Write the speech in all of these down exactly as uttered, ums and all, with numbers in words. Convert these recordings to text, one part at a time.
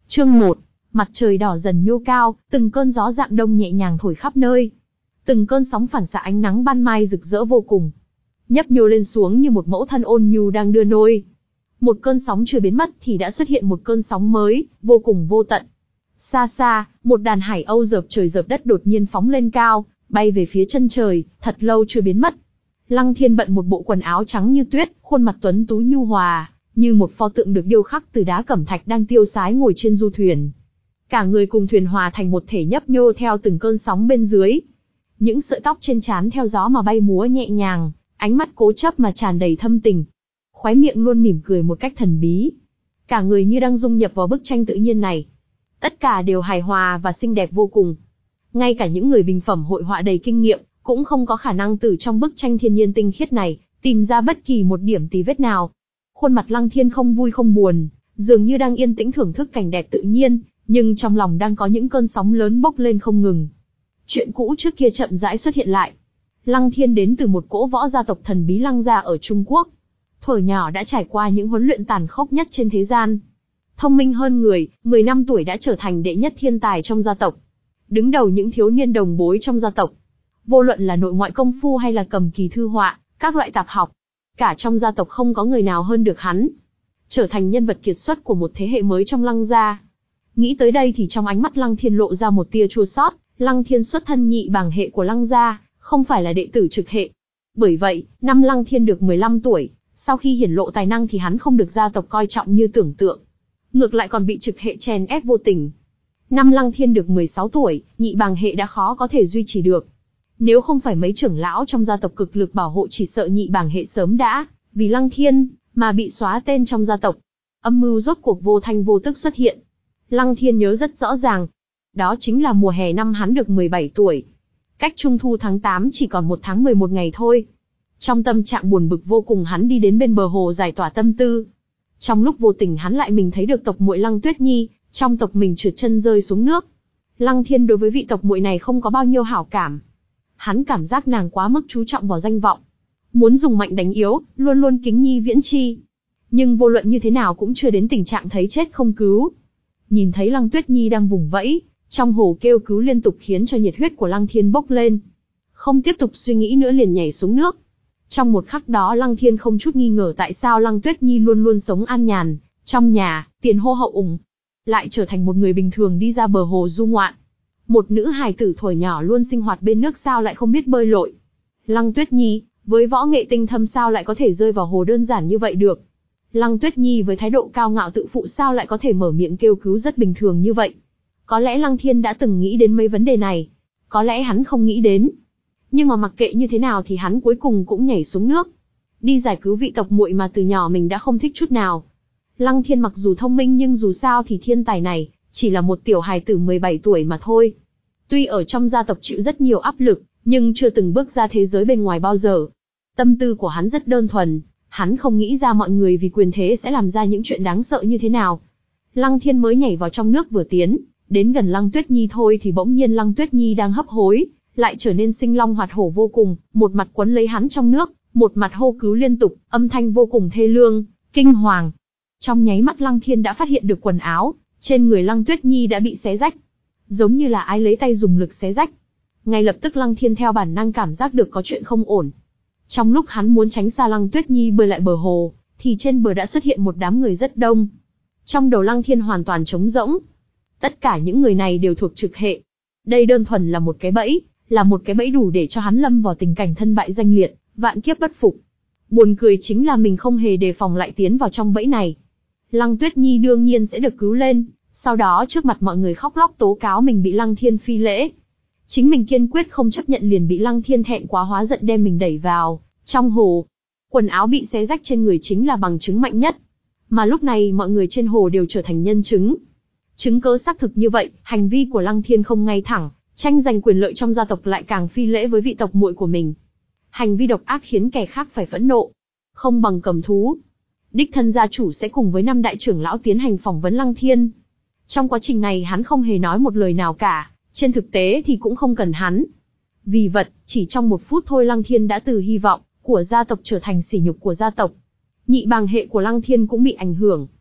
Chương một. Mặt trời đỏ dần nhô cao, từng cơn gió dạng đông nhẹ nhàng thổi khắp nơi. Từng cơn sóng phản xạ ánh nắng ban mai rực rỡ vô cùng, nhấp nhô lên xuống như một mẫu thân ôn nhu đang đưa nôi. Một cơn sóng chưa biến mất thì đã xuất hiện một cơn sóng mới, vô cùng vô tận. Xa xa, một đàn hải âu dợp trời dợp đất đột nhiên phóng lên cao, bay về phía chân trời, thật lâu chưa biến mất. Lăng Thiên bận một bộ quần áo trắng như tuyết, khuôn mặt tuấn tú nhu hòa, như một pho tượng được điêu khắc từ đá cẩm thạch đang tiêu sái ngồi trên du thuyền. Cả người cùng thuyền hòa thành một thể nhấp nhô theo từng cơn sóng bên dưới. Những sợi tóc trên trán theo gió mà bay múa nhẹ nhàng, ánh mắt cố chấp mà tràn đầy thâm tình. Khóe miệng luôn mỉm cười một cách thần bí. Cả người như đang dung nhập vào bức tranh tự nhiên này. Tất cả đều hài hòa và xinh đẹp vô cùng. Ngay cả những người bình phẩm hội họa đầy kinh nghiệm, cũng không có khả năng từ trong bức tranh thiên nhiên tinh khiết này, tìm ra bất kỳ một điểm tì vết nào. Khuôn mặt Lăng Thiên không vui không buồn, dường như đang yên tĩnh thưởng thức cảnh đẹp tự nhiên, nhưng trong lòng đang có những cơn sóng lớn bốc lên không ngừng. Chuyện cũ trước kia chậm rãi xuất hiện lại. Lăng Thiên đến từ một cỗ võ gia tộc thần bí Lăng gia ở Trung Quốc. Thuở nhỏ đã trải qua những huấn luyện tàn khốc nhất trên thế gian. Thông minh hơn người, mười năm tuổi đã trở thành đệ nhất thiên tài trong gia tộc. Đứng đầu những thiếu niên đồng bối trong gia tộc. Vô luận là nội ngoại công phu hay là cầm kỳ thư họa, các loại tạp học, cả trong gia tộc không có người nào hơn được hắn. Trở thành nhân vật kiệt xuất của một thế hệ mới trong Lăng gia. Nghĩ tới đây thì trong ánh mắt Lăng Thiên lộ ra một tia chua xót. Lăng Thiên xuất thân nhị bàng hệ của Lăng gia, không phải là đệ tử trực hệ. Bởi vậy, năm Lăng Thiên được mười lăm tuổi, sau khi hiển lộ tài năng thì hắn không được gia tộc coi trọng như tưởng tượng. Ngược lại còn bị trực hệ chèn ép vô tình. Năm Lăng Thiên được mười sáu tuổi, nhị bàng hệ đã khó có thể duy trì được. Nếu không phải mấy trưởng lão trong gia tộc cực lực bảo hộ chỉ sợ nhị bàng hệ sớm đã, vì Lăng Thiên, mà bị xóa tên trong gia tộc. Âm mưu rốt cuộc vô thanh vô tức xuất hiện. Lăng Thiên nhớ rất rõ ràng. Đó chính là mùa hè năm hắn được mười bảy tuổi. Cách Trung thu tháng tám chỉ còn một tháng mười một ngày thôi. Trong tâm trạng buồn bực vô cùng hắn đi đến bên bờ hồ giải tỏa tâm tư. Trong lúc vô tình hắn lại mình thấy được tộc muội Lăng Tuyết Nhi, trong tộc mình trượt chân rơi xuống nước. Lăng Thiên đối với vị tộc muội này không có bao nhiêu hảo cảm. Hắn cảm giác nàng quá mức chú trọng vào danh vọng. Muốn dùng mạnh đánh yếu, luôn luôn kính nhi viễn chi. Nhưng vô luận như thế nào cũng chưa đến tình trạng thấy chết không cứu. Nhìn thấy Lăng Tuyết Nhi đang vùng vẫy, trong hồ kêu cứu liên tục khiến cho nhiệt huyết của Lăng Thiên bốc lên. Không tiếp tục suy nghĩ nữa liền nhảy xuống nước. Trong một khắc đó Lăng Thiên không chút nghi ngờ tại sao Lăng Tuyết Nhi luôn luôn sống an nhàn, trong nhà, tiền hô hậu ủng. Lại trở thành một người bình thường đi ra bờ hồ du ngoạn. Một nữ hài tử thuở nhỏ luôn sinh hoạt bên nước sao lại không biết bơi lội. Lăng Tuyết Nhi, với võ nghệ tinh thâm sao lại có thể rơi vào hồ đơn giản như vậy được. Lăng Tuyết Nhi với thái độ cao ngạo tự phụ sao lại có thể mở miệng kêu cứu rất bình thường như vậy. Có lẽ Lăng Thiên đã từng nghĩ đến mấy vấn đề này. Có lẽ hắn không nghĩ đến. Nhưng mà mặc kệ như thế nào thì hắn cuối cùng cũng nhảy xuống nước. Đi giải cứu vị tộc muội mà từ nhỏ mình đã không thích chút nào. Lăng Thiên mặc dù thông minh nhưng dù sao thì thiên tài này, chỉ là một tiểu hài tử mười bảy tuổi mà thôi. Tuy ở trong gia tộc chịu rất nhiều áp lực, nhưng chưa từng bước ra thế giới bên ngoài bao giờ. Tâm tư của hắn rất đơn thuần, hắn không nghĩ ra mọi người vì quyền thế sẽ làm ra những chuyện đáng sợ như thế nào. Lăng Thiên mới nhảy vào trong nước vừa tiến, đến gần Lăng Tuyết Nhi thôi thì bỗng nhiên Lăng Tuyết Nhi đang hấp hối, lại trở nên sinh long hoạt hổ vô cùng, một mặt quấn lấy hắn trong nước, một mặt hô cứu liên tục, âm thanh vô cùng thê lương, kinh hoàng. Trong nháy mắt Lăng Thiên đã phát hiện được quần áo trên người Lăng Tuyết Nhi đã bị xé rách, giống như là ai lấy tay dùng lực xé rách. Ngay lập tức Lăng Thiên theo bản năng cảm giác được có chuyện không ổn. Trong lúc hắn muốn tránh xa Lăng Tuyết Nhi bơi lại bờ hồ, thì trên bờ đã xuất hiện một đám người rất đông. Trong đầu Lăng Thiên hoàn toàn trống rỗng. Tất cả những người này đều thuộc trực hệ. Đây đơn thuần là một cái bẫy, là một cái bẫy đủ để cho hắn lâm vào tình cảnh thân bại danh liệt, vạn kiếp bất phục. Buồn cười chính là mình không hề đề phòng lại tiến vào trong bẫy này. Lăng Tuyết Nhi đương nhiên sẽ được cứu lên, sau đó trước mặt mọi người khóc lóc tố cáo mình bị Lăng Thiên phi lễ. Chính mình kiên quyết không chấp nhận liền bị Lăng Thiên thẹn quá hóa giận đem mình đẩy vào trong hồ. Quần áo bị xé rách trên người chính là bằng chứng mạnh nhất. Mà lúc này mọi người trên hồ đều trở thành nhân chứng. Chứng cứ xác thực như vậy, hành vi của Lăng Thiên không ngay thẳng, tranh giành quyền lợi trong gia tộc lại càng phi lễ với vị tộc muội của mình. Hành vi độc ác khiến kẻ khác phải phẫn nộ. Không bằng cầm thú. Đích thân gia chủ sẽ cùng với năm đại trưởng lão tiến hành phỏng vấn Lăng Thiên. Trong quá trình này hắn không hề nói một lời nào cả, trên thực tế thì cũng không cần hắn. Vì vậy, chỉ trong một phút thôi Lăng Thiên đã từ hy vọng của gia tộc trở thành sỉ nhục của gia tộc. Nhị bàng hệ của Lăng Thiên cũng bị ảnh hưởng.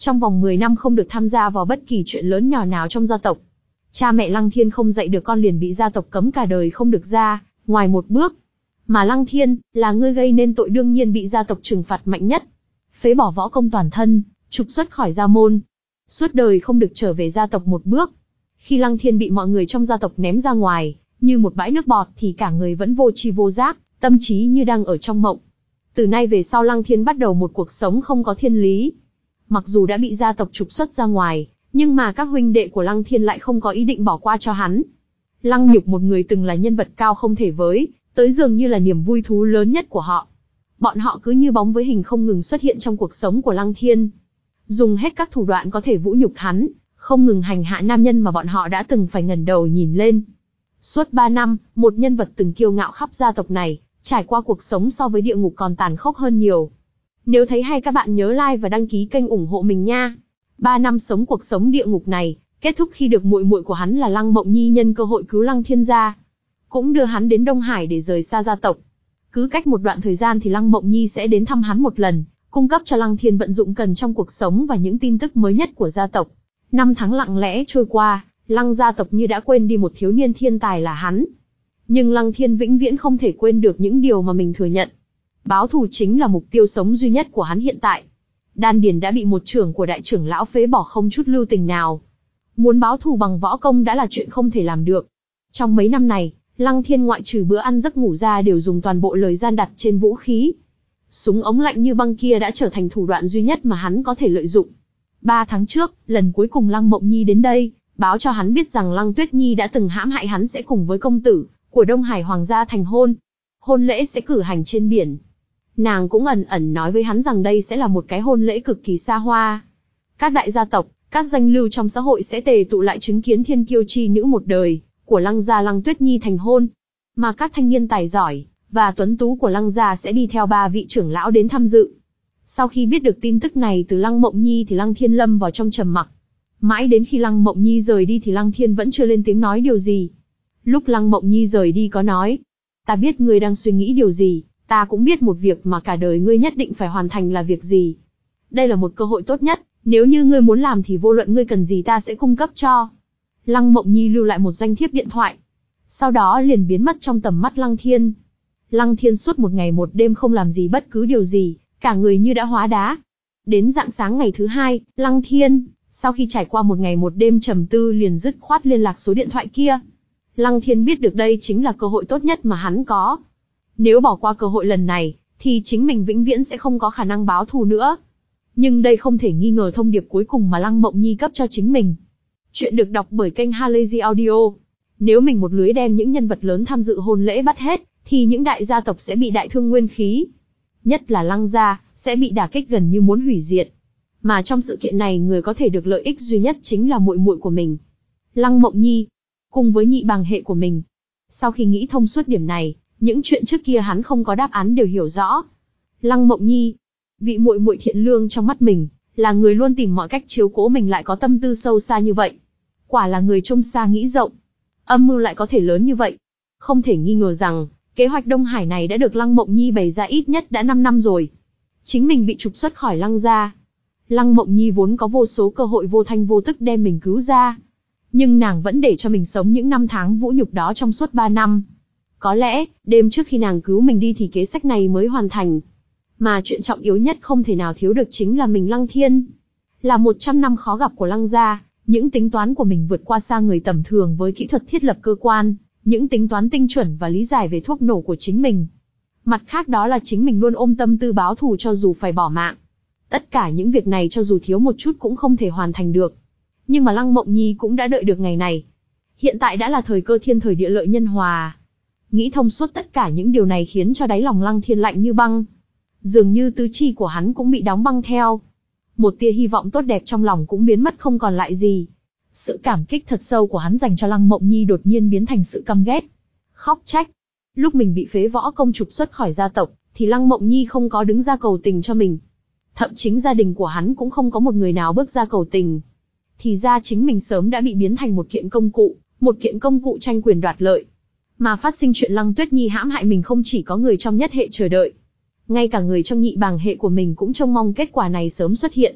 Trong vòng mười năm không được tham gia vào bất kỳ chuyện lớn nhỏ nào trong gia tộc. Cha mẹ Lăng Thiên không dạy được con liền bị gia tộc cấm cả đời không được ra ngoài một bước. Mà Lăng Thiên, là người gây nên tội đương nhiên bị gia tộc trừng phạt mạnh nhất. Phế bỏ võ công toàn thân, trục xuất khỏi gia môn. Suốt đời không được trở về gia tộc một bước. Khi Lăng Thiên bị mọi người trong gia tộc ném ra ngoài, như một bãi nước bọt thì cả người vẫn vô tri vô giác, tâm trí như đang ở trong mộng. Từ nay về sau Lăng Thiên bắt đầu một cuộc sống không có thiên lý. Mặc dù đã bị gia tộc trục xuất ra ngoài, nhưng mà các huynh đệ của Lăng Thiên lại không có ý định bỏ qua cho hắn. Lăng Nhục một người từng là nhân vật cao không thể với, tới dường như là niềm vui thú lớn nhất của họ. Bọn họ cứ như bóng với hình không ngừng xuất hiện trong cuộc sống của Lăng Thiên. Dùng hết các thủ đoạn có thể vũ nhục hắn, không ngừng hành hạ nam nhân mà bọn họ đã từng phải ngẩng đầu nhìn lên. Suốt ba năm, một nhân vật từng kiêu ngạo khắp gia tộc này, trải qua cuộc sống so với địa ngục còn tàn khốc hơn nhiều. Nếu thấy hay các bạn nhớ like và đăng ký kênh ủng hộ mình nha. Ba năm sống cuộc sống địa ngục này, kết thúc khi được muội muội của hắn là Lăng Mộng Nhi nhân cơ hội cứu Lăng Thiên ra. Cũng đưa hắn đến Đông Hải để rời xa gia tộc. Cứ cách một đoạn thời gian thì Lăng Mộng Nhi sẽ đến thăm hắn một lần, cung cấp cho Lăng Thiên vận dụng cần trong cuộc sống và những tin tức mới nhất của gia tộc. Năm tháng lặng lẽ trôi qua, Lăng gia tộc như đã quên đi một thiếu niên thiên tài là hắn. Nhưng Lăng Thiên vĩnh viễn không thể quên được những điều mà mình thừa nhận. Báo thù chính là mục tiêu sống duy nhất của hắn hiện tại. Đan điền đã bị một trưởng của đại trưởng lão phế bỏ không chút lưu tình nào. Muốn báo thù bằng võ công đã là chuyện không thể làm được. Trong mấy năm này, Lăng Thiên ngoại trừ bữa ăn giấc ngủ ra đều dùng toàn bộ lời gian đặt trên vũ khí. Súng ống lạnh như băng kia đã trở thành thủ đoạn duy nhất mà hắn có thể lợi dụng. Ba tháng trước, lần cuối cùng Lăng Mộng Nhi đến đây, báo cho hắn biết rằng Lăng Tuyết Nhi đã từng hãm hại hắn sẽ cùng với công tử của Đông Hải Hoàng gia thành hôn. Hôn lễ sẽ cử hành trên biển. Nàng cũng ẩn ẩn nói với hắn rằng đây sẽ là một cái hôn lễ cực kỳ xa hoa. Các đại gia tộc, các danh lưu trong xã hội sẽ tề tụ lại chứng kiến thiên kiêu chi nữ một đời của Lăng gia Lăng Tuyết Nhi thành hôn. Mà các thanh niên tài giỏi và tuấn tú của Lăng gia sẽ đi theo ba vị trưởng lão đến tham dự. Sau khi biết được tin tức này từ Lăng Mộng Nhi thì Lăng Thiên lâm vào trong trầm mặc. Mãi đến khi Lăng Mộng Nhi rời đi thì Lăng Thiên vẫn chưa lên tiếng nói điều gì. Lúc Lăng Mộng Nhi rời đi có nói, ta biết ngươi đang suy nghĩ điều gì, ta cũng biết một việc mà cả đời ngươi nhất định phải hoàn thành là việc gì. Đây là một cơ hội tốt nhất, nếu như ngươi muốn làm thì vô luận ngươi cần gì ta sẽ cung cấp cho. Lăng Mộng Nhi lưu lại một danh thiếp điện thoại. Sau đó liền biến mất trong tầm mắt Lăng Thiên. Lăng Thiên suốt một ngày một đêm không làm gì bất cứ điều gì, cả người như đã hóa đá. Đến rạng sáng ngày thứ hai, Lăng Thiên, sau khi trải qua một ngày một đêm trầm tư liền dứt khoát liên lạc số điện thoại kia. Lăng Thiên biết được đây chính là cơ hội tốt nhất mà hắn có. Nếu bỏ qua cơ hội lần này, thì chính mình vĩnh viễn sẽ không có khả năng báo thù nữa. Nhưng đây không thể nghi ngờ thông điệp cuối cùng mà Lăng Mộng Nhi cấp cho chính mình. Chuyện được đọc bởi kênh Halazy Audio. Nếu mình một lưới đem những nhân vật lớn tham dự hôn lễ bắt hết, thì những đại gia tộc sẽ bị đại thương nguyên khí. Nhất là Lăng gia, sẽ bị đả kích gần như muốn hủy diệt. Mà trong sự kiện này người có thể được lợi ích duy nhất chính là muội muội của mình, Lăng Mộng Nhi, cùng với nhị bàng hệ của mình. Sau khi nghĩ thông suốt điểm này, những chuyện trước kia hắn không có đáp án đều hiểu rõ. Lăng Mộng Nhi, vị muội muội thiện lương trong mắt mình, là người luôn tìm mọi cách chiếu cố mình lại có tâm tư sâu xa như vậy. Quả là người trông xa nghĩ rộng, âm mưu lại có thể lớn như vậy. Không thể nghi ngờ rằng, kế hoạch Đông Hải này đã được Lăng Mộng Nhi bày ra ít nhất đã năm năm rồi. Chính mình bị trục xuất khỏi Lăng gia. Lăng Mộng Nhi vốn có vô số cơ hội vô thanh vô tức đem mình cứu ra. Nhưng nàng vẫn để cho mình sống những năm tháng vũ nhục đó trong suốt ba năm. Có lẽ, đêm trước khi nàng cứu mình đi thì kế sách này mới hoàn thành. Mà chuyện trọng yếu nhất không thể nào thiếu được chính là mình Lăng Thiên. Là một trăm năm khó gặp của Lăng gia, những tính toán của mình vượt qua xa người tầm thường với kỹ thuật thiết lập cơ quan, những tính toán tinh chuẩn và lý giải về thuốc nổ của chính mình. Mặt khác đó là chính mình luôn ôm tâm tư báo thù cho dù phải bỏ mạng. Tất cả những việc này cho dù thiếu một chút cũng không thể hoàn thành được. Nhưng mà Lăng Mộng Nhi cũng đã đợi được ngày này. Hiện tại đã là thời cơ thiên thời địa lợi nhân hòa. Nghĩ thông suốt tất cả những điều này khiến cho đáy lòng Lăng Thiên lạnh như băng. Dường như tứ chi của hắn cũng bị đóng băng theo. Một tia hy vọng tốt đẹp trong lòng cũng biến mất không còn lại gì. Sự cảm kích thật sâu của hắn dành cho Lăng Mộng Nhi đột nhiên biến thành sự căm ghét. Khóc trách. Lúc mình bị phế võ công trục xuất khỏi gia tộc, thì Lăng Mộng Nhi không có đứng ra cầu tình cho mình. Thậm chính gia đình của hắn cũng không có một người nào bước ra cầu tình. Thì ra chính mình sớm đã bị biến thành một kiện công cụ, một kiện công cụ tranh quyền đoạt lợi. Mà phát sinh chuyện Lăng Tuyết Nhi hãm hại mình không chỉ có người trong nhất hệ chờ đợi. Ngay cả người trong nhị bàng hệ của mình cũng trông mong kết quả này sớm xuất hiện.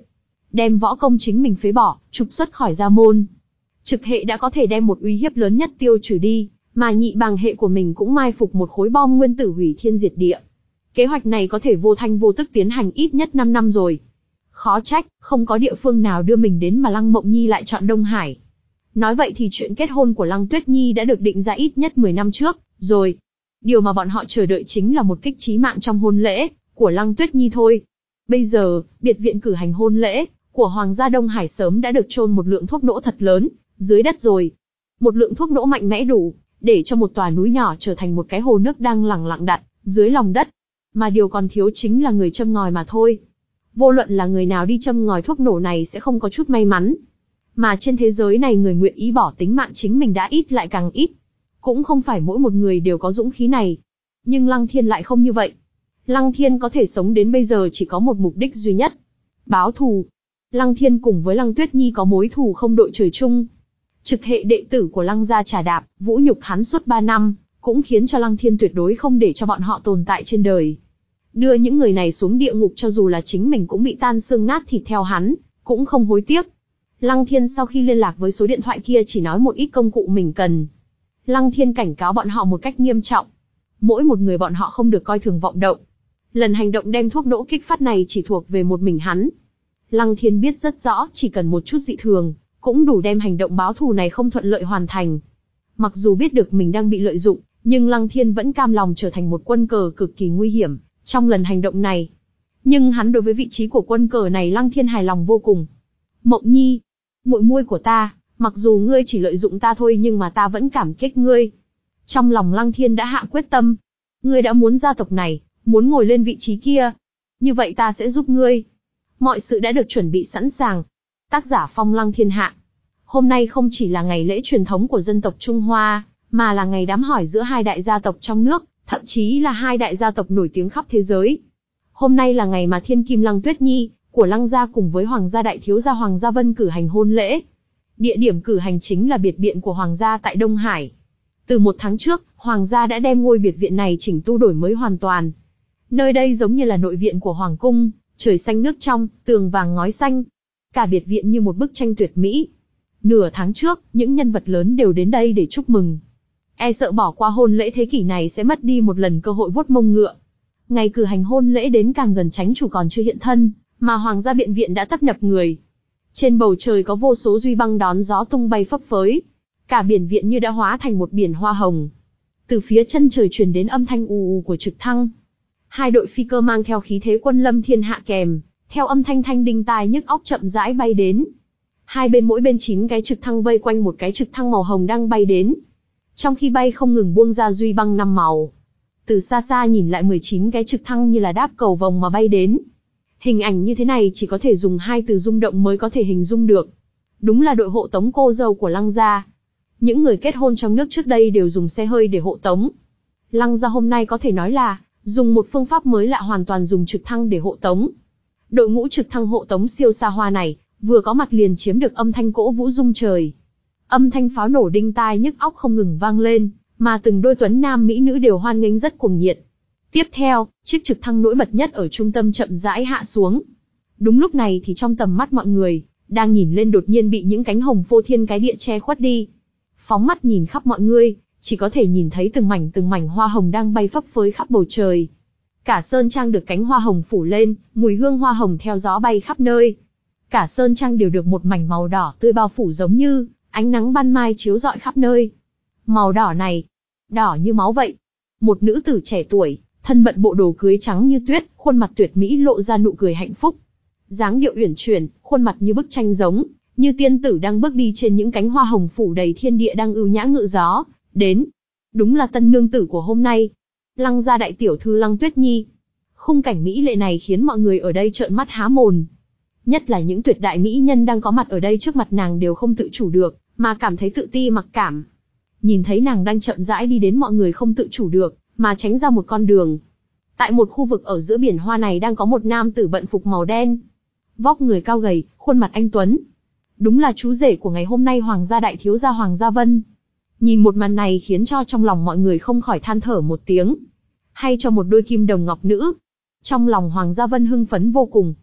đem võ công chính mình phế bỏ, trục xuất khỏi gia môn. Trực hệ đã có thể đem một uy hiếp lớn nhất tiêu trừ đi, mà nhị bàng hệ của mình cũng mai phục một khối bom nguyên tử hủy thiên diệt địa. Kế hoạch này có thể vô thanh vô tức tiến hành ít nhất năm năm rồi. Khó trách, không có địa phương nào đưa mình đến mà Lăng Mộng Nhi lại chọn Đông Hải. Nói vậy thì chuyện kết hôn của Lăng Tuyết Nhi đã được định ra ít nhất mười năm trước, rồi. Điều mà bọn họ chờ đợi chính là một kích chí mạng trong hôn lễ của Lăng Tuyết Nhi thôi. Bây giờ, biệt viện cử hành hôn lễ của Hoàng gia Đông Hải sớm đã được chôn một lượng thuốc nổ thật lớn dưới đất rồi. Một lượng thuốc nổ mạnh mẽ đủ để cho một tòa núi nhỏ trở thành một cái hồ nước đang lẳng lặng đặt dưới lòng đất. Mà điều còn thiếu chính là người châm ngòi mà thôi. Vô luận là người nào đi châm ngòi thuốc nổ này sẽ không có chút may mắn. Mà trên thế giới này người nguyện ý bỏ tính mạng chính mình đã ít lại càng ít. Cũng không phải mỗi một người đều có dũng khí này. Nhưng Lăng Thiên lại không như vậy. Lăng Thiên có thể sống đến bây giờ chỉ có một mục đích duy nhất. Báo thù. Lăng Thiên cùng với Lăng Tuyết Nhi có mối thù không đội trời chung. Trực hệ đệ tử của Lăng gia trà đạp, vũ nhục hắn suốt ba năm, cũng khiến cho Lăng Thiên tuyệt đối không để cho bọn họ tồn tại trên đời. Đưa những người này xuống địa ngục cho dù là chính mình cũng bị tan xương nát thịt theo hắn, cũng không hối tiếc. Lăng Thiên sau khi liên lạc với số điện thoại kia chỉ nói một ít công cụ mình cần. Lăng Thiên cảnh cáo bọn họ một cách nghiêm trọng. Mỗi một người bọn họ không được coi thường vọng động. Lần hành động đem thuốc nổ kích phát này chỉ thuộc về một mình hắn. Lăng Thiên biết rất rõ chỉ cần một chút dị thường, cũng đủ đem hành động báo thù này không thuận lợi hoàn thành. Mặc dù biết được mình đang bị lợi dụng, nhưng Lăng Thiên vẫn cam lòng trở thành một quân cờ cực kỳ nguy hiểm trong lần hành động này. Nhưng hắn đối với vị trí của quân cờ này Lăng Thiên hài lòng vô cùng. Mộng Nhi, muội muội của ta, mặc dù ngươi chỉ lợi dụng ta thôi nhưng mà ta vẫn cảm kích ngươi. Trong lòng Lăng Thiên đã hạ quyết tâm. Ngươi đã muốn gia tộc này, muốn ngồi lên vị trí kia. Như vậy ta sẽ giúp ngươi. Mọi sự đã được chuẩn bị sẵn sàng. Tác giả Phong Lăng Thiên Hạ. Hôm nay không chỉ là ngày lễ truyền thống của dân tộc Trung Hoa, mà là ngày đám hỏi giữa hai đại gia tộc trong nước, thậm chí là hai đại gia tộc nổi tiếng khắp thế giới. Hôm nay là ngày mà Thiên Kim Lăng Tuyết Nhi của Lăng gia cùng với Hoàng gia đại thiếu gia Hoàng Gia Vân cử hành hôn lễ. Địa điểm cử hành chính là biệt viện của Hoàng gia tại Đông Hải. Từ một tháng trước, Hoàng gia đã đem ngôi biệt viện này chỉnh tu đổi mới hoàn toàn. Nơi đây giống như là nội viện của Hoàng cung, trời xanh nước trong, tường vàng ngói xanh. Cả biệt viện như một bức tranh tuyệt mỹ. Nửa tháng trước, những nhân vật lớn đều đến đây để chúc mừng. E sợ bỏ qua hôn lễ thế kỷ này sẽ mất đi một lần cơ hội vuốt mông ngựa. Ngày cử hành hôn lễ đến càng gần chánh chủ còn chưa hiện thân, mà Hoàng gia biện viện đã tấp nập người. Trên bầu trời có vô số duy băng đón gió tung bay phấp phới. Cả biển viện như đã hóa thành một biển hoa hồng. Từ phía chân trời truyền đến âm thanh ù ù của trực thăng. Hai đội phi cơ mang theo khí thế quân lâm thiên hạ kèm, theo âm thanh thanh đinh tai nhức óc chậm rãi bay đến. Hai bên mỗi bên chín cái trực thăng vây quanh một cái trực thăng màu hồng đang bay đến. Trong khi bay không ngừng buông ra duy băng năm màu. Từ xa xa nhìn lại mười chín cái trực thăng như là đáp cầu vồng mà bay đến. Hình ảnh như thế này chỉ có thể dùng hai từ rung động mới có thể hình dung được. Đúng là đội hộ tống cô dâu của Lăng gia. Những người kết hôn trong nước trước đây đều dùng xe hơi để hộ tống. Lăng gia hôm nay có thể nói là dùng một phương pháp mới lạ hoàn toàn dùng trực thăng để hộ tống. Đội ngũ trực thăng hộ tống siêu xa hoa này, vừa có mặt liền chiếm được âm thanh cỗ vũ rung trời. Âm thanh pháo nổ đinh tai nhức óc không ngừng vang lên, mà từng đôi tuấn nam mỹ nữ đều hoan nghênh rất cuồng nhiệt. Tiếp theo, chiếc trực thăng nổi bật nhất ở trung tâm chậm rãi hạ xuống. Đúng lúc này thì trong tầm mắt mọi người, đang nhìn lên đột nhiên bị những cánh hồng phô thiên cái địa che khuất đi. Phóng mắt nhìn khắp mọi người, chỉ có thể nhìn thấy từng mảnh từng mảnh hoa hồng đang bay phấp phới khắp bầu trời. Cả sơn trang được cánh hoa hồng phủ lên, mùi hương hoa hồng theo gió bay khắp nơi. Cả sơn trang đều được một mảnh màu đỏ tươi bao phủ giống như ánh nắng ban mai chiếu rọi khắp nơi. Màu đỏ này, đỏ như máu vậy. Một nữ tử trẻ tuổi, thân bận bộ đồ cưới trắng như tuyết, khuôn mặt tuyệt mỹ lộ ra nụ cười hạnh phúc. Dáng điệu uyển chuyển, khuôn mặt như bức tranh giống, như tiên tử đang bước đi trên những cánh hoa hồng phủ đầy thiên địa đang ưu nhã ngự gió, đến. Đúng là tân nương tử của hôm nay. Lăng gia đại tiểu thư Lăng Tuyết Nhi. Khung cảnh mỹ lệ này khiến mọi người ở đây trợn mắt há mồm. Nhất là những tuyệt đại mỹ nhân đang có mặt ở đây trước mặt nàng đều không tự chủ được, mà cảm thấy tự ti mặc cảm. Nhìn thấy nàng đang chậm rãi đi đến mọi người không tự chủ được, mà tránh ra một con đường. Tại một khu vực ở giữa biển hoa này đang có một nam tử bận phục màu đen. Vóc người cao gầy, khuôn mặt anh tuấn. Đúng là chú rể của ngày hôm nay Hoàng gia đại thiếu gia Hoàng Gia Vân. Nhìn một màn này khiến cho trong lòng mọi người không khỏi than thở một tiếng. Hay cho một đôi kim đồng ngọc nữ. Trong lòng Hoàng Gia Vân hưng phấn vô cùng.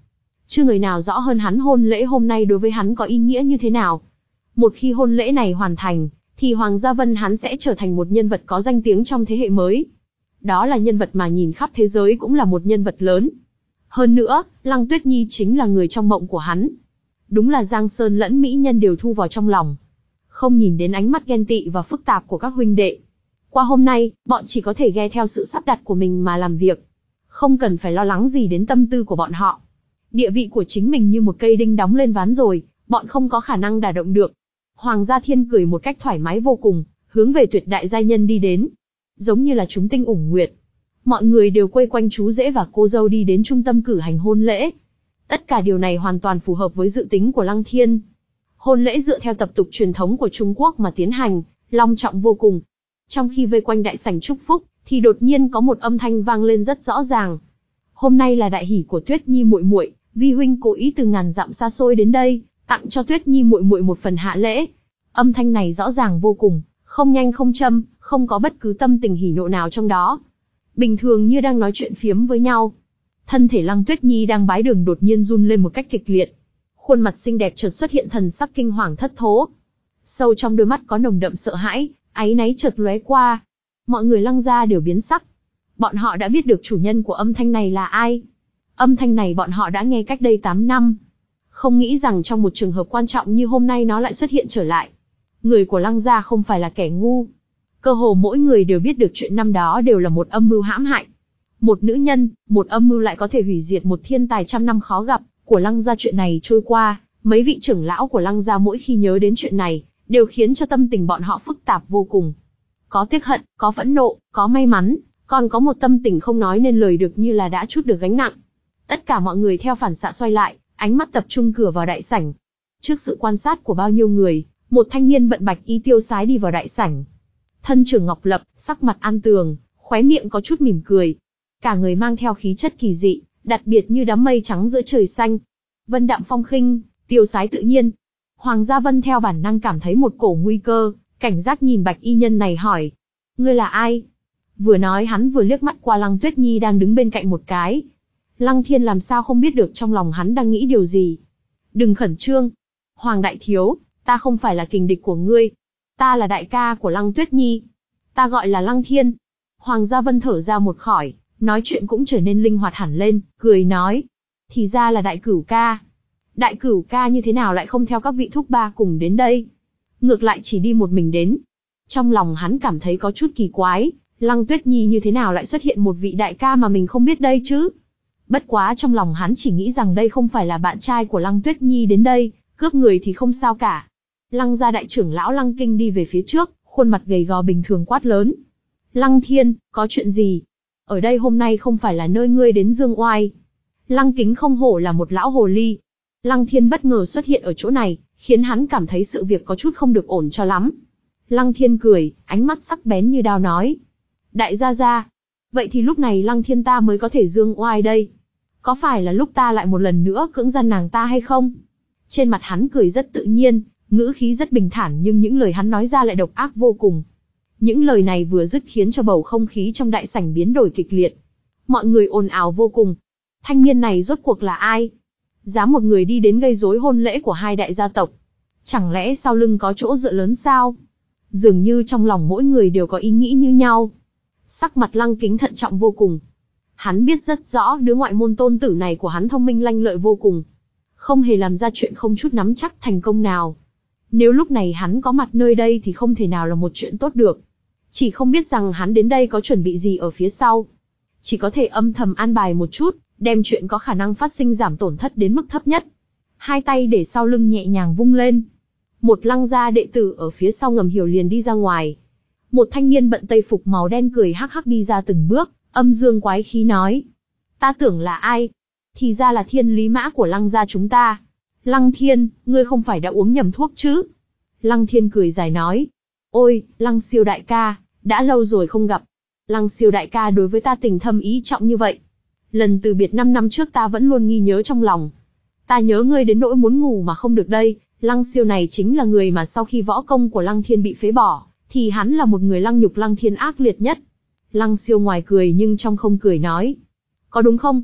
Chưa người nào rõ hơn hắn hôn lễ hôm nay đối với hắn có ý nghĩa như thế nào. Một khi hôn lễ này hoàn thành, thì Hoàng Gia Vân hắn sẽ trở thành một nhân vật có danh tiếng trong thế hệ mới. Đó là nhân vật mà nhìn khắp thế giới cũng là một nhân vật lớn. Hơn nữa, Lăng Tuyết Nhi chính là người trong mộng của hắn. Đúng là Giang Sơn lẫn mỹ nhân đều thu vào trong lòng. Không nhìn đến ánh mắt ghen tị và phức tạp của các huynh đệ. Qua hôm nay, bọn chỉ có thể nghe theo sự sắp đặt của mình mà làm việc. Không cần phải lo lắng gì đến tâm tư của bọn họ. Địa vị của chính mình như một cây đinh đóng lên ván rồi, bọn không có khả năng đả động được. Hoàng Gia Thiên cười một cách thoải mái vô cùng, hướng về Tuyệt Đại giai nhân đi đến. Giống như là chúng tinh ủng nguyệt. Mọi người đều quây quanh chú rể và cô dâu đi đến trung tâm cử hành hôn lễ. Tất cả điều này hoàn toàn phù hợp với dự tính của Lăng Thiên. Hôn lễ dựa theo tập tục truyền thống của Trung Quốc mà tiến hành, long trọng vô cùng. Trong khi vây quanh đại sảnh chúc phúc, thì đột nhiên có một âm thanh vang lên rất rõ ràng. Hôm nay là đại hỷ của Tuyết Nhi muội muội, vi huynh cố ý từ ngàn dặm xa xôi đến đây, tặng cho Tuyết Nhi muội muội một phần hạ lễ. Âm thanh này rõ ràng vô cùng, không nhanh không chậm, không có bất cứ tâm tình hỉ nộ nào trong đó. Bình thường như đang nói chuyện phiếm với nhau. Thân thể Lăng Tuyết Nhi đang bái đường đột nhiên run lên một cách kịch liệt. Khuôn mặt xinh đẹp chợt xuất hiện thần sắc kinh hoàng thất thố. Sâu trong đôi mắt có nồng đậm sợ hãi, áy náy chợt lóe qua. Mọi người Lăng gia đều biến sắc. Bọn họ đã biết được chủ nhân của âm thanh này là ai. Âm thanh này bọn họ đã nghe cách đây tám năm. Không nghĩ rằng trong một trường hợp quan trọng như hôm nay nó lại xuất hiện trở lại. Người của Lăng gia không phải là kẻ ngu. Cơ hồ mỗi người đều biết được chuyện năm đó đều là một âm mưu hãm hại. Một nữ nhân, một âm mưu lại có thể hủy diệt một thiên tài trăm năm khó gặp của Lăng gia. Chuyện này trôi qua, mấy vị trưởng lão của Lăng gia mỗi khi nhớ đến chuyện này, đều khiến cho tâm tình bọn họ phức tạp vô cùng. Có tiếc hận, có phẫn nộ, có may mắn, còn có một tâm tình không nói nên lời được như là đã trút được gánh nặng. Tất cả mọi người theo phản xạ xoay lại, ánh mắt tập trung cửa vào đại sảnh. Trước sự quan sát của bao nhiêu người, một thanh niên bận bạch y tiêu sái đi vào đại sảnh. Thân trưởng ngọc lập, sắc mặt an tường, khóe miệng có chút mỉm cười. Cả người mang theo khí chất kỳ dị, đặc biệt như đám mây trắng giữa trời xanh. Vân đạm phong khinh, tiêu sái tự nhiên. Hoàng Gia Vân theo bản năng cảm thấy một cổ nguy cơ, cảnh giác nhìn bạch y nhân này hỏi. Ngươi là ai? Vừa nói hắn vừa liếc mắt qua Lăng Tuyết Nhi đang đứng bên cạnh một cái. Lăng Thiên làm sao không biết được trong lòng hắn đang nghĩ điều gì. Đừng khẩn trương. Hoàng đại thiếu, ta không phải là kình địch của ngươi. Ta là đại ca của Lăng Tuyết Nhi. Ta gọi là Lăng Thiên. Hoàng Gia Vân thở ra một khỏi, nói chuyện cũng trở nên linh hoạt hẳn lên, cười nói. Thì ra là đại cửu ca. Đại cửu ca như thế nào lại không theo các vị thúc ba cùng đến đây? Ngược lại chỉ đi một mình đến. Trong lòng hắn cảm thấy có chút kỳ quái, Lăng Tuyết Nhi như thế nào lại xuất hiện một vị đại ca mà mình không biết đây chứ? Bất quá trong lòng hắn chỉ nghĩ rằng đây không phải là bạn trai của Lăng Tuyết Nhi đến đây, cướp người thì không sao cả. Lăng gia đại trưởng lão Lăng Kinh đi về phía trước, khuôn mặt gầy gò bình thường quát lớn. Lăng Thiên, có chuyện gì? Ở đây hôm nay không phải là nơi ngươi đến dương oai. Lăng Kính không hổ là một lão hồ ly. Lăng Thiên bất ngờ xuất hiện ở chỗ này, khiến hắn cảm thấy sự việc có chút không được ổn cho lắm. Lăng Thiên cười, ánh mắt sắc bén như đao nói. Đại gia gia, vậy thì lúc này Lăng Thiên ta mới có thể dương oai đây. Có phải là lúc ta lại một lần nữa cưỡng gian nàng ta hay không? Trên mặt hắn cười rất tự nhiên, ngữ khí rất bình thản nhưng những lời hắn nói ra lại độc ác vô cùng. Những lời này vừa dứt khiến cho bầu không khí trong đại sảnh biến đổi kịch liệt. Mọi người ồn ào vô cùng. Thanh niên này rốt cuộc là ai? Dám một người đi đến gây rối hôn lễ của hai đại gia tộc. Chẳng lẽ sau lưng có chỗ dựa lớn sao? Dường như trong lòng mỗi người đều có ý nghĩ như nhau. Sắc mặt Lăng Kính thận trọng vô cùng. Hắn biết rất rõ đứa ngoại môn tôn tử này của hắn thông minh lanh lợi vô cùng. Không hề làm ra chuyện không chút nắm chắc thành công nào. Nếu lúc này hắn có mặt nơi đây thì không thể nào là một chuyện tốt được. Chỉ không biết rằng hắn đến đây có chuẩn bị gì ở phía sau. Chỉ có thể âm thầm an bài một chút, đem chuyện có khả năng phát sinh giảm tổn thất đến mức thấp nhất. Hai tay để sau lưng nhẹ nhàng vung lên. Một Lăng gia đệ tử ở phía sau ngầm hiểu liền đi ra ngoài. Một thanh niên bận tây phục màu đen cười hắc hắc đi ra từng bước, âm dương quái khí nói. Ta tưởng là ai? Thì ra là Thiên Lý Mã của Lăng gia chúng ta. Lăng Thiên, ngươi không phải đã uống nhầm thuốc chứ? Lăng Thiên cười dài nói. Ôi, Lăng siêu đại ca, đã lâu rồi không gặp. Lăng siêu đại ca đối với ta tình thâm ý trọng như vậy. Lần từ biệt năm năm trước ta vẫn luôn ghi nhớ trong lòng. Ta nhớ ngươi đến nỗi muốn ngủ mà không được đây. Lăng siêu này chính là người mà sau khi võ công của Lăng Thiên bị phế bỏ, thì hắn là một người lăng nhục Lăng Thiên ác liệt nhất. Lăng siêu ngoài cười nhưng trong không cười nói. Có đúng không?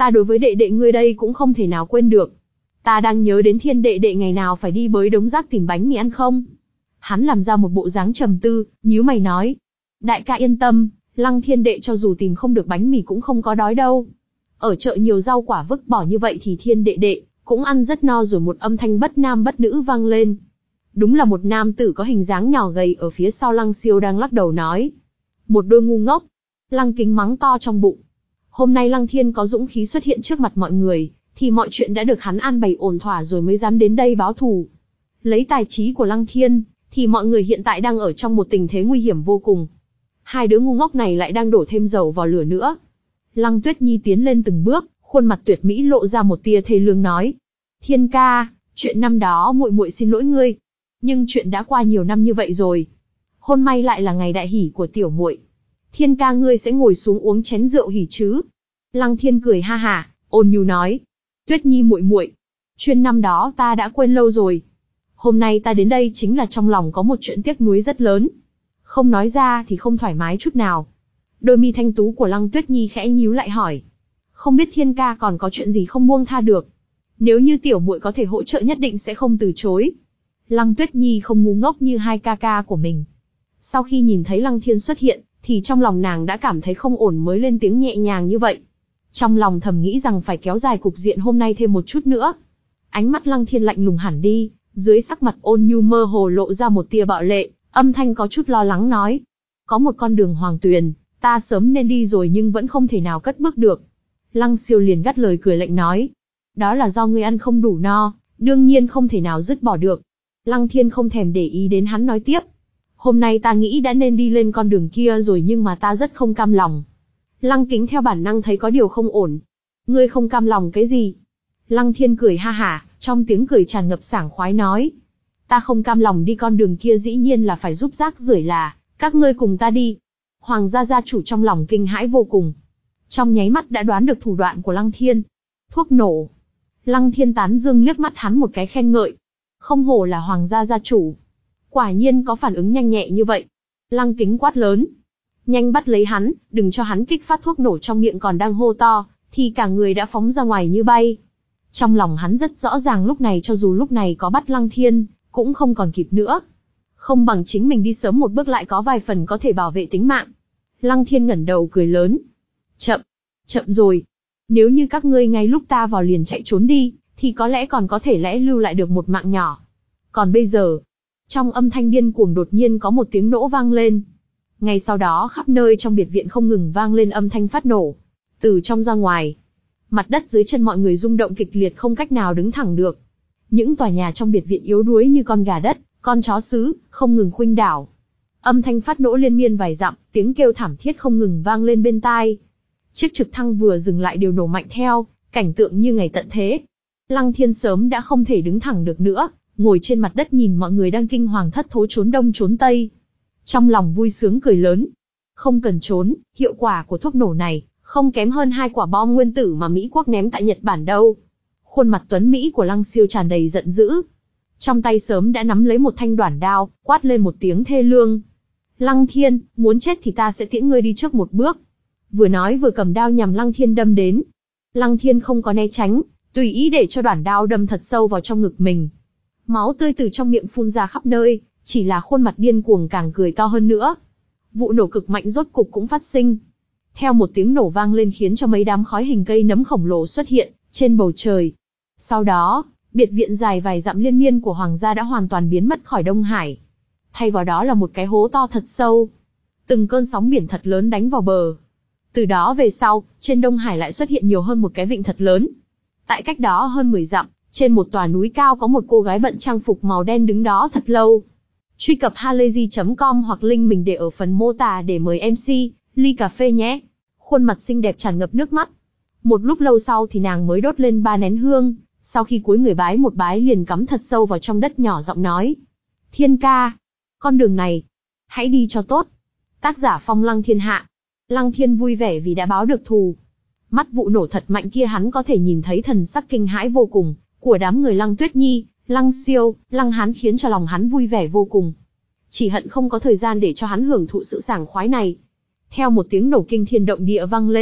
Ta đối với đệ đệ ngươi đây cũng không thể nào quên được. Ta đang nhớ đến Thiên đệ đệ ngày nào phải đi bới đống rác tìm bánh mì ăn không? Hắn làm ra một bộ dáng trầm tư, nhíu mày nói. Đại ca yên tâm, Lăng Thiên đệ cho dù tìm không được bánh mì cũng không có đói đâu. Ở chợ nhiều rau quả vứt bỏ như vậy thì Thiên đệ đệ cũng ăn rất no rồi. Một âm thanh bất nam bất nữ vang lên. Đúng là một nam tử có hình dáng nhỏ gầy ở phía sau Lăng Siêu đang lắc đầu nói. Một đôi ngu ngốc. Lăng Kính mắng to trong bụng. Hôm nay Lăng Thiên có dũng khí xuất hiện trước mặt mọi người, thì mọi chuyện đã được hắn an bày ổn thỏa rồi mới dám đến đây báo thù. Lấy tài trí của Lăng Thiên, thì mọi người hiện tại đang ở trong một tình thế nguy hiểm vô cùng. Hai đứa ngu ngốc này lại đang đổ thêm dầu vào lửa nữa. Lăng Tuyết Nhi tiến lên từng bước, khuôn mặt tuyệt mỹ lộ ra một tia thê lương nói. Thiên ca, chuyện năm đó muội muội xin lỗi ngươi. Nhưng chuyện đã qua nhiều năm như vậy rồi. Hôm nay lại là ngày đại hỷ của tiểu muội. Thiên ca ngươi sẽ ngồi xuống uống chén rượu hỉ chứ? Lăng Thiên cười ha hả, ôn nhu nói. Tuyết Nhi muội muội, chuyện năm đó ta đã quên lâu rồi. Hôm nay ta đến đây chính là trong lòng có một chuyện tiếc nuối rất lớn. Không nói ra thì không thoải mái chút nào. Đôi mi thanh tú của Lăng Tuyết Nhi khẽ nhíu lại hỏi. Không biết Thiên ca còn có chuyện gì không buông tha được. Nếu như tiểu muội có thể hỗ trợ nhất định sẽ không từ chối. Lăng Tuyết Nhi không ngu ngốc như hai ca ca của mình. Sau khi nhìn thấy Lăng Thiên xuất hiện, thì trong lòng nàng đã cảm thấy không ổn mới lên tiếng nhẹ nhàng như vậy. Trong lòng thầm nghĩ rằng phải kéo dài cục diện hôm nay thêm một chút nữa. Ánh mắt Lăng Thiên lạnh lùng hẳn đi, dưới sắc mặt ôn nhu mơ hồ lộ ra một tia bạo lệ, âm thanh có chút lo lắng nói. Có một con đường hoàng tuyền, ta sớm nên đi rồi nhưng vẫn không thể nào cất bước được. Lăng Siêu liền gắt lời cười lạnh nói. Đó là do ngươi ăn không đủ no, đương nhiên không thể nào dứt bỏ được. Lăng Thiên không thèm để ý đến hắn nói tiếp. Hôm nay ta nghĩ đã nên đi lên con đường kia rồi nhưng mà ta rất không cam lòng. Lăng Kính theo bản năng thấy có điều không ổn. Ngươi không cam lòng cái gì? Lăng Thiên cười ha hả, trong tiếng cười tràn ngập sảng khoái nói. Ta không cam lòng đi con đường kia dĩ nhiên là phải giúp rác rưởi là, các ngươi cùng ta đi. Hoàng gia gia chủ trong lòng kinh hãi vô cùng. Trong nháy mắt đã đoán được thủ đoạn của Lăng Thiên. Thuốc nổ. Lăng Thiên tán dương liếc mắt hắn một cái khen ngợi. Không hổ là Hoàng gia gia chủ. Quả nhiên có phản ứng nhanh nhẹ như vậy. Lăng Kính quát lớn. Nhanh bắt lấy hắn, đừng cho hắn kích phát thuốc nổ trong miệng còn đang hô to, thì cả người đã phóng ra ngoài như bay. Trong lòng hắn rất rõ ràng lúc này cho dù lúc này có bắt Lăng Thiên, cũng không còn kịp nữa. Không bằng chính mình đi sớm một bước lại có vài phần có thể bảo vệ tính mạng. Lăng Thiên ngẩng đầu cười lớn. Chậm, chậm rồi. Nếu như các ngươi ngay lúc ta vào liền chạy trốn đi, thì có lẽ còn có thể lẽ lưu lại được một mạng nhỏ. Còn bây giờ, trong âm thanh điên cuồng đột nhiên có một tiếng nổ vang lên. Ngay sau đó khắp nơi trong biệt viện không ngừng vang lên âm thanh phát nổ. Từ trong ra ngoài, mặt đất dưới chân mọi người rung động kịch liệt không cách nào đứng thẳng được. Những tòa nhà trong biệt viện yếu đuối như con gà đất, con chó sứ, không ngừng khuynh đảo. Âm thanh phát nổ liên miên vài dặm, tiếng kêu thảm thiết không ngừng vang lên bên tai. Chiếc trực thăng vừa dừng lại đều nổ mạnh theo, cảnh tượng như ngày tận thế. Lăng Thiên sớm đã không thể đứng thẳng được nữa, ngồi trên mặt đất nhìn mọi người đang kinh hoàng thất thố trốn đông trốn tây. Trong lòng vui sướng cười lớn. Không cần trốn, hiệu quả của thuốc nổ này, không kém hơn hai quả bom nguyên tử mà Mỹ quốc ném tại Nhật Bản đâu. Khuôn mặt tuấn Mỹ của Lăng Siêu tràn đầy giận dữ. Trong tay sớm đã nắm lấy một thanh đoản đao, quát lên một tiếng thê lương. Lăng Thiên, muốn chết thì ta sẽ tiễn ngươi đi trước một bước. Vừa nói vừa cầm đao nhằm Lăng Thiên đâm đến. Lăng Thiên không có né tránh, tùy ý để cho đoản đao đâm thật sâu vào trong ngực mình. Máu tươi từ trong miệng phun ra khắp nơi, chỉ là khuôn mặt điên cuồng càng cười to hơn nữa. Vụ nổ cực mạnh rốt cục cũng phát sinh. Theo một tiếng nổ vang lên khiến cho mấy đám khói hình cây nấm khổng lồ xuất hiện trên bầu trời. Sau đó, biệt viện dài vài dặm liên miên của Hoàng gia đã hoàn toàn biến mất khỏi Đông Hải. Thay vào đó là một cái hố to thật sâu. Từng cơn sóng biển thật lớn đánh vào bờ. Từ đó về sau, trên Đông Hải lại xuất hiện nhiều hơn một cái vịnh thật lớn. Tại cách đó hơn mười dặm, trên một tòa núi cao có một cô gái bận trang phục màu đen đứng đó thật lâu. Truy cập halayzi chấm com hoặc link mình để ở phần mô tả để mời em xê, ly cà phê nhé. Khuôn mặt xinh đẹp tràn ngập nước mắt. Một lúc lâu sau thì nàng mới đốt lên ba nén hương, sau khi cúi người bái một bái liền cắm thật sâu vào trong đất nhỏ giọng nói. Thiên ca, con đường này, hãy đi cho tốt. Tác giả Phong Lăng Thiên Hạ. Lăng Thiên vui vẻ vì đã báo được thù. Mắt vụ nổ thật mạnh kia hắn có thể nhìn thấy thần sắc kinh hãi vô cùng của đám người Lăng Tuyết Nhi, Lăng Siêu, Lăng Hán khiến cho lòng hắn vui vẻ vô cùng. Chỉ hận không có thời gian để cho hắn hưởng thụ sự sảng khoái này. Theo một tiếng nổ kinh thiên động địa vang lên,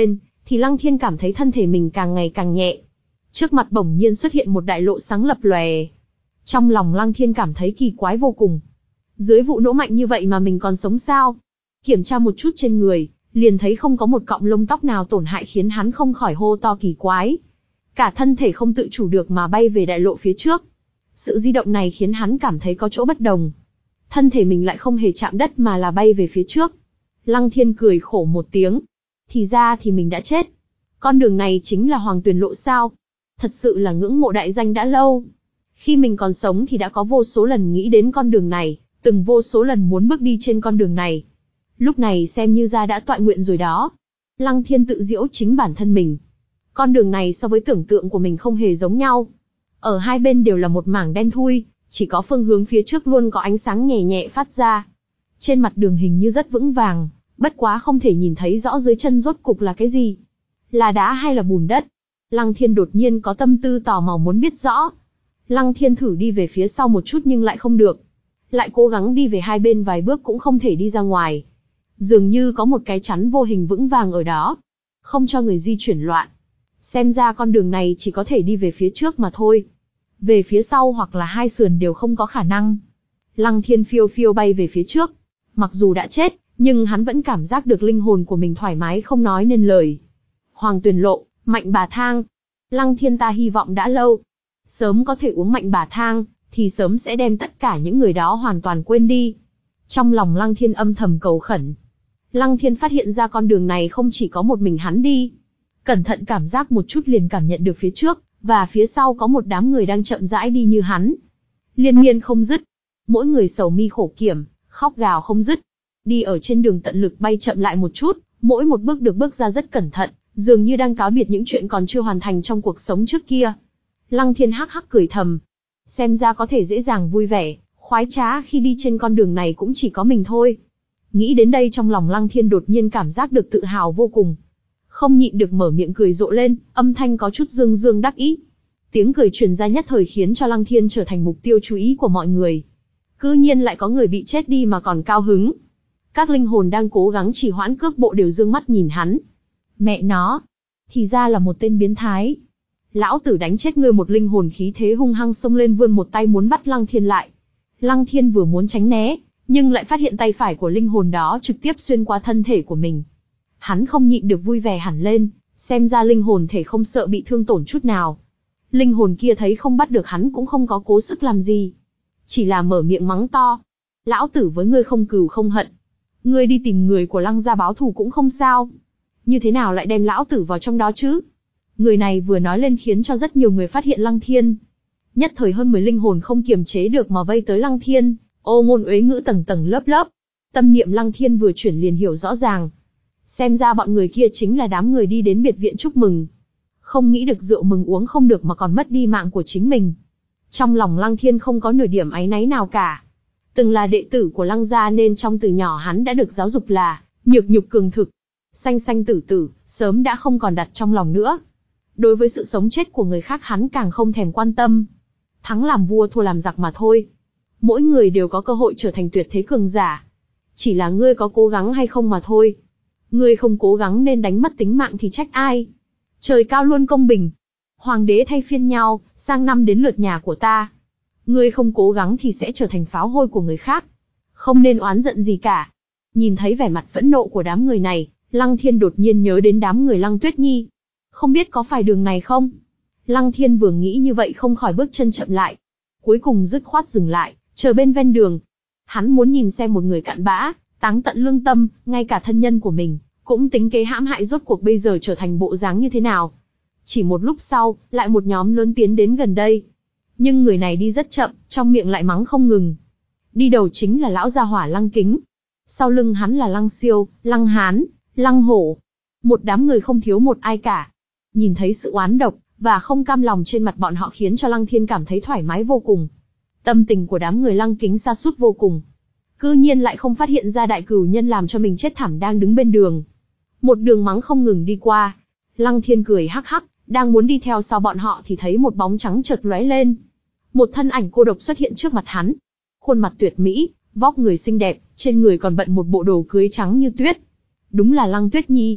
thì Lăng Thiên cảm thấy thân thể mình càng ngày càng nhẹ. Trước mặt bỗng nhiên xuất hiện một đại lộ sáng lập lòe. Trong lòng Lăng Thiên cảm thấy kỳ quái vô cùng. Dưới vụ nổ mạnh như vậy mà mình còn sống sao? Kiểm tra một chút trên người, liền thấy không có một cọng lông tóc nào tổn hại khiến hắn không khỏi hô to kỳ quái. Cả thân thể không tự chủ được mà bay về đại lộ phía trước. Sự di động này khiến hắn cảm thấy có chỗ bất đồng. Thân thể mình lại không hề chạm đất mà là bay về phía trước. Lăng Thiên cười khổ một tiếng. Thì ra thì mình đã chết. Con đường này chính là Hoàng Tuyền Lộ sao? Thật sự là ngưỡng mộ đại danh đã lâu. Khi mình còn sống thì đã có vô số lần nghĩ đến con đường này, từng vô số lần muốn bước đi trên con đường này. Lúc này xem như ra đã tọa nguyện rồi đó. Lăng Thiên tự giễu chính bản thân mình. Con đường này so với tưởng tượng của mình không hề giống nhau. Ở hai bên đều là một mảng đen thui, chỉ có phương hướng phía trước luôn có ánh sáng nhẹ nhẹ phát ra. Trên mặt đường hình như rất vững vàng, bất quá không thể nhìn thấy rõ dưới chân rốt cục là cái gì. Là đá hay là bùn đất? Lăng Thiên đột nhiên có tâm tư tò mò muốn biết rõ. Lăng Thiên thử đi về phía sau một chút nhưng lại không được. Lại cố gắng đi về hai bên vài bước cũng không thể đi ra ngoài. Dường như có một cái chắn vô hình vững vàng ở đó, không cho người di chuyển loạn. Xem ra con đường này chỉ có thể đi về phía trước mà thôi. Về phía sau hoặc là hai sườn đều không có khả năng. Lăng Thiên phiêu phiêu bay về phía trước. Mặc dù đã chết, nhưng hắn vẫn cảm giác được linh hồn của mình thoải mái không nói nên lời. Hoàng Tuyền Lộ, Mạnh Bà Thang. Lăng Thiên ta hy vọng đã lâu. Sớm có thể uống Mạnh Bà Thang, thì sớm sẽ đem tất cả những người đó hoàn toàn quên đi. Trong lòng Lăng Thiên âm thầm cầu khẩn. Lăng Thiên phát hiện ra con đường này không chỉ có một mình hắn đi. Cẩn thận cảm giác một chút liền cảm nhận được phía trước, và phía sau có một đám người đang chậm rãi đi như hắn. Liên miên không dứt. Mỗi người sầu mi khổ kiểm, khóc gào không dứt. Đi ở trên đường tận lực bay chậm lại một chút, mỗi một bước được bước ra rất cẩn thận, dường như đang cáo biệt những chuyện còn chưa hoàn thành trong cuộc sống trước kia. Lăng Thiên hắc hắc cười thầm. Xem ra có thể dễ dàng vui vẻ, khoái trá khi đi trên con đường này cũng chỉ có mình thôi. Nghĩ đến đây trong lòng Lăng Thiên đột nhiên cảm giác được tự hào vô cùng. Không nhịn được mở miệng cười rộ lên, âm thanh có chút dương dương đắc ý. Tiếng cười truyền ra nhất thời khiến cho Lăng Thiên trở thành mục tiêu chú ý của mọi người. Cư nhiên lại có người bị chết đi mà còn cao hứng. Các linh hồn đang cố gắng trì hoãn cước bộ đều dương mắt nhìn hắn. Mẹ nó, thì ra là một tên biến thái. Lão tử đánh chết ngươi. Một linh hồn khí thế hung hăng xông lên vươn một tay muốn bắt Lăng Thiên lại. Lăng Thiên vừa muốn tránh né, nhưng lại phát hiện tay phải của linh hồn đó trực tiếp xuyên qua thân thể của mình. Hắn không nhịn được vui vẻ hẳn lên, xem ra linh hồn thể không sợ bị thương tổn chút nào. Linh hồn kia thấy không bắt được hắn cũng không có cố sức làm gì. Chỉ là mở miệng mắng to. Lão tử với ngươi không cừu không hận. Ngươi đi tìm người của Lăng gia báo thù cũng không sao. Như thế nào lại đem lão tử vào trong đó chứ? Người này vừa nói lên khiến cho rất nhiều người phát hiện Lăng Thiên. Nhất thời hơn mười linh hồn không kiềm chế được mà vây tới Lăng Thiên, ô ngôn uế ngữ tầng tầng lớp lớp. Tâm niệm Lăng Thiên vừa chuyển liền hiểu rõ ràng. Xem ra bọn người kia chính là đám người đi đến biệt viện chúc mừng. Không nghĩ được rượu mừng uống không được mà còn mất đi mạng của chính mình. Trong lòng Lăng Thiên không có nửa điểm áy náy nào cả. Từng là đệ tử của Lăng gia nên trong từ nhỏ hắn đã được giáo dục là nhược nhục cường thực. Sanh sanh tử tử, sớm đã không còn đặt trong lòng nữa. Đối với sự sống chết của người khác hắn càng không thèm quan tâm. Thắng làm vua thua làm giặc mà thôi. Mỗi người đều có cơ hội trở thành tuyệt thế cường giả. Chỉ là ngươi có cố gắng hay không mà thôi. Ngươi không cố gắng nên đánh mất tính mạng thì trách ai? Trời cao luôn công bình. Hoàng đế thay phiên nhau, sang năm đến lượt nhà của ta. Ngươi không cố gắng thì sẽ trở thành pháo hôi của người khác. Không nên oán giận gì cả. Nhìn thấy vẻ mặt phẫn nộ của đám người này, Lăng Thiên đột nhiên nhớ đến đám người Lăng Tuyết Nhi. Không biết có phải đường này không? Lăng Thiên vừa nghĩ như vậy không khỏi bước chân chậm lại. Cuối cùng dứt khoát dừng lại, chờ bên ven đường. Hắn muốn nhìn xem một người cặn bã, táng tận lương tâm, ngay cả thân nhân của mình, cũng tính kế hãm hại rốt cuộc bây giờ trở thành bộ dáng như thế nào. Chỉ một lúc sau, lại một nhóm lớn tiến đến gần đây. Nhưng người này đi rất chậm, trong miệng lại mắng không ngừng. Đi đầu chính là lão gia hỏa Lăng Kính. Sau lưng hắn là Lăng Siêu, Lăng Hán, Lăng Hổ. Một đám người không thiếu một ai cả. Nhìn thấy sự oán độc và không cam lòng trên mặt bọn họ khiến cho Lăng Thiên cảm thấy thoải mái vô cùng. Tâm tình của đám người Lăng Kính sa sút vô cùng. Cư nhiên lại không phát hiện ra đại cửu nhân làm cho mình chết thảm đang đứng bên đường. Một đường mắng không ngừng đi qua. Lăng Thiên cười hắc hắc, đang muốn đi theo sau bọn họ thì thấy một bóng trắng chợt lóe lên. Một thân ảnh cô độc xuất hiện trước mặt hắn. Khuôn mặt tuyệt mỹ, vóc người xinh đẹp, trên người còn bận một bộ đồ cưới trắng như tuyết. Đúng là Lăng Tuyết Nhi.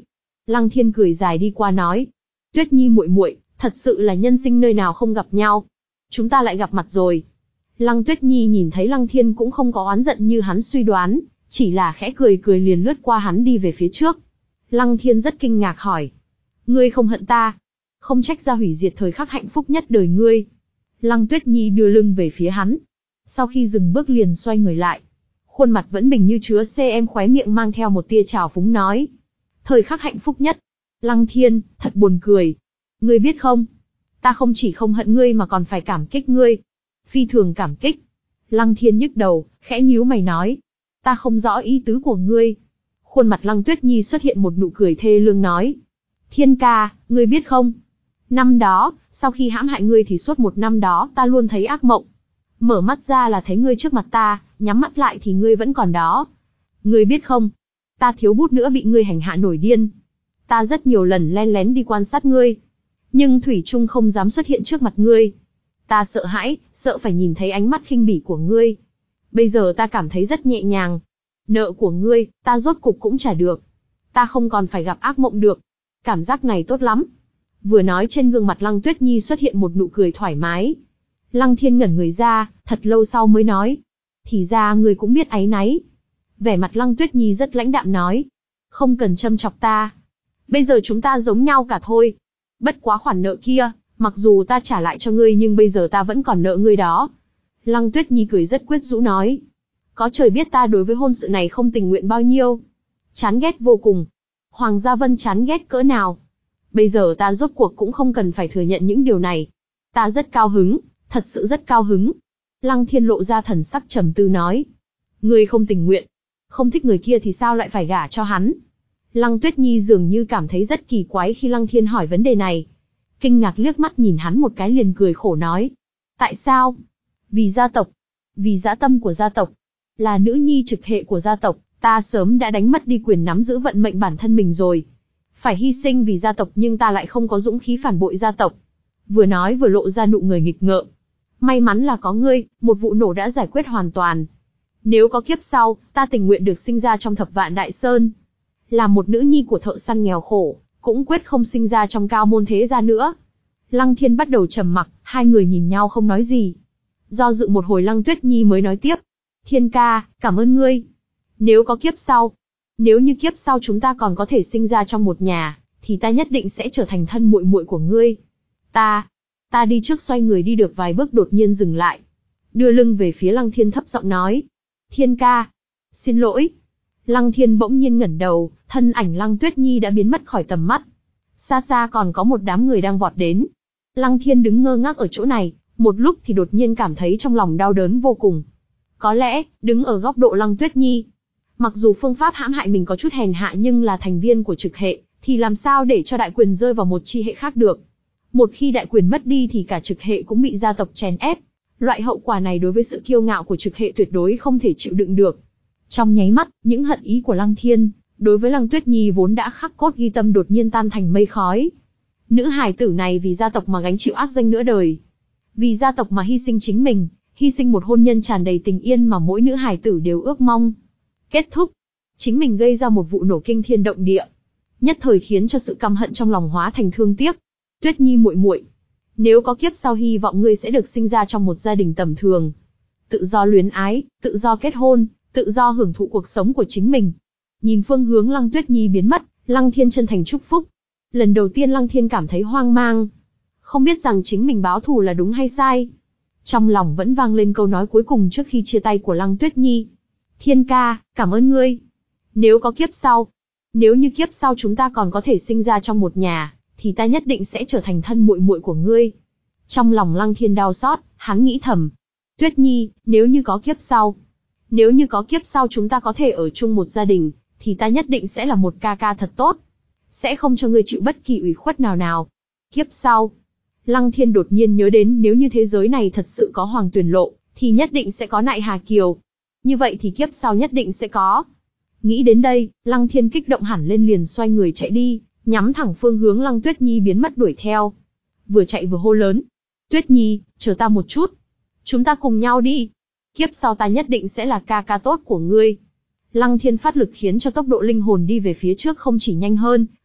Lăng Thiên cười dài đi qua nói. Tuyết Nhi muội muội, thật sự là nhân sinh nơi nào không gặp nhau. Chúng ta lại gặp mặt rồi. Lăng Tuyết Nhi nhìn thấy Lăng Thiên cũng không có oán giận như hắn suy đoán, chỉ là khẽ cười cười liền lướt qua hắn đi về phía trước. Lăng Thiên rất kinh ngạc hỏi. Ngươi không hận ta? Không trách ra hủy diệt thời khắc hạnh phúc nhất đời ngươi. Lăng Tuyết Nhi đưa lưng về phía hắn. Sau khi dừng bước liền xoay người lại. Khuôn mặt vẫn bình như chứa cm, khóe miệng mang theo một tia trào phúng nói. Thời khắc hạnh phúc nhất. Lăng Thiên, thật buồn cười. Ngươi biết không? Ta không chỉ không hận ngươi mà còn phải cảm kích ngươi. Phi thường cảm kích. Lăng Thiên nhức đầu, khẽ nhíu mày nói. Ta không rõ ý tứ của ngươi. Khuôn mặt Lăng Tuyết Nhi xuất hiện một nụ cười thê lương nói. Thiên ca, ngươi biết không? Năm đó, sau khi hãm hại ngươi thì suốt một năm đó ta luôn thấy ác mộng. Mở mắt ra là thấy ngươi trước mặt ta, nhắm mắt lại thì ngươi vẫn còn đó. Ngươi biết không? Ta thiếu bút nữa bị ngươi hành hạ nổi điên. Ta rất nhiều lần len lén đi quan sát ngươi. Nhưng thủy chung không dám xuất hiện trước mặt ngươi. Ta sợ hãi, sợ phải nhìn thấy ánh mắt khinh bỉ của ngươi. Bây giờ ta cảm thấy rất nhẹ nhàng. Nợ của ngươi, ta rốt cục cũng trả được. Ta không còn phải gặp ác mộng được. Cảm giác này tốt lắm. Vừa nói trên gương mặt Lăng Tuyết Nhi xuất hiện một nụ cười thoải mái. Lăng Thiên ngẩn người ra, thật lâu sau mới nói. Thì ra ngươi cũng biết áy náy. Vẻ mặt Lăng Tuyết Nhi rất lãnh đạm nói. Không cần châm chọc ta. Bây giờ chúng ta giống nhau cả thôi. Bất quá khoản nợ kia, mặc dù ta trả lại cho ngươi nhưng bây giờ ta vẫn còn nợ ngươi đó. Lăng Tuyết Nhi cười rất quyết rũ nói. Có trời biết ta đối với hôn sự này không tình nguyện bao nhiêu. Chán ghét vô cùng. Hoàng Gia Vân chán ghét cỡ nào. Bây giờ ta rốt cuộc cũng không cần phải thừa nhận những điều này. Ta rất cao hứng, thật sự rất cao hứng. Lăng Thiên lộ ra thần sắc trầm tư nói. Ngươi không tình nguyện. Không thích người kia thì sao lại phải gả cho hắn? Lăng Tuyết Nhi dường như cảm thấy rất kỳ quái khi Lăng Thiên hỏi vấn đề này. Kinh ngạc liếc mắt nhìn hắn một cái liền cười khổ nói. Tại sao? Vì gia tộc. Vì dã tâm của gia tộc. Là nữ nhi trực hệ của gia tộc, ta sớm đã đánh mất đi quyền nắm giữ vận mệnh bản thân mình rồi. Phải hy sinh vì gia tộc nhưng ta lại không có dũng khí phản bội gia tộc. Vừa nói vừa lộ ra nụ người nghịch ngợm. May mắn là có ngươi, một vụ nổ đã giải quyết hoàn toàn. Nếu có kiếp sau, ta tình nguyện được sinh ra trong thập vạn đại sơn. Là một nữ nhi của thợ săn nghèo khổ, cũng quyết không sinh ra trong cao môn thế gia nữa. Lăng Thiên bắt đầu trầm mặc, hai người nhìn nhau không nói gì. Do dự một hồi Lăng Tuyết Nhi mới nói tiếp. Thiên ca, cảm ơn ngươi. Nếu có kiếp sau, nếu như kiếp sau chúng ta còn có thể sinh ra trong một nhà, thì ta nhất định sẽ trở thành thân muội muội của ngươi. Ta, ta đi trước xoay người đi được vài bước đột nhiên dừng lại. Đưa lưng về phía Lăng Thiên thấp giọng nói. Thiên ca, xin lỗi. Lăng Thiên bỗng nhiên ngẩng đầu, thân ảnh Lăng Tuyết Nhi đã biến mất khỏi tầm mắt. Xa xa còn có một đám người đang vọt đến. Lăng Thiên đứng ngơ ngác ở chỗ này, một lúc thì đột nhiên cảm thấy trong lòng đau đớn vô cùng. Có lẽ, đứng ở góc độ Lăng Tuyết Nhi, mặc dù phương pháp hãm hại mình có chút hèn hạ nhưng là thành viên của trực hệ, thì làm sao để cho đại quyền rơi vào một chi hệ khác được. Một khi đại quyền mất đi thì cả trực hệ cũng bị gia tộc chèn ép. Loại hậu quả này đối với sự kiêu ngạo của trực hệ tuyệt đối không thể chịu đựng được. Trong nháy mắt, những hận ý của Lăng Thiên, đối với Lăng Tuyết Nhi vốn đã khắc cốt ghi tâm đột nhiên tan thành mây khói. Nữ hài tử này vì gia tộc mà gánh chịu ác danh nửa đời. Vì gia tộc mà hy sinh chính mình, hy sinh một hôn nhân tràn đầy tình yên mà mỗi nữ hài tử đều ước mong. Kết thúc, chính mình gây ra một vụ nổ kinh thiên động địa, nhất thời khiến cho sự căm hận trong lòng hóa thành thương tiếc. Tuyết Nhi muội muội, nếu có kiếp sau hy vọng ngươi sẽ được sinh ra trong một gia đình tầm thường, tự do luyến ái, tự do kết hôn, tự do hưởng thụ cuộc sống của chính mình. Nhìn phương hướng Lăng Tuyết Nhi biến mất, Lăng Thiên chân thành chúc phúc. Lần đầu tiên Lăng Thiên cảm thấy hoang mang, không biết rằng chính mình báo thù là đúng hay sai. Trong lòng vẫn vang lên câu nói cuối cùng trước khi chia tay của Lăng Tuyết Nhi. Thiên ca, cảm ơn ngươi. Nếu có kiếp sau, nếu như kiếp sau chúng ta còn có thể sinh ra trong một nhà, thì ta nhất định sẽ trở thành thân muội muội của ngươi. Trong lòng Lăng Thiên đau xót, hắn nghĩ thầm. Tuyết Nhi, nếu như có kiếp sau, nếu như có kiếp sau chúng ta có thể ở chung một gia đình, thì ta nhất định sẽ là một ca ca thật tốt. Sẽ không cho ngươi chịu bất kỳ ủy khuất nào nào. Kiếp sau. Lăng Thiên đột nhiên nhớ đến nếu như thế giới này thật sự có Hoàng Tuyền Lộ, thì nhất định sẽ có Nại Hà Kiều. Như vậy thì kiếp sau nhất định sẽ có. Nghĩ đến đây, Lăng Thiên kích động hẳn lên liền xoay người chạy đi, nhắm thẳng phương hướng Lăng Tuyết Nhi biến mất đuổi theo. Vừa chạy vừa hô lớn. Tuyết Nhi, chờ ta một chút. Chúng ta cùng nhau đi. Kiếp sau ta nhất định sẽ là ca ca tốt của ngươi. Lăng Thiên phát lực khiến cho tốc độ linh hồn đi về phía trước không chỉ nhanh hơn,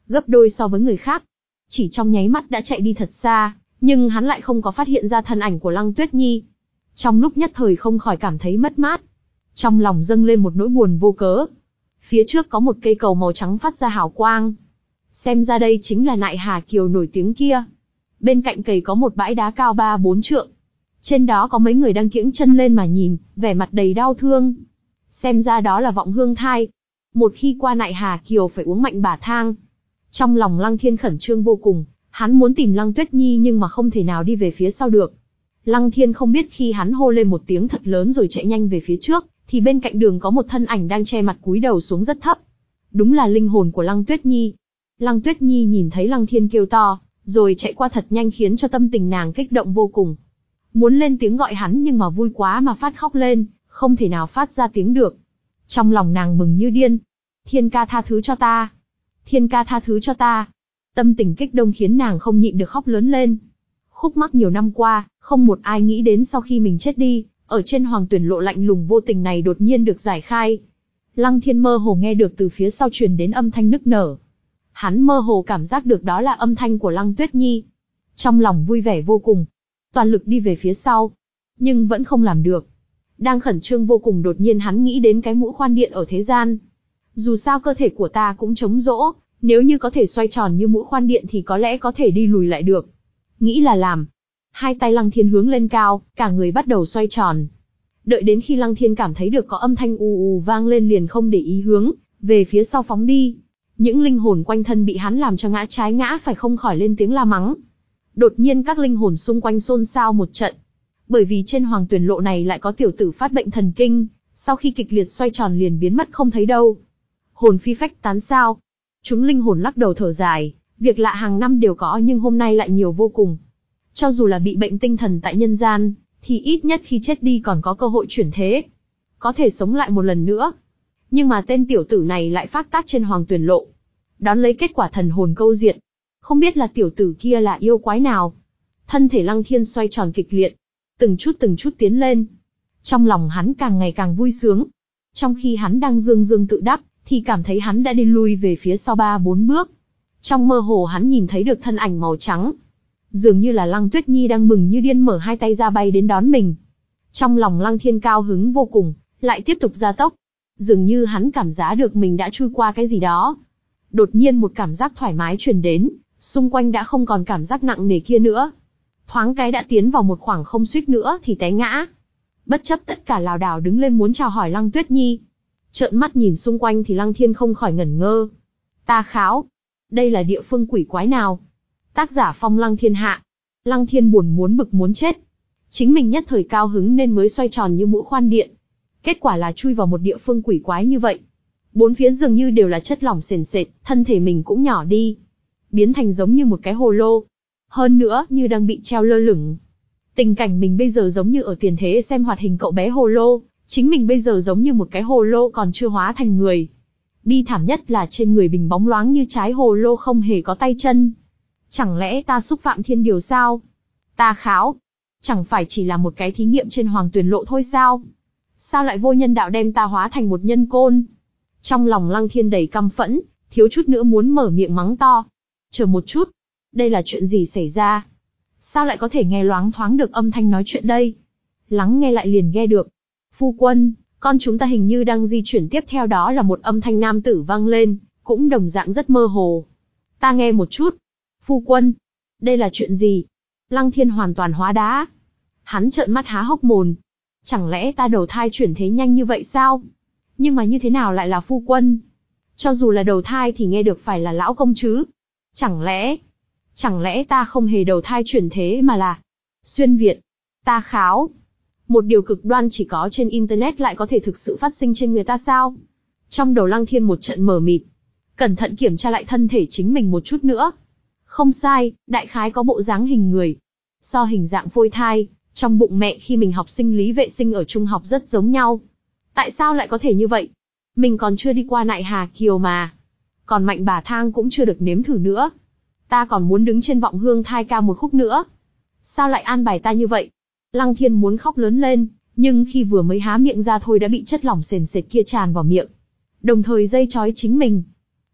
gấp đôi so với người khác. Chỉ trong nháy mắt đã chạy đi thật xa, nhưng hắn lại không có phát hiện ra thân ảnh của Lăng Tuyết Nhi. Trong lúc nhất thời không khỏi cảm thấy mất mát. Trong lòng dâng lên một nỗi buồn vô cớ. Phía trước có một cây cầu màu trắng phát ra hào quang. Xem ra đây chính là Nại Hà Kiều nổi tiếng kia. Bên cạnh cây có một bãi đá cao ba bốn trượng. Trên đó có mấy người đang kiễng chân lên mà nhìn, vẻ mặt đầy đau thương. Xem ra đó là vọng hương thai. Một khi qua Nại Hà Kiều phải uống mạnh bả thang. Trong lòng Lăng Thiên khẩn trương vô cùng, hắn muốn tìm Lăng Tuyết Nhi nhưng mà không thể nào đi về phía sau được. Lăng Thiên không biết khi hắn hô lên một tiếng thật lớn rồi chạy nhanh về phía trước, thì bên cạnh đường có một thân ảnh đang che mặt cúi đầu xuống rất thấp. Đúng là linh hồn của Lăng Tuyết Nhi. Lăng Tuyết Nhi nhìn thấy Lăng Thiên kêu to, rồi chạy qua thật nhanh khiến cho tâm tình nàng kích động vô cùng. Muốn lên tiếng gọi hắn nhưng mà vui quá mà phát khóc lên, không thể nào phát ra tiếng được. Trong lòng nàng mừng như điên. Thiên ca tha thứ cho ta. Thiên ca tha thứ cho ta. Tâm tình kích động khiến nàng không nhịn được khóc lớn lên. Khúc mắc nhiều năm qua, không một ai nghĩ đến sau khi mình chết đi, ở trên Hoàng Tuyển Lộ lạnh lùng vô tình này đột nhiên được giải khai. Lăng Thiên mơ hồ nghe được từ phía sau truyền đến âm thanh nức nở. Hắn mơ hồ cảm giác được đó là âm thanh của Lăng Tuyết Nhi. Trong lòng vui vẻ vô cùng, toàn lực đi về phía sau, nhưng vẫn không làm được. Đang khẩn trương vô cùng đột nhiên hắn nghĩ đến cái mũi khoan điện ở thế gian. Dù sao cơ thể của ta cũng trống rỗng, nếu như có thể xoay tròn như mũi khoan điện thì có lẽ có thể đi lùi lại được. Nghĩ là làm. Hai tay Lăng Thiên hướng lên cao, cả người bắt đầu xoay tròn. Đợi đến khi Lăng Thiên cảm thấy được có âm thanh ù ù vang lên liền không để ý hướng, về phía sau phóng đi. Những linh hồn quanh thân bị hắn làm cho ngã trái ngã phải không khỏi lên tiếng la mắng. Đột nhiên các linh hồn xung quanh xôn xao một trận. Bởi vì trên Hoàng Tuyển Lộ này lại có tiểu tử phát bệnh thần kinh, sau khi kịch liệt xoay tròn liền biến mất không thấy đâu. Hồn phi phách tán sao? Chúng linh hồn lắc đầu thở dài, việc lạ hàng năm đều có nhưng hôm nay lại nhiều vô cùng. Cho dù là bị bệnh tinh thần tại nhân gian, thì ít nhất khi chết đi còn có cơ hội chuyển thế. Có thể sống lại một lần nữa. Nhưng mà tên tiểu tử này lại phát tác trên Hoàng Tuyển Lộ. Đón lấy kết quả thần hồn câu diệt. Không biết là tiểu tử kia là yêu quái nào. Thân thể Lăng Thiên xoay tròn kịch liệt. Từng chút từng chút tiến lên. Trong lòng hắn càng ngày càng vui sướng. Trong khi hắn đang dương dương tự đắc, thì cảm thấy hắn đã đi lui về phía sau ba bốn bước. Trong mơ hồ hắn nhìn thấy được thân ảnh màu trắng. Dường như là Lăng Tuyết Nhi đang mừng như điên mở hai tay ra bay đến đón mình. Trong lòng Lăng Thiên cao hứng vô cùng, lại tiếp tục gia tốc. Dường như hắn cảm giác được mình đã chui qua cái gì đó. Đột nhiên một cảm giác thoải mái truyền đến, xung quanh đã không còn cảm giác nặng nề kia nữa. Thoáng cái đã tiến vào một khoảng không suýt nữa thì té ngã. Bất chấp tất cả lảo đảo đứng lên muốn chào hỏi Lăng Tuyết Nhi. Trợn mắt nhìn xung quanh thì Lăng Thiên không khỏi ngẩn ngơ. Ta kháo, đây là địa phương quỷ quái nào? Tác giả Phong Lăng Thiên Hạ. Lăng Thiên buồn muốn bực muốn chết. Chính mình nhất thời cao hứng nên mới xoay tròn như mũi khoan điện. Kết quả là chui vào một địa phương quỷ quái như vậy. Bốn phía dường như đều là chất lỏng sền sệt, thân thể mình cũng nhỏ đi. Biến thành giống như một cái hồ lô. Hơn nữa như đang bị treo lơ lửng. Tình cảnh mình bây giờ giống như ở tiền thế xem hoạt hình cậu bé hồ lô. Chính mình bây giờ giống như một cái hồ lô còn chưa hóa thành người. Bi thảm nhất là trên người bình bóng loáng như trái hồ lô không hề có tay chân. Chẳng lẽ ta xúc phạm thiên điều sao? Ta kháo. Chẳng phải chỉ là một cái thí nghiệm trên Hoàng Tuyển Lộ thôi sao? Sao lại vô nhân đạo đem ta hóa thành một nhân côn? Trong lòng Lăng Thiên đầy căm phẫn, thiếu chút nữa muốn mở miệng mắng to. Chờ một chút, đây là chuyện gì xảy ra? Sao lại có thể nghe loáng thoáng được âm thanh nói chuyện đây? Lắng nghe lại liền nghe được. Phu quân, con chúng ta hình như đang di chuyển tiếp theo đó là một âm thanh nam tử vang lên, cũng đồng dạng rất mơ hồ. Ta nghe một chút. Phu quân, đây là chuyện gì? Lăng Thiên hoàn toàn hóa đá. Hắn trợn mắt há hốc mồm. Chẳng lẽ ta đầu thai chuyển thế nhanh như vậy sao? Nhưng mà như thế nào lại là phu quân? Cho dù là đầu thai thì nghe được phải là lão công chứ? Chẳng lẽ... Chẳng lẽ ta không hề đầu thai chuyển thế mà là... Xuyên Việt. Ta kháo. Một điều cực đoan chỉ có trên Internet lại có thể thực sự phát sinh trên người ta sao? Trong đầu Lăng Thiên một trận mờ mịt. Cẩn thận kiểm tra lại thân thể chính mình một chút nữa. Không sai, đại khái có bộ dáng hình người. So hình dạng phôi thai, trong bụng mẹ khi mình học sinh lý vệ sinh ở trung học rất giống nhau. Tại sao lại có thể như vậy? Mình còn chưa đi qua Nại Hà Kiều mà. Còn mạnh bà thang cũng chưa được nếm thử nữa. Ta còn muốn đứng trên vọng hương thai ca một khúc nữa. Sao lại an bài ta như vậy? Lăng Thiên muốn khóc lớn lên, nhưng khi vừa mới há miệng ra thôi đã bị chất lỏng sền sệt kia tràn vào miệng. Đồng thời dây trói chính mình.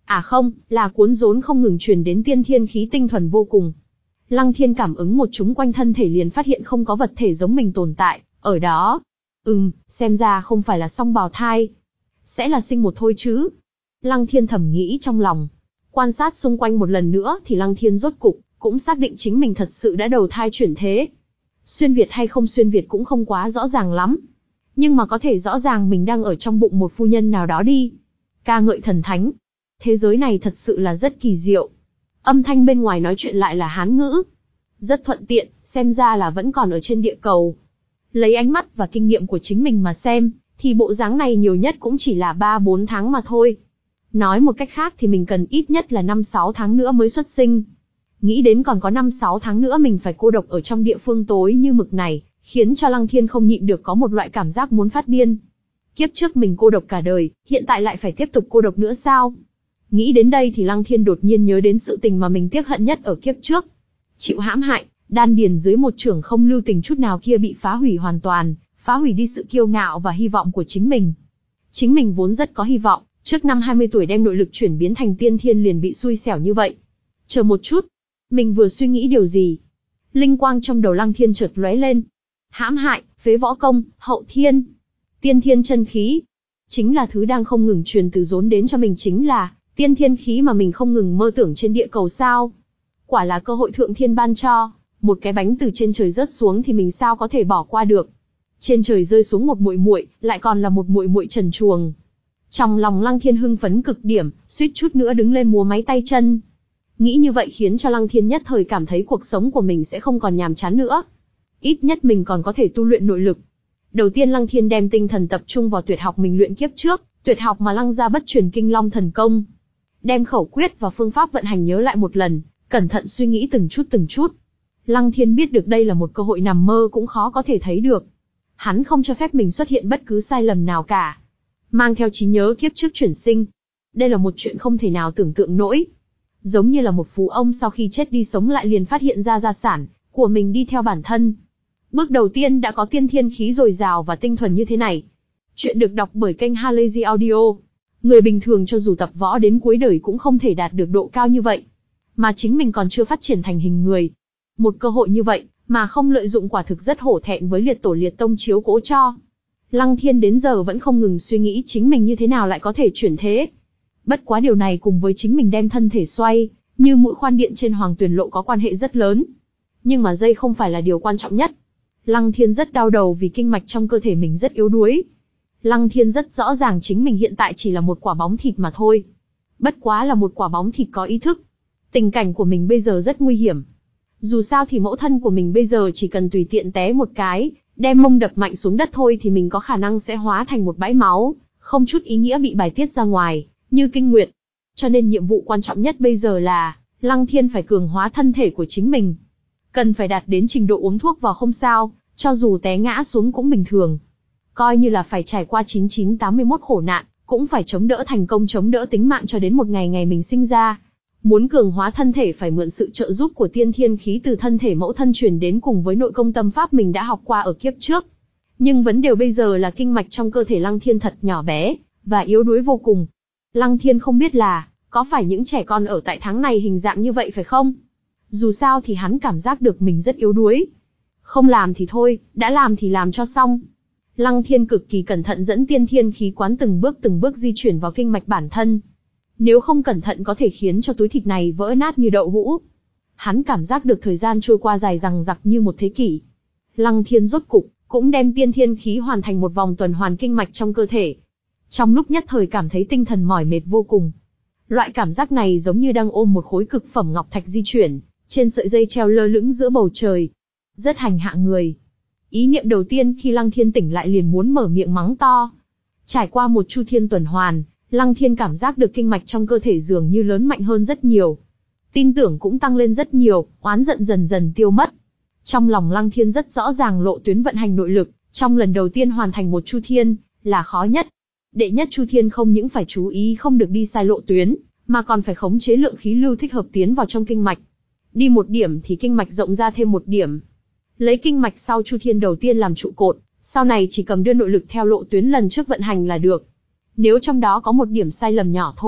À không, là cuốn rốn không ngừng truyền đến tiên thiên khí tinh thuần vô cùng. Lăng Thiên cảm ứng một chúng quanh thân thể liền phát hiện không có vật thể giống mình tồn tại, ở đó. Ừm, xem ra không phải là song bào thai. Sẽ là sinh một thôi chứ. Lăng Thiên thầm nghĩ trong lòng. Quan sát xung quanh một lần nữa thì Lăng Thiên rốt cục, cũng xác định chính mình thật sự đã đầu thai chuyển thế. Xuyên Việt hay không xuyên Việt cũng không quá rõ ràng lắm. Nhưng mà có thể rõ ràng mình đang ở trong bụng một phu nhân nào đó đi. Ca ngợi thần thánh. Thế giới này thật sự là rất kỳ diệu. Âm thanh bên ngoài nói chuyện lại là Hán ngữ. Rất thuận tiện, xem ra là vẫn còn ở trên địa cầu. Lấy ánh mắt và kinh nghiệm của chính mình mà xem, thì bộ dáng này nhiều nhất cũng chỉ là ba bốn tháng mà thôi. Nói một cách khác thì mình cần ít nhất là năm sáu tháng nữa mới xuất sinh. Nghĩ đến còn có năm sáu tháng nữa mình phải cô độc ở trong địa phương tối như mực này, khiến cho Lăng Thiên không nhịn được có một loại cảm giác muốn phát điên. Kiếp trước mình cô độc cả đời, hiện tại lại phải tiếp tục cô độc nữa sao? Nghĩ đến đây thì Lăng Thiên đột nhiên nhớ đến sự tình mà mình tiếc hận nhất ở kiếp trước. Chịu hãm hại, đan điền dưới một chưởng không lưu tình chút nào kia bị phá hủy hoàn toàn, phá hủy đi sự kiêu ngạo và hy vọng của chính mình. Chính mình vốn rất có hy vọng, trước năm hai mươi tuổi đem nội lực chuyển biến thành tiên thiên liền bị xui xẻo như vậy. Chờ một chút, mình vừa suy nghĩ điều gì? Linh quang trong đầu Lăng Thiên chợt lóe lên. Hãm hại, phế võ công, hậu thiên, tiên thiên chân khí. Chính là thứ đang không ngừng truyền từ rốn đến cho mình, chính là tiên thiên khí mà mình không ngừng mơ tưởng trên địa cầu sao. Quả là cơ hội thượng thiên ban cho, một cái bánh từ trên trời rớt xuống thì mình sao có thể bỏ qua được. Trên trời rơi xuống một muội muội, lại còn là một muội muội trần truồng. Trong lòng Lăng Thiên hưng phấn cực điểm, suýt chút nữa đứng lên múa máy tay chân. Nghĩ như vậy khiến cho Lăng Thiên nhất thời cảm thấy cuộc sống của mình sẽ không còn nhàm chán nữa. Ít nhất mình còn có thể tu luyện nội lực. Đầu tiên Lăng Thiên đem tinh thần tập trung vào tuyệt học mình luyện kiếp trước, tuyệt học mà Lăng gia bất truyền Kinh Long thần công. Đem khẩu quyết và phương pháp vận hành nhớ lại một lần, cẩn thận suy nghĩ từng chút từng chút. Lăng Thiên biết được đây là một cơ hội nằm mơ cũng khó có thể thấy được. Hắn không cho phép mình xuất hiện bất cứ sai lầm nào cả. Mang theo trí nhớ kiếp trước chuyển sinh. Đây là một chuyện không thể nào tưởng tượng nổi. Giống như là một phú ông sau khi chết đi sống lại liền phát hiện ra gia sản của mình đi theo bản thân. Bước đầu tiên đã có tiên thiên khí dồi dào và tinh thuần như thế này. Chuyện được đọc bởi kênh Halazy Audio. Người bình thường cho dù tập võ đến cuối đời cũng không thể đạt được độ cao như vậy. Mà chính mình còn chưa phát triển thành hình người. Một cơ hội như vậy, mà không lợi dụng quả thực rất hổ thẹn với liệt tổ liệt tông chiếu cố cho. Lăng Thiên đến giờ vẫn không ngừng suy nghĩ chính mình như thế nào lại có thể chuyển thế. Bất quá điều này cùng với chính mình đem thân thể xoay, như mũi khoan điện trên Hoàng Tuyền Lộ có quan hệ rất lớn. Nhưng mà đây không phải là điều quan trọng nhất. Lăng Thiên rất đau đầu vì kinh mạch trong cơ thể mình rất yếu đuối. Lăng Thiên rất rõ ràng chính mình hiện tại chỉ là một quả bóng thịt mà thôi. Bất quá là một quả bóng thịt có ý thức. Tình cảnh của mình bây giờ rất nguy hiểm. Dù sao thì mẫu thân của mình bây giờ chỉ cần tùy tiện té một cái, đem mông đập mạnh xuống đất thôi thì mình có khả năng sẽ hóa thành một bãi máu, không chút ý nghĩa bị bài tiết ra ngoài, như kinh nguyệt. Cho nên nhiệm vụ quan trọng nhất bây giờ là, Lăng Thiên phải cường hóa thân thể của chính mình. Cần phải đạt đến trình độ uống thuốc vào không sao, cho dù té ngã xuống cũng bình thường. Coi như là phải trải qua chín chín tám mươi mốt khổ nạn, cũng phải chống đỡ thành công, chống đỡ tính mạng cho đến một ngày ngày mình sinh ra. Muốn cường hóa thân thể phải mượn sự trợ giúp của tiên thiên khí từ thân thể mẫu thân truyền đến cùng với nội công tâm pháp mình đã học qua ở kiếp trước. Nhưng vấn đề bây giờ là kinh mạch trong cơ thể Lăng Thiên thật nhỏ bé, và yếu đuối vô cùng. Lăng Thiên không biết là, có phải những trẻ con ở tại tháng này hình dạng như vậy phải không? Dù sao thì hắn cảm giác được mình rất yếu đuối. Không làm thì thôi, đã làm thì làm cho xong. Lăng Thiên cực kỳ cẩn thận dẫn tiên thiên khí quán từng bước từng bước di chuyển vào kinh mạch bản thân. Nếu không cẩn thận có thể khiến cho túi thịt này vỡ nát như đậu hũ. Hắn cảm giác được thời gian trôi qua dài dằng dặc như một thế kỷ. Lăng Thiên rốt cục, cũng đem tiên thiên khí hoàn thành một vòng tuần hoàn kinh mạch trong cơ thể. Trong lúc nhất thời cảm thấy tinh thần mỏi mệt vô cùng. Loại cảm giác này giống như đang ôm một khối cực phẩm ngọc thạch di chuyển, trên sợi dây treo lơ lửng giữa bầu trời. Rất hành hạ người. Ý niệm đầu tiên khi Lăng Thiên tỉnh lại liền muốn mở miệng mắng to. Trải qua một chu thiên tuần hoàn, Lăng Thiên cảm giác được kinh mạch trong cơ thể dường như lớn mạnh hơn rất nhiều. Tin tưởng cũng tăng lên rất nhiều, oán giận dần dần tiêu mất. Trong lòng Lăng Thiên rất rõ ràng lộ tuyến vận hành nội lực, trong lần đầu tiên hoàn thành một chu thiên, là khó nhất. Đệ nhất chu thiên không những phải chú ý không được đi sai lộ tuyến, mà còn phải khống chế lượng khí lưu thích hợp tiến vào trong kinh mạch. Đi một điểm thì kinh mạch rộng ra thêm một điểm. Lấy kinh mạch sau chu thiên đầu tiên làm trụ cột, sau này chỉ cầm đưa nội lực theo lộ tuyến lần trước vận hành là được. Nếu trong đó có một điểm sai lầm nhỏ thôi,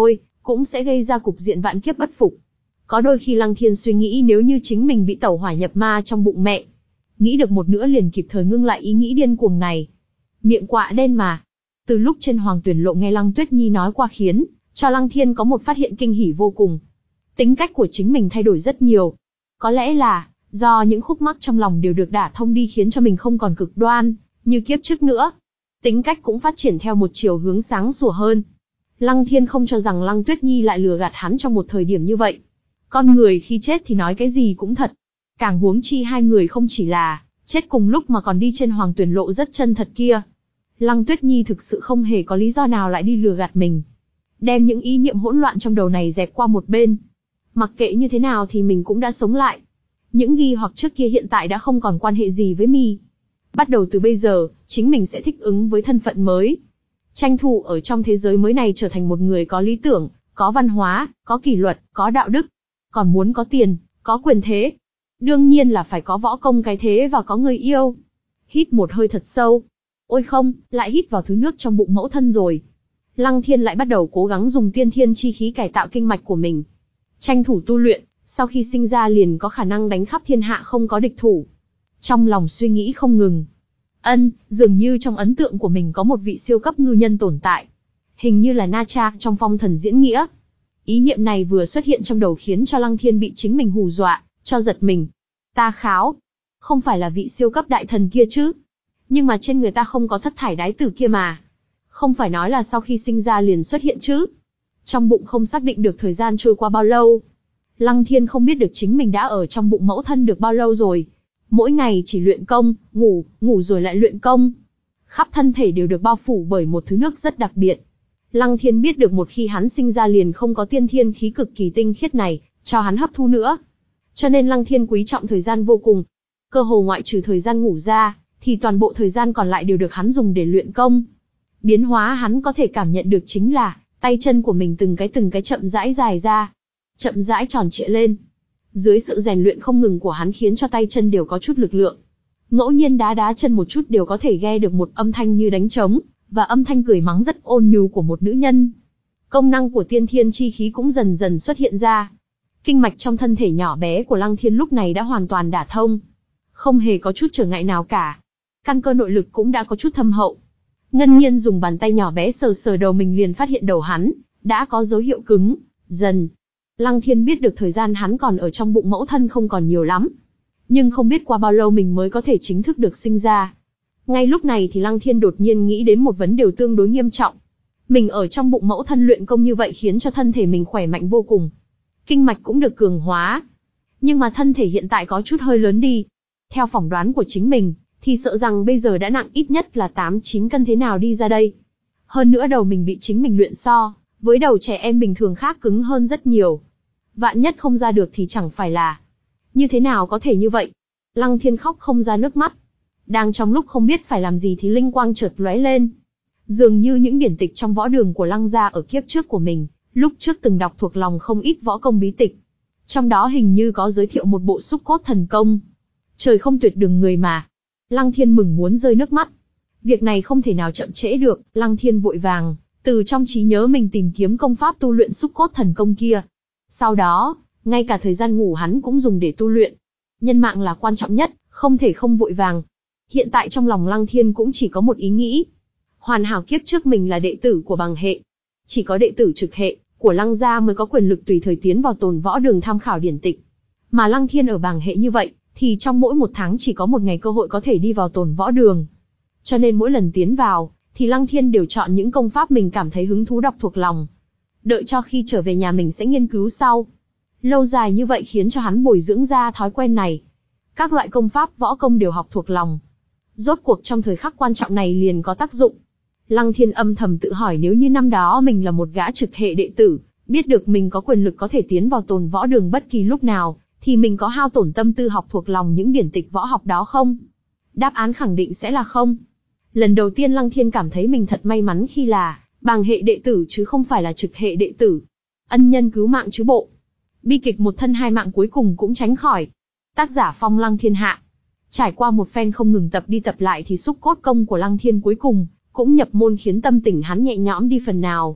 cũng sẽ gây ra cục diện vạn kiếp bất phục. Có đôi khi Lăng Thiên suy nghĩ nếu như chính mình bị tẩu hỏa nhập ma trong bụng mẹ. Nghĩ được một nữa liền kịp thời ngưng lại ý nghĩ điên cuồng này. Miệng quạ đen mà. Từ lúc trên Hoàng Tuyển Lộ nghe Lăng Tuyết Nhi nói qua khiến cho Lăng Thiên có một phát hiện kinh hỉ vô cùng. Tính cách của chính mình thay đổi rất nhiều. Có lẽ là do những khúc mắc trong lòng đều được đả thông đi khiến cho mình không còn cực đoan như kiếp trước nữa. Tính cách cũng phát triển theo một chiều hướng sáng sủa hơn. Lăng Thiên không cho rằng Lăng Tuyết Nhi lại lừa gạt hắn trong một thời điểm như vậy. Con người khi chết thì nói cái gì cũng thật. Càng huống chi hai người không chỉ là chết cùng lúc mà còn đi trên Hoàng Tuyển Lộ rất chân thật kia. Lăng Tuyết Nhi thực sự không hề có lý do nào lại đi lừa gạt mình. Đem những ý niệm hỗn loạn trong đầu này dẹp qua một bên. Mặc kệ như thế nào thì mình cũng đã sống lại. Những nghi hoặc trước kia hiện tại đã không còn quan hệ gì với mi. Bắt đầu từ bây giờ, chính mình sẽ thích ứng với thân phận mới. Tranh thủ ở trong thế giới mới này trở thành một người có lý tưởng, có văn hóa, có kỷ luật, có đạo đức. Còn muốn có tiền, có quyền thế. Đương nhiên là phải có võ công cái thế và có người yêu. Hít một hơi thật sâu. Ôi không, lại hít vào thứ nước trong bụng mẫu thân rồi. Lăng Thiên lại bắt đầu cố gắng dùng tiên thiên chi khí cải tạo kinh mạch của mình. Tranh thủ tu luyện, sau khi sinh ra liền có khả năng đánh khắp thiên hạ không có địch thủ. Trong lòng suy nghĩ không ngừng. Ân, dường như trong ấn tượng của mình có một vị siêu cấp ngư nhân tồn tại. Hình như là Na Cha trong Phong Thần Diễn Nghĩa. Ý niệm này vừa xuất hiện trong đầu khiến cho Lăng Thiên bị chính mình hù dọa, cho giật mình. Ta kháo. Không phải là vị siêu cấp đại thần kia chứ. Nhưng mà trên người ta không có thất thải đái tử kia mà. Không phải nói là sau khi sinh ra liền xuất hiện chứ. Trong bụng không xác định được thời gian trôi qua bao lâu. Lăng Thiên không biết được chính mình đã ở trong bụng mẫu thân được bao lâu rồi. Mỗi ngày chỉ luyện công, ngủ, ngủ rồi lại luyện công. Khắp thân thể đều được bao phủ bởi một thứ nước rất đặc biệt. Lăng Thiên biết được một khi hắn sinh ra liền không có tiên thiên khí cực kỳ tinh khiết này, cho hắn hấp thu nữa. Cho nên Lăng Thiên quý trọng thời gian vô cùng. Cơ hồ ngoại trừ thời gian ngủ ra, thì toàn bộ thời gian còn lại đều được hắn dùng để luyện công. Biến hóa hắn có thể cảm nhận được chính là, tay chân của mình từng cái từng cái chậm rãi dài ra, chậm rãi tròn trịa lên. Dưới sự rèn luyện không ngừng của hắn khiến cho tay chân đều có chút lực lượng. Ngẫu nhiên đá đá chân một chút đều có thể nghe được một âm thanh như đánh trống, và âm thanh cười mắng rất ôn nhu của một nữ nhân. Công năng của tiên thiên chi khí cũng dần dần xuất hiện ra. Kinh mạch trong thân thể nhỏ bé của Lăng Thiên lúc này đã hoàn toàn đả thông. Không hề có chút trở ngại nào cả. Căn cơ nội lực cũng đã có chút thâm hậu. Ngân Nhiên dùng bàn tay nhỏ bé sờ sờ đầu mình liền phát hiện đầu hắn đã có dấu hiệu cứng dần. Lăng Thiên biết được thời gian hắn còn ở trong bụng mẫu thân không còn nhiều lắm. Nhưng không biết qua bao lâu mình mới có thể chính thức được sinh ra. Ngay lúc này thì Lăng Thiên đột nhiên nghĩ đến một vấn đề tương đối nghiêm trọng. Mình ở trong bụng mẫu thân luyện công như vậy khiến cho thân thể mình khỏe mạnh vô cùng. Kinh mạch cũng được cường hóa. Nhưng mà thân thể hiện tại có chút hơi lớn đi. Theo phỏng đoán của chính mình, thì sợ rằng bây giờ đã nặng ít nhất là tám chín cân thế nào đi ra đây. Hơn nữa đầu mình bị chính mình luyện so, với đầu trẻ em bình thường khác cứng hơn rất nhiều. Vạn nhất không ra được thì chẳng phải là... Như thế nào có thể như vậy? Lăng Thiên khóc không ra nước mắt. Đang trong lúc không biết phải làm gì thì linh quang chợt lóe lên. Dường như những điển tịch trong võ đường của Lăng gia ở kiếp trước của mình, lúc trước từng đọc thuộc lòng không ít võ công bí tịch. Trong đó hình như có giới thiệu một bộ xúc cốt thần công. Trời không tuyệt đường người mà. Lăng Thiên mừng muốn rơi nước mắt. Việc này không thể nào chậm trễ được, Lăng Thiên vội vàng, từ trong trí nhớ mình tìm kiếm công pháp tu luyện xúc cốt thần công kia. Sau đó, ngay cả thời gian ngủ hắn cũng dùng để tu luyện. Nhân mạng là quan trọng nhất, không thể không vội vàng. Hiện tại trong lòng Lăng Thiên cũng chỉ có một ý nghĩ. Hoàn hảo kiếp trước mình là đệ tử của bằng hệ. Chỉ có đệ tử trực hệ của Lăng gia mới có quyền lực tùy thời tiến vào Tồn Võ Đường tham khảo điển tịch. Mà Lăng Thiên ở bằng hệ như vậy, thì trong mỗi một tháng chỉ có một ngày cơ hội có thể đi vào Tồn Võ Đường. Cho nên mỗi lần tiến vào, thì Lăng Thiên đều chọn những công pháp mình cảm thấy hứng thú đọc thuộc lòng. Đợi cho khi trở về nhà mình sẽ nghiên cứu sau. Lâu dài như vậy khiến cho hắn bồi dưỡng ra thói quen này. Các loại công pháp võ công đều học thuộc lòng. Rốt cuộc trong thời khắc quan trọng này liền có tác dụng. Lăng Thiên âm thầm tự hỏi nếu như năm đó mình là một gã trực hệ đệ tử, biết được mình có quyền lực có thể tiến vào Tồn Võ Đường bất kỳ lúc nào, thì mình có hao tổn tâm tư học thuộc lòng những điển tịch võ học đó không? Đáp án khẳng định sẽ là không. Lần đầu tiên Lăng Thiên cảm thấy mình thật may mắn khi là bằng hệ đệ tử chứ không phải là trực hệ đệ tử. Ân nhân cứu mạng chứ bộ. Bi kịch một thân hai mạng cuối cùng cũng tránh khỏi. Tác giả Phong Lăng Thiên Hạ. Trải qua một phen không ngừng tập đi tập lại thì xúc cốt công của Lăng Thiên cuối cùng cũng nhập môn khiến tâm tình hắn nhẹ nhõm đi phần nào.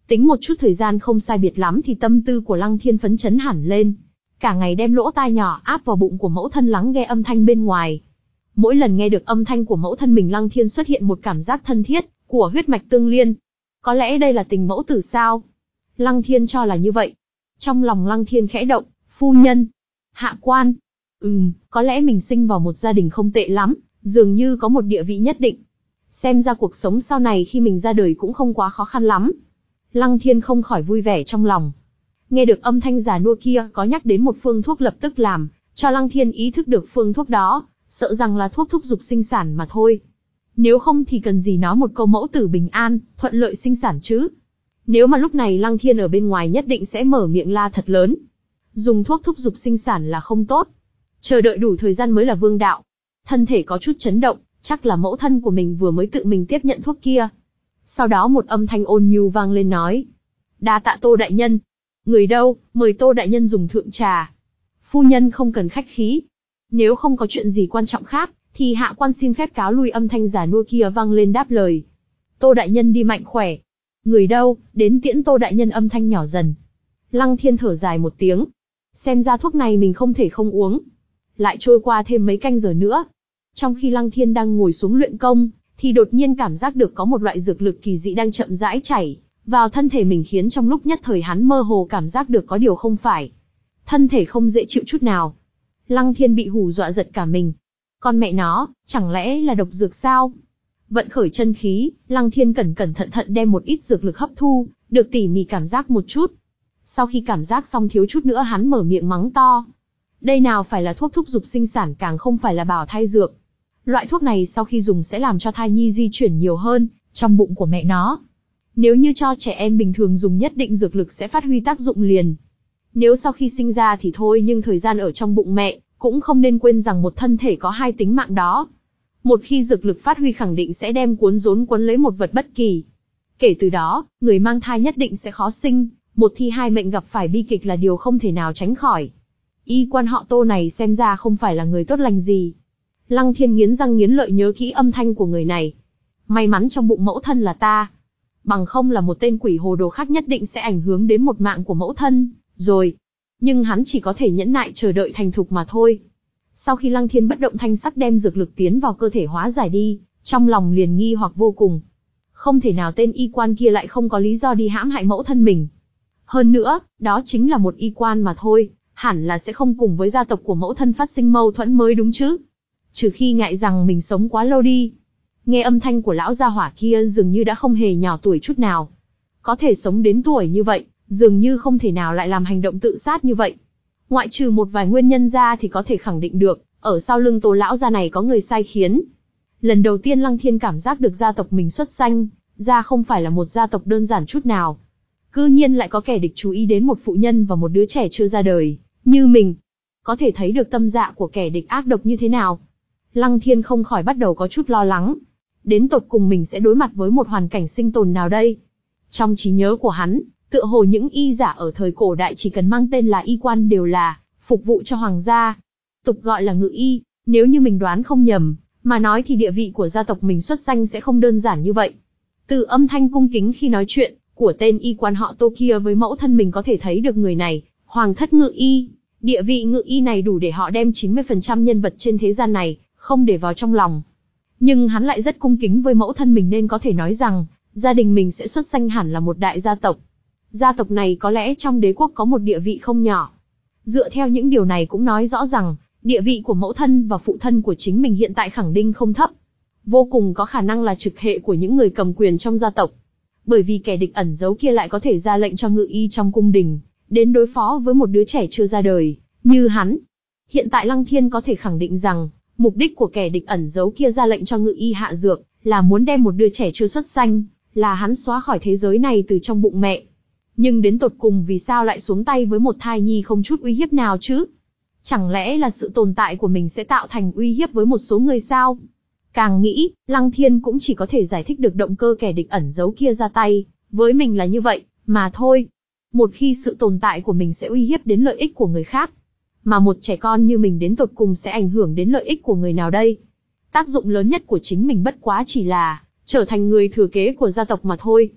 Tính một chút thời gian không sai biệt lắm thì tâm tư của Lăng Thiên phấn chấn hẳn lên. Cả ngày đem lỗ tai nhỏ áp vào bụng của mẫu thân lắng nghe âm thanh bên ngoài. Mỗi lần nghe được âm thanh của mẫu thân mình, Lăng Thiên xuất hiện một cảm giác thân thiết, của huyết mạch tương liên. Có lẽ đây là tình mẫu tử sao? Lăng Thiên cho là như vậy. Trong lòng Lăng Thiên khẽ động, phu nhân, hạ quan. Ừm, có lẽ mình sinh vào một gia đình không tệ lắm, dường như có một địa vị nhất định. Xem ra cuộc sống sau này khi mình ra đời cũng không quá khó khăn lắm. Lăng Thiên không khỏi vui vẻ trong lòng. Nghe được âm thanh già nua kia có nhắc đến một phương thuốc, lập tức làm cho Lăng Thiên ý thức được phương thuốc đó, sợ rằng là thuốc thúc dục sinh sản mà thôi. Nếu không thì cần gì nói một câu mẫu tử bình an, thuận lợi sinh sản chứ. Nếu mà lúc này Lăng Thiên ở bên ngoài nhất định sẽ mở miệng la thật lớn. Dùng thuốc thúc dục sinh sản là không tốt. Chờ đợi đủ thời gian mới là vương đạo. Thân thể có chút chấn động, chắc là mẫu thân của mình vừa mới tự mình tiếp nhận thuốc kia. Sau đó một âm thanh ôn nhu vang lên nói. Đa tạ Tô đại nhân. Người đâu, mời Tô đại nhân dùng thượng trà. Phu nhân không cần khách khí. Nếu không có chuyện gì quan trọng khác, thì hạ quan xin phép cáo lui. Âm thanh già nua kia vang lên đáp lời. Tô đại nhân đi mạnh khỏe. Người đâu, đến tiễn Tô đại nhân. Âm thanh nhỏ dần. Lăng Thiên thở dài một tiếng. Xem ra thuốc này mình không thể không uống. Lại trôi qua thêm mấy canh giờ nữa. Trong khi Lăng Thiên đang ngồi xuống luyện công, thì đột nhiên cảm giác được có một loại dược lực kỳ dị đang chậm rãi chảy vào thân thể mình, khiến trong lúc nhất thời hắn mơ hồ cảm giác được có điều không phải. Thân thể không dễ chịu chút nào. Lăng Thiên bị hù dọa giật cả mình. Con mẹ nó, chẳng lẽ là độc dược sao? Vận khởi chân khí, Lăng Thiên cẩn cẩn thận thận đem một ít dược lực hấp thu, được tỉ mỉ cảm giác một chút. Sau khi cảm giác xong thiếu chút nữa hắn mở miệng mắng to. Đây nào phải là thuốc thúc dục sinh sản, càng không phải là bảo thai dược. Loại thuốc này sau khi dùng sẽ làm cho thai nhi di chuyển nhiều hơn trong bụng của mẹ nó. Nếu như cho trẻ em bình thường dùng nhất định dược lực sẽ phát huy tác dụng liền. Nếu sau khi sinh ra thì thôi, nhưng thời gian ở trong bụng mẹ, cũng không nên quên rằng một thân thể có hai tính mạng đó. Một khi dược lực phát huy khẳng định sẽ đem cuốn rốn cuốn lấy một vật bất kỳ. Kể từ đó, người mang thai nhất định sẽ khó sinh, một thi hai mệnh gặp phải bi kịch là điều không thể nào tránh khỏi. Y quan họ Tô này xem ra không phải là người tốt lành gì. Lăng Thiên nghiến răng nghiến lợi nhớ kỹ âm thanh của người này. May mắn trong bụng mẫu thân là ta. Bằng không là một tên quỷ hồ đồ khác nhất định sẽ ảnh hưởng đến một mạng của mẫu thân, rồi. Nhưng hắn chỉ có thể nhẫn nại chờ đợi thành thục mà thôi. Sau khi Lăng Thiên bất động thanh sắc đem dược lực tiến vào cơ thể hóa giải đi, trong lòng liền nghi hoặc vô cùng. Không thể nào tên y quan kia lại không có lý do đi hãm hại mẫu thân mình. Hơn nữa, đó chính là một y quan mà thôi, hẳn là sẽ không cùng với gia tộc của mẫu thân phát sinh mâu thuẫn mới đúng chứ. Trừ khi ngại rằng mình sống quá lâu đi. Nghe âm thanh của lão gia hỏa kia dường như đã không hề nhỏ tuổi chút nào. Có thể sống đến tuổi như vậy, dường như không thể nào lại làm hành động tự sát như vậy. Ngoại trừ một vài nguyên nhân ra thì có thể khẳng định được, ở sau lưng Tô lão gia này có người sai khiến. Lần đầu tiên Lăng Thiên cảm giác được gia tộc mình xuất danh, ra không phải là một gia tộc đơn giản chút nào. Cư nhiên lại có kẻ địch chú ý đến một phụ nhân và một đứa trẻ chưa ra đời, như mình. Có thể thấy được tâm dạ của kẻ địch ác độc như thế nào. Lăng Thiên không khỏi bắt đầu có chút lo lắng. Đến tột cùng mình sẽ đối mặt với một hoàn cảnh sinh tồn nào đây? Trong trí nhớ của hắn, tựa hồ những y giả ở thời cổ đại chỉ cần mang tên là y quan đều là phục vụ cho hoàng gia. Tục gọi là ngự y, nếu như mình đoán không nhầm, mà nói thì địa vị của gia tộc mình xuất danh sẽ không đơn giản như vậy. Từ âm thanh cung kính khi nói chuyện của tên y quan họ Tô kia với mẫu thân mình có thể thấy được người này, hoàng thất ngự y. Địa vị ngự y này đủ để họ đem chín mươi phần trăm nhân vật trên thế gian này không để vào trong lòng. Nhưng hắn lại rất cung kính với mẫu thân mình, nên có thể nói rằng gia đình mình sẽ xuất danh hẳn là một đại gia tộc. Gia tộc này có lẽ trong đế quốc có một địa vị không nhỏ. Dựa theo những điều này cũng nói rõ rằng địa vị của mẫu thân và phụ thân của chính mình hiện tại khẳng định không thấp. Vô cùng có khả năng là trực hệ của những người cầm quyền trong gia tộc. Bởi vì kẻ địch ẩn giấu kia lại có thể ra lệnh cho ngự y trong cung đình đến đối phó với một đứa trẻ chưa ra đời như hắn. Hiện tại Lăng Thiên có thể khẳng định rằng mục đích của kẻ địch ẩn giấu kia ra lệnh cho ngự y hạ dược là muốn đem một đứa trẻ chưa xuất danh là hắn xóa khỏi thế giới này từ trong bụng mẹ. Nhưng đến tột cùng vì sao lại xuống tay với một thai nhi không chút uy hiếp nào chứ? Chẳng lẽ là sự tồn tại của mình sẽ tạo thành uy hiếp với một số người sao? Càng nghĩ, Lăng Thiên cũng chỉ có thể giải thích được động cơ kẻ địch ẩn giấu kia ra tay với mình là như vậy, mà thôi. Một khi sự tồn tại của mình sẽ uy hiếp đến lợi ích của người khác, mà một trẻ con như mình đến tột cùng sẽ ảnh hưởng đến lợi ích của người nào đây? Tác dụng lớn nhất của chính mình bất quá chỉ là trở thành người thừa kế của gia tộc mà thôi.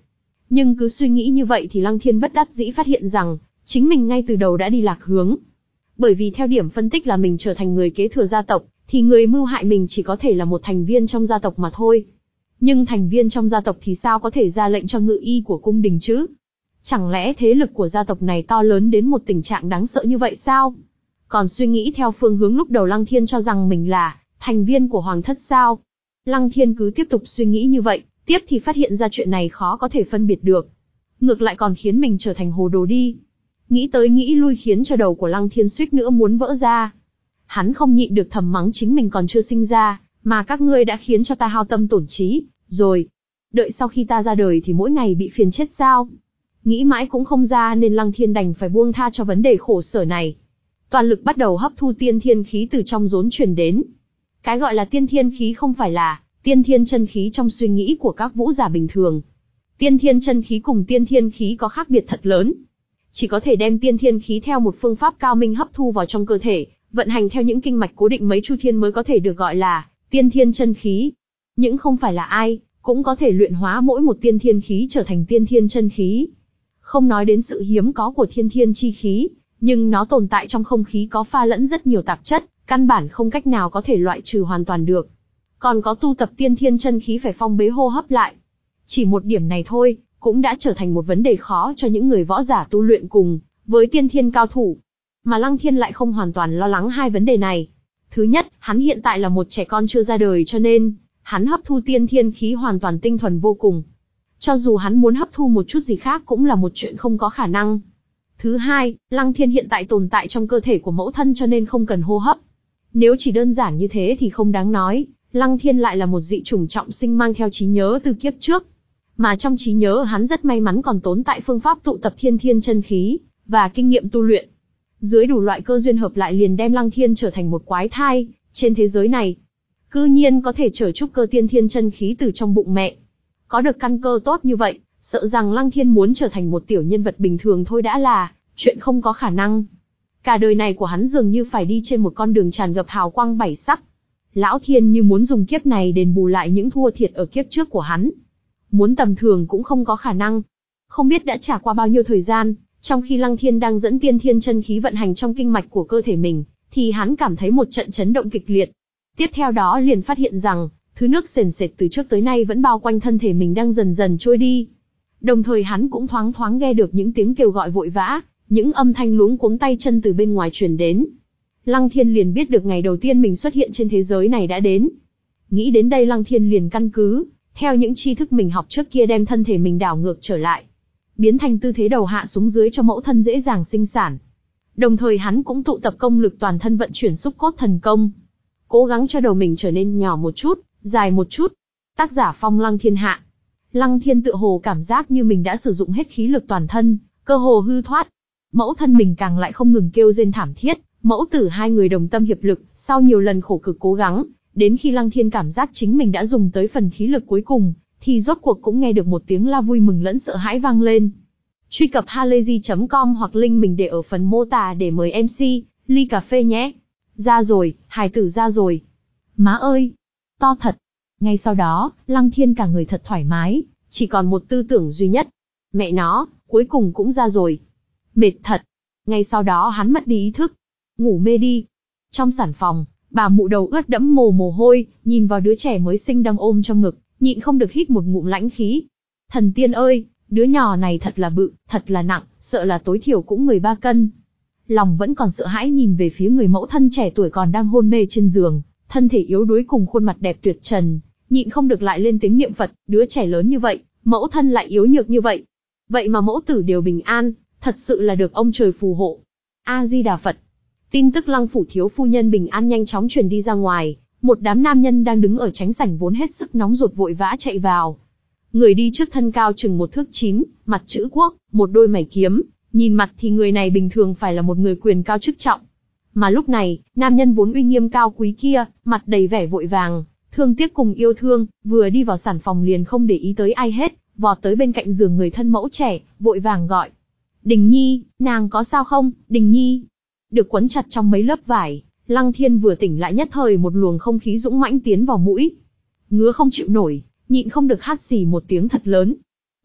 Nhưng cứ suy nghĩ như vậy thì Lăng Thiên bất đắc dĩ phát hiện rằng, chính mình ngay từ đầu đã đi lạc hướng. Bởi vì theo điểm phân tích là mình trở thành người kế thừa gia tộc, thì người mưu hại mình chỉ có thể là một thành viên trong gia tộc mà thôi. Nhưng thành viên trong gia tộc thì sao có thể ra lệnh cho ngự y của cung đình chứ? Chẳng lẽ thế lực của gia tộc này to lớn đến một tình trạng đáng sợ như vậy sao? Còn suy nghĩ theo phương hướng lúc đầu Lăng Thiên cho rằng mình là thành viên của hoàng thất sao? Lăng Thiên cứ tiếp tục suy nghĩ như vậy, tiếp thì phát hiện ra chuyện này khó có thể phân biệt được. Ngược lại còn khiến mình trở thành hồ đồ đi. Nghĩ tới nghĩ lui khiến cho đầu của Lăng Thiên suýt nữa muốn vỡ ra. Hắn không nhịn được thầm mắng chính mình còn chưa sinh ra, mà các ngươi đã khiến cho ta hao tâm tổn trí, rồi. Đợi sau khi ta ra đời thì mỗi ngày bị phiền chết sao? Nghĩ mãi cũng không ra nên Lăng Thiên đành phải buông tha cho vấn đề khổ sở này. Toàn lực bắt đầu hấp thu tiên thiên khí từ trong rốn truyền đến. Cái gọi là tiên thiên khí không phải là tiên thiên chân khí trong suy nghĩ của các vũ giả bình thường. Tiên thiên chân khí cùng tiên thiên khí có khác biệt thật lớn. Chỉ có thể đem tiên thiên khí theo một phương pháp cao minh hấp thu vào trong cơ thể, vận hành theo những kinh mạch cố định mấy chu thiên mới có thể được gọi là tiên thiên chân khí. Những không phải là ai, cũng có thể luyện hóa mỗi một tiên thiên khí trở thành tiên thiên chân khí. Không nói đến sự hiếm có của thiên thiên chi khí, nhưng nó tồn tại trong không khí có pha lẫn rất nhiều tạp chất, căn bản không cách nào có thể loại trừ hoàn toàn được. Còn có tu tập tiên thiên chân khí phải phong bế hô hấp lại. Chỉ một điểm này thôi, cũng đã trở thành một vấn đề khó cho những người võ giả tu luyện cùng với tiên thiên cao thủ. Mà Lăng Thiên lại không hoàn toàn lo lắng hai vấn đề này. Thứ nhất, hắn hiện tại là một trẻ con chưa ra đời cho nên, hắn hấp thu tiên thiên khí hoàn toàn tinh thuần vô cùng. Cho dù hắn muốn hấp thu một chút gì khác cũng là một chuyện không có khả năng. Thứ hai, Lăng Thiên hiện tại tồn tại trong cơ thể của mẫu thân cho nên không cần hô hấp. Nếu chỉ đơn giản như thế thì không đáng nói, Lăng Thiên lại là một dị chủng trọng sinh mang theo trí nhớ từ kiếp trước. Mà trong trí nhớ hắn rất may mắn còn tồn tại phương pháp tụ tập thiên thiên chân khí, và kinh nghiệm tu luyện. Dưới đủ loại cơ duyên hợp lại liền đem Lăng Thiên trở thành một quái thai, trên thế giới này. Cư nhiên có thể trở trúc cơ tiên thiên chân khí từ trong bụng mẹ. Có được căn cơ tốt như vậy, sợ rằng Lăng Thiên muốn trở thành một tiểu nhân vật bình thường thôi đã là chuyện không có khả năng. Cả đời này của hắn dường như phải đi trên một con đường tràn ngập hào quang bảy sắc. Lão Thiên như muốn dùng kiếp này đền bù lại những thua thiệt ở kiếp trước của hắn. Muốn tầm thường cũng không có khả năng. Không biết đã trải qua bao nhiêu thời gian, trong khi Lăng Thiên đang dẫn tiên thiên chân khí vận hành trong kinh mạch của cơ thể mình, thì hắn cảm thấy một trận chấn động kịch liệt. Tiếp theo đó liền phát hiện rằng, thứ nước sền sệt từ trước tới nay vẫn bao quanh thân thể mình đang dần dần trôi đi. Đồng thời hắn cũng thoáng thoáng nghe được những tiếng kêu gọi vội vã, những âm thanh luống cuống tay chân từ bên ngoài truyền đến. Lăng Thiên liền biết được ngày đầu tiên mình xuất hiện trên thế giới này đã đến. Nghĩ đến đây Lăng Thiên liền căn cứ theo những tri thức mình học trước kia đem thân thể mình đảo ngược trở lại, biến thành tư thế đầu hạ xuống dưới cho mẫu thân dễ dàng sinh sản. Đồng thời hắn cũng tụ tập công lực toàn thân vận chuyển xúc cốt thần công, cố gắng cho đầu mình trở nên nhỏ một chút, dài một chút. Tác giả Phong Lăng Thiên Hạ. Lăng Thiên tựa hồ cảm giác như mình đã sử dụng hết khí lực toàn thân, cơ hồ hư thoát. Mẫu thân mình càng lại không ngừng kêu rên thảm thiết, mẫu tử hai người đồng tâm hiệp lực, sau nhiều lần khổ cực cố gắng, đến khi Lăng Thiên cảm giác chính mình đã dùng tới phần khí lực cuối cùng, thì rốt cuộc cũng nghe được một tiếng la vui mừng lẫn sợ hãi vang lên. Truy cập halayzi chấm com hoặc link mình để ở phần mô tả để mời em xê, ly cà phê nhé. Ra rồi, hài tử ra rồi. Má ơi, to thật. Ngay sau đó, Lăng Thiên cả người thật thoải mái, chỉ còn một tư tưởng duy nhất. Mẹ nó, cuối cùng cũng ra rồi. Mệt thật. Ngay sau đó hắn mất đi ý thức, ngủ mê đi. Trong sản phòng, bà mụ đầu ướt đẫm mồ mồ hôi, nhìn vào đứa trẻ mới sinh đang ôm trong ngực, nhịn không được hít một ngụm lãnh khí. Thần tiên ơi, đứa nhỏ này thật là bự, thật là nặng, sợ là tối thiểu cũng mười ba cân. Lòng vẫn còn sợ hãi nhìn về phía người mẫu thân trẻ tuổi còn đang hôn mê trên giường, thân thể yếu đuối cùng khuôn mặt đẹp tuyệt trần, nhịn không được lại lên tiếng niệm Phật, đứa trẻ lớn như vậy, mẫu thân lại yếu nhược như vậy. Vậy mà mẫu tử đều bình an, thật sự là được ông trời phù hộ. A-di-đà Phật. Tin tức Lăng phủ thiếu phu nhân bình an nhanh chóng truyền đi ra ngoài, một đám nam nhân đang đứng ở tránh sảnh vốn hết sức nóng ruột vội vã chạy vào. Người đi trước thân cao chừng một thước chín, mặt chữ quốc, một đôi mày kiếm, nhìn mặt thì người này bình thường phải là một người quyền cao chức trọng. Mà lúc này, nam nhân vốn uy nghiêm cao quý kia, mặt đầy vẻ vội vàng, thương tiếc cùng yêu thương, vừa đi vào sản phòng liền không để ý tới ai hết, vọt tới bên cạnh giường người thân mẫu trẻ, vội vàng gọi. Đình Nhi, nàng có sao không, Đình Nhi? Được quấn chặt trong mấy lớp vải, Lăng Thiên vừa tỉnh lại nhất thời một luồng không khí dũng mãnh tiến vào mũi. Ngứa không chịu nổi, nhịn không được hắt xì một tiếng thật lớn.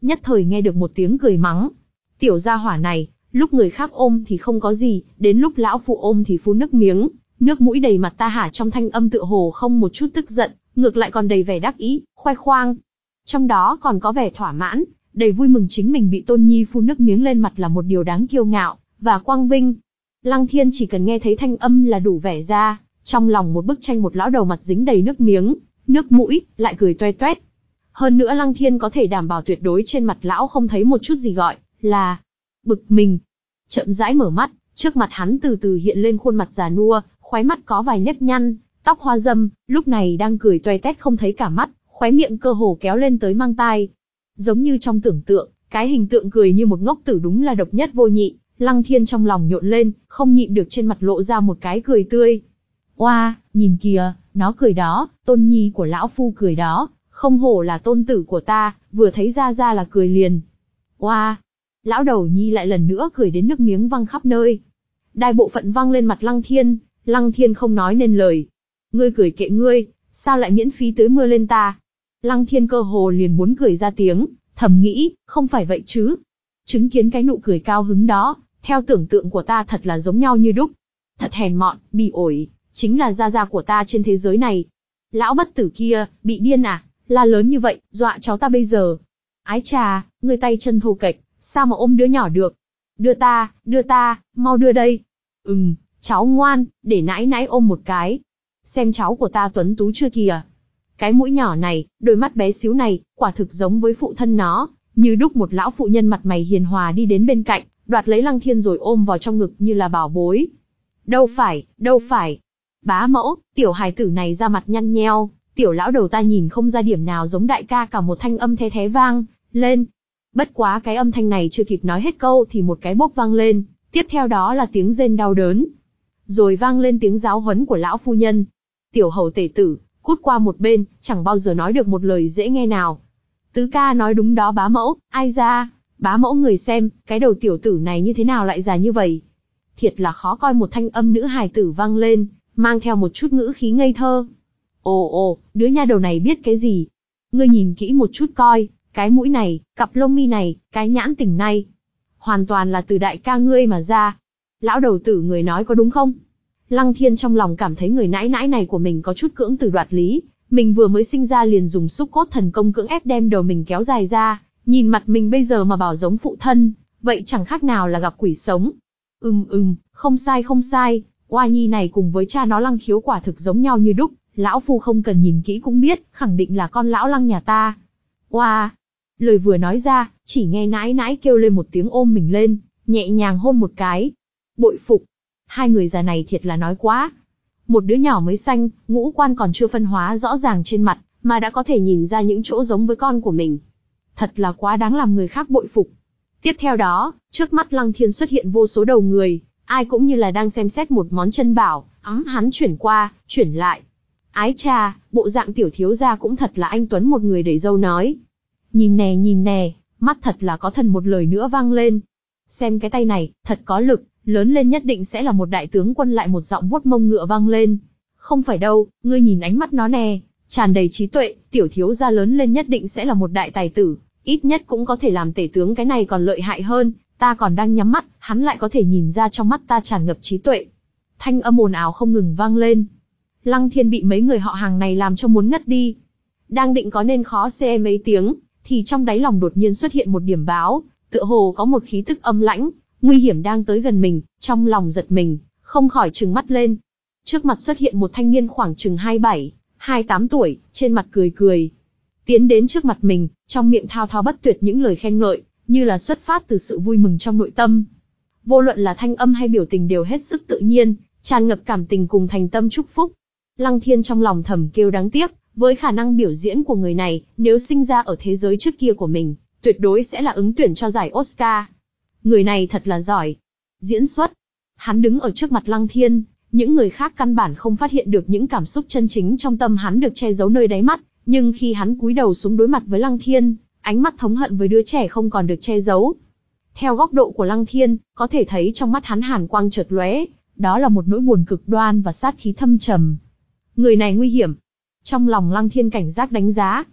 nhất thời nghe được một tiếng cười mắng. Tiểu gia hỏa này, lúc người khác ôm thì không có gì, đến lúc lão phụ ôm thì phun nước miếng, nước mũi đầy mặt ta hả, trong thanh âm tựa hồ không một chút tức giận, ngược lại còn đầy vẻ đắc ý, khoe khoang. Trong đó còn có vẻ thỏa mãn, đầy vui mừng chính mình bị Tôn Nhi phun nước miếng lên mặt là một điều đáng kiêu ngạo và quang vinh. Lăng Thiên chỉ cần nghe thấy thanh âm là đủ vẻ ra, trong lòng một bức tranh một lão đầu mặt dính đầy nước miếng, nước mũi, lại cười toe toét. Hơn nữa Lăng Thiên có thể đảm bảo tuyệt đối trên mặt lão không thấy một chút gì gọi là bực mình. Chậm rãi mở mắt, trước mặt hắn từ từ hiện lên khuôn mặt già nua, khóe mắt có vài nếp nhăn, tóc hoa râm, lúc này đang cười toe toét không thấy cả mắt, khóe miệng cơ hồ kéo lên tới mang tai. Giống như trong tưởng tượng, cái hình tượng cười như một ngốc tử đúng là độc nhất vô nhị. Lăng Thiên trong lòng nhộn lên, không nhịn được trên mặt lộ ra một cái cười tươi. Oa, wow, nhìn kìa, nó cười đó, Tôn Nhi của lão phu cười đó, không hổ là tôn tử của ta, vừa thấy ra ra là cười liền. Oa, wow. Lão đầu nhi lại lần nữa cười đến nước miếng văng khắp nơi. Đại bộ phận văng lên mặt Lăng Thiên, Lăng Thiên không nói nên lời. Ngươi cười kệ ngươi, sao lại miễn phí tưới mưa lên ta? Lăng Thiên cơ hồ liền muốn cười ra tiếng, thầm nghĩ, không phải vậy chứ. Chứng kiến cái nụ cười cao hứng đó, theo tưởng tượng của ta thật là giống nhau như đúc. Thật hèn mọn, bỉ ổi, chính là gia gia của ta trên thế giới này. Lão bất tử kia, bị điên à, la lớn như vậy, dọa cháu ta bây giờ. Ái chà, người tay chân thô kệch, sao mà ôm đứa nhỏ được? Đưa ta, đưa ta, mau đưa đây. Ừm, cháu ngoan, để nãi nãi ôm một cái. Xem cháu của ta tuấn tú chưa kìa. Cái mũi nhỏ này, đôi mắt bé xíu này, quả thực giống với phụ thân nó, như đúc một lão phụ nhân mặt mày hiền hòa đi đến bên cạnh, đoạt lấy Lăng Thiên rồi ôm vào trong ngực như là bảo bối. Đâu phải, đâu phải. Bá mẫu, tiểu hài tử này ra mặt nhăn nheo, tiểu lão đầu ta nhìn không ra điểm nào giống đại ca cả, một thanh âm the thé vang lên. Bất quá cái âm thanh này chưa kịp nói hết câu thì một cái bốp vang lên, tiếp theo đó là tiếng rên đau đớn. Rồi vang lên tiếng giáo huấn của lão phu nhân. Tiểu hầu tể tử, cút qua một bên, chẳng bao giờ nói được một lời dễ nghe nào. Tứ ca nói đúng đó bá mẫu, ai ra, bá mẫu người xem, cái đầu tiểu tử này như thế nào lại già như vậy. Thiệt là khó coi, một thanh âm nữ hài tử vang lên, mang theo một chút ngữ khí ngây thơ. Ồ ồ, đứa nha đầu này biết cái gì? Ngươi nhìn kỹ một chút coi, cái mũi này, cặp lông mi này, cái nhãn tỉnh này. Hoàn toàn là từ đại ca ngươi mà ra. Lão đầu tử người nói có đúng không? Lăng Thiên trong lòng cảm thấy người nãi nãi này của mình có chút cưỡng từ đoạt lý. Mình vừa mới sinh ra liền dùng xúc cốt thần công cưỡng ép đem đầu mình kéo dài ra. Nhìn mặt mình bây giờ mà bảo giống phụ thân, vậy chẳng khác nào là gặp quỷ sống. Ừm ừm, không sai không sai, oa nhi này cùng với cha nó Lăng Khiếu quả thực giống nhau như đúc. Lão phu không cần nhìn kỹ cũng biết, khẳng định là con lão Lăng nhà ta. Oa, lời vừa nói ra, chỉ nghe nãi nãi kêu lên một tiếng ôm mình lên, nhẹ nhàng hôn một cái. Bội phục, hai người già này thiệt là nói quá. Một đứa nhỏ mới sanh, ngũ quan còn chưa phân hóa rõ ràng trên mặt, mà đã có thể nhìn ra những chỗ giống với con của mình. Thật là quá đáng làm người khác bội phục. Tiếp theo đó, trước mắt Lăng Thiên xuất hiện vô số đầu người, ai cũng như là đang xem xét một món chân bảo, ấm hắn chuyển qua, chuyển lại. Ái cha, bộ dạng tiểu thiếu gia cũng thật là anh tuấn, một người đẩy dâu nói. Nhìn nè nhìn nè, mắt thật là có thần, một lời nữa vang lên. Xem cái tay này, thật có lực, lớn lên nhất định sẽ là một đại tướng quân, lại một giọng vuốt mông ngựa vang lên. Không phải đâu, ngươi nhìn ánh mắt nó nè, tràn đầy trí tuệ, tiểu thiếu gia lớn lên nhất định sẽ là một đại tài tử, ít nhất cũng có thể làm tể tướng, cái này còn lợi hại hơn, ta còn đang nhắm mắt, hắn lại có thể nhìn ra trong mắt ta tràn ngập trí tuệ. Thanh âm ồn ào không ngừng vang lên. Lăng Thiên bị mấy người họ hàng này làm cho muốn ngất đi. Đang định có nên khó xe mấy tiếng, thì trong đáy lòng đột nhiên xuất hiện một điểm báo, tựa hồ có một khí tức âm lãnh, nguy hiểm đang tới gần mình, trong lòng giật mình, không khỏi trừng mắt lên. Trước mặt xuất hiện một thanh niên khoảng chừng hai mươi bảy, hai mươi tám tuổi, trên mặt cười cười. Tiến đến trước mặt mình, trong miệng thao thao bất tuyệt những lời khen ngợi, như là xuất phát từ sự vui mừng trong nội tâm. Vô luận là thanh âm hay biểu tình đều hết sức tự nhiên, tràn ngập cảm tình cùng thành tâm chúc phúc. Lăng Thiên trong lòng thầm kêu đáng tiếc, với khả năng biểu diễn của người này, nếu sinh ra ở thế giới trước kia của mình, tuyệt đối sẽ là ứng tuyển cho giải Oscar. Người này thật là giỏi. Diễn xuất. Hắn đứng ở trước mặt Lăng Thiên, những người khác căn bản không phát hiện được những cảm xúc chân chính trong tâm hắn được che giấu nơi đáy mắt, nhưng khi hắn cúi đầu xuống đối mặt với Lăng Thiên, ánh mắt thống hận với đứa trẻ không còn được che giấu. Theo góc độ của Lăng Thiên, có thể thấy trong mắt hắn hàn quang chợt lóe, đó là một nỗi buồn cực đoan và sát khí thâm trầm. Người này nguy hiểm. Trong lòng Lăng Thiên cảnh giác đánh giá.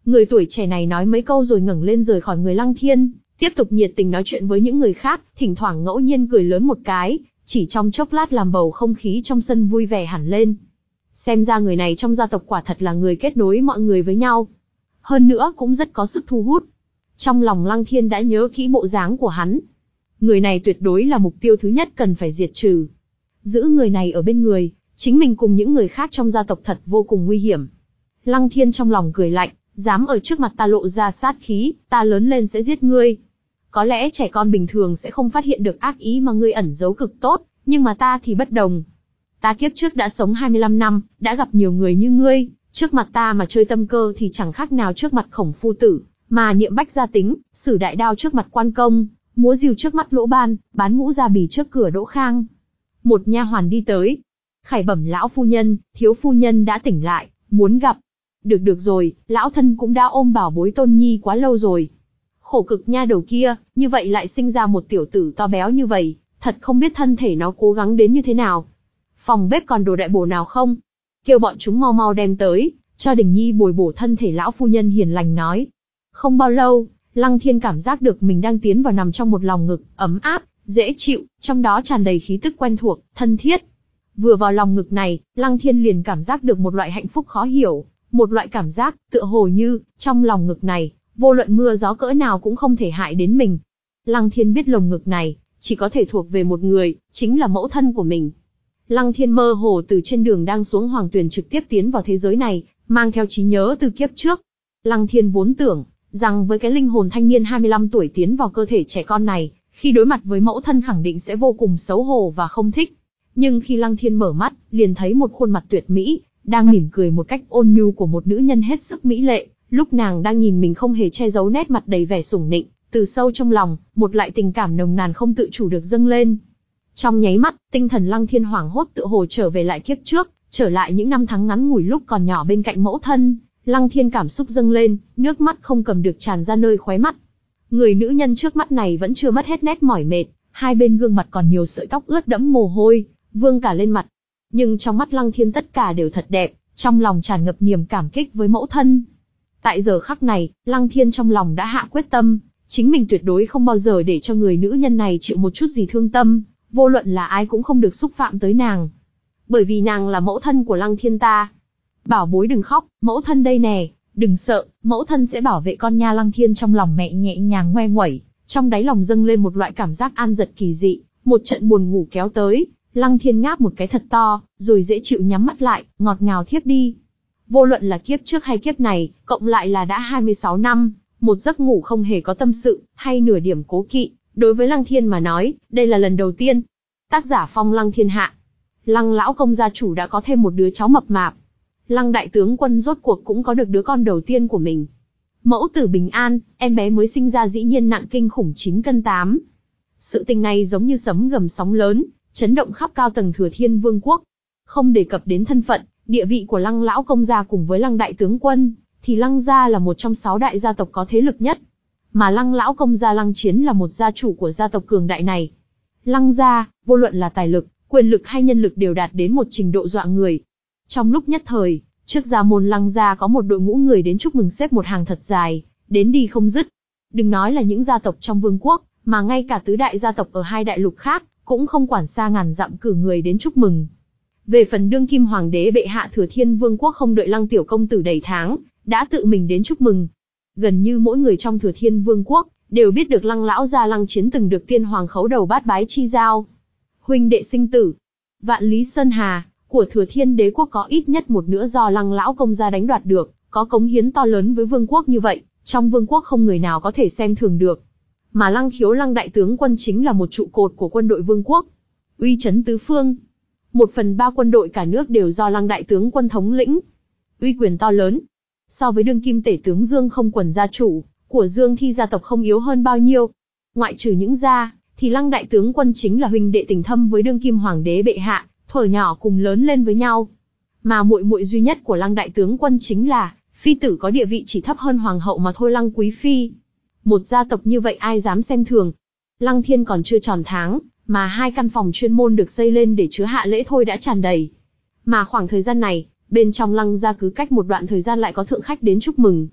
Người tuổi trẻ này nói mấy câu rồi ngẩng lên rời khỏi người Lăng Thiên, tiếp tục nhiệt tình nói chuyện với những người khác, thỉnh thoảng ngẫu nhiên cười lớn một cái, chỉ trong chốc lát làm bầu không khí trong sân vui vẻ hẳn lên. Xem ra người này trong gia tộc quả thật là người kết nối mọi người với nhau. Hơn nữa cũng rất có sức thu hút. Trong lòng Lăng Thiên đã nhớ kỹ bộ dáng của hắn. Người này tuyệt đối là mục tiêu thứ nhất cần phải diệt trừ. Giữ người này ở bên người, chính mình cùng những người khác trong gia tộc thật vô cùng nguy hiểm. Lăng Thiên trong lòng cười lạnh, dám ở trước mặt ta lộ ra sát khí, ta lớn lên sẽ giết ngươi. Có lẽ trẻ con bình thường sẽ không phát hiện được ác ý mà ngươi ẩn giấu cực tốt, nhưng mà ta thì bất đồng. Ta kiếp trước đã sống hai mươi lăm năm, đã gặp nhiều người như ngươi, trước mặt ta mà chơi tâm cơ thì chẳng khác nào trước mặt Khổng phu tử, mà niệm bách gia tính, sử đại đao trước mặt quan công, múa rìu trước mắt Lỗ Ban, bán ngũ gia bì trước cửa Đỗ Khang. Một nha hoàn đi tới. Khải bẩm lão phu nhân, thiếu phu nhân đã tỉnh lại, muốn gặp. Được được rồi, lão thân cũng đã ôm bảo bối Tôn Nhi quá lâu rồi. Khổ cực nha đầu kia, như vậy lại sinh ra một tiểu tử to béo như vậy, thật không biết thân thể nó cố gắng đến như thế nào. Phòng bếp còn đồ đại bổ nào không? Kêu bọn chúng mau mau đem tới, cho Đình Nhi bồi bổ thân thể. Lão phu nhân hiền lành nói. Không bao lâu, Lăng Thiên cảm giác được mình đang tiến vào nằm trong một lòng ngực, ấm áp, dễ chịu, trong đó tràn đầy khí tức quen thuộc, thân thiết. Vừa vào lòng ngực này, Lăng Thiên liền cảm giác được một loại hạnh phúc khó hiểu, một loại cảm giác, tựa hồ như, trong lòng ngực này, vô luận mưa gió cỡ nào cũng không thể hại đến mình. Lăng Thiên biết lồng ngực này, chỉ có thể thuộc về một người, chính là mẫu thân của mình. Lăng Thiên mơ hồ từ trên đường đang xuống Hoàng Tuyền trực tiếp tiến vào thế giới này, mang theo trí nhớ từ kiếp trước. Lăng Thiên vốn tưởng rằng với cái linh hồn thanh niên hai mươi lăm tuổi tiến vào cơ thể trẻ con này, khi đối mặt với mẫu thân khẳng định sẽ vô cùng xấu hổ và không thích. Nhưng khi Lăng Thiên mở mắt, liền thấy một khuôn mặt tuyệt mỹ, đang mỉm cười một cách ôn nhu của một nữ nhân hết sức mỹ lệ, lúc nàng đang nhìn mình không hề che giấu nét mặt đầy vẻ sủng nịnh, từ sâu trong lòng, một loại tình cảm nồng nàn không tự chủ được dâng lên. Trong nháy mắt, tinh thần Lăng Thiên hoảng hốt tựa hồ trở về lại kiếp trước, trở lại những năm tháng ngắn ngủi lúc còn nhỏ bên cạnh mẫu thân. Lăng Thiên cảm xúc dâng lên, nước mắt không cầm được tràn ra nơi khóe mắt. Người nữ nhân trước mắt này vẫn chưa mất hết nét mỏi mệt, hai bên gương mặt còn nhiều sợi tóc ướt đẫm mồ hôi, vương cả lên mặt. Nhưng trong mắt Lăng Thiên tất cả đều thật đẹp, trong lòng tràn ngập niềm cảm kích với mẫu thân. Tại giờ khắc này, Lăng Thiên trong lòng đã hạ quyết tâm, chính mình tuyệt đối không bao giờ để cho người nữ nhân này chịu một chút gì thương tâm, vô luận là ai cũng không được xúc phạm tới nàng. Bởi vì nàng là mẫu thân của Lăng Thiên ta. Bảo bối đừng khóc, mẫu thân đây nè, đừng sợ, mẫu thân sẽ bảo vệ con nha. Lăng Thiên trong lòng mẹ nhẹ nhàng ngoe nguẩy, trong đáy lòng dâng lên một loại cảm giác an giật kỳ dị, một trận buồn ngủ kéo tới, Lăng Thiên ngáp một cái thật to, rồi dễ chịu nhắm mắt lại, ngọt ngào thiếp đi. Vô luận là kiếp trước hay kiếp này, cộng lại là đã hai mươi sáu năm, một giấc ngủ không hề có tâm sự, hay nửa điểm cố kỵ, đối với Lăng Thiên mà nói, đây là lần đầu tiên. Tác giả Phong Lăng Thiên Hạ. Lăng lão công gia chủ đã có thêm một đứa cháu mập mạp. Lăng đại tướng quân rốt cuộc cũng có được đứa con đầu tiên của mình. Mẫu tử bình an, em bé mới sinh ra dĩ nhiên nặng kinh khủng chín cân tám. Sự tình này giống như sấm gầm sóng lớn, chấn động khắp cao tầng Thừa Thiên Vương quốc. Không đề cập đến thân phận, địa vị của Lăng lão công gia cùng với Lăng đại tướng quân, thì Lăng gia là một trong sáu đại gia tộc có thế lực nhất. Mà Lăng lão công gia Lăng Chiến là một gia chủ của gia tộc cường đại này. Lăng gia, vô luận là tài lực, quyền lực hay nhân lực đều đạt đến một trình độ dọa người. Trong lúc nhất thời, trước gia môn Lăng gia có một đội ngũ người đến chúc mừng xếp một hàng thật dài, đến đi không dứt. Đừng nói là những gia tộc trong vương quốc, mà ngay cả tứ đại gia tộc ở hai đại lục khác, cũng không quản xa ngàn dặm cử người đến chúc mừng. Về phần đương kim hoàng đế bệ hạ Thừa Thiên Vương quốc không đợi Lăng tiểu công tử đầy tháng, đã tự mình đến chúc mừng. Gần như mỗi người trong Thừa Thiên Vương quốc, đều biết được Lăng lão gia Lăng Chiến từng được tiên hoàng khấu đầu bát bái chi giao. Huynh đệ sinh tử, vạn lý sơn hà, của Thừa Thiên đế quốc có ít nhất một nửa do Lăng lão công gia đánh đoạt được, có cống hiến to lớn với vương quốc như vậy, trong vương quốc không người nào có thể xem thường được. Mà Lăng Khiếu Lăng đại tướng quân chính là một trụ cột của quân đội vương quốc, uy chấn tứ phương. Một phần ba quân đội cả nước đều do Lăng đại tướng quân thống lĩnh, uy quyền to lớn. So với đương kim tể tướng Dương Không Quần gia chủ của Dương Thi gia tộc không yếu hơn bao nhiêu. Ngoại trừ những gia, thì Lăng đại tướng quân chính là huynh đệ tình thâm với đương kim hoàng đế bệ hạ, thuở nhỏ cùng lớn lên với nhau. Mà muội muội duy nhất của Lăng đại tướng quân chính là phi tử có địa vị chỉ thấp hơn hoàng hậu mà thôi, Lăng quý phi. Một gia tộc như vậy ai dám xem thường. Lăng Thiên còn chưa tròn tháng, mà hai căn phòng chuyên môn được xây lên để chứa hạ lễ thôi đã tràn đầy. Mà khoảng thời gian này, bên trong Lăng gia cứ cách một đoạn thời gian lại có thượng khách đến chúc mừng.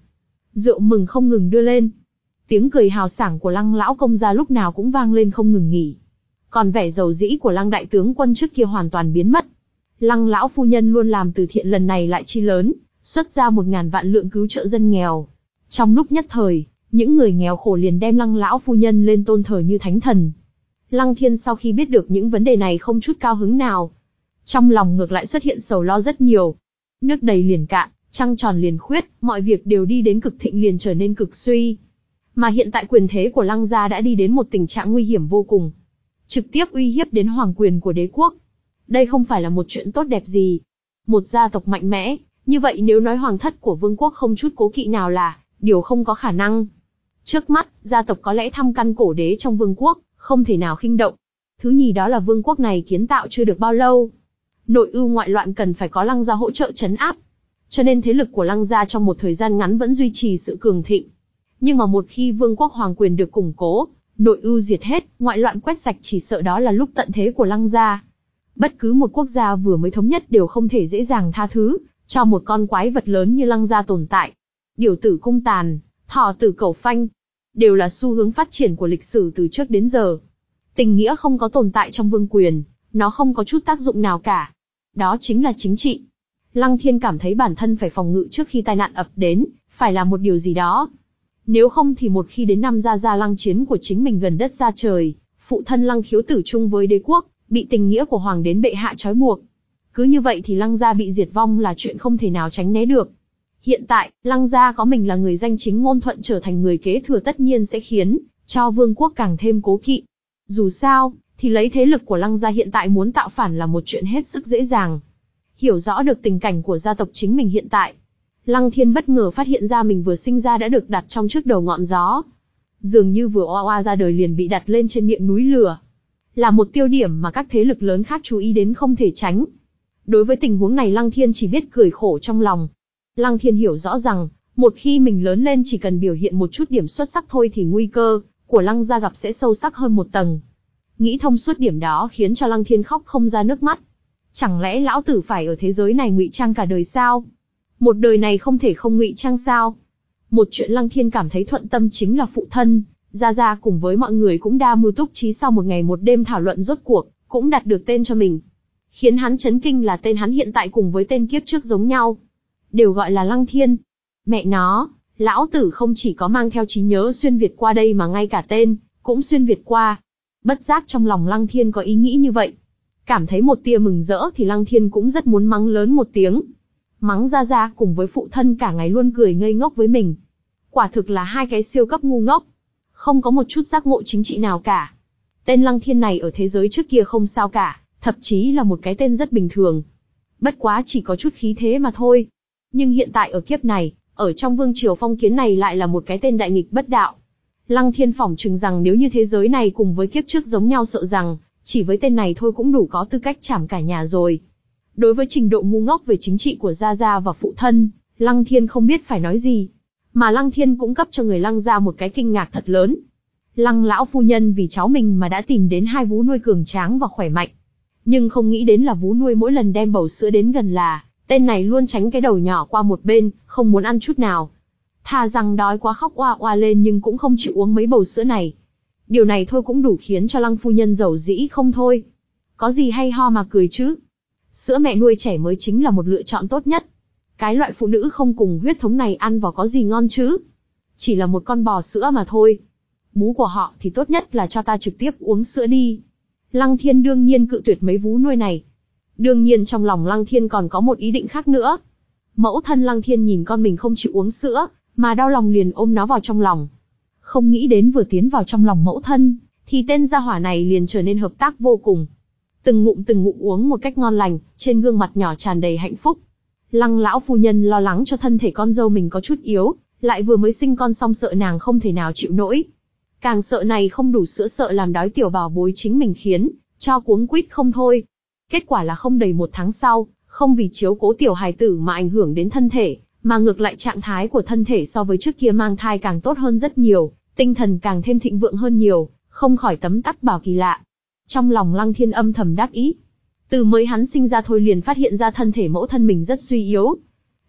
Rượu mừng không ngừng đưa lên. Tiếng cười hào sảng của Lăng lão công gia lúc nào cũng vang lên không ngừng nghỉ. Còn vẻ dầu dĩ của Lăng đại tướng quân trước kia hoàn toàn biến mất. Lăng lão phu nhân luôn làm từ thiện lần này lại chi lớn, xuất ra một ngàn vạn lượng cứu trợ dân nghèo. Trong lúc nhất thời, những người nghèo khổ liền đem Lăng lão phu nhân lên tôn thờ như thánh thần. Lăng Thiên sau khi biết được những vấn đề này không chút cao hứng nào. Trong lòng ngược lại xuất hiện sầu lo rất nhiều. Nước đầy liền cạn, trăng tròn liền khuyết, mọi việc đều đi đến cực thịnh liền trở nên cực suy. Mà hiện tại quyền thế của Lăng gia đã đi đến một tình trạng nguy hiểm vô cùng. Trực tiếp uy hiếp đến hoàng quyền của đế quốc. Đây không phải là một chuyện tốt đẹp gì. Một gia tộc mạnh mẽ, như vậy nếu nói hoàng thất của vương quốc không chút cố kỵ nào là điều không có khả năng. Trước mắt, gia tộc có lẽ thăm căn cổ đế trong vương quốc, không thể nào khinh động. Thứ nhì đó là vương quốc này kiến tạo chưa được bao lâu. Nội ưu ngoại loạn cần phải có Lăng gia hỗ trợ trấn áp. Cho nên thế lực của Lăng gia trong một thời gian ngắn vẫn duy trì sự cường thịnh. Nhưng mà một khi vương quốc hoàng quyền được củng cố, nội ưu diệt hết, ngoại loạn quét sạch, chỉ sợ đó là lúc tận thế của Lăng gia. Bất cứ một quốc gia vừa mới thống nhất đều không thể dễ dàng tha thứ cho một con quái vật lớn như Lăng gia tồn tại. Điều tử cung tàn, thỏ tử cẩu phanh, đều là xu hướng phát triển của lịch sử từ trước đến giờ. Tình nghĩa không có tồn tại trong vương quyền, nó không có chút tác dụng nào cả. Đó chính là chính trị. Lăng Thiên cảm thấy bản thân phải phòng ngự trước khi tai nạn ập đến, phải làm một điều gì đó. Nếu không thì một khi đến năm Gia Gia Lăng chiến của chính mình gần đất xa trời, phụ thân Lăng Khiếu tử chung với đế quốc, bị tình nghĩa của hoàng đến bệ hạ trói buộc. Cứ như vậy thì Lăng gia bị diệt vong là chuyện không thể nào tránh né được. Hiện tại, Lăng gia có mình là người danh chính ngôn thuận trở thành người kế thừa tất nhiên sẽ khiến cho vương quốc càng thêm cố kỵ. Dù sao, thì lấy thế lực của Lăng gia hiện tại muốn tạo phản là một chuyện hết sức dễ dàng. Hiểu rõ được tình cảnh của gia tộc chính mình hiện tại, Lăng Thiên bất ngờ phát hiện ra mình vừa sinh ra đã được đặt trong trước đầu ngọn gió. Dường như vừa oa oa ra đời liền bị đặt lên trên miệng núi lửa. Là một tiêu điểm mà các thế lực lớn khác chú ý đến không thể tránh. Đối với tình huống này Lăng Thiên chỉ biết cười khổ trong lòng. Lăng Thiên hiểu rõ rằng, một khi mình lớn lên chỉ cần biểu hiện một chút điểm xuất sắc thôi thì nguy cơ của Lăng gia gặp sẽ sâu sắc hơn một tầng. Nghĩ thông suốt điểm đó khiến cho Lăng Thiên khóc không ra nước mắt. Chẳng lẽ lão tử phải ở thế giới này ngụy trang cả đời sao? Một đời này không thể không ngụy trang sao? Một chuyện Lăng Thiên cảm thấy thuận tâm chính là phụ thân, Gia Gia cùng với mọi người cũng đa mưu túc trí sau một ngày một đêm thảo luận rốt cuộc, cũng đặt được tên cho mình. Khiến hắn chấn kinh là tên hắn hiện tại cùng với tên kiếp trước giống nhau. Đều gọi là Lăng Thiên. Mẹ nó, lão tử không chỉ có mang theo trí nhớ xuyên Việt qua đây mà ngay cả tên, cũng xuyên Việt qua. Bất giác trong lòng Lăng Thiên có ý nghĩ như vậy. Cảm thấy một tia mừng rỡ thì Lăng Thiên cũng rất muốn mắng lớn một tiếng. Mắng Gia Gia cùng với phụ thân cả ngày luôn cười ngây ngốc với mình. Quả thực là hai cái siêu cấp ngu ngốc. Không có một chút giác ngộ chính trị nào cả. Tên Lăng Thiên này ở thế giới trước kia không sao cả, thậm chí là một cái tên rất bình thường. Bất quá chỉ có chút khí thế mà thôi. Nhưng hiện tại ở kiếp này, ở trong vương triều phong kiến này lại là một cái tên đại nghịch bất đạo. Lăng Thiên phỏng chừng rằng nếu như thế giới này cùng với kiếp trước giống nhau sợ rằng, chỉ với tên này thôi cũng đủ có tư cách trảm cả nhà rồi. Đối với trình độ ngu ngốc về chính trị của Gia Gia và phụ thân, Lăng Thiên không biết phải nói gì. Mà Lăng Thiên cũng cấp cho người Lăng gia một cái kinh ngạc thật lớn. Lăng lão phu nhân vì cháu mình mà đã tìm đến hai vú nuôi cường tráng và khỏe mạnh. Nhưng không nghĩ đến là vú nuôi mỗi lần đem bầu sữa đến gần là, tên này luôn tránh cái đầu nhỏ qua một bên, không muốn ăn chút nào. Thà rằng đói quá khóc oa oa lên nhưng cũng không chịu uống mấy bầu sữa này. Điều này thôi cũng đủ khiến cho Lăng phu nhân giàu dĩ không thôi. Có gì hay ho mà cười chứ? Sữa mẹ nuôi trẻ mới chính là một lựa chọn tốt nhất. Cái loại phụ nữ không cùng huyết thống này ăn vào có gì ngon chứ? Chỉ là một con bò sữa mà thôi. Bú của họ thì tốt nhất là cho ta trực tiếp uống sữa đi. Lăng Thiên đương nhiên cự tuyệt mấy vú nuôi này. Đương nhiên trong lòng Lăng Thiên còn có một ý định khác nữa. Mẫu thân Lăng Thiên nhìn con mình không chịu uống sữa, mà đau lòng liền ôm nó vào trong lòng. Không nghĩ đến vừa tiến vào trong lòng mẫu thân, thì tên gia hỏa này liền trở nên hợp tác vô cùng. Từng ngụm từng ngụm uống một cách ngon lành, trên gương mặt nhỏ tràn đầy hạnh phúc. Lăng lão phu nhân lo lắng cho thân thể con dâu mình có chút yếu, lại vừa mới sinh con xong sợ nàng không thể nào chịu nổi. Càng sợ này không đủ sữa sợ làm đói tiểu bảo bối chính mình khiến cho cuống quýt không thôi. Kết quả là không đầy một tháng sau, không vì chiếu cố tiểu hài tử mà ảnh hưởng đến thân thể, mà ngược lại trạng thái của thân thể so với trước kia mang thai càng tốt hơn rất nhiều, tinh thần càng thêm thịnh vượng hơn nhiều, không khỏi tấm tắc bảo kỳ lạ. Trong lòng Lăng Thiên âm thầm đắc ý. Từ mới hắn sinh ra thôi liền phát hiện ra thân thể mẫu thân mình rất suy yếu.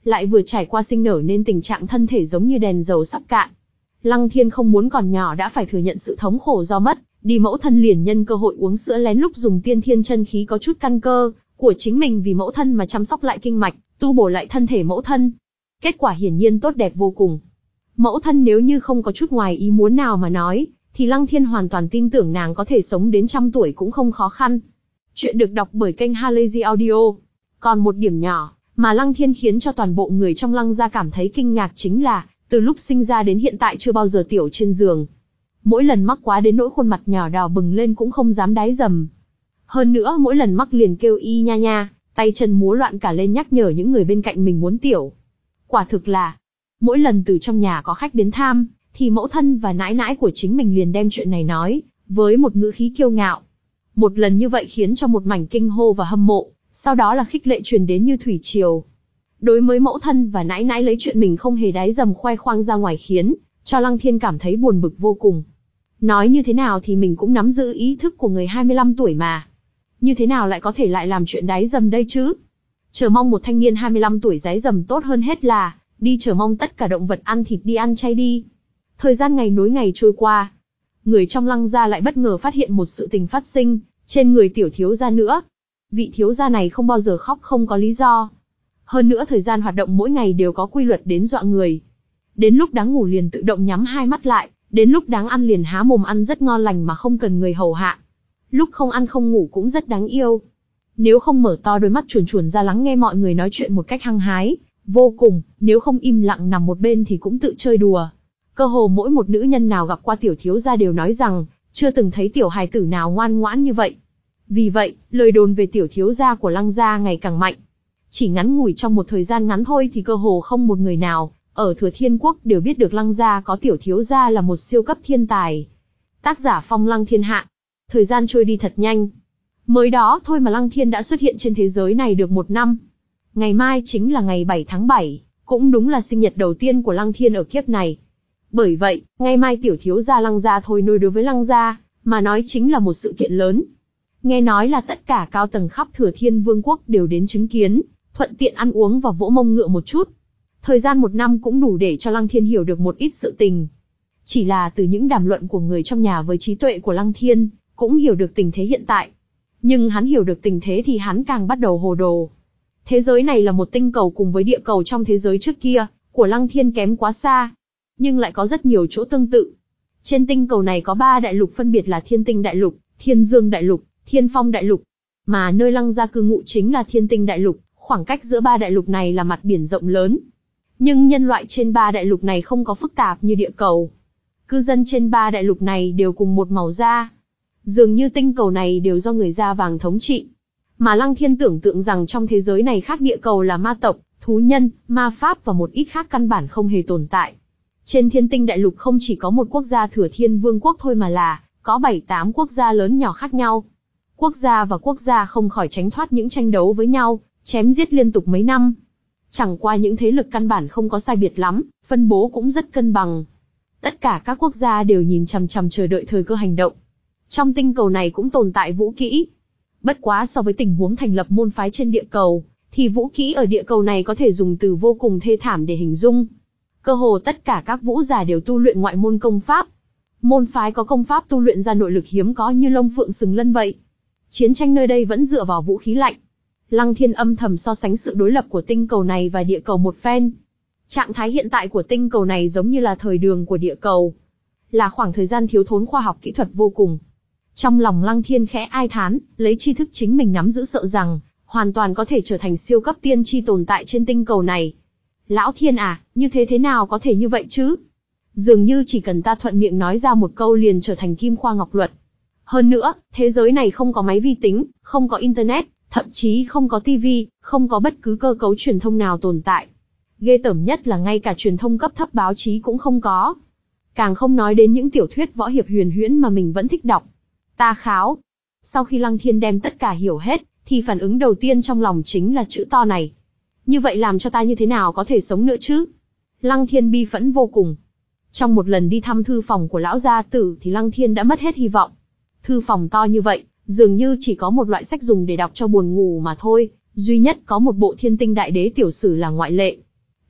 lại vừa trải qua sinh nở nên tình trạng thân thể giống như đèn dầu sắp cạn. Lăng Thiên không muốn còn nhỏ đã phải thừa nhận sự thống khổ do mất đi mẫu thân, liền nhân cơ hội uống sữa lén lúc dùng tiên thiên chân khí có chút căn cơ của chính mình vì mẫu thân mà chăm sóc lại kinh mạch, tu bổ lại thân thể mẫu thân. Kết quả hiển nhiên tốt đẹp vô cùng. Mẫu thân nếu như không có chút ngoài ý muốn nào mà nói, thì Lăng Thiên hoàn toàn tin tưởng nàng có thể sống đến trăm tuổi cũng không khó khăn. Chuyện được đọc bởi kênh Halazy Audio. Còn một điểm nhỏ mà Lăng Thiên khiến cho toàn bộ người trong Lăng gia cảm thấy kinh ngạc chính là, từ lúc sinh ra đến hiện tại chưa bao giờ tiểu trên giường. Mỗi lần mắc quá đến nỗi khuôn mặt nhỏ đỏ bừng lên cũng không dám đáy dầm. Hơn nữa mỗi lần mắc liền kêu y nha nha, tay chân múa loạn cả lên nhắc nhở những người bên cạnh mình muốn tiểu. Quả thực là, mỗi lần từ trong nhà có khách đến thăm, thì mẫu thân và nãi nãi của chính mình liền đem chuyện này nói, với một ngữ khí kiêu ngạo. Một lần như vậy khiến cho một mảnh kinh hô và hâm mộ, sau đó là khích lệ truyền đến như thủy triều. Đối với mẫu thân và nãi nãi lấy chuyện mình không hề đáy dầm khoe khoang ra ngoài khiến cho Lăng Thiên cảm thấy buồn bực vô cùng. Nói như thế nào thì mình cũng nắm giữ ý thức của người hai mươi lăm tuổi mà. Như thế nào lại có thể lại làm chuyện đáy dầm đây chứ? Chờ mong một thanh niên hai mươi lăm tuổi đáy dầm tốt hơn hết là đi chờ mong tất cả động vật ăn thịt đi ăn chay đi. Thời gian ngày nối ngày trôi qua, người trong Lăng gia lại bất ngờ phát hiện một sự tình phát sinh trên người tiểu thiếu gia nữa. Vị thiếu gia này không bao giờ khóc không có lý do. Hơn nữa thời gian hoạt động mỗi ngày đều có quy luật đến dọa người. Đến lúc đáng ngủ liền tự động nhắm hai mắt lại, đến lúc đáng ăn liền há mồm ăn rất ngon lành mà không cần người hầu hạ. Lúc không ăn không ngủ cũng rất đáng yêu. Nếu không mở to đôi mắt chuồn chuồn ra lắng nghe mọi người nói chuyện một cách hăng hái, vô cùng, nếu không im lặng nằm một bên thì cũng tự chơi đùa. Cơ hồ mỗi một nữ nhân nào gặp qua tiểu thiếu gia đều nói rằng, chưa từng thấy tiểu hài tử nào ngoan ngoãn như vậy. Vì vậy, lời đồn về tiểu thiếu gia của Lăng gia ngày càng mạnh. Chỉ ngắn ngủi trong một thời gian ngắn thôi thì cơ hồ không một người nào ở Thừa Thiên Quốc đều biết được Lăng gia có tiểu thiếu gia là một siêu cấp thiên tài. Tác giả Phong Lăng Thiên Hạ. Thời gian trôi đi thật nhanh. Mới đó thôi mà Lăng Thiên đã xuất hiện trên thế giới này được một năm. Ngày mai chính là ngày bảy tháng bảy, cũng đúng là sinh nhật đầu tiên của Lăng Thiên ở kiếp này. Bởi vậy, ngày mai tiểu thiếu gia Lăng gia thôi nuôi đối với Lăng gia mà nói chính là một sự kiện lớn. Nghe nói là tất cả cao tầng khắp Thừa Thiên Vương quốc đều đến chứng kiến, thuận tiện ăn uống và vỗ mông ngựa một chút. Thời gian một năm cũng đủ để cho Lăng Thiên hiểu được một ít sự tình. Chỉ là từ những đàm luận của người trong nhà với trí tuệ của Lăng Thiên, cũng hiểu được tình thế hiện tại. Nhưng hắn hiểu được tình thế thì hắn càng bắt đầu hồ đồ. Thế giới này là một tinh cầu cùng với địa cầu trong thế giới trước kia, của Lăng Thiên kém quá xa. Nhưng lại có rất nhiều chỗ tương tự. Trên tinh cầu này có ba đại lục phân biệt là Thiên Tinh Đại Lục, Thiên Dương Đại Lục, Thiên Phong Đại Lục. Mà nơi Lăng gia cư ngụ chính là Thiên Tinh Đại Lục, khoảng cách giữa ba đại lục này là mặt biển rộng lớn. Nhưng nhân loại trên ba đại lục này không có phức tạp như địa cầu. Cư dân trên ba đại lục này đều cùng một màu da. Dường như tinh cầu này đều do người da vàng thống trị. Mà Lăng Thiên tưởng tượng rằng trong thế giới này khác địa cầu là ma tộc, thú nhân, ma pháp và một ít khác căn bản không hề tồn tại. Trên Thiên Tinh Đại Lục không chỉ có một quốc gia Thừa Thiên Vương quốc thôi mà là có bảy tám quốc gia lớn nhỏ khác nhau. Quốc gia và quốc gia không khỏi tránh thoát những tranh đấu với nhau, chém giết liên tục mấy năm. Chẳng qua những thế lực căn bản không có sai biệt lắm, phân bố cũng rất cân bằng. Tất cả các quốc gia đều nhìn chằm chằm chờ đợi thời cơ hành động. Trong tinh cầu này cũng tồn tại vũ kỹ. Bất quá so với tình huống thành lập môn phái trên địa cầu, thì vũ kỹ ở địa cầu này có thể dùng từ vô cùng thê thảm để hình dung. Cơ hồ tất cả các vũ giả đều tu luyện ngoại môn công pháp. Môn phái có công pháp tu luyện ra nội lực hiếm có như lông phượng sừng lân vậy. Chiến tranh nơi đây vẫn dựa vào vũ khí lạnh. Lăng Thiên âm thầm so sánh sự đối lập của tinh cầu này và địa cầu một phen. Trạng thái hiện tại của tinh cầu này giống như là thời đường của địa cầu. Là khoảng thời gian thiếu thốn khoa học kỹ thuật vô cùng. Trong lòng Lăng Thiên khẽ ai thán, lấy tri thức chính mình nắm giữ sợ rằng, hoàn toàn có thể trở thành siêu cấp tiên tri tồn tại trên tinh cầu này. Lão Thiên à, như thế thế nào có thể như vậy chứ? Dường như chỉ cần ta thuận miệng nói ra một câu liền trở thành kim khoa ngọc luật. Hơn nữa, thế giới này không có máy vi tính, không có internet, thậm chí không có tivi, không có bất cứ cơ cấu truyền thông nào tồn tại. Ghê tởm nhất là ngay cả truyền thông cấp thấp báo chí cũng không có. Càng không nói đến những tiểu thuyết võ hiệp huyền huyễn mà mình vẫn thích đọc. Ta kháo. Sau khi Lăng Thiên đem tất cả hiểu hết, thì phản ứng đầu tiên trong lòng chính là chữ to này. Như vậy làm cho ta như thế nào có thể sống nữa chứ? Lăng Thiên bi phẫn vô cùng. Trong một lần đi thăm thư phòng của lão gia tử thì Lăng Thiên đã mất hết hy vọng. Thư phòng to như vậy, dường như chỉ có một loại sách dùng để đọc cho buồn ngủ mà thôi, duy nhất có một bộ Thiên Tinh Đại Đế tiểu sử là ngoại lệ.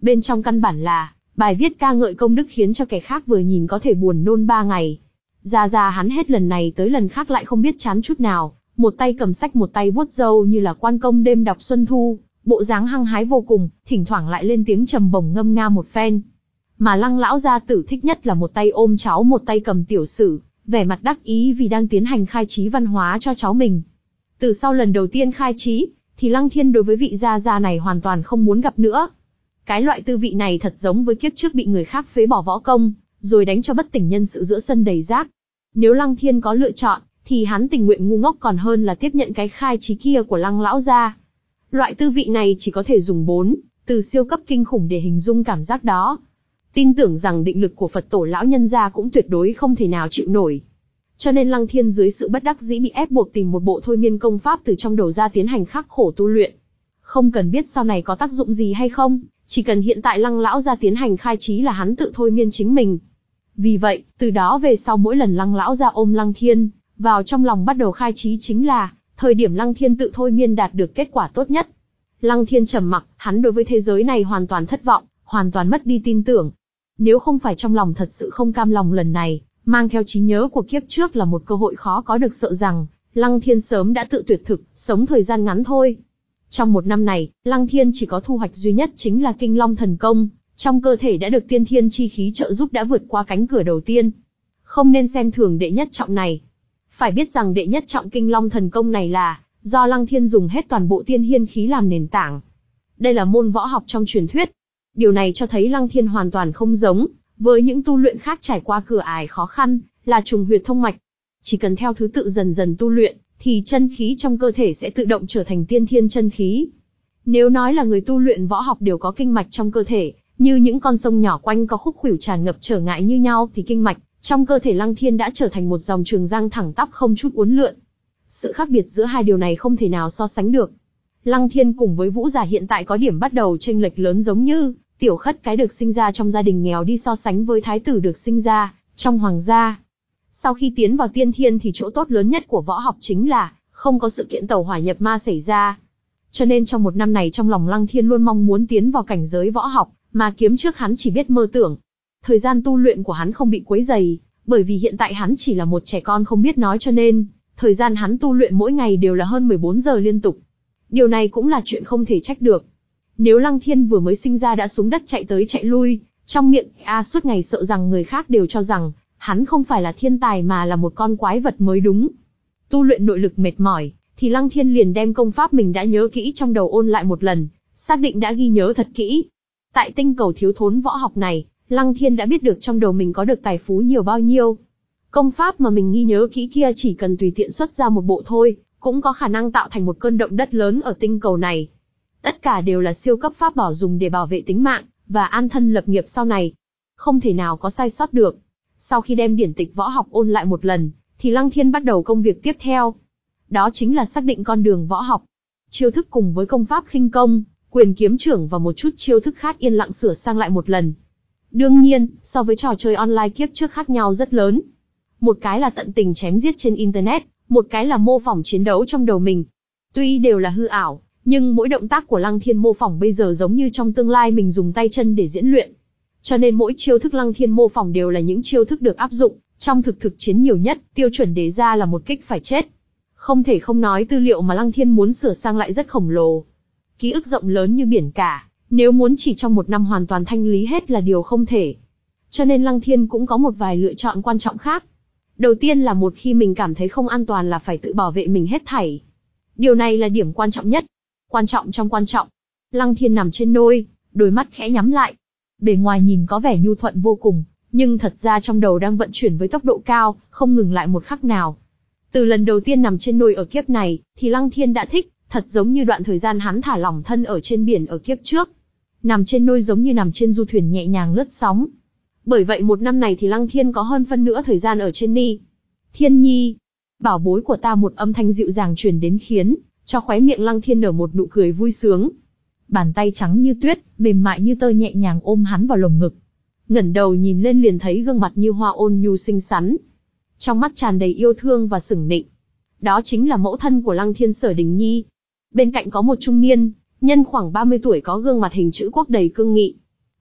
Bên trong căn bản là bài viết ca ngợi công đức khiến cho kẻ khác vừa nhìn có thể buồn nôn ba ngày. Ra ra hắn hết lần này tới lần khác lại không biết chán chút nào, một tay cầm sách một tay vuốt râu như là quan công đêm đọc xuân thu, bộ dáng hăng hái vô cùng, thỉnh thoảng lại lên tiếng trầm bổng ngâm nga một phen. Mà Lăng lão gia tử thích nhất là một tay ôm cháu một tay cầm tiểu sử, vẻ mặt đắc ý vì đang tiến hành khai trí văn hóa cho cháu mình. Từ sau lần đầu tiên khai trí, thì Lăng Thiên đối với vị gia gia này hoàn toàn không muốn gặp nữa. Cái loại tư vị này thật giống với kiếp trước bị người khác phế bỏ võ công, rồi đánh cho bất tỉnh nhân sự giữa sân đầy rác. Nếu Lăng Thiên có lựa chọn, thì hắn tình nguyện ngu ngốc còn hơn là tiếp nhận cái khai trí kia của Lăng lão gia. Loại tư vị này chỉ có thể dùng bốn từ siêu cấp kinh khủng để hình dung cảm giác đó. Tin tưởng rằng định lực của Phật tổ lão nhân gia cũng tuyệt đối không thể nào chịu nổi. Cho nên Lăng Thiên dưới sự bất đắc dĩ bị ép buộc tìm một bộ thôi miên công pháp từ trong đầu ra tiến hành khắc khổ tu luyện. Không cần biết sau này có tác dụng gì hay không, chỉ cần hiện tại Lăng lão gia tiến hành khai trí là hắn tự thôi miên chính mình. Vì vậy, từ đó về sau mỗi lần Lăng lão gia ôm Lăng Thiên vào trong lòng bắt đầu khai trí chính là thời điểm Lăng Thiên tự thôi miên đạt được kết quả tốt nhất. Lăng Thiên trầm mặc, hắn đối với thế giới này hoàn toàn thất vọng, hoàn toàn mất đi tin tưởng. Nếu không phải trong lòng thật sự không cam lòng lần này, mang theo trí nhớ của kiếp trước là một cơ hội khó có được, sợ rằng Lăng Thiên sớm đã tự tuyệt thực, sống thời gian ngắn thôi. Trong một năm này, Lăng Thiên chỉ có thu hoạch duy nhất chính là Kinh Long thần công, trong cơ thể đã được tiên thiên chi khí trợ giúp đã vượt qua cánh cửa đầu tiên. Không nên xem thường đệ nhất trọng này. Phải biết rằng đệ nhất trọng Kinh Long thần công này là do Lăng Thiên dùng hết toàn bộ tiên hiên khí làm nền tảng. Đây là môn võ học trong truyền thuyết. Điều này cho thấy Lăng Thiên hoàn toàn không giống với những tu luyện khác trải qua cửa ải khó khăn, là trùng huyệt thông mạch. Chỉ cần theo thứ tự dần dần tu luyện, thì chân khí trong cơ thể sẽ tự động trở thành tiên thiên chân khí. Nếu nói là người tu luyện võ học đều có kinh mạch trong cơ thể, như những con sông nhỏ quanh có khúc khuỷu tràn ngập trở ngại như nhau, thì kinh mạch trong cơ thể Lăng Thiên đã trở thành một dòng trường giang thẳng tắp không chút uốn lượn. Sự khác biệt giữa hai điều này không thể nào so sánh được. Lăng Thiên cùng với Vũ Giả hiện tại có điểm bắt đầu chênh lệch lớn, giống như tiểu khất cái được sinh ra trong gia đình nghèo đi so sánh với thái tử được sinh ra trong hoàng gia. Sau khi tiến vào tiên thiên thì chỗ tốt lớn nhất của võ học chính là không có sự kiện tẩu hỏa nhập ma xảy ra. Cho nên trong một năm này trong lòng Lăng Thiên luôn mong muốn tiến vào cảnh giới võ học, mà kiếm trước hắn chỉ biết mơ tưởng. Thời gian tu luyện của hắn không bị quấy rầy, bởi vì hiện tại hắn chỉ là một trẻ con không biết nói, cho nên thời gian hắn tu luyện mỗi ngày đều là hơn mười bốn giờ liên tục. Điều này cũng là chuyện không thể trách được. Nếu Lăng Thiên vừa mới sinh ra đã xuống đất chạy tới chạy lui, trong miệng a suốt ngày, sợ rằng người khác đều cho rằng hắn không phải là thiên tài mà là một con quái vật mới đúng. Tu luyện nội lực mệt mỏi, thì Lăng Thiên liền đem công pháp mình đã nhớ kỹ trong đầu ôn lại một lần, xác định đã ghi nhớ thật kỹ. Tại tinh cầu thiếu thốn võ học này, Lăng Thiên đã biết được trong đầu mình có được tài phú nhiều bao nhiêu. Công pháp mà mình ghi nhớ kỹ kia chỉ cần tùy tiện xuất ra một bộ thôi, cũng có khả năng tạo thành một cơn động đất lớn ở tinh cầu này. Tất cả đều là siêu cấp pháp bảo dùng để bảo vệ tính mạng và an thân lập nghiệp sau này. Không thể nào có sai sót được. Sau khi đem điển tịch võ học ôn lại một lần, thì Lăng Thiên bắt đầu công việc tiếp theo. Đó chính là xác định con đường võ học. Chiêu thức cùng với công pháp khinh công, quyền kiếm trưởng và một chút chiêu thức khác yên lặng sửa sang lại một lần. Đương nhiên, so với trò chơi online kiếp trước khác nhau rất lớn. Một cái là tận tình chém giết trên Internet, một cái là mô phỏng chiến đấu trong đầu mình. Tuy đều là hư ảo, nhưng mỗi động tác của Lăng Thiên mô phỏng bây giờ giống như trong tương lai mình dùng tay chân để diễn luyện. Cho nên mỗi chiêu thức Lăng Thiên mô phỏng đều là những chiêu thức được áp dụng trong thực thực chiến nhiều nhất, tiêu chuẩn đề ra là một kích phải chết. Không thể không nói tư liệu mà Lăng Thiên muốn sửa sang lại rất khổng lồ. Ký ức rộng lớn như biển cả, nếu muốn chỉ trong một năm hoàn toàn thanh lý hết là điều không thể. Cho nên Lăng Thiên cũng có một vài lựa chọn quan trọng khác. Đầu tiên là một khi mình cảm thấy không an toàn là phải tự bảo vệ mình hết thảy. Điều này là điểm quan trọng nhất. Quan trọng trong quan trọng. Lăng Thiên nằm trên nôi, đôi mắt khẽ nhắm lại. Bề ngoài nhìn có vẻ nhu thuận vô cùng, nhưng thật ra trong đầu đang vận chuyển với tốc độ cao, không ngừng lại một khắc nào. Từ lần đầu tiên nằm trên nôi ở kiếp này, thì Lăng Thiên đã thích, thật giống như đoạn thời gian hắn thả lỏng thân ở trên biển ở kiếp trước. Nằm trên nôi giống như nằm trên du thuyền nhẹ nhàng lướt sóng. Bởi vậy một năm này thì Lăng Thiên có hơn phân nửa thời gian ở trên Ni. Thiên Nhi, bảo bối của ta, một âm thanh dịu dàng truyền đến khiến cho khóe miệng Lăng Thiên nở một nụ cười vui sướng. Bàn tay trắng như tuyết, mềm mại như tơ nhẹ nhàng ôm hắn vào lồng ngực. Ngẩng đầu nhìn lên liền thấy gương mặt như hoa ôn nhu xinh xắn. Trong mắt tràn đầy yêu thương và sủng nịnh. Đó chính là mẫu thân của Lăng Thiên, Sở Đình Nhi. Bên cạnh có một trung niên nhân khoảng ba mươi tuổi có gương mặt hình chữ quốc đầy cương nghị.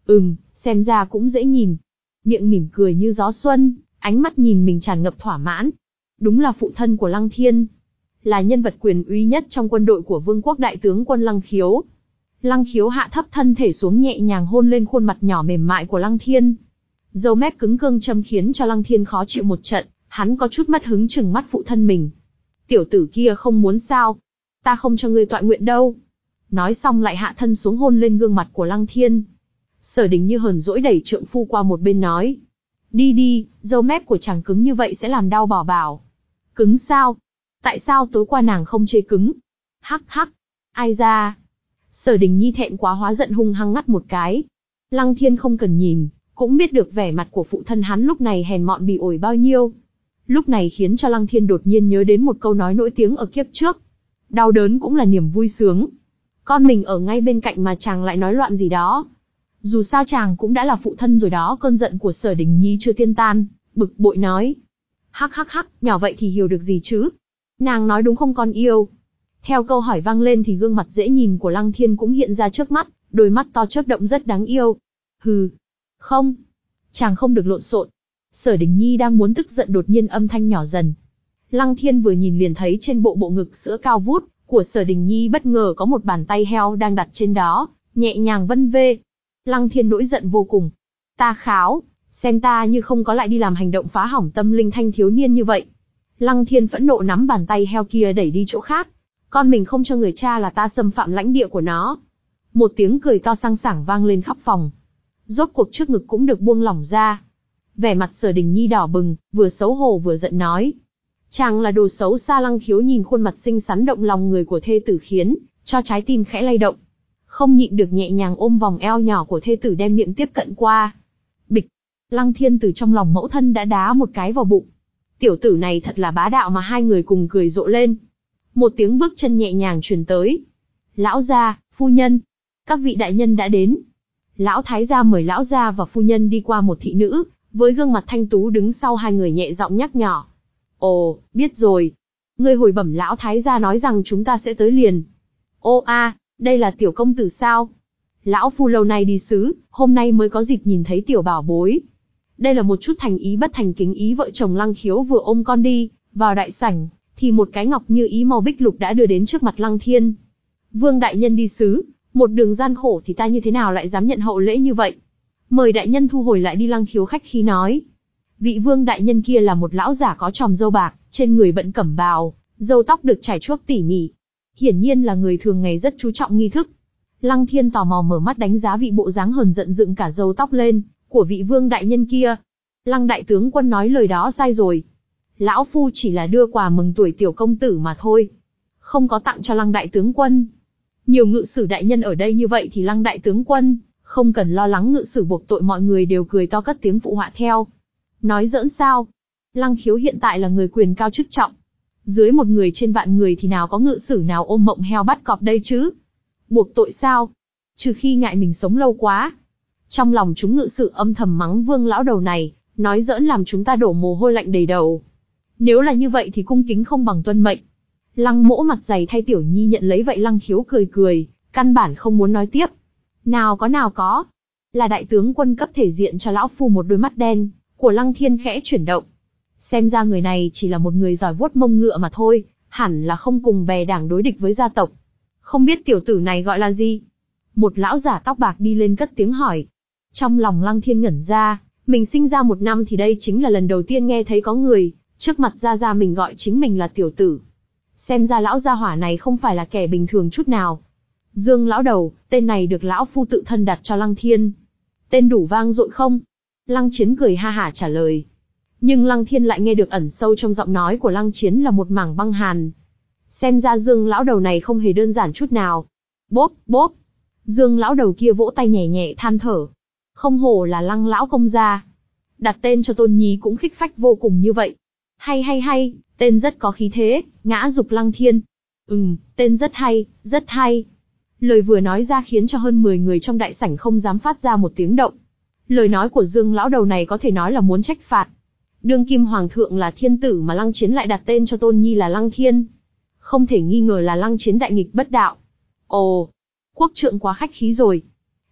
Ừm, xem ra cũng dễ nhìn. Miệng mỉm cười như gió xuân, ánh mắt nhìn mình tràn ngập thỏa mãn. Đúng là phụ thân của Lăng Thiên. Là nhân vật quyền uy nhất trong quân đội của vương quốc đại tướng quân Lăng Khiếu. Lăng Khiếu hạ thấp thân thể xuống nhẹ nhàng hôn lên khuôn mặt nhỏ mềm mại của Lăng Thiên. Râu mép cứng cương châm khiến cho Lăng Thiên khó chịu một trận, hắn có chút mất hứng chừng mắt phụ thân mình. Tiểu tử kia không muốn sao? Ta không cho ngươi tọa nguyện đâu. Nói xong lại hạ thân xuống hôn lên gương mặt của Lăng Thiên. Sở Đình Như hờn dỗi đẩy trượng phu qua một bên nói. Đi đi, râu mép của chàng cứng như vậy sẽ làm đau bảo bảo. Cứng sao? Tại sao tối qua nàng không chê cứng? Hắc hắc. Ai ra? Sở Đình Nhi thẹn quá hóa giận hung hăng ngắt một cái. Lăng Thiên không cần nhìn, cũng biết được vẻ mặt của phụ thân hắn lúc này hèn mọn bỉ ổi bao nhiêu. Lúc này khiến cho Lăng Thiên đột nhiên nhớ đến một câu nói nổi tiếng ở kiếp trước. Đau đớn cũng là niềm vui sướng. Con mình ở ngay bên cạnh mà chàng lại nói loạn gì đó. Dù sao chàng cũng đã là phụ thân rồi đó. Cơn giận của Sở Đình Nhi chưa tiêu tan, bực bội nói. Hắc hắc hắc, nhỏ vậy thì hiểu được gì chứ? Nàng nói đúng không con yêu? Theo câu hỏi vang lên thì gương mặt dễ nhìn của Lăng Thiên cũng hiện ra trước mắt, đôi mắt to chớp động rất đáng yêu. Hừ. Không. Chàng không được lộn xộn. Sở Đình Nhi đang muốn tức giận đột nhiên âm thanh nhỏ dần. Lăng Thiên vừa nhìn liền thấy trên bộ bộ ngực sữa cao vút của Sở Đình Nhi bất ngờ có một bàn tay heo đang đặt trên đó, nhẹ nhàng vân vê. Lăng Thiên nổi giận vô cùng. Ta kháo, xem ta như không có lại đi làm hành động phá hỏng tâm linh thanh thiếu niên như vậy. Lăng Thiên phẫn nộ nắm bàn tay heo kia đẩy đi chỗ khác. Con mình không cho người cha là ta xâm phạm lãnh địa của nó. Một tiếng cười to sang sảng vang lên khắp phòng. Rốt cuộc trước ngực cũng được buông lỏng ra. Vẻ mặt Sở Đình Nhi đỏ bừng, vừa xấu hổ vừa giận nói. Chàng là đồ xấu xa. Lăng Khiếu nhìn khuôn mặt xinh xắn động lòng người của thê tử khiến cho trái tim khẽ lay động. Không nhịn được nhẹ nhàng ôm vòng eo nhỏ của thê tử đem miệng tiếp cận qua. Bịch! Lăng Thiên từ trong lòng mẫu thân đã đá một cái vào bụng. Tiểu tử này thật là bá đạo mà hai người cùng cười rộ lên. Một tiếng bước chân nhẹ nhàng truyền tới. Lão gia, phu nhân, các vị đại nhân đã đến. Lão thái gia mời lão gia và phu nhân đi qua một thị nữ, với gương mặt thanh tú đứng sau hai người nhẹ giọng nhắc nhỏ. Ồ, biết rồi. Ngươi hồi bẩm lão thái gia nói rằng chúng ta sẽ tới liền. Ô a, đây là tiểu công tử sao? Lão phu lâu nay đi xứ, hôm nay mới có dịp nhìn thấy tiểu bảo bối. Đây là một chút thành ý bất thành kính ý. Vợ chồng Lăng Khiếu vừa ôm con đi vào đại sảnh, thì một cái ngọc như ý màu bích lục đã đưa đến trước mặt Lăng Thiên. Vương đại nhân đi xứ, một đường gian khổ thì ta như thế nào lại dám nhận hậu lễ như vậy? Mời đại nhân thu hồi lại đi. Lăng Khiếu khách khí nói. Vị vương đại nhân kia là một lão giả có tròm râu bạc, trên người bận cẩm bào, râu tóc được trải chuốt tỉ mỉ. Hiển nhiên là người thường ngày rất chú trọng nghi thức. Lăng Thiên tò mò mở mắt đánh giá vị bộ dáng hờn giận dựng cả râu tóc lên của vị vương đại nhân kia. Lăng đại tướng quân nói lời đó sai rồi. Lão phu chỉ là đưa quà mừng tuổi tiểu công tử mà thôi, không có tặng cho Lăng đại tướng quân. Nhiều ngự sử đại nhân ở đây như vậy thì Lăng đại tướng quân không cần lo lắng ngự sử buộc tội. Mọi người đều cười to cất tiếng phụ họa theo. Nói giỡn sao? Lăng Khiếu hiện tại là người quyền cao chức trọng, dưới một người trên vạn người thì nào có ngự sử nào ôm mộng heo bắt cọp đây chứ? Buộc tội sao? Trừ khi ngại mình sống lâu quá. Trong lòng chúng ngự sử âm thầm mắng vương lão đầu này, nói giỡn làm chúng ta đổ mồ hôi lạnh đầy đầu. Nếu là như vậy thì cung kính không bằng tuân mệnh. Lăng Mỗ mặt dày thay tiểu nhi nhận lấy vậy. Lăng Khiếu cười cười, căn bản không muốn nói tiếp. Nào có nào có, là đại tướng quân cấp thể diện cho lão phu. Một đôi mắt đen của Lăng Thiên khẽ chuyển động. Xem ra người này chỉ là một người giỏi vuốt mông ngựa mà thôi, hẳn là không cùng bè đảng đối địch với gia tộc. Không biết tiểu tử này gọi là gì? Một lão giả tóc bạc đi lên cất tiếng hỏi. Trong lòng Lăng Thiên ngẩn ra, mình sinh ra một năm thì đây chính là lần đầu tiên nghe thấy có người trước mặt gia gia mình gọi chính mình là tiểu tử. Xem ra lão gia hỏa này không phải là kẻ bình thường chút nào. Dương lão đầu, tên này được lão phu tự thân đặt cho Lăng Thiên. Tên đủ vang dội không? Lăng Chiến cười ha hả trả lời. Nhưng Lăng Thiên lại nghe được ẩn sâu trong giọng nói của Lăng Chiến là một mảng băng hàn. Xem ra Dương lão đầu này không hề đơn giản chút nào. Bốp, bốp. Dương lão đầu kia vỗ tay nhẹ nhẹ than thở. Không hổ là Lăng lão công gia. Đặt tên cho tôn nhi cũng khích phách vô cùng như vậy. Hay hay hay, tên rất có khí thế. Ngã dục Lăng Thiên. Ừm, tên rất hay, rất hay. Lời vừa nói ra khiến cho hơn mười người trong đại sảnh không dám phát ra một tiếng động. Lời nói của Dương lão đầu này có thể nói là muốn trách phạt. Đương kim hoàng thượng là thiên tử mà Lăng Chiến lại đặt tên cho tôn nhi là Lăng Thiên. Không thể nghi ngờ là Lăng Chiến đại nghịch bất đạo. Ồ, quốc trượng quá khách khí rồi.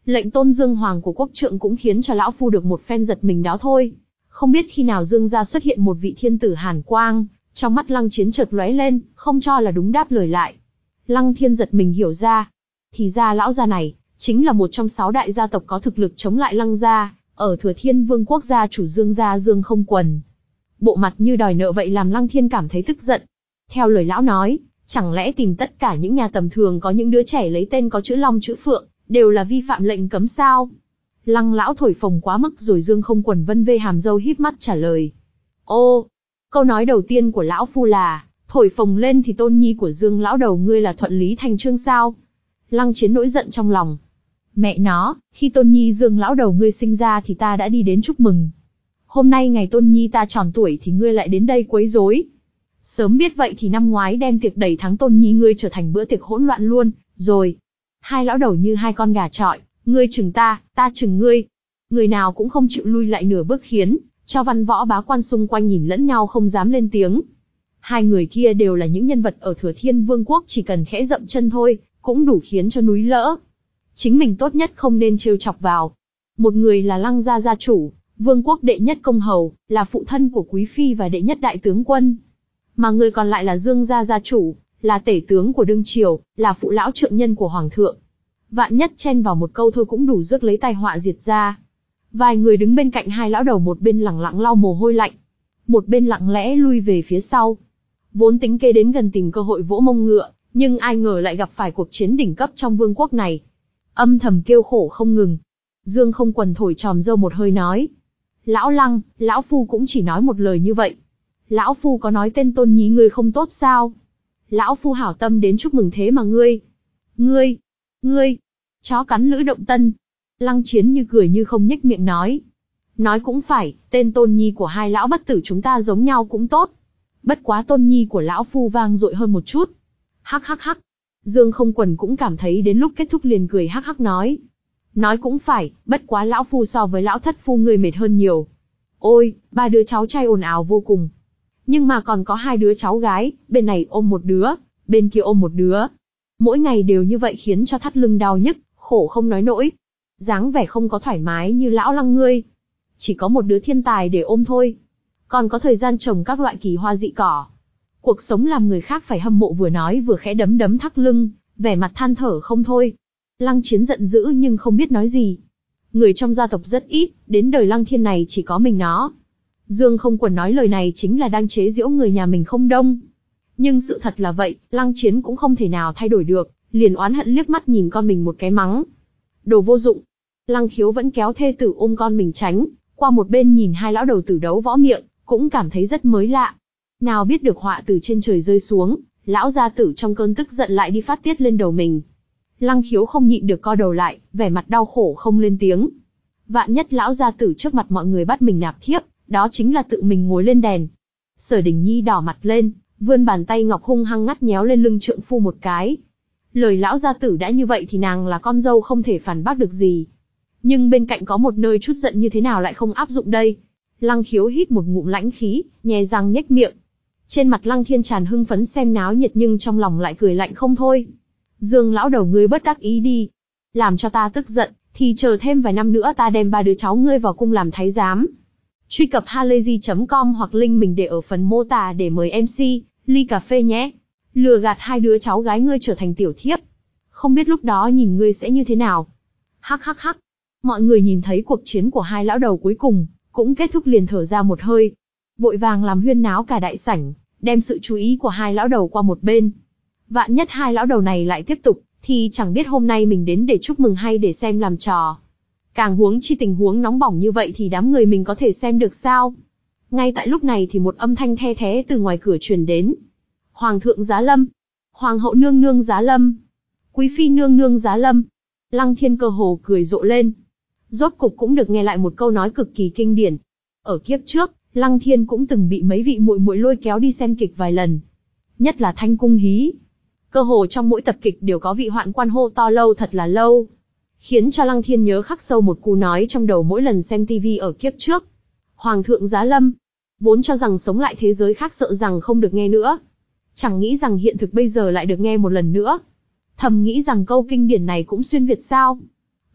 Lệnh tôn Dương Hoàng của quốc trượng cũng khiến cho lão phu được một phen giật mình đó thôi. Không biết khi nào Dương gia xuất hiện một vị thiên tử hàn quang, trong mắt Lăng Chiến chợt lóe lên, không cho là đúng đáp lời lại. Lăng Thiên giật mình hiểu ra, thì ra lão gia này chính là một trong sáu đại gia tộc có thực lực chống lại Lăng gia, ở Thừa Thiên Vương quốc gia chủ Dương gia Dương Không Quần. Bộ mặt như đòi nợ vậy làm Lăng Thiên cảm thấy tức giận. Theo lời lão nói, chẳng lẽ tìm tất cả những nhà tầm thường có những đứa trẻ lấy tên có chữ Long chữ Phượng, đều là vi phạm lệnh cấm sao? Lăng lão thổi phồng quá mức rồi Dương Không Quần vân vê hàm râu híp mắt trả lời. Ô, câu nói đầu tiên của lão phu là, thổi phồng lên thì tôn nhi của Dương lão đầu ngươi là thuận lý thành trương sao? Lăng Chiến nổi giận trong lòng. Mẹ nó, khi tôn nhi Dương lão đầu ngươi sinh ra thì ta đã đi đến chúc mừng. Hôm nay ngày tôn nhi ta tròn tuổi thì ngươi lại đến đây quấy rối. Sớm biết vậy thì năm ngoái đem tiệc đầy tháng tôn nhi ngươi trở thành bữa tiệc hỗn loạn luôn, rồi. Hai lão đầu như hai con gà trọi, ngươi chừng ta, ta chừng ngươi. Người nào cũng không chịu lui lại nửa bước khiến cho văn võ bá quan xung quanh nhìn lẫn nhau không dám lên tiếng. Hai người kia đều là những nhân vật ở Thừa Thiên Vương quốc, chỉ cần khẽ dậm chân thôi, cũng đủ khiến cho núi lỡ. Chính mình tốt nhất không nên trêu chọc vào. Một người là Lăng gia gia chủ, vương quốc đệ nhất công hầu, là phụ thân của quý phi và đệ nhất đại tướng quân. Mà người còn lại là Dương gia gia chủ, là tể tướng của đương triều, là phụ lão trượng nhân của hoàng thượng. Vạn nhất chen vào một câu thôi cũng đủ rước lấy tai họa diệt ra. Vài người đứng bên cạnh hai lão đầu, một bên lẳng lặng lau mồ hôi lạnh, một bên lặng lẽ lui về phía sau. Vốn tính kê đến gần tìm cơ hội vỗ mông ngựa, nhưng ai ngờ lại gặp phải cuộc chiến đỉnh cấp trong vương quốc này. Âm thầm kêu khổ không ngừng. Dương Không Quần thổi tròm râu một hơi nói. Lão Lăng, lão phu cũng chỉ nói một lời như vậy. Lão phu có nói tên tôn nhí ngươi không tốt sao? Lão phu hảo tâm đến chúc mừng thế mà ngươi. Ngươi, ngươi, chó cắn lữ động tân. Lăng Chiến như cười như không nhếch miệng nói. Nói cũng phải, tên tôn nhi của hai lão bất tử chúng ta giống nhau cũng tốt. Bất quá tôn nhi của lão phu vang dội hơn một chút. Hắc hắc hắc. Dương Không Quần cũng cảm thấy đến lúc kết thúc liền cười hắc hắc nói. Nói cũng phải, bất quá lão phu so với lão thất phu người mệt hơn nhiều. Ôi, ba đứa cháu trai ồn ào vô cùng. Nhưng mà còn có hai đứa cháu gái, bên này ôm một đứa, bên kia ôm một đứa. Mỗi ngày đều như vậy khiến cho thắt lưng đau nhức, khổ không nói nổi. Dáng vẻ không có thoải mái như lão Lăng ngươi. Chỉ có một đứa thiên tài để ôm thôi. Còn có thời gian trồng các loại kỳ hoa dị cỏ. Cuộc sống làm người khác phải hâm mộ, vừa nói vừa khẽ đấm đấm thắt lưng, vẻ mặt than thở không thôi. Lăng Chiến giận dữ nhưng không biết nói gì. Người trong gia tộc rất ít, đến đời Lăng Thiên này chỉ có mình nó. Dương Không Quần nói lời này chính là đang chế giễu người nhà mình không đông. Nhưng sự thật là vậy, Lăng Chiến cũng không thể nào thay đổi được, liền oán hận liếc mắt nhìn con mình một cái mắng. Đồ vô dụng. Lăng Khiếu vẫn kéo thê tử ôm con mình tránh, qua một bên nhìn hai lão đầu tử đấu võ miệng, cũng cảm thấy rất mới lạ. Nào biết được họa từ trên trời rơi xuống, lão gia tử trong cơn tức giận lại đi phát tiết lên đầu mình. Lăng Khiếu không nhịn được co đầu lại, vẻ mặt đau khổ không lên tiếng. Vạn nhất lão gia tử trước mặt mọi người bắt mình nạp thiếp, đó chính là tự mình ngồi lên đèn. Sở Đình Nhi đỏ mặt lên, vươn bàn tay ngọc hung hăng ngắt nhéo lên lưng trượng phu một cái. Lời lão gia tử đã như vậy thì nàng là con dâu không thể phản bác được gì. Nhưng bên cạnh có một nơi chút giận như thế nào lại không áp dụng đây? Lăng Khiếu hít một ngụm lãnh khí, nhè răng nhếch miệng. Trên mặt Lăng Thiên tràn hưng phấn xem náo nhiệt nhưng trong lòng lại cười lạnh không thôi. Dương lão đầu ngươi bất đắc ý đi. Làm cho ta tức giận, thì chờ thêm vài năm nữa ta đem ba đứa cháu ngươi vào cung làm thái giám. Truy cập halayzi chấm com hoặc link mình để ở phần mô tả để mời em xê, ly cà phê nhé. Lừa gạt hai đứa cháu gái ngươi trở thành tiểu thiếp. Không biết lúc đó nhìn ngươi sẽ như thế nào. Hắc hắc hắc. Mọi người nhìn thấy cuộc chiến của hai lão đầu cuối cùng, cũng kết thúc liền thở ra một hơi. Vội vàng làm huyên náo cả đại sảnh, đem sự chú ý của hai lão đầu qua một bên. Vạn nhất hai lão đầu này lại tiếp tục, thì chẳng biết hôm nay mình đến để chúc mừng hay để xem làm trò. Càng huống chi tình huống nóng bỏng như vậy thì đám người mình có thể xem được sao? Ngay tại lúc này thì một âm thanh the thé từ ngoài cửa truyền đến. Hoàng thượng giá lâm. Hoàng hậu nương nương giá lâm. Quý phi nương nương giá lâm. Lăng Thiên cơ hồ cười rộ lên. Rốt cục cũng được nghe lại một câu nói cực kỳ kinh điển. Ở kiếp trước, Lăng Thiên cũng từng bị mấy vị muội muội lôi kéo đi xem kịch vài lần. Nhất là Thanh Cung Hí. Cơ hồ trong mỗi tập kịch đều có vị hoạn quan hô to lâu thật là lâu. Khiến cho Lăng Thiên nhớ khắc sâu một câu nói trong đầu mỗi lần xem tivi ở kiếp trước. Hoàng thượng giá lâm. Vốn cho rằng sống lại thế giới khác sợ rằng không được nghe nữa. Chẳng nghĩ rằng hiện thực bây giờ lại được nghe một lần nữa. Thầm nghĩ rằng câu kinh điển này cũng xuyên Việt sao.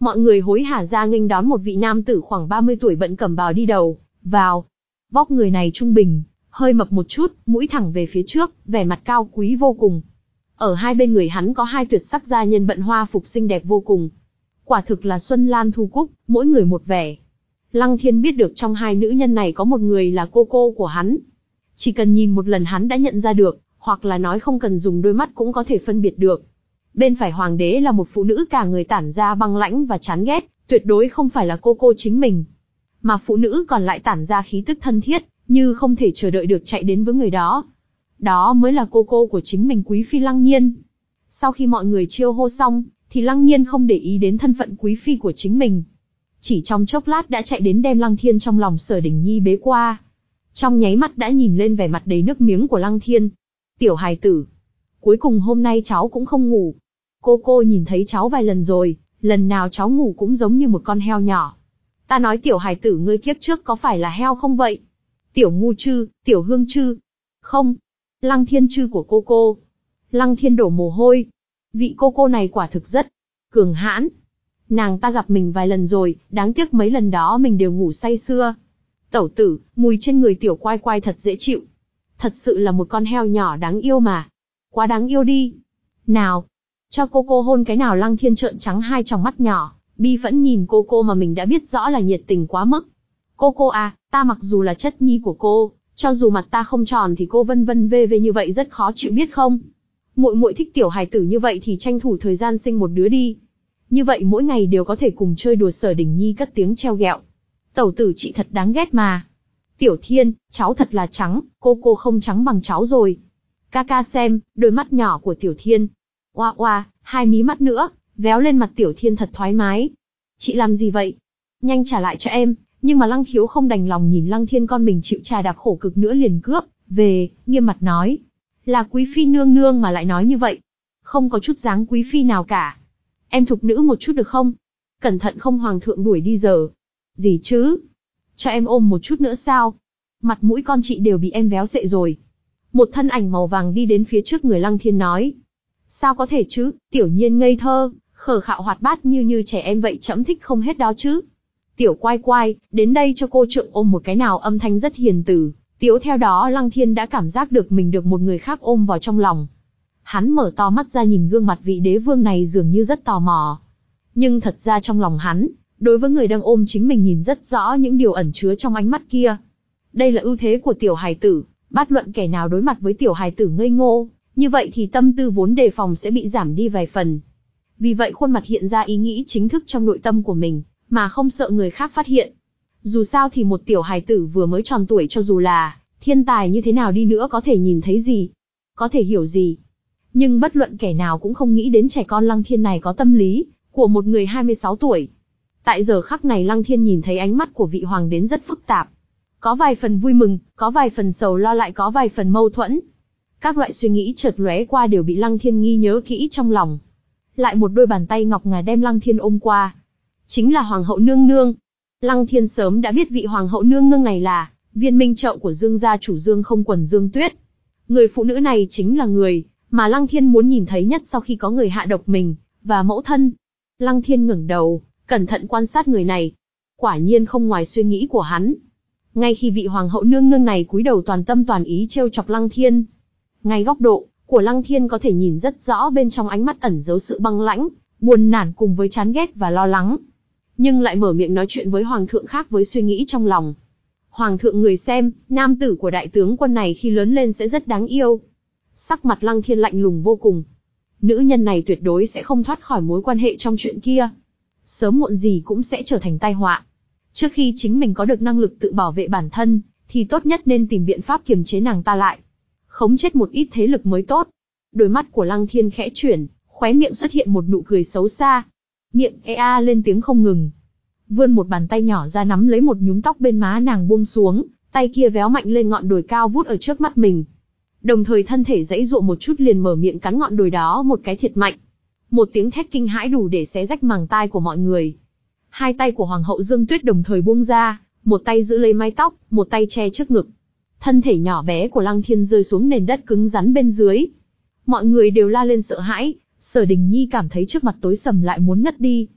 Mọi người hối hả ra nghênh đón một vị nam tử khoảng ba mươi tuổi bận cẩm bào đi đầu vào. Vóc người này trung bình, hơi mập một chút, mũi thẳng về phía trước, vẻ mặt cao quý vô cùng. Ở hai bên người hắn có hai tuyệt sắc gia nhân bận hoa phục xinh đẹp vô cùng. Quả thực là Xuân Lan Thu Cúc, mỗi người một vẻ. Lăng Thiên biết được trong hai nữ nhân này có một người là cô cô của hắn. Chỉ cần nhìn một lần hắn đã nhận ra được, hoặc là nói không cần dùng đôi mắt cũng có thể phân biệt được. Bên phải hoàng đế là một phụ nữ cả người tản ra băng lãnh và chán ghét, tuyệt đối không phải là cô cô chính mình. Mà phụ nữ còn lại tản ra khí tức thân thiết, như không thể chờ đợi được chạy đến với người đó. Đó mới là cô cô của chính mình, Quý Phi Lăng Nhiên. Sau khi mọi người chiêu hô xong, thì Lăng Nhiên không để ý đến thân phận Quý Phi của chính mình. Chỉ trong chốc lát đã chạy đến đem Lăng Thiên trong lòng Sở Đình Nhi bế qua. Trong nháy mắt đã nhìn lên vẻ mặt đầy nước miếng của Lăng Thiên. Tiểu hài tử, cuối cùng hôm nay cháu cũng không ngủ. Cô cô nhìn thấy cháu vài lần rồi, lần nào cháu ngủ cũng giống như một con heo nhỏ. Ta nói tiểu hài tử ngươi kiếp trước có phải là heo không vậy? Tiểu ngu chư, tiểu hương chư. Không, Lăng Thiên chư của cô cô. Lăng Thiên đổ mồ hôi. Vị cô cô này quả thực rất cường hãn. Nàng ta gặp mình vài lần rồi, đáng tiếc mấy lần đó mình đều ngủ say sưa. Tẩu tử, mùi trên người tiểu quai quai thật dễ chịu. Thật sự là một con heo nhỏ đáng yêu mà. Quá đáng yêu đi. Nào, cho cô cô hôn cái nào. Lăng Thiên trợn trắng hai tròng mắt nhỏ, bi phẫn nhìn cô cô mà mình đã biết rõ là nhiệt tình quá mức. Cô cô à, ta mặc dù là chất nhi của cô, cho dù mặt ta không tròn thì cô vân vân vê vê như vậy rất khó chịu biết không? Muội muội thích tiểu hài tử như vậy thì tranh thủ thời gian sinh một đứa đi. Như vậy mỗi ngày đều có thể cùng chơi đùa. Sở Đình Nhi cất tiếng treo ghẹo. Tẩu tử chị thật đáng ghét mà. Tiểu Thiên, cháu thật là trắng, cô cô không trắng bằng cháu rồi. Ca ca xem, đôi mắt nhỏ của Tiểu Thiên. Oa oa, hai mí mắt nữa, véo lên mặt Tiểu Thiên thật thoải mái. Chị làm gì vậy? Nhanh trả lại cho em. Nhưng mà Lăng Khiếu không đành lòng nhìn Lăng Thiên con mình chịu trà đạp khổ cực nữa liền cướp về, nghiêm mặt nói. Là Quý Phi nương nương mà lại nói như vậy. Không có chút dáng Quý Phi nào cả. Em thục nữ một chút được không? Cẩn thận không hoàng thượng đuổi đi giờ. Gì chứ? Cho em ôm một chút nữa sao? Mặt mũi con chị đều bị em véo sệ rồi. Một thân ảnh màu vàng đi đến phía trước người Lăng Thiên nói. Sao có thể chứ, Tiểu Nhiên ngây thơ, khờ khạo hoạt bát như như trẻ em vậy, trẫm thích không hết đó chứ. Tiểu quai quai, đến đây cho cô trượng ôm một cái nào. Âm thanh rất hiền từ, tiếu theo đó Lăng Thiên đã cảm giác được mình được một người khác ôm vào trong lòng. Hắn mở to mắt ra nhìn gương mặt vị đế vương này dường như rất tò mò. Nhưng thật ra trong lòng hắn, đối với người đang ôm chính mình nhìn rất rõ những điều ẩn chứa trong ánh mắt kia. Đây là ưu thế của tiểu hài tử, bất luận kẻ nào đối mặt với tiểu hài tử ngây ngô, như vậy thì tâm tư vốn đề phòng sẽ bị giảm đi vài phần. Vì vậy khuôn mặt hiện ra ý nghĩ chính thức trong nội tâm của mình, mà không sợ người khác phát hiện. Dù sao thì một tiểu hài tử vừa mới tròn tuổi cho dù là thiên tài như thế nào đi nữa có thể nhìn thấy gì, có thể hiểu gì. Nhưng bất luận kẻ nào cũng không nghĩ đến trẻ con Lăng Thiên này có tâm lý của một người hai mươi sáu tuổi. Tại giờ khắc này Lăng Thiên nhìn thấy ánh mắt của vị hoàng đến rất phức tạp. Có vài phần vui mừng, có vài phần sầu lo, lại có vài phần mâu thuẫn. Các loại suy nghĩ chợt lóe qua đều bị Lăng Thiên ghi nhớ kỹ trong lòng. Lại một đôi bàn tay ngọc ngà đem Lăng Thiên ôm qua. Chính là Hoàng hậu nương nương. Lăng Thiên sớm đã biết vị Hoàng hậu nương nương này là Viên Minh Trậu của Dương gia chủ Dương Không Quần Dương Tuyết. Người phụ nữ này chính là người mà Lăng Thiên muốn nhìn thấy nhất sau khi có người hạ độc mình và mẫu thân. Lăng Thiên ngẩng đầu, cẩn thận quan sát người này. Quả nhiên không ngoài suy nghĩ của hắn. Ngay khi vị Hoàng hậu nương nương này cúi đầu toàn tâm toàn ý trêu chọc Lăng Thiên, ngay góc độ của Lăng Thiên có thể nhìn rất rõ bên trong ánh mắt ẩn giấu sự băng lãnh, buồn nản cùng với chán ghét và lo lắng. Nhưng lại mở miệng nói chuyện với Hoàng thượng khác với suy nghĩ trong lòng. Hoàng thượng người xem, nam tử của đại tướng quân này khi lớn lên sẽ rất đáng yêu. Sắc mặt Lăng Thiên lạnh lùng vô cùng. Nữ nhân này tuyệt đối sẽ không thoát khỏi mối quan hệ trong chuyện kia. Sớm muộn gì cũng sẽ trở thành tai họa. Trước khi chính mình có được năng lực tự bảo vệ bản thân, thì tốt nhất nên tìm biện pháp kiềm chế nàng ta lại. Khống chết một ít thế lực mới tốt. Đôi mắt của Lăng Thiên khẽ chuyển, khóe miệng xuất hiện một nụ cười xấu xa. Miệng ea a lên tiếng không ngừng. Vươn một bàn tay nhỏ ra nắm lấy một nhúm tóc bên má nàng buông xuống, tay kia véo mạnh lên ngọn đồi cao vút ở trước mắt mình. Đồng thời thân thể giãy giụa một chút liền mở miệng cắn ngọn đồi đó một cái thiệt mạnh. Một tiếng thét kinh hãi đủ để xé rách màng tai của mọi người. Hai tay của Hoàng hậu Dương Tuyết đồng thời buông ra, một tay giữ lấy mái tóc, một tay che trước ngực. Thân thể nhỏ bé của Lăng Thiên rơi xuống nền đất cứng rắn bên dưới. Mọi người đều la lên sợ hãi, Sở Đình Nhi cảm thấy trước mặt tối sầm lại muốn ngất đi.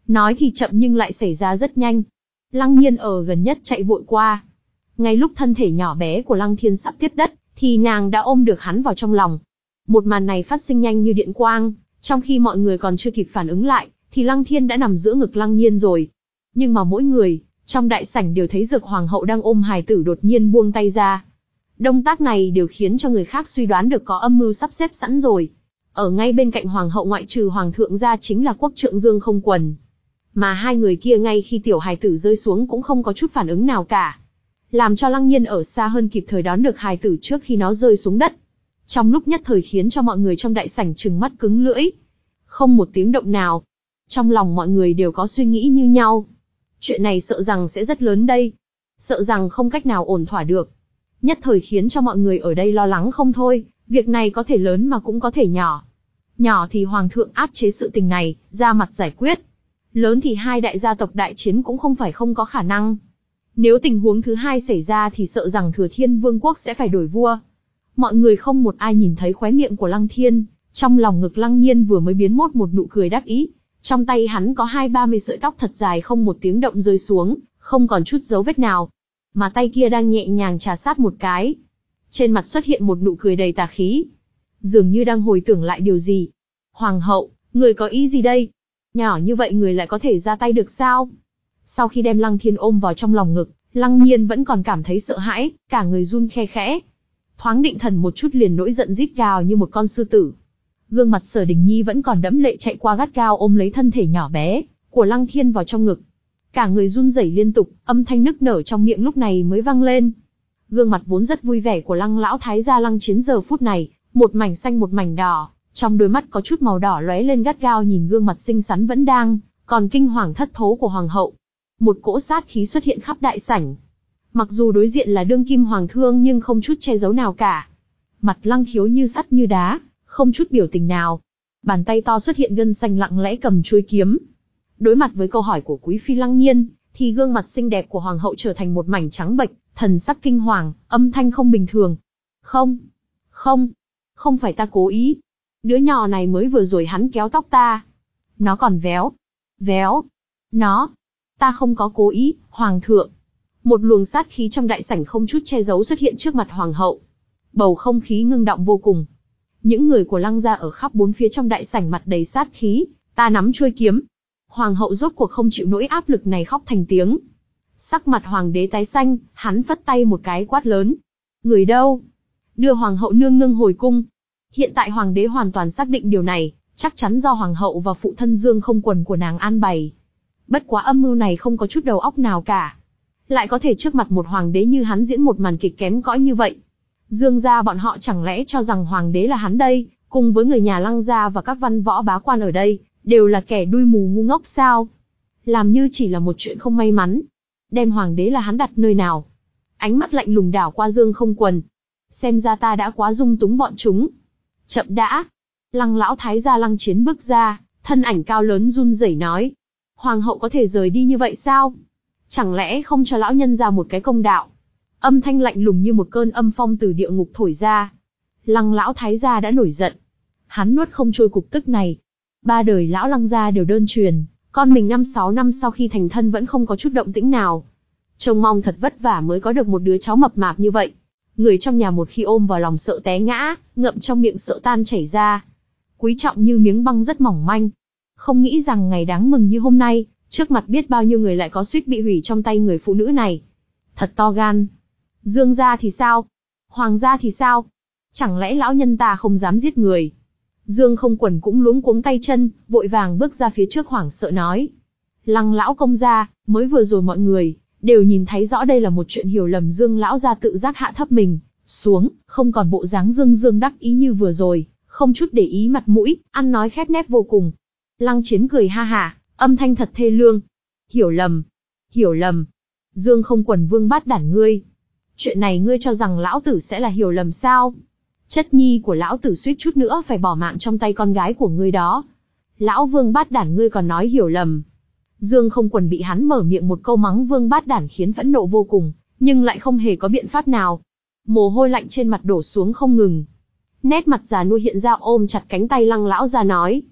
Nói thì chậm nhưng lại xảy ra rất nhanh. Lăng Nhiên ở gần nhất chạy vội qua. Ngay lúc thân thể nhỏ bé của Lăng Thiên sắp tiếp đất, thì nàng đã ôm được hắn vào trong lòng. Một màn này phát sinh nhanh như điện quang, trong khi mọi người còn chưa kịp phản ứng lại, thì Lăng Thiên đã nằm giữa ngực Lăng Nhiên rồi. Nhưng mà mỗi người trong đại sảnh đều thấy Dược Hoàng hậu đang ôm hài tử đột nhiên buông tay ra. Động tác này đều khiến cho người khác suy đoán được có âm mưu sắp xếp sẵn rồi. Ở ngay bên cạnh Hoàng hậu ngoại trừ Hoàng thượng ra chính là Quốc trượng Dương Không Quần. Mà hai người kia ngay khi tiểu hài tử rơi xuống cũng không có chút phản ứng nào cả. Làm cho Lăng Nhiên ở xa hơn kịp thời đón được hài tử trước khi nó rơi xuống đất. Trong lúc nhất thời khiến cho mọi người trong đại sảnh trừng mắt cứng lưỡi. Không một tiếng động nào. Trong lòng mọi người đều có suy nghĩ như nhau. Chuyện này sợ rằng sẽ rất lớn đây. Sợ rằng không cách nào ổn thỏa được. Nhất thời khiến cho mọi người ở đây lo lắng không thôi. Việc này có thể lớn mà cũng có thể nhỏ. Nhỏ thì Hoàng thượng áp chế sự tình này, ra mặt giải quyết. Lớn thì hai đại gia tộc đại chiến cũng không phải không có khả năng. Nếu tình huống thứ hai xảy ra thì sợ rằng Thừa Thiên Vương quốc sẽ phải đổi vua. Mọi người không một ai nhìn thấy khóe miệng của Lăng Thiên, trong lòng ngực Lăng Nhiên vừa mới biến mốt một nụ cười đắc ý. Trong tay hắn có hai ba mươi sợi tóc thật dài không một tiếng động rơi xuống, không còn chút dấu vết nào. Mà tay kia đang nhẹ nhàng trà sát một cái. Trên mặt xuất hiện một nụ cười đầy tà khí. Dường như đang hồi tưởng lại điều gì. Hoàng hậu, người có ý gì đây? Nhỏ như vậy người lại có thể ra tay được sao? Sau khi đem Lăng Thiên ôm vào trong lòng ngực, Lăng Nhiên vẫn còn cảm thấy sợ hãi, cả người run khe khẽ. Thoáng định thần một chút liền nổi giận rít gào như một con sư tử. Gương mặt Sở Đình Nhi vẫn còn đẫm lệ chạy qua gắt gao ôm lấy thân thể nhỏ bé của Lăng Thiên vào trong ngực. Cả người run rẩy liên tục, âm thanh nức nở trong miệng lúc này mới vang lên. Gương mặt vốn rất vui vẻ của Lăng lão thái gia Lăng Chiến giờ phút này, một mảnh xanh một mảnh đỏ, trong đôi mắt có chút màu đỏ lóe lên gắt gao nhìn gương mặt xinh xắn vẫn đang còn kinh hoàng thất thố của hoàng hậu. Một cỗ sát khí xuất hiện khắp đại sảnh. Mặc dù đối diện là đương kim hoàng thương nhưng không chút che giấu nào cả. Mặt Lăng Khiếu như sắt như đá, không chút biểu tình nào. Bàn tay to xuất hiện gân xanh lặng lẽ cầm chuôi kiếm. Đối mặt với câu hỏi của quý phi Lăng Nhiên, thì gương mặt xinh đẹp của hoàng hậu trở thành một mảnh trắng bệch, thần sắc kinh hoàng, âm thanh không bình thường. Không, không, không phải ta cố ý. Đứa nhỏ này mới vừa rồi hắn kéo tóc ta. Nó còn véo, véo. Nó, ta không có cố ý, hoàng thượng. Một luồng sát khí trong đại sảnh không chút che giấu xuất hiện trước mặt hoàng hậu. Bầu không khí ngưng động vô cùng. Những người của Lăng gia ở khắp bốn phía trong đại sảnh mặt đầy sát khí, ta nắm chuôi kiếm. Hoàng hậu rốt cuộc không chịu nổi áp lực này khóc thành tiếng. Sắc mặt hoàng đế tái xanh, hắn phất tay một cái quát lớn. Người đâu? Đưa hoàng hậu nương nương hồi cung. Hiện tại hoàng đế hoàn toàn xác định điều này, chắc chắn do hoàng hậu và phụ thân Dương Không Quần của nàng an bày. Bất quá âm mưu này không có chút đầu óc nào cả. Lại có thể trước mặt một hoàng đế như hắn diễn một màn kịch kém cỏi như vậy. Dương gia bọn họ chẳng lẽ cho rằng hoàng đế là hắn đây, cùng với người nhà Lăng gia và các văn võ bá quan ở đây, đều là kẻ đuôi mù ngu ngốc sao? Làm như chỉ là một chuyện không may mắn. Đem hoàng đế là hắn đặt nơi nào? Ánh mắt lạnh lùng đảo qua Dương Không Quần. Xem ra ta đã quá dung túng bọn chúng. Chậm đã. Lăng lão thái gia Lăng Chiến bước ra, thân ảnh cao lớn run rẩy nói. Hoàng hậu có thể rời đi như vậy sao? Chẳng lẽ không cho lão nhân ra một cái công đạo? Âm thanh lạnh lùng như một cơn âm phong từ địa ngục thổi ra. Lăng lão thái gia đã nổi giận. Hắn nuốt không trôi cục tức này. Ba đời lão Lăng gia đều đơn truyền, con mình năm sáu năm sau khi thành thân vẫn không có chút động tĩnh nào. Trông mong thật vất vả mới có được một đứa cháu mập mạp như vậy. Người trong nhà một khi ôm vào lòng sợ té ngã, ngậm trong miệng sợ tan chảy ra. Quý trọng như miếng băng rất mỏng manh. Không nghĩ rằng ngày đáng mừng như hôm nay, trước mặt biết bao nhiêu người lại có suýt bị hủy trong tay người phụ nữ này. Thật to gan. Dương gia thì sao? Hoàng gia thì sao? Chẳng lẽ lão nhân ta không dám giết người? Dương Không Quần cũng luống cuống tay chân, vội vàng bước ra phía trước hoảng sợ nói. Lăng lão công gia, mới vừa rồi mọi người đều nhìn thấy rõ đây là một chuyện hiểu lầm. Dương lão gia tự giác hạ thấp mình xuống, không còn bộ dáng dương dương đắc ý như vừa rồi, không chút để ý mặt mũi, ăn nói khép nép vô cùng. Lăng Chiến cười ha hả, âm thanh thật thê lương. Hiểu lầm, hiểu lầm. Dương Không Quần vương bát đản ngươi. Chuyện này ngươi cho rằng lão tử sẽ là hiểu lầm sao? Chất nhi của lão tử suýt chút nữa phải bỏ mạng trong tay con gái của ngươi đó. Lão vương bát đản ngươi còn nói hiểu lầm. Dương Không Quần bị hắn mở miệng một câu mắng vương bát đản khiến phẫn nộ vô cùng, nhưng lại không hề có biện pháp nào. Mồ hôi lạnh trên mặt đổ xuống không ngừng. Nét mặt già nua hiện ra ôm chặt cánh tay Lăng lão già nói.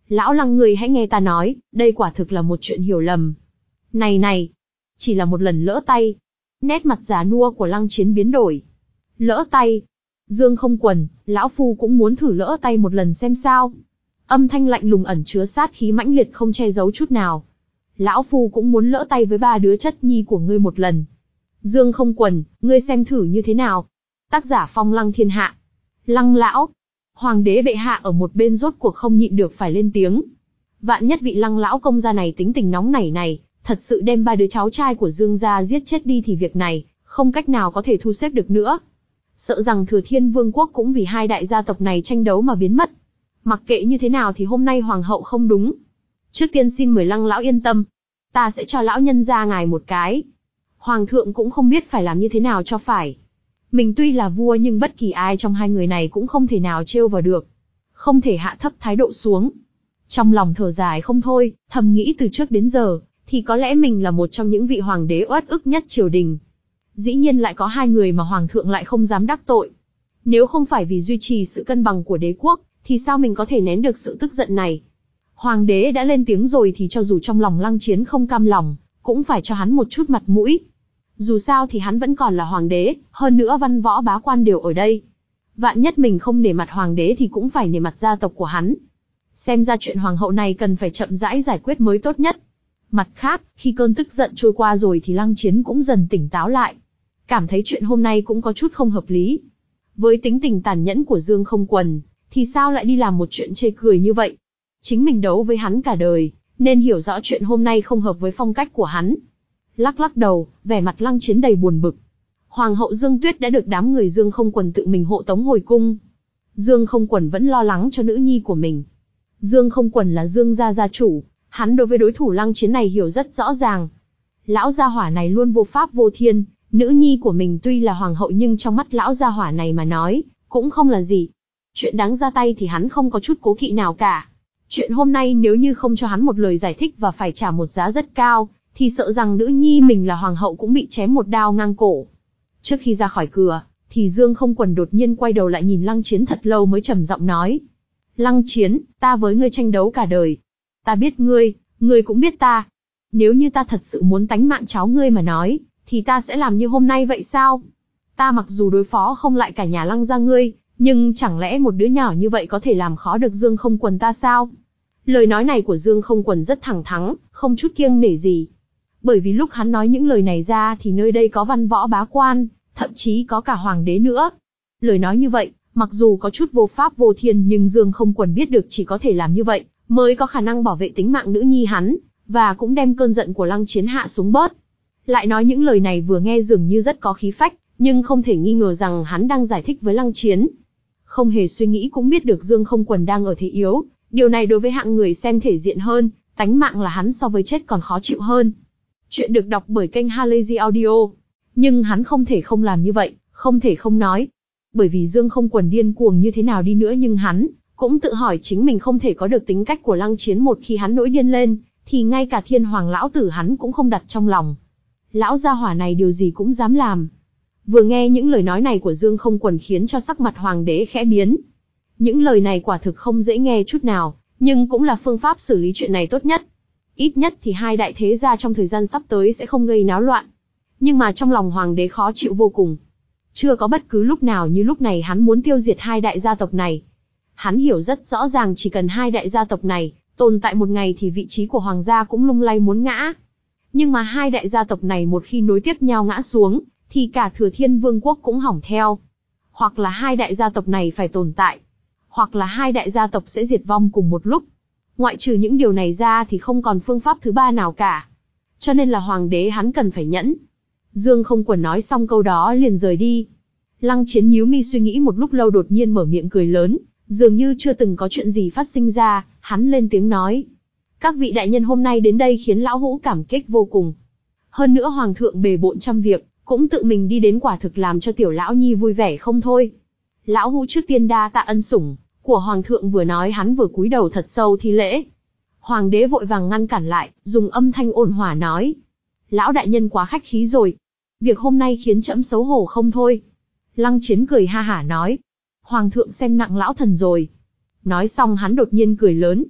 Lão Lăng người hãy nghe ta nói, đây quả thực là một chuyện hiểu lầm. Này này, chỉ là một lần lỡ tay. Nét mặt già nua của Lăng Chiến biến đổi. Lỡ tay? Dương Không Quần, lão phu cũng muốn thử lỡ tay một lần xem sao. Âm thanh lạnh lùng ẩn chứa sát khí mãnh liệt không che giấu chút nào. Lão phu cũng muốn lỡ tay với ba đứa chất nhi của ngươi một lần. Dương Không Quần, ngươi xem thử như thế nào. Tác giả Phong Lăng Thiên Hạ. Lăng lão. Hoàng đế bệ hạ ở một bên rốt cuộc không nhịn được phải lên tiếng. Vạn nhất vị Lăng lão công gia này tính tình nóng nảy này, thật sự đem ba đứa cháu trai của Dương gia giết chết đi thì việc này, không cách nào có thể thu xếp được nữa. Sợ rằng Thừa Thiên Vương quốc cũng vì hai đại gia tộc này tranh đấu mà biến mất. Mặc kệ như thế nào thì hôm nay hoàng hậu không đúng. Trước tiên xin mời Lăng lão yên tâm. Ta sẽ cho lão nhân gia ngài một cái. Hoàng thượng cũng không biết phải làm như thế nào cho phải. Mình tuy là vua nhưng bất kỳ ai trong hai người này cũng không thể nào trêu vào được. Không thể hạ thấp thái độ xuống. Trong lòng thở dài không thôi, thầm nghĩ từ trước đến giờ, thì có lẽ mình là một trong những vị hoàng đế uất ức nhất triều đình. Dĩ nhiên lại có hai người mà hoàng thượng lại không dám đắc tội. Nếu không phải vì duy trì sự cân bằng của đế quốc, thì sao mình có thể nén được sự tức giận này? Hoàng đế đã lên tiếng rồi thì cho dù trong lòng Lăng Chiến không cam lòng, cũng phải cho hắn một chút mặt mũi. Dù sao thì hắn vẫn còn là hoàng đế, hơn nữa văn võ bá quan đều ở đây. Vạn nhất mình không nể mặt hoàng đế thì cũng phải nể mặt gia tộc của hắn. Xem ra chuyện hoàng hậu này cần phải chậm rãi giải quyết mới tốt nhất. Mặt khác, khi cơn tức giận trôi qua rồi thì Lăng Chiến cũng dần tỉnh táo lại. Cảm thấy chuyện hôm nay cũng có chút không hợp lý. Với tính tình tàn nhẫn của Dương Không Quần, thì sao lại đi làm một chuyện chê cười như vậy? Chính mình đấu với hắn cả đời, nên hiểu rõ chuyện hôm nay không hợp với phong cách của hắn. Lắc lắc đầu, vẻ mặt Lăng Chiến đầy buồn bực. Hoàng hậu Dương Tuyết đã được đám người Dương Không Quần tự mình hộ tống hồi cung. Dương Không Quần vẫn lo lắng cho nữ nhi của mình. Dương Không Quần là Dương gia gia chủ, hắn đối với đối thủ Lăng Chiến này hiểu rất rõ ràng. Lão gia hỏa này luôn vô pháp vô thiên, nữ nhi của mình tuy là hoàng hậu nhưng trong mắt lão gia hỏa này mà nói, cũng không là gì. Chuyện đáng ra tay thì hắn không có chút cố kỵ nào cả. Chuyện hôm nay nếu như không cho hắn một lời giải thích và phải trả một giá rất cao, thì sợ rằng nữ nhi mình là hoàng hậu cũng bị chém một đao ngang cổ. Trước khi ra khỏi cửa, thì Dương Không Quần đột nhiên quay đầu lại nhìn Lăng Chiến thật lâu mới trầm giọng nói. Lăng Chiến, ta với ngươi tranh đấu cả đời. Ta biết ngươi, ngươi cũng biết ta. Nếu như ta thật sự muốn tánh mạng cháu ngươi mà nói, thì ta sẽ làm như hôm nay vậy sao? Ta mặc dù đối phó không lại cả nhà Lăng gia ngươi, nhưng chẳng lẽ một đứa nhỏ như vậy có thể làm khó được Dương Không Quần ta sao? Lời nói này của Dương Không Quần rất thẳng thắn, không chút kiêng nể gì. Bởi vì lúc hắn nói những lời này ra thì nơi đây có văn võ bá quan, thậm chí có cả hoàng đế nữa. Lời nói như vậy, mặc dù có chút vô pháp vô thiên nhưng Dương Không Quần biết được chỉ có thể làm như vậy, mới có khả năng bảo vệ tính mạng nữ nhi hắn, và cũng đem cơn giận của Lăng Chiến hạ xuống bớt. Lại nói những lời này vừa nghe dường như rất có khí phách, nhưng không thể nghi ngờ rằng hắn đang giải thích với Lăng Chiến. Không hề suy nghĩ cũng biết được Dương Không Quần đang ở thế yếu, điều này đối với hạng người xem thể diện hơn, tánh mạng là hắn so với chết còn khó chịu hơn. Chuyện được đọc bởi kênh Halazy Audio. Nhưng hắn không thể không làm như vậy, không thể không nói. Bởi vì Dương Không Quần điên cuồng như thế nào đi nữa nhưng hắn cũng tự hỏi chính mình không thể có được tính cách của Lăng Chiến. Một khi hắn nổi điên lên, thì ngay cả Thiên Hoàng lão tử hắn cũng không đặt trong lòng. Lão gia hỏa này điều gì cũng dám làm. Vừa nghe những lời nói này của Dương Không Quần khiến cho sắc mặt hoàng đế khẽ biến. Những lời này quả thực không dễ nghe chút nào, nhưng cũng là phương pháp xử lý chuyện này tốt nhất. Ít nhất thì hai đại thế gia trong thời gian sắp tới sẽ không gây náo loạn. Nhưng mà trong lòng hoàng đế khó chịu vô cùng. Chưa có bất cứ lúc nào như lúc này hắn muốn tiêu diệt hai đại gia tộc này. Hắn hiểu rất rõ ràng chỉ cần hai đại gia tộc này tồn tại một ngày thì vị trí của hoàng gia cũng lung lay muốn ngã. Nhưng mà hai đại gia tộc này một khi nối tiếp nhau ngã xuống, thì cả Thừa Thiên Vương quốc cũng hỏng theo. Hoặc là hai đại gia tộc này phải tồn tại, hoặc là hai đại gia tộc sẽ diệt vong cùng một lúc. Ngoại trừ những điều này ra thì không còn phương pháp thứ ba nào cả. Cho nên là hoàng đế hắn cần phải nhẫn. Dương Không Quần nói xong câu đó liền rời đi. Lăng Chiến nhíu mi suy nghĩ một lúc lâu đột nhiên mở miệng cười lớn, dường như chưa từng có chuyện gì phát sinh ra, hắn lên tiếng nói. Các vị đại nhân hôm nay đến đây khiến lão hữu cảm kích vô cùng. Hơn nữa hoàng thượng bề bộn trăm việc, cũng tự mình đi đến quả thực làm cho tiểu lão nhi vui vẻ không thôi. Lão hữu trước tiên đa tạ ân sủng của hoàng thượng. Vừa nói hắn vừa cúi đầu thật sâu thi lễ. Hoàng đế vội vàng ngăn cản lại, dùng âm thanh ôn hòa nói. Lão đại nhân quá khách khí rồi. Việc hôm nay khiến trẫm xấu hổ không thôi. Lăng Chiến cười ha hả nói. Hoàng thượng xem nặng lão thần rồi. Nói xong hắn đột nhiên cười lớn.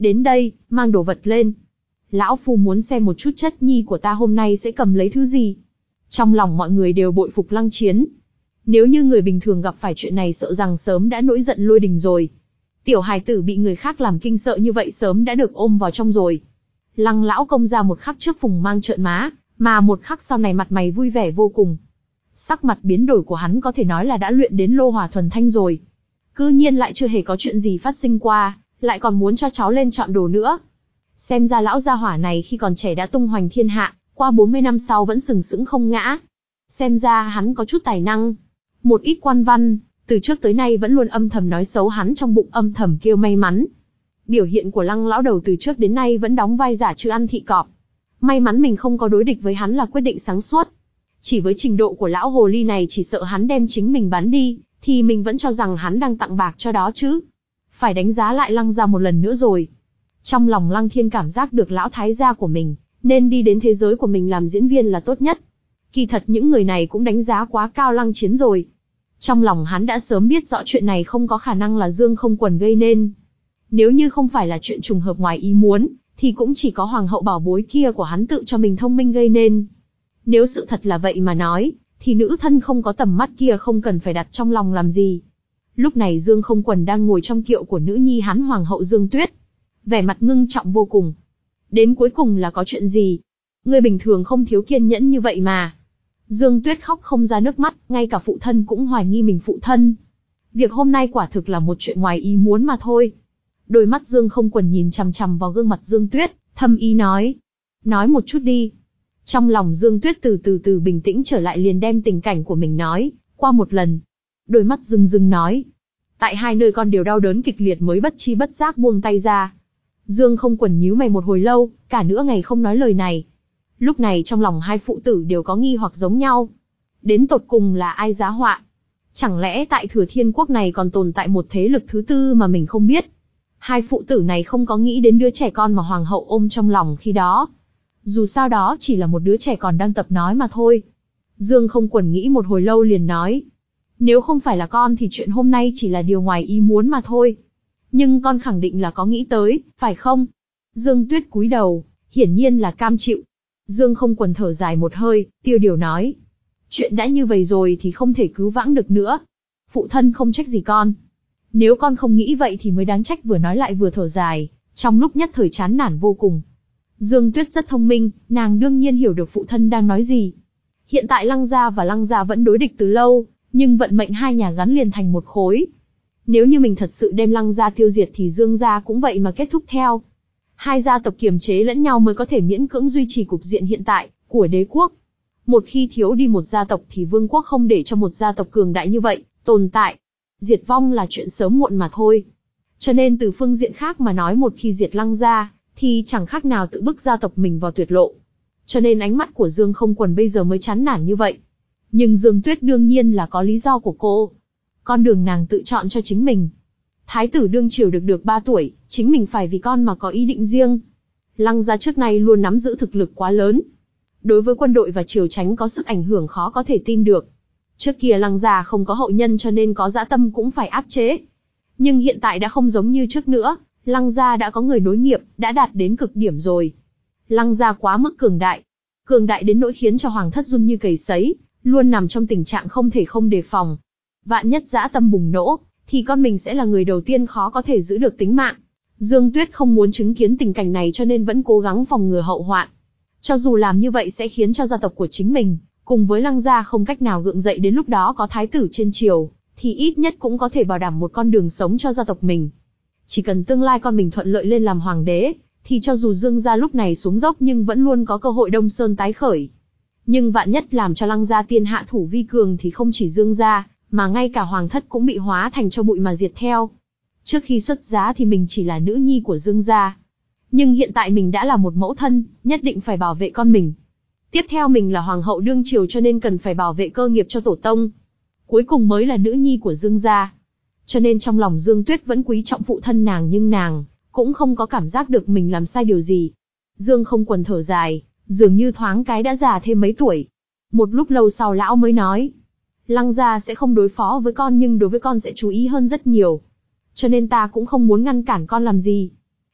Đến đây, mang đồ vật lên. Lão phu muốn xem một chút chất nhi của ta hôm nay sẽ cầm lấy thứ gì. Trong lòng mọi người đều bội phục Lăng Chiến. Nếu như người bình thường gặp phải chuyện này sợ rằng sớm đã nổi giận lôi đình rồi. Tiểu hài tử bị người khác làm kinh sợ như vậy sớm đã được ôm vào trong rồi. Lăng lão công ra một khắc trước Phùng Mang trợn má, mà một khắc sau này mặt mày vui vẻ vô cùng. Sắc mặt biến đổi của hắn có thể nói là đã luyện đến lô hỏa thuần thanh rồi. Cư nhiên lại chưa hề có chuyện gì phát sinh qua, lại còn muốn cho cháu lên chọn đồ nữa. Xem ra lão gia hỏa này khi còn trẻ đã tung hoành thiên hạ, qua bốn mươi năm sau vẫn sừng sững không ngã. Xem ra hắn có chút tài năng. Một ít quan văn, từ trước tới nay vẫn luôn âm thầm nói xấu hắn, trong bụng âm thầm kêu may mắn. Biểu hiện của Lăng lão đầu từ trước đến nay vẫn đóng vai giả chữ ăn thị cọp. May mắn mình không có đối địch với hắn là quyết định sáng suốt. Chỉ với trình độ của lão hồ ly này, chỉ sợ hắn đem chính mình bán đi, thì mình vẫn cho rằng hắn đang tặng bạc cho đó chứ. Phải đánh giá lại Lăng gia một lần nữa rồi. Trong lòng Lăng Thiên cảm giác được lão thái gia của mình, nên đi đến thế giới của mình làm diễn viên là tốt nhất. Kỳ thật những người này cũng đánh giá quá cao Lăng Chiến rồi. Trong lòng hắn đã sớm biết rõ chuyện này không có khả năng là Dương Không Quần gây nên. Nếu như không phải là chuyện trùng hợp ngoài ý muốn, thì cũng chỉ có hoàng hậu bảo bối kia của hắn tự cho mình thông minh gây nên. Nếu sự thật là vậy mà nói, thì nữ thân không có tầm mắt kia không cần phải đặt trong lòng làm gì. Lúc này Dương Không Quần đang ngồi trong kiệu của nữ nhi hắn hoàng hậu Dương Tuyết. Vẻ mặt ngưng trọng vô cùng. Đến cuối cùng là có chuyện gì? Người bình thường không thiếu kiên nhẫn như vậy mà. Dương Tuyết khóc không ra nước mắt, ngay cả phụ thân cũng hoài nghi mình phụ thân. Việc hôm nay quả thực là một chuyện ngoài ý muốn mà thôi. Đôi mắt Dương Không Quần nhìn chằm chằm vào gương mặt Dương Tuyết, thâm ý nói. Nói một chút đi. Trong lòng Dương Tuyết từ từ từ bình tĩnh trở lại, liền đem tình cảnh của mình nói qua một lần. Đôi mắt rưng rưng nói. Tại hai nơi con đều đau đớn kịch liệt mới bất chi bất giác buông tay ra. Dương Không Quần nhíu mày một hồi lâu, cả nửa ngày không nói lời này. Lúc này trong lòng hai phụ tử đều có nghi hoặc giống nhau. Đến tột cùng là ai giá họa? Chẳng lẽ tại Thừa Thiên Quốc này còn tồn tại một thế lực thứ tư mà mình không biết? Hai phụ tử này không có nghĩ đến đứa trẻ con mà hoàng hậu ôm trong lòng khi đó. Dù sao đó chỉ là một đứa trẻ còn đang tập nói mà thôi. Dương Không Quần nghĩ một hồi lâu liền nói. Nếu không phải là con thì chuyện hôm nay chỉ là điều ngoài ý muốn mà thôi. Nhưng con khẳng định là có nghĩ tới, phải không? Dương Tuyết cúi đầu, hiển nhiên là cam chịu. Dương Không Quần thở dài một hơi, tiêu điều nói. Chuyện đã như vậy rồi thì không thể cứu vãn được nữa. Phụ thân không trách gì con. Nếu con không nghĩ vậy thì mới đáng trách, vừa nói lại vừa thở dài, trong lúc nhất thời chán nản vô cùng. Dương Tuyết rất thông minh, nàng đương nhiên hiểu được phụ thân đang nói gì. Hiện tại Lăng gia và Lăng gia vẫn đối địch từ lâu, nhưng vận mệnh hai nhà gắn liền thành một khối. Nếu như mình thật sự đem Lăng gia tiêu diệt thì Dương gia cũng vậy mà kết thúc theo. Hai gia tộc kiềm chế lẫn nhau mới có thể miễn cưỡng duy trì cục diện hiện tại của đế quốc. Một khi thiếu đi một gia tộc thì vương quốc không để cho một gia tộc cường đại như vậy tồn tại. Diệt vong là chuyện sớm muộn mà thôi. Cho nên từ phương diện khác mà nói, một khi diệt Lăng gia thì chẳng khác nào tự bức gia tộc mình vào tuyệt lộ. Cho nên ánh mắt của Dương Không Quần bây giờ mới chán nản như vậy. Nhưng Dương Tuyết đương nhiên là có lý do của cô. Con đường nàng tự chọn cho chính mình. Thái tử đương triều được được ba tuổi, chính mình phải vì con mà có ý định riêng. Lăng gia trước nay luôn nắm giữ thực lực quá lớn. Đối với quân đội và triều chánh có sức ảnh hưởng khó có thể tin được. Trước kia Lăng gia không có hậu nhân cho nên có dã tâm cũng phải áp chế. Nhưng hiện tại đã không giống như trước nữa, Lăng gia đã có người nối nghiệp, đã đạt đến cực điểm rồi. Lăng gia quá mức cường đại. Cường đại đến nỗi khiến cho hoàng thất run như cầy sấy, luôn nằm trong tình trạng không thể không đề phòng. Vạn nhất dã tâm bùng nổ, thì con mình sẽ là người đầu tiên khó có thể giữ được tính mạng. Dương Tuyết không muốn chứng kiến tình cảnh này cho nên vẫn cố gắng phòng ngừa hậu hoạn. Cho dù làm như vậy sẽ khiến cho gia tộc của chính mình, cùng với Lăng gia không cách nào gượng dậy, đến lúc đó có thái tử trên triều, thì ít nhất cũng có thể bảo đảm một con đường sống cho gia tộc mình. Chỉ cần tương lai con mình thuận lợi lên làm hoàng đế, thì cho dù Dương gia lúc này xuống dốc nhưng vẫn luôn có cơ hội Đông Sơn tái khởi. Nhưng vạn nhất làm cho Lăng gia tiên hạ thủ vi cường thì không chỉ Dương gia, mà ngay cả hoàng thất cũng bị hóa thành cho bụi mà diệt theo. Trước khi xuất giá thì mình chỉ là nữ nhi của Dương gia. Nhưng hiện tại mình đã là một mẫu thân, nhất định phải bảo vệ con mình. Tiếp theo mình là hoàng hậu đương triều cho nên cần phải bảo vệ cơ nghiệp cho tổ tông. Cuối cùng mới là nữ nhi của Dương gia. Cho nên trong lòng Dương Tuyết vẫn quý trọng phụ thân nàng, nhưng nàng cũng không có cảm giác được mình làm sai điều gì. Dương Không Quần thở dài, dường như thoáng cái đã già thêm mấy tuổi. Một lúc lâu sau lão mới nói. Lăng gia sẽ không đối phó với con nhưng đối với con sẽ chú ý hơn rất nhiều. Cho nên ta cũng không muốn ngăn cản con làm gì.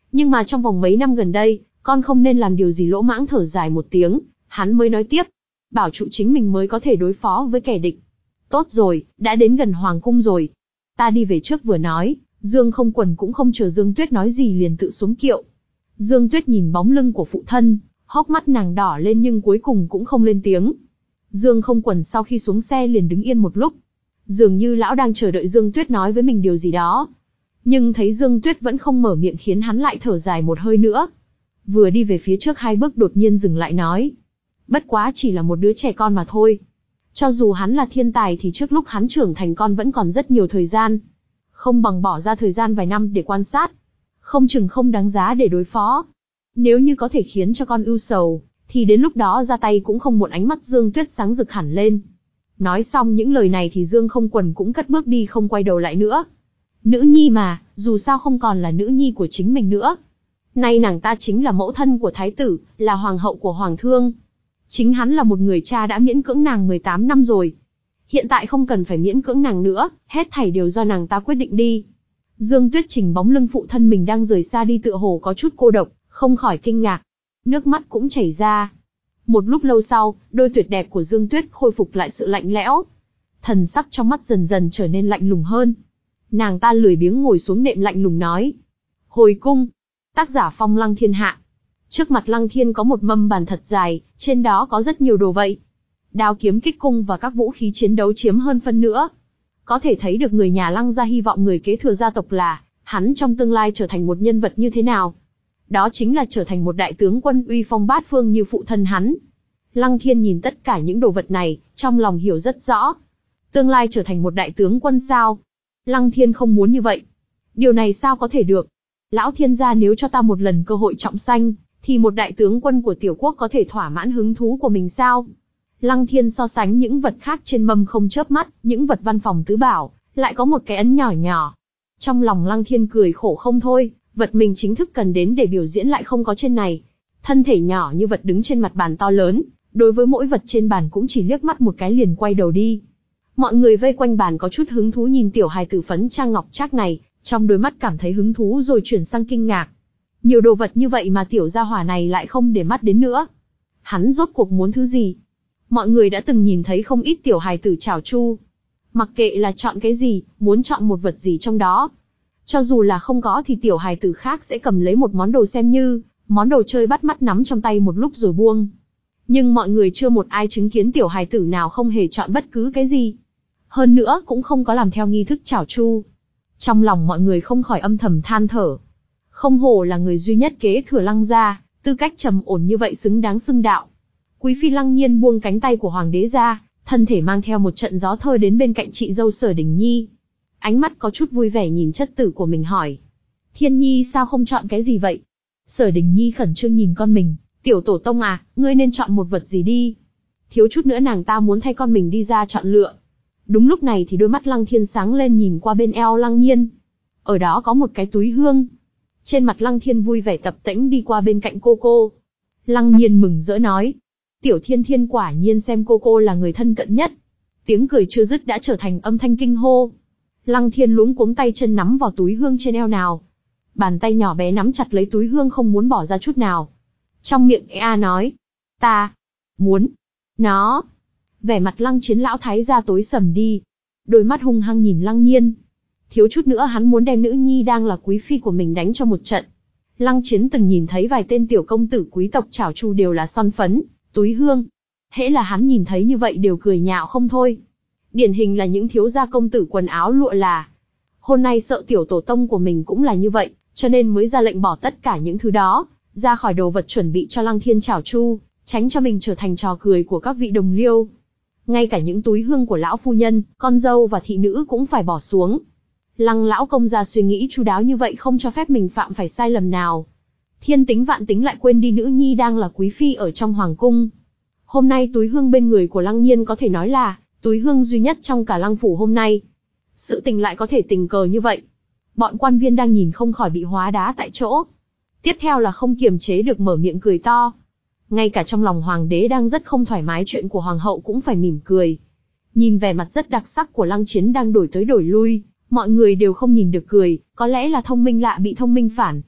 Nhưng mà trong vòng mấy năm gần đây, con không nên làm điều gì lỗ mãng. Thở dài một tiếng, hắn mới nói tiếp. Bảo trụ chính mình mới có thể đối phó với kẻ địch. Tốt rồi, đã đến gần Hoàng cung rồi. Ta đi về trước. Vừa nói, Dương Không Quần cũng không chờ Dương Tuyết nói gì liền tự xuống kiệu. Dương Tuyết nhìn bóng lưng của phụ thân, hốc mắt nàng đỏ lên nhưng cuối cùng cũng không lên tiếng. Dương Không Quần sau khi xuống xe liền đứng yên một lúc. Dường như lão đang chờ đợi Dương Tuyết nói với mình điều gì đó. Nhưng thấy Dương Tuyết vẫn không mở miệng khiến hắn lại thở dài một hơi nữa. Vừa đi về phía trước hai bước đột nhiên dừng lại nói. Bất quá chỉ là một đứa trẻ con mà thôi. Cho dù hắn là thiên tài thì trước lúc hắn trưởng thành con vẫn còn rất nhiều thời gian. Không bằng bỏ ra thời gian vài năm để quan sát. Không chừng không đáng giá để đối phó. Nếu như có thể khiến cho con ưu sầu, thì đến lúc đó ra tay cũng không muộn. Ánh mắt Dương Tuyết sáng rực hẳn lên. Nói xong những lời này thì Dương Không Quần cũng cất bước đi không quay đầu lại nữa. Nữ nhi mà, dù sao không còn là nữ nhi của chính mình nữa. Nay nàng ta chính là mẫu thân của thái tử, là hoàng hậu của hoàng thương. Chính hắn là một người cha đã miễn cưỡng nàng mười tám năm rồi. Hiện tại không cần phải miễn cưỡng nàng nữa, hết thảy đều do nàng ta quyết định đi. Dương Tuyết chỉnh bóng lưng phụ thân mình đang rời xa đi tựa hồ có chút cô độc, không khỏi kinh ngạc. Nước mắt cũng chảy ra. Một lúc lâu sau, đôi tuyệt đẹp của Dương Tuyết khôi phục lại sự lạnh lẽo. Thần sắc trong mắt dần dần trở nên lạnh lùng hơn. Nàng ta lười biếng ngồi xuống nệm lạnh lùng nói. Hồi cung. Tác giả Phong Lăng Thiên Hạ. Trước mặt Lăng Thiên có một mâm bàn thật dài, trên đó có rất nhiều đồ vậy. Đao kiếm kích cung và các vũ khí chiến đấu chiếm hơn phân nữa. Có thể thấy được người nhà Lăng gia hy vọng người kế thừa gia tộc là, hắn trong tương lai trở thành một nhân vật như thế nào. Đó chính là trở thành một đại tướng quân uy phong bát phương như phụ thân hắn. Lăng Thiên nhìn tất cả những đồ vật này, trong lòng hiểu rất rõ. Tương lai trở thành một đại tướng quân sao? Lăng Thiên không muốn như vậy. Điều này sao có thể được? Lão thiên gia nếu cho ta một lần cơ hội trọng sanh, thì một đại tướng quân của tiểu quốc có thể thỏa mãn hứng thú của mình sao? Lăng Thiên so sánh những vật khác trên mâm không chớp mắt, những vật văn phòng tứ bảo, lại có một cái ấn nhỏ nhỏ. Trong lòng Lăng Thiên cười khổ không thôi, vật mình chính thức cần đến để biểu diễn lại không có trên này. Thân thể nhỏ như vật đứng trên mặt bàn to lớn, đối với mỗi vật trên bàn cũng chỉ liếc mắt một cái liền quay đầu đi. Mọi người vây quanh bàn có chút hứng thú nhìn tiểu hài tử phấn trang ngọc trác này, trong đôi mắt cảm thấy hứng thú rồi chuyển sang kinh ngạc. Nhiều đồ vật như vậy mà tiểu gia hỏa này lại không để mắt đến nữa. Hắn rốt cuộc muốn thứ gì? Mọi người đã từng nhìn thấy không ít tiểu hài tử chảo chu. Mặc kệ là chọn cái gì, muốn chọn một vật gì trong đó. Cho dù là không có thì tiểu hài tử khác sẽ cầm lấy một món đồ xem như món đồ chơi bắt mắt nắm trong tay một lúc rồi buông. Nhưng mọi người chưa một ai chứng kiến tiểu hài tử nào không hề chọn bất cứ cái gì. Hơn nữa cũng không có làm theo nghi thức chảo chu. Trong lòng mọi người không khỏi âm thầm than thở. Không hổ là người duy nhất kế thừa Lăng gia, tư cách trầm ổn như vậy xứng đáng xưng đạo. Quý phi Lăng Nhiên buông cánh tay của hoàng đế ra, thân thể mang theo một trận gió thơ đến bên cạnh chị dâu Sở Đình Nhi. Ánh mắt có chút vui vẻ nhìn chất tử của mình hỏi. Thiên Nhi sao không chọn cái gì vậy? Sở Đình Nhi khẩn trương nhìn con mình, tiểu tổ tông à, ngươi nên chọn một vật gì đi. Thiếu chút nữa nàng ta muốn thay con mình đi ra chọn lựa. Đúng lúc này thì đôi mắt Lăng Thiên sáng lên nhìn qua bên eo Lăng Nhiên. Ở đó có một cái túi hương. Trên mặt Lăng Thiên vui vẻ tập tễnh đi qua bên cạnh cô cô. Lăng Nhiên mừng rỡ nói. Tiểu Thiên Thiên quả nhiên xem cô cô là người thân cận nhất. Tiếng cười chưa dứt đã trở thành âm thanh kinh hô. Lăng Thiên luống cuống tay chân nắm vào túi hương trên eo nào. Bàn tay nhỏ bé nắm chặt lấy túi hương không muốn bỏ ra chút nào. Trong miệng A nói. Ta. Muốn. Nó. Vẻ mặt Lăng Chiến lão thái gia tối sầm đi. Đôi mắt hung hăng nhìn Lăng Nhiên. Thiếu chút nữa hắn muốn đem nữ nhi đang là quý phi của mình đánh cho một trận. Lăng Chiến từng nhìn thấy vài tên tiểu công tử quý tộc chảo chu đều là son phấn, túi hương. Hễ là hắn nhìn thấy như vậy đều cười nhạo không thôi. Điển hình là những thiếu gia công tử quần áo lụa là. Hôm nay sợ tiểu tổ tông của mình cũng là như vậy, cho nên mới ra lệnh bỏ tất cả những thứ đó, ra khỏi đồ vật chuẩn bị cho Lăng Thiên chảo chu, tránh cho mình trở thành trò cười của các vị đồng liêu. Ngay cả những túi hương của lão phu nhân, con dâu và thị nữ cũng phải bỏ xuống. Lăng lão công gia suy nghĩ chu đáo như vậy không cho phép mình phạm phải sai lầm nào. Thiên tính vạn tính lại quên đi nữ nhi đang là quý phi ở trong hoàng cung. Hôm nay túi hương bên người của Lăng Nhiên có thể nói là túi hương duy nhất trong cả Lăng phủ hôm nay. Sự tình lại có thể tình cờ như vậy. Bọn quan viên đang nhìn không khỏi bị hóa đá tại chỗ. Tiếp theo là không kiềm chế được mở miệng cười to. Ngay cả trong lòng hoàng đế đang rất không thoải mái chuyện của hoàng hậu cũng phải mỉm cười. Nhìn vẻ mặt rất đặc sắc của Lăng Chiến đang đổi tới đổi lui, mọi người đều không nhìn được cười, có lẽ là thông minh lạ bị thông minh phản.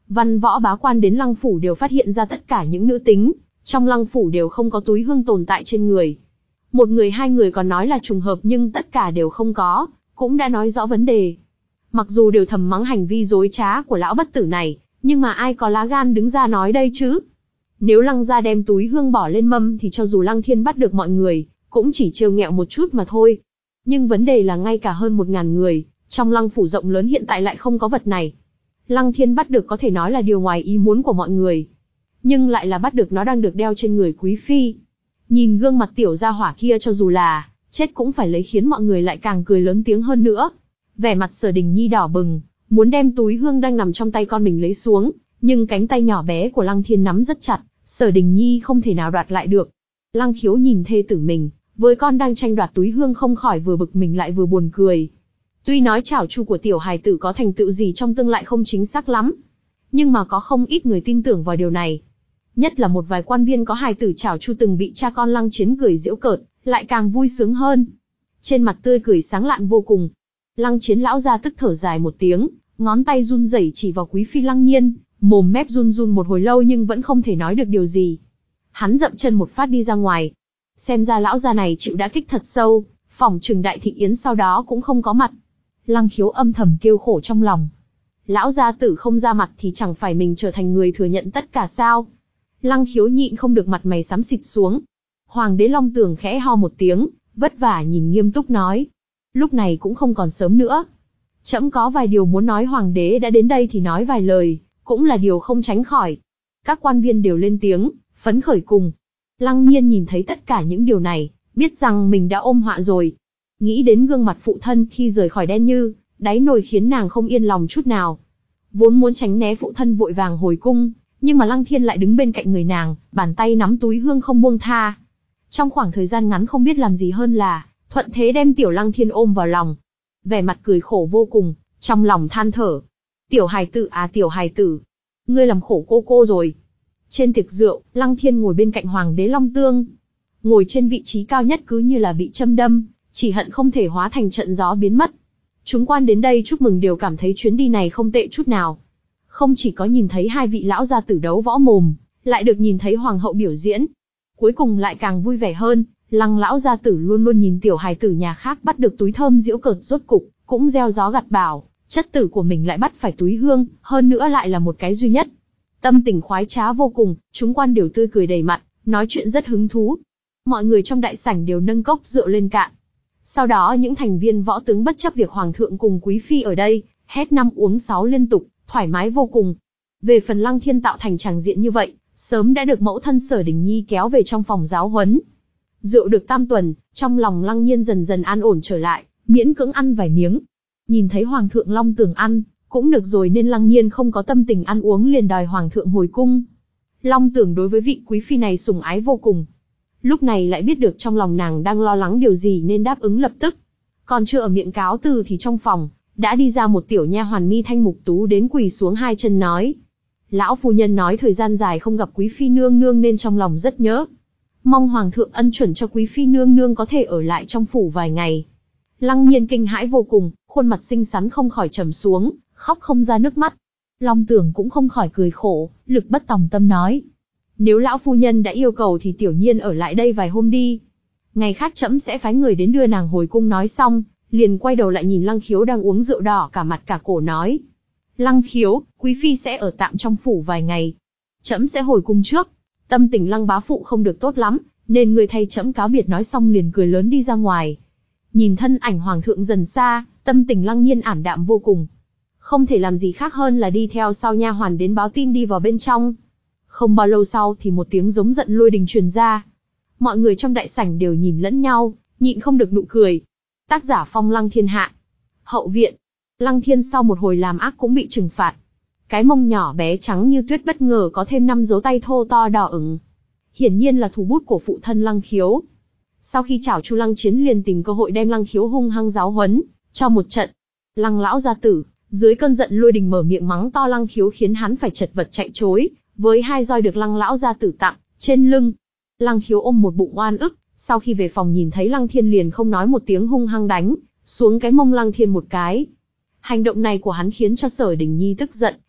Văn võ bá quan đến Lăng phủ đều phát hiện ra tất cả những nữ tính trong Lăng phủ đều không có túi hương tồn tại trên người. Một người hai người còn nói là trùng hợp nhưng tất cả đều không có, cũng đã nói rõ vấn đề. Mặc dù đều thầm mắng hành vi dối trá của lão bất tử này, nhưng mà ai có lá gan đứng ra nói đây chứ? Nếu Lăng gia đem túi hương bỏ lên mâm thì cho dù Lăng Thiên bắt được mọi người, cũng chỉ trêu nghẹo một chút mà thôi. Nhưng vấn đề là ngay cả hơn một ngàn người, trong Lăng phủ rộng lớn hiện tại lại không có vật này. Lăng Thiên bắt được có thể nói là điều ngoài ý muốn của mọi người. Nhưng lại là bắt được nó đang được đeo trên người quý phi. Nhìn gương mặt tiểu gia hỏa kia cho dù là chết cũng phải lấy khiến mọi người lại càng cười lớn tiếng hơn nữa. Vẻ mặt Sở Đình Nhi đỏ bừng, muốn đem túi hương đang nằm trong tay con mình lấy xuống, nhưng cánh tay nhỏ bé của Lăng Thiên nắm rất chặt, Sở Đình Nhi không thể nào đoạt lại được. Lăng Khiếu nhìn thê tử mình, với con đang tranh đoạt túi hương không khỏi vừa bực mình lại vừa buồn cười. Tuy nói chảo chu của tiểu hài tử có thành tựu gì trong tương lại không chính xác lắm, nhưng mà có không ít người tin tưởng vào điều này. Nhất là một vài quan viên có hài tử chảo chu từng bị cha con Lăng Chiến cười giễu cợt, lại càng vui sướng hơn. Trên mặt tươi cười sáng lạn vô cùng. Lăng Chiến lão ra tức thở dài một tiếng, ngón tay run rẩy chỉ vào quý phi Lăng Nhiên, mồm mép run run một hồi lâu nhưng vẫn không thể nói được điều gì. Hắn dậm chân một phát đi ra ngoài. Xem ra lão già này chịu đã kích thật sâu, phỏng chừng Đại Thị Yến sau đó cũng không có mặt. Lăng Khiếu âm thầm kêu khổ trong lòng. Lão gia tử không ra mặt thì chẳng phải mình trở thành người thừa nhận tất cả sao? Lăng Khiếu nhịn không được mặt mày xám xịt xuống. Hoàng đế Long Tường khẽ ho một tiếng, vất vả nhìn nghiêm túc nói. Lúc này cũng không còn sớm nữa. Trẫm có vài điều muốn nói, hoàng đế đã đến đây thì nói vài lời, cũng là điều không tránh khỏi. Các quan viên đều lên tiếng, phấn khởi cùng. Lăng Nhiên nhìn thấy tất cả những điều này, biết rằng mình đã ôm họa rồi. Nghĩ đến gương mặt phụ thân khi rời khỏi đen như đáy nồi khiến nàng không yên lòng chút nào. Vốn muốn tránh né phụ thân vội vàng hồi cung, nhưng mà Lăng Thiên lại đứng bên cạnh người nàng, bàn tay nắm túi hương không buông tha. Trong khoảng thời gian ngắn không biết làm gì hơn là thuận thế đem tiểu Lăng Thiên ôm vào lòng. Vẻ mặt cười khổ vô cùng, trong lòng than thở. Tiểu hài tử à tiểu hài tử, ngươi làm khổ cô cô rồi. Trên tiệc rượu, Lăng Thiên ngồi bên cạnh hoàng đế Long Tương. Ngồi trên vị trí cao nhất cứ như là bị châm đâm, chỉ hận không thể hóa thành trận gió biến mất. Chúng quan đến đây chúc mừng đều cảm thấy chuyến đi này không tệ chút nào. Không chỉ có nhìn thấy hai vị lão gia tử đấu võ mồm, lại được nhìn thấy hoàng hậu biểu diễn. Cuối cùng lại càng vui vẻ hơn, Lăng lão gia tử luôn luôn nhìn tiểu hài tử nhà khác bắt được túi thơm giễu cợt rốt cục, cũng gieo gió gặt bão, chất tử của mình lại bắt phải túi hương, hơn nữa lại là một cái duy nhất. Tâm tình khoái trá vô cùng, chúng quan đều tươi cười đầy mặt, nói chuyện rất hứng thú. Mọi người trong đại sảnh đều nâng cốc rượu lên cạn. Sau đó những thành viên võ tướng bất chấp việc hoàng thượng cùng quý phi ở đây, hét năm uống sáu liên tục, thoải mái vô cùng. Về phần Lăng Thiên tạo thành tràng diện như vậy, sớm đã được mẫu thân Sở Đình Nhi kéo về trong phòng giáo huấn. Rượu được tam tuần, trong lòng Lăng Nhiên dần dần an ổn trở lại, miễn cưỡng ăn vài miếng. Nhìn thấy hoàng thượng Long Tường ăn, cũng được rồi nên Lăng Nhiên không có tâm tình ăn uống liền đòi hoàng thượng hồi cung. Long Tường đối với vị quý phi này sủng ái vô cùng. Lúc này lại biết được trong lòng nàng đang lo lắng điều gì nên đáp ứng lập tức. Còn chưa ở miệng cáo từ thì trong phòng, đã đi ra một tiểu nha hoàn mi thanh mục tú đến quỳ xuống hai chân nói. Lão phu nhân nói thời gian dài không gặp quý phi nương nương nên trong lòng rất nhớ. Mong hoàng thượng ân chuẩn cho quý phi nương nương có thể ở lại trong phủ vài ngày. Lăng Nhiên kinh hãi vô cùng, khuôn mặt xinh xắn không khỏi trầm xuống, khóc không ra nước mắt. Long Tưởng cũng không khỏi cười khổ, lực bất tòng tâm nói. Nếu lão phu nhân đã yêu cầu thì tiểu nhiên ở lại đây vài hôm đi. Ngày khác trẫm sẽ phái người đến đưa nàng hồi cung. Nói xong, liền quay đầu lại nhìn Lăng Khiếu đang uống rượu đỏ cả mặt cả cổ nói. Lăng Khiếu, quý phi sẽ ở tạm trong phủ vài ngày. Trẫm sẽ hồi cung trước. Tâm tình Lăng bá phụ không được tốt lắm, nên người thay trẫm cáo biệt. Nói xong liền cười lớn đi ra ngoài. Nhìn thân ảnh hoàng thượng dần xa, tâm tình Lăng Nhiên ảm đạm vô cùng. Không thể làm gì khác hơn là đi theo sau nha hoàn đến báo tin đi vào bên trong. Không bao lâu sau thì một tiếng giống giận lôi đình truyền ra. Mọi người trong đại sảnh đều nhìn lẫn nhau, nhịn không được nụ cười. Tác giả Phong Lăng Thiên Hạ. Hậu viện. Lăng Thiên sau một hồi làm ác cũng bị trừng phạt. Cái mông nhỏ bé trắng như tuyết bất ngờ có thêm năm dấu tay thô to đỏ ửng. Hiển nhiên là thủ bút của phụ thân Lăng Khiếu. Sau khi chảo Chu Lăng Chiến liền tìm cơ hội đem Lăng Khiếu hung hăng giáo huấn, cho một trận. Lăng lão gia tử, dưới cơn giận lôi đình mở miệng mắng to Lăng Khiếu khiến hắn phải chật vật chạy trối, với hai roi được Lăng lão gia tử tặng, trên lưng. Lăng Khiếu ôm một bụng oan ức, sau khi về phòng nhìn thấy Lăng Thiên liền không nói một tiếng hung hăng đánh xuống cái mông Lăng Thiên một cái. Hành động này của hắn khiến cho Sở Đình Nhi tức giận,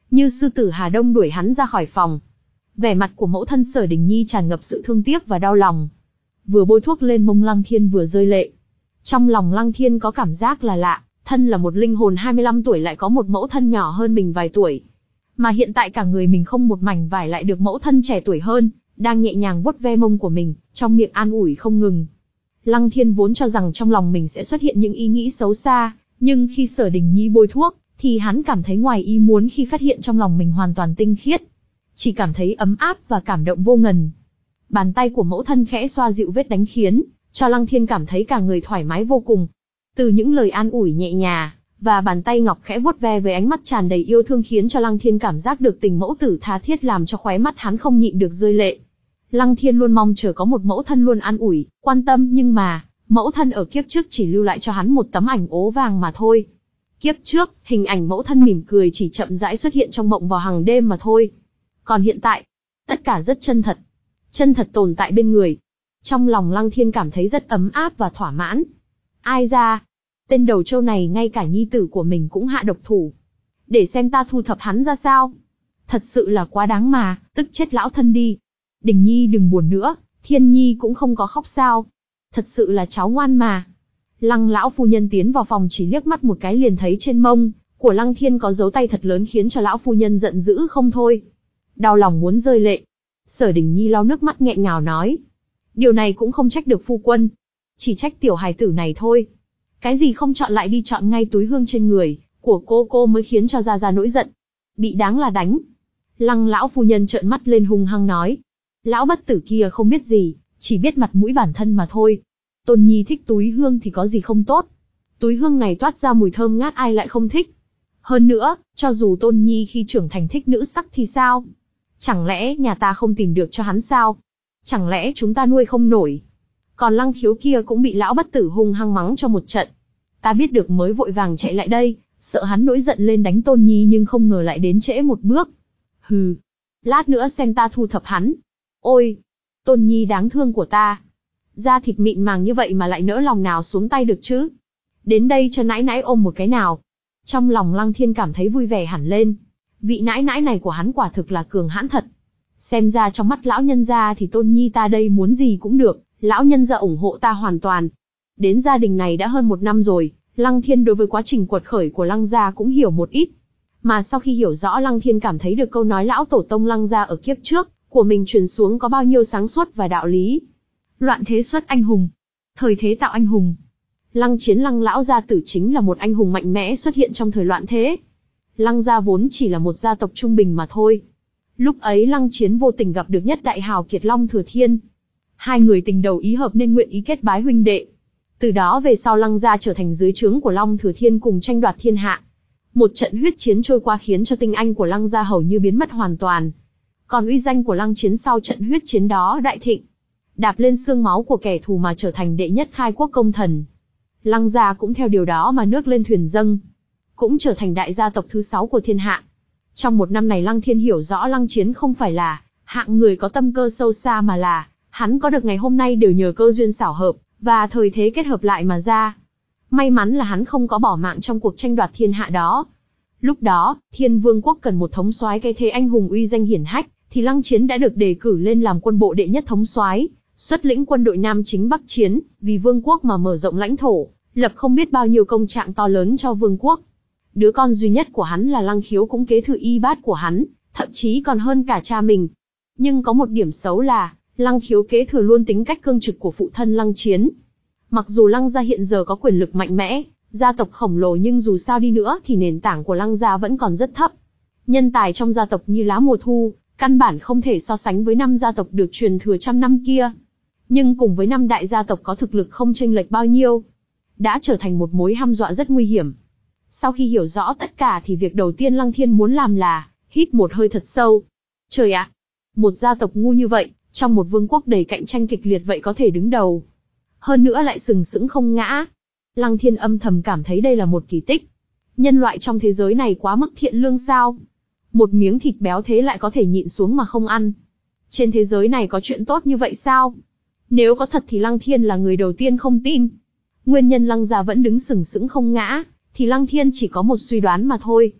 như sư tử Hà Đông đuổi hắn ra khỏi phòng. Vẻ mặt của mẫu thân Sở Đình Nhi tràn ngập sự thương tiếc và đau lòng. Vừa bôi thuốc lên mông Lăng Thiên vừa rơi lệ. Trong lòng Lăng Thiên có cảm giác là lạ, thân là một linh hồn hai mươi lăm tuổi lại có một mẫu thân nhỏ hơn mình vài tuổi. Mà hiện tại cả người mình không một mảnh vải lại được mẫu thân trẻ tuổi hơn, đang nhẹ nhàng vuốt ve mông của mình, trong miệng an ủi không ngừng. Lăng Thiên vốn cho rằng trong lòng mình sẽ xuất hiện những ý nghĩ xấu xa, nhưng khi Sở Đình Nhi bôi thuốc, thì hắn cảm thấy ngoài ý muốn khi phát hiện trong lòng mình hoàn toàn tinh khiết. Chỉ cảm thấy ấm áp và cảm động vô ngần. Bàn tay của mẫu thân khẽ xoa dịu vết đánh khiến, cho Lăng Thiên cảm thấy cả người thoải mái vô cùng. Từ những lời an ủi nhẹ nhàng, và bàn tay ngọc khẽ vuốt ve với ánh mắt tràn đầy yêu thương khiến cho Lăng Thiên cảm giác được tình mẫu tử tha thiết làm cho khóe mắt hắn không nhịn được rơi lệ. Lăng Thiên luôn mong chờ có một mẫu thân luôn an ủi, quan tâm nhưng mà, mẫu thân ở kiếp trước chỉ lưu lại cho hắn một tấm ảnh ố vàng mà thôi. Kiếp trước, hình ảnh mẫu thân mỉm cười chỉ chậm rãi xuất hiện trong mộng vào hàng đêm mà thôi. Còn hiện tại, tất cả rất chân thật. Chân thật tồn tại bên người. Trong lòng Lăng Thiên cảm thấy rất ấm áp và thỏa mãn. Ai ra? Tên đầu trâu này ngay cả nhi tử của mình cũng hạ độc thủ. Để xem ta thu thập hắn ra sao. Thật sự là quá đáng mà, tức chết lão thân đi. Đình Nhi đừng buồn nữa, Thiên Nhi cũng không có khóc sao. Thật sự là cháu ngoan mà. Lăng lão phu nhân tiến vào phòng chỉ liếc mắt một cái liền thấy trên mông của Lăng Thiên có dấu tay thật lớn khiến cho lão phu nhân giận dữ không thôi. Đau lòng muốn rơi lệ. Sở Đình Nhi lau nước mắt nghẹn ngào nói. Điều này cũng không trách được phu quân. Chỉ trách tiểu hài tử này thôi. Cái gì không chọn lại đi chọn ngay túi hương trên người của cô cô mới khiến cho Gia Gia nổi giận. Bị đáng là đánh. Lăng lão phu nhân trợn mắt lên hung hăng nói. Lão bất tử kia không biết gì, chỉ biết mặt mũi bản thân mà thôi. Tôn Nhi thích túi hương thì có gì không tốt. Túi hương này toát ra mùi thơm ngát ai lại không thích. Hơn nữa, cho dù Tôn Nhi khi trưởng thành thích nữ sắc thì sao? Chẳng lẽ nhà ta không tìm được cho hắn sao? Chẳng lẽ chúng ta nuôi không nổi? Còn Lăng Khiếu kia cũng bị lão bất tử hung hăng mắng cho một trận. Ta biết được mới vội vàng chạy lại đây, sợ hắn nổi giận lên đánh Tôn Nhi nhưng không ngờ lại đến trễ một bước. Hừ, lát nữa xem ta thu thập hắn. Ôi, Tôn Nhi đáng thương của ta. Da thịt mịn màng như vậy mà lại nỡ lòng nào xuống tay được chứ. Đến đây cho nãi nãi ôm một cái nào. Trong lòng Lăng Thiên cảm thấy vui vẻ hẳn lên. Vị nãi nãi này của hắn quả thực là cường hãn thật. Xem ra trong mắt lão nhân gia thì Tôn Nhi ta đây muốn gì cũng được, lão nhân gia ủng hộ ta hoàn toàn. Đến gia đình này đã hơn một năm rồi, Lăng Thiên đối với quá trình quật khởi của Lăng gia cũng hiểu một ít. Mà sau khi hiểu rõ Lăng Thiên cảm thấy được câu nói lão tổ tông Lăng gia ở kiếp trước của mình truyền xuống có bao nhiêu sáng suốt và đạo lý. Loạn thế xuất anh hùng, thời thế tạo anh hùng. Lăng Chiến Lăng lão gia tử chính là một anh hùng mạnh mẽ xuất hiện trong thời loạn thế. Lăng gia vốn chỉ là một gia tộc trung bình mà thôi. Lúc ấy Lăng Chiến vô tình gặp được nhất đại hào kiệt Long Thừa Thiên. Hai người tình đầu ý hợp nên nguyện ý kết bái huynh đệ. Từ đó về sau Lăng gia trở thành dưới trướng của Long Thừa Thiên cùng tranh đoạt thiên hạ. Một trận huyết chiến trôi qua khiến cho tinh anh của Lăng gia hầu như biến mất hoàn toàn. Còn uy danh của Lăng Chiến sau trận huyết chiến đó đại thịnh. Đạp lên xương máu của kẻ thù mà trở thành đệ nhất khai quốc công thần. Lăng gia cũng theo điều đó mà nước lên thuyền dâng. Cũng trở thành đại gia tộc thứ sáu của thiên hạ. Trong một năm này Lăng Thiên hiểu rõ Lăng Chiến không phải là hạng người có tâm cơ sâu xa mà là hắn có được ngày hôm nay đều nhờ cơ duyên xảo hợp và thời thế kết hợp lại mà ra. May mắn là hắn không có bỏ mạng trong cuộc tranh đoạt thiên hạ đó. Lúc đó, Thiên Vương quốc cần một thống soái cái thế anh hùng uy danh hiển hách, thì Lăng Chiến đã được đề cử lên làm quân bộ đệ nhất thống soái, xuất lĩnh quân đội Nam Chính Bắc Chiến, vì vương quốc mà mở rộng lãnh thổ, lập không biết bao nhiêu công trạng to lớn cho vương quốc. Đứa con duy nhất của hắn là Lăng Khiếu cũng kế thừa y bát của hắn, thậm chí còn hơn cả cha mình. Nhưng có một điểm xấu là, Lăng Khiếu kế thừa luôn tính cách cương trực của phụ thân Lăng Chiến. Mặc dù Lăng gia hiện giờ có quyền lực mạnh mẽ, gia tộc khổng lồ nhưng dù sao đi nữa thì nền tảng của Lăng gia vẫn còn rất thấp. Nhân tài trong gia tộc như lá mùa thu, căn bản không thể so sánh với năm gia tộc được truyền thừa trăm năm kia. Nhưng cùng với năm đại gia tộc có thực lực không chênh lệch bao nhiêu, đã trở thành một mối hăm dọa rất nguy hiểm. Sau khi hiểu rõ tất cả thì việc đầu tiên Lăng Thiên muốn làm là hít một hơi thật sâu. Trời ạ, một gia tộc ngu như vậy, trong một vương quốc đầy cạnh tranh kịch liệt vậy có thể đứng đầu. Hơn nữa lại sừng sững không ngã. Lăng Thiên âm thầm cảm thấy đây là một kỳ tích. Nhân loại trong thế giới này quá mức thiện lương sao? Một miếng thịt béo thế lại có thể nhịn xuống mà không ăn. Trên thế giới này có chuyện tốt như vậy sao? Nếu có thật thì Lăng Thiên là người đầu tiên không tin. Nguyên nhân Lăng gia vẫn đứng sừng sững không ngã, thì Lăng Thiên chỉ có một suy đoán mà thôi.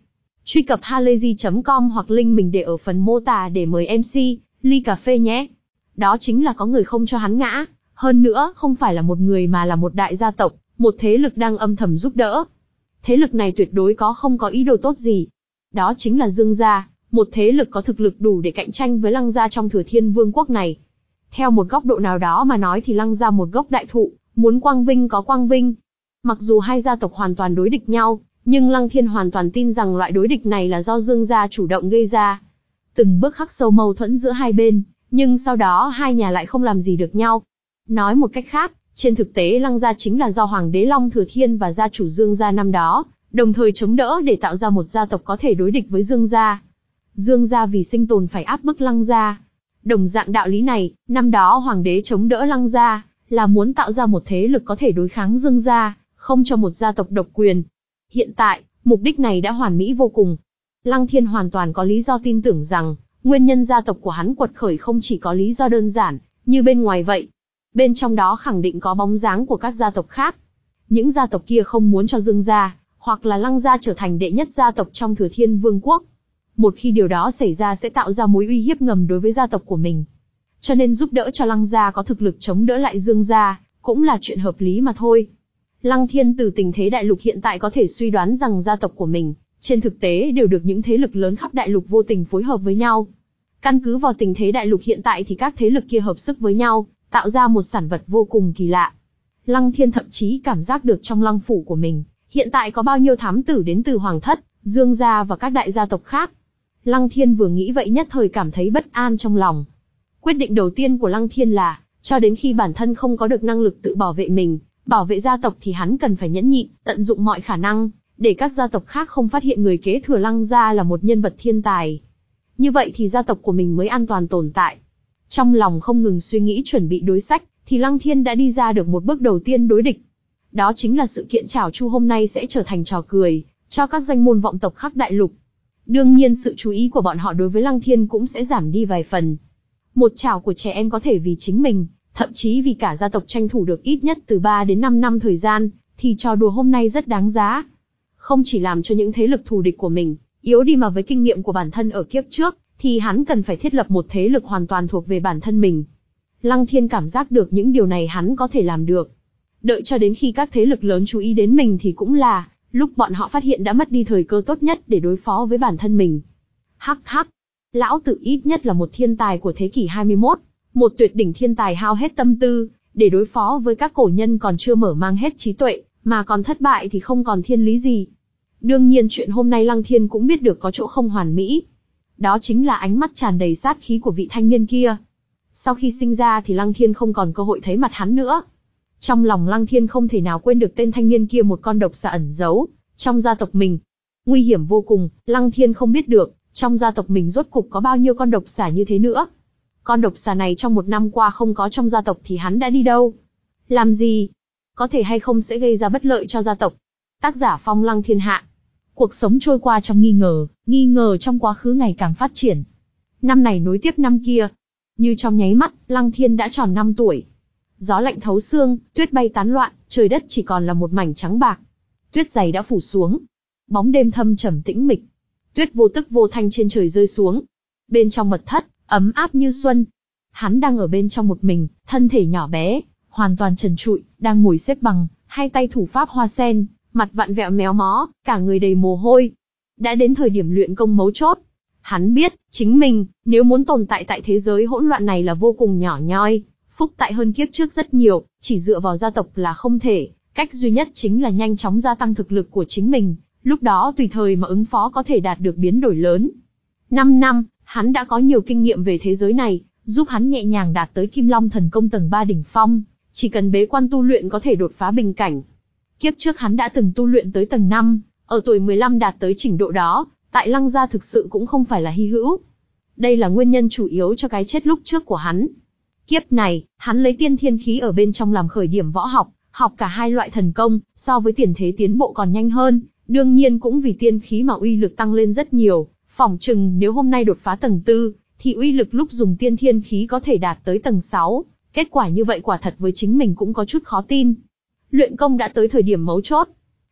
Truy cập halayzi chấm com hoặc link mình để ở phần mô tả để mời em xê, ly cà phê nhé. Đó chính là có người không cho hắn ngã, hơn nữa không phải là một người mà là một đại gia tộc, một thế lực đang âm thầm giúp đỡ. Thế lực này tuyệt đối có không có ý đồ tốt gì. Đó chính là Dương gia, một thế lực có thực lực đủ để cạnh tranh với Lăng gia trong Thừa Thiên Vương quốc này. Theo một góc độ nào đó mà nói thì Lăng gia một gốc đại thụ, muốn quang vinh có quang vinh. Mặc dù hai gia tộc hoàn toàn đối địch nhau, nhưng Lăng Thiên hoàn toàn tin rằng loại đối địch này là do Dương gia chủ động gây ra. Từng bước khắc sâu mâu thuẫn giữa hai bên, nhưng sau đó hai nhà lại không làm gì được nhau. Nói một cách khác, trên thực tế Lăng gia chính là do Hoàng đế Long Thừa Thiên và gia chủ Dương gia năm đó, đồng thời chống đỡ để tạo ra một gia tộc có thể đối địch với Dương gia. Dương gia vì sinh tồn phải áp bức Lăng gia. Đồng dạng đạo lý này, năm đó Hoàng đế chống đỡ Lăng gia, là muốn tạo ra một thế lực có thể đối kháng Dương gia, không cho một gia tộc độc quyền. Hiện tại, mục đích này đã hoàn mỹ vô cùng. Lăng Thiên hoàn toàn có lý do tin tưởng rằng, nguyên nhân gia tộc của hắn quật khởi không chỉ có lý do đơn giản, như bên ngoài vậy. Bên trong đó khẳng định có bóng dáng của các gia tộc khác. Những gia tộc kia không muốn cho Dương gia, hoặc là Lăng gia trở thành đệ nhất gia tộc trong Thừa Thiên Vương quốc. Một khi điều đó xảy ra sẽ tạo ra mối uy hiếp ngầm đối với gia tộc của mình. Cho nên giúp đỡ cho Lăng gia có thực lực chống đỡ lại Dương gia, cũng là chuyện hợp lý mà thôi. Lăng Thiên từ tình thế đại lục hiện tại có thể suy đoán rằng gia tộc của mình, trên thực tế đều được những thế lực lớn khắp đại lục vô tình phối hợp với nhau. Căn cứ vào tình thế đại lục hiện tại thì các thế lực kia hợp sức với nhau, tạo ra một sản vật vô cùng kỳ lạ. Lăng Thiên thậm chí cảm giác được trong lăng phủ của mình, hiện tại có bao nhiêu thám tử đến từ Hoàng thất, Dương gia và các đại gia tộc khác. Lăng Thiên vừa nghĩ vậy nhất thời cảm thấy bất an trong lòng. Quyết định đầu tiên của Lăng Thiên là, cho đến khi bản thân không có được năng lực tự bảo vệ mình, bảo vệ gia tộc thì hắn cần phải nhẫn nhịn, tận dụng mọi khả năng, để các gia tộc khác không phát hiện người kế thừa Lăng gia là một nhân vật thiên tài. Như vậy thì gia tộc của mình mới an toàn tồn tại. Trong lòng không ngừng suy nghĩ chuẩn bị đối sách, thì Lăng Thiên đã đi ra được một bước đầu tiên đối địch. Đó chính là sự kiện chảo chu hôm nay sẽ trở thành trò cười, cho các danh môn vọng tộc khắp đại lục. Đương nhiên sự chú ý của bọn họ đối với Lăng Thiên cũng sẽ giảm đi vài phần. Một chảo của trẻ em có thể vì chính mình, thậm chí vì cả gia tộc tranh thủ được ít nhất từ ba đến năm năm thời gian, thì trò đùa hôm nay rất đáng giá. Không chỉ làm cho những thế lực thù địch của mình yếu đi mà với kinh nghiệm của bản thân ở kiếp trước, thì hắn cần phải thiết lập một thế lực hoàn toàn thuộc về bản thân mình. Lăng Thiên cảm giác được những điều này hắn có thể làm được. Đợi cho đến khi các thế lực lớn chú ý đến mình thì cũng là lúc bọn họ phát hiện đã mất đi thời cơ tốt nhất để đối phó với bản thân mình. Hắc hắc, lão tử ít nhất là một thiên tài của thế kỷ hai mươi mốt, một tuyệt đỉnh thiên tài hao hết tâm tư, để đối phó với các cổ nhân còn chưa mở mang hết trí tuệ, mà còn thất bại thì không còn thiên lý gì. Đương nhiên chuyện hôm nay Lăng Thiên cũng biết được có chỗ không hoàn mỹ. Đó chính là ánh mắt tràn đầy sát khí của vị thanh niên kia. Sau khi sinh ra thì Lăng Thiên không còn cơ hội thấy mặt hắn nữa. Trong lòng Lăng Thiên không thể nào quên được tên thanh niên kia một con độc xà ẩn giấu trong gia tộc mình. Nguy hiểm vô cùng, Lăng Thiên không biết được, trong gia tộc mình rốt cục có bao nhiêu con độc xà như thế nữa. Con độc xà này trong một năm qua không có trong gia tộc thì hắn đã đi đâu? Làm gì? Có thể hay không sẽ gây ra bất lợi cho gia tộc? Tác giả Phong Lăng Thiên Hạ. Cuộc sống trôi qua trong nghi ngờ, nghi ngờ trong quá khứ ngày càng phát triển. Năm này nối tiếp năm kia. Như trong nháy mắt, Lăng Thiên đã tròn năm tuổi. Gió lạnh thấu xương, tuyết bay tán loạn, trời đất chỉ còn là một mảnh trắng bạc. Tuyết dày đã phủ xuống. Bóng đêm thâm trầm tĩnh mịch. Tuyết vô tức vô thanh trên trời rơi xuống. Bên trong mật thất, ấm áp như xuân. Hắn đang ở bên trong một mình, thân thể nhỏ bé, hoàn toàn trần trụi, đang ngồi xếp bằng, hai tay thủ pháp hoa sen, mặt vặn vẹo méo mó, cả người đầy mồ hôi. Đã đến thời điểm luyện công mấu chốt. Hắn biết, chính mình, nếu muốn tồn tại tại thế giới hỗn loạn này là vô cùng nhỏ nhoi, phúc tại hơn kiếp trước rất nhiều, chỉ dựa vào gia tộc là không thể, cách duy nhất chính là nhanh chóng gia tăng thực lực của chính mình, lúc đó tùy thời mà ứng phó có thể đạt được biến đổi lớn. Năm năm, hắn đã có nhiều kinh nghiệm về thế giới này, giúp hắn nhẹ nhàng đạt tới Kim Long Thần Công tầng ba đỉnh phong, chỉ cần bế quan tu luyện có thể đột phá bình cảnh. Kiếp trước hắn đã từng tu luyện tới tầng năm, ở tuổi mười lăm đạt tới trình độ đó, tại Lăng gia thực sự cũng không phải là hy hữu. Đây là nguyên nhân chủ yếu cho cái chết lúc trước của hắn. Kiếp này, hắn lấy tiên thiên khí ở bên trong làm khởi điểm võ học, học cả hai loại thần công, so với tiền thế tiến bộ còn nhanh hơn, đương nhiên cũng vì tiên khí mà uy lực tăng lên rất nhiều, phỏng chừng nếu hôm nay đột phá tầng tư, thì uy lực lúc dùng tiên thiên khí có thể đạt tới tầng sáu, kết quả như vậy quả thật với chính mình cũng có chút khó tin. Luyện công đã tới thời điểm mấu chốt.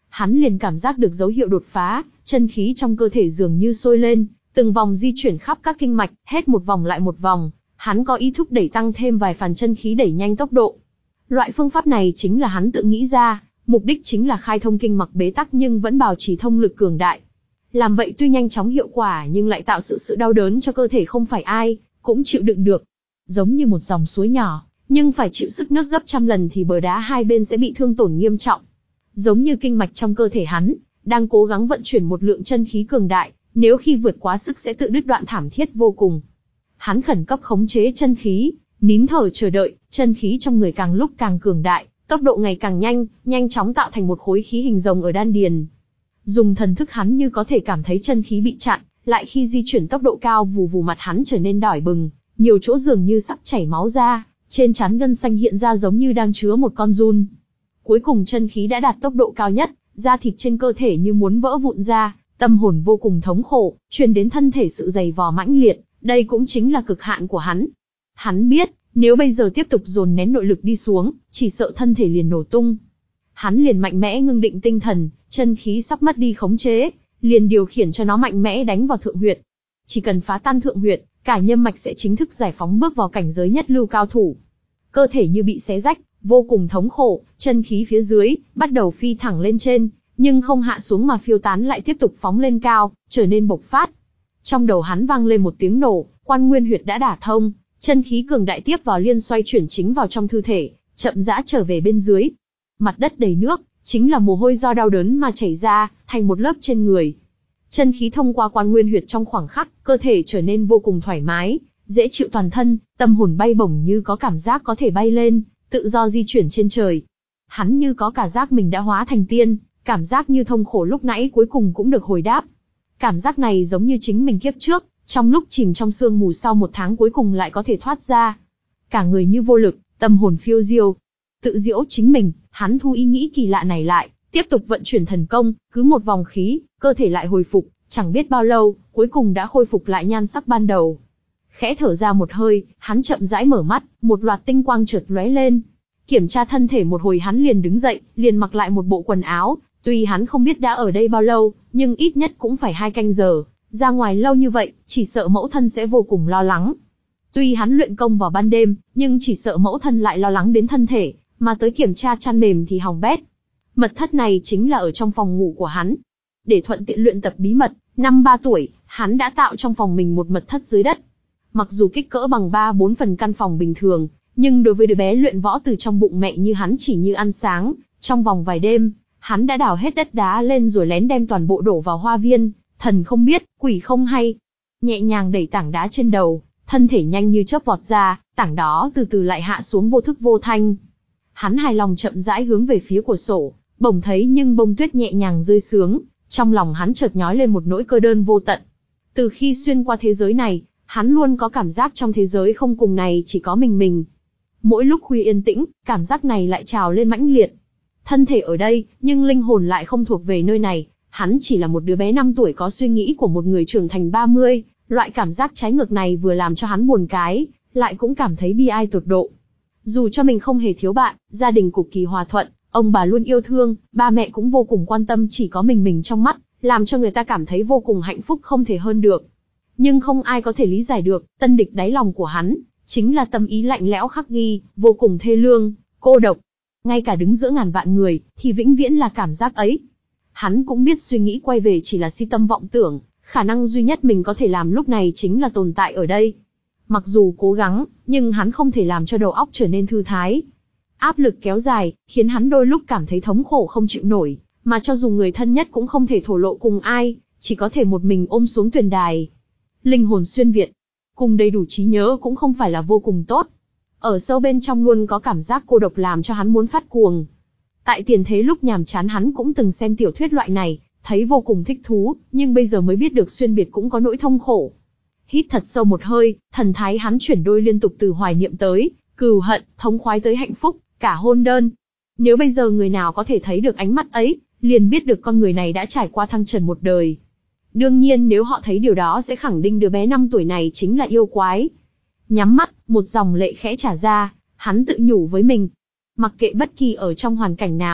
hắn liền cảm giác được dấu hiệu đột phá, chân khí trong cơ thể dường như sôi lên, từng vòng di chuyển khắp các kinh mạch, hết một vòng lại một vòng, hắn có ý thúc đẩy tăng thêm vài phần chân khí đẩy nhanh tốc độ. Loại phương pháp này chính là hắn tự nghĩ ra, mục đích chính là khai thông kinh mạch bế tắc nhưng vẫn bảo trì thông lực cường đại. Làm vậy tuy nhanh chóng hiệu quả nhưng lại tạo sự sự đau đớn cho cơ thể không phải ai cũng chịu đựng được. Giống như một dòng suối nhỏ, nhưng phải chịu sức nước gấp trăm lần thì bờ đá hai bên sẽ bị thương tổn nghiêm trọng. Giống như kinh mạch trong cơ thể hắn, đang cố gắng vận chuyển một lượng chân khí cường đại, nếu khi vượt quá sức sẽ tự đứt đoạn thảm thiết vô cùng. Hắn khẩn cấp khống chế chân khí, nín thở chờ đợi, chân khí trong người càng lúc càng cường đại, tốc độ ngày càng nhanh, nhanh chóng tạo thành một khối khí hình rồng ở đan điền. Dùng thần thức hắn như có thể cảm thấy chân khí bị chặn, lại khi di chuyển tốc độ cao vù vù mặt hắn trở nên đỏ bừng, nhiều chỗ dường như sắp chảy máu ra, trên trán gân xanh hiện ra giống như đang chứa một con giun. Cuối cùng chân khí đã đạt tốc độ cao nhất, da thịt trên cơ thể như muốn vỡ vụn ra, tâm hồn vô cùng thống khổ, truyền đến thân thể sự dày vò mãnh liệt, đây cũng chính là cực hạn của hắn. Hắn biết, nếu bây giờ tiếp tục dồn nén nội lực đi xuống, chỉ sợ thân thể liền nổ tung. Hắn liền mạnh mẽ ngưng định tinh thần, chân khí sắp mất đi khống chế, liền điều khiển cho nó mạnh mẽ đánh vào thượng huyệt. Chỉ cần phá tan thượng huyệt, cả nhâm mạch sẽ chính thức giải phóng bước vào cảnh giới nhất lưu cao thủ. Cơ thể như bị xé rách, vô cùng thống khổ, chân khí phía dưới bắt đầu phi thẳng lên trên, nhưng không hạ xuống mà phiêu tán lại tiếp tục phóng lên cao, trở nên bộc phát. Trong đầu hắn vang lên một tiếng nổ, quan nguyên huyệt đã đả thông, chân khí cường đại tiếp vào liên xoay chuyển chính vào trong thư thể, chậm rãi trở về bên dưới. Mặt đất đầy nước, chính là mồ hôi do đau đớn mà chảy ra, thành một lớp trên người. Chân khí thông qua quan nguyên huyệt trong khoảng khắc, cơ thể trở nên vô cùng thoải mái, dễ chịu toàn thân, tâm hồn bay bổng như có cảm giác có thể bay lên, tự do di chuyển trên trời. Hắn như có cả giác mình đã hóa thành tiên, cảm giác như thông khổ lúc nãy cuối cùng cũng được hồi đáp. Cảm giác này giống như chính mình kiếp trước, trong lúc chìm trong sương mù sau một tháng cuối cùng lại có thể thoát ra. Cả người như vô lực, tâm hồn phiêu diêu. Tự diễu chính mình, hắn thu ý nghĩ kỳ lạ này lại, tiếp tục vận chuyển thần công, cứ một vòng khí, cơ thể lại hồi phục, chẳng biết bao lâu, cuối cùng đã khôi phục lại nhan sắc ban đầu. Khẽ thở ra một hơi, hắn chậm rãi mở mắt, một loạt tinh quang chợt lóe lên. Kiểm tra thân thể một hồi hắn liền đứng dậy, liền mặc lại một bộ quần áo, tuy hắn không biết đã ở đây bao lâu, nhưng ít nhất cũng phải hai canh giờ, ra ngoài lâu như vậy, chỉ sợ mẫu thân sẽ vô cùng lo lắng. Tuy hắn luyện công vào ban đêm, nhưng chỉ sợ mẫu thân lại lo lắng đến thân thể, mà tới kiểm tra chăn mềm thì hỏng bét. Mật thất này chính là ở trong phòng ngủ của hắn. Để thuận tiện luyện tập bí mật, năm ba tuổi, hắn đã tạo trong phòng mình một mật thất dưới đất. Mặc dù kích cỡ bằng ba bốn phần căn phòng bình thường, nhưng đối với đứa bé luyện võ từ trong bụng mẹ như hắn chỉ như ăn sáng, trong vòng vài đêm, hắn đã đào hết đất đá lên rồi lén đem toàn bộ đổ vào hoa viên, thần không biết, quỷ không hay. Nhẹ nhàng đẩy tảng đá trên đầu, thân thể nhanh như chớp vọt ra, tảng đó từ từ lại hạ xuống vô thức vô thanh. Hắn hài lòng chậm rãi hướng về phía cửa sổ, bỗng thấy nhưng bông tuyết nhẹ nhàng rơi xuống, trong lòng hắn chợt nhói lên một nỗi cơ đơn vô tận. Từ khi xuyên qua thế giới này, hắn luôn có cảm giác trong thế giới không cùng này chỉ có mình mình. Mỗi lúc khuya yên tĩnh, cảm giác này lại trào lên mãnh liệt. Thân thể ở đây, nhưng linh hồn lại không thuộc về nơi này, hắn chỉ là một đứa bé năm tuổi có suy nghĩ của một người trưởng thành ba mươi, loại cảm giác trái ngược này vừa làm cho hắn buồn cái, lại cũng cảm thấy bi ai tột độ. Dù cho mình không hề thiếu bạn, gia đình cực kỳ hòa thuận, ông bà luôn yêu thương, ba mẹ cũng vô cùng quan tâm, chỉ có mình mình trong mắt, làm cho người ta cảm thấy vô cùng hạnh phúc không thể hơn được. Nhưng không ai có thể lý giải được, tân địch đáy lòng của hắn, chính là tâm ý lạnh lẽo khắc ghi, vô cùng thê lương, cô độc. Ngay cả đứng giữa ngàn vạn người, thì vĩnh viễn là cảm giác ấy. Hắn cũng biết suy nghĩ quay về chỉ là si tâm vọng tưởng, khả năng duy nhất mình có thể làm lúc này chính là tồn tại ở đây. Mặc dù cố gắng, nhưng hắn không thể làm cho đầu óc trở nên thư thái. Áp lực kéo dài, khiến hắn đôi lúc cảm thấy thống khổ không chịu nổi, mà cho dù người thân nhất cũng không thể thổ lộ cùng ai, chỉ có thể một mình ôm xuống tuyền đài. Linh hồn xuyên việt, cùng đầy đủ trí nhớ cũng không phải là vô cùng tốt. Ở sâu bên trong luôn có cảm giác cô độc làm cho hắn muốn phát cuồng. Tại tiền thế lúc nhàm chán hắn cũng từng xem tiểu thuyết loại này, thấy vô cùng thích thú, nhưng bây giờ mới biết được xuyên biệt cũng có nỗi thông khổ. Hít thật sâu một hơi, thần thái hắn chuyển đôi liên tục từ hoài niệm tới cừu hận, thống khoái tới hạnh phúc, cả hôn đơn. Nếu bây giờ người nào có thể thấy được ánh mắt ấy, liền biết được con người này đã trải qua thăng trần một đời. Đương nhiên nếu họ thấy điều đó sẽ khẳng định đứa bé năm tuổi này chính là yêu quái. Nhắm mắt, một dòng lệ khẽ trả ra, hắn tự nhủ với mình. Mặc kệ bất kỳ ở trong hoàn cảnh nào,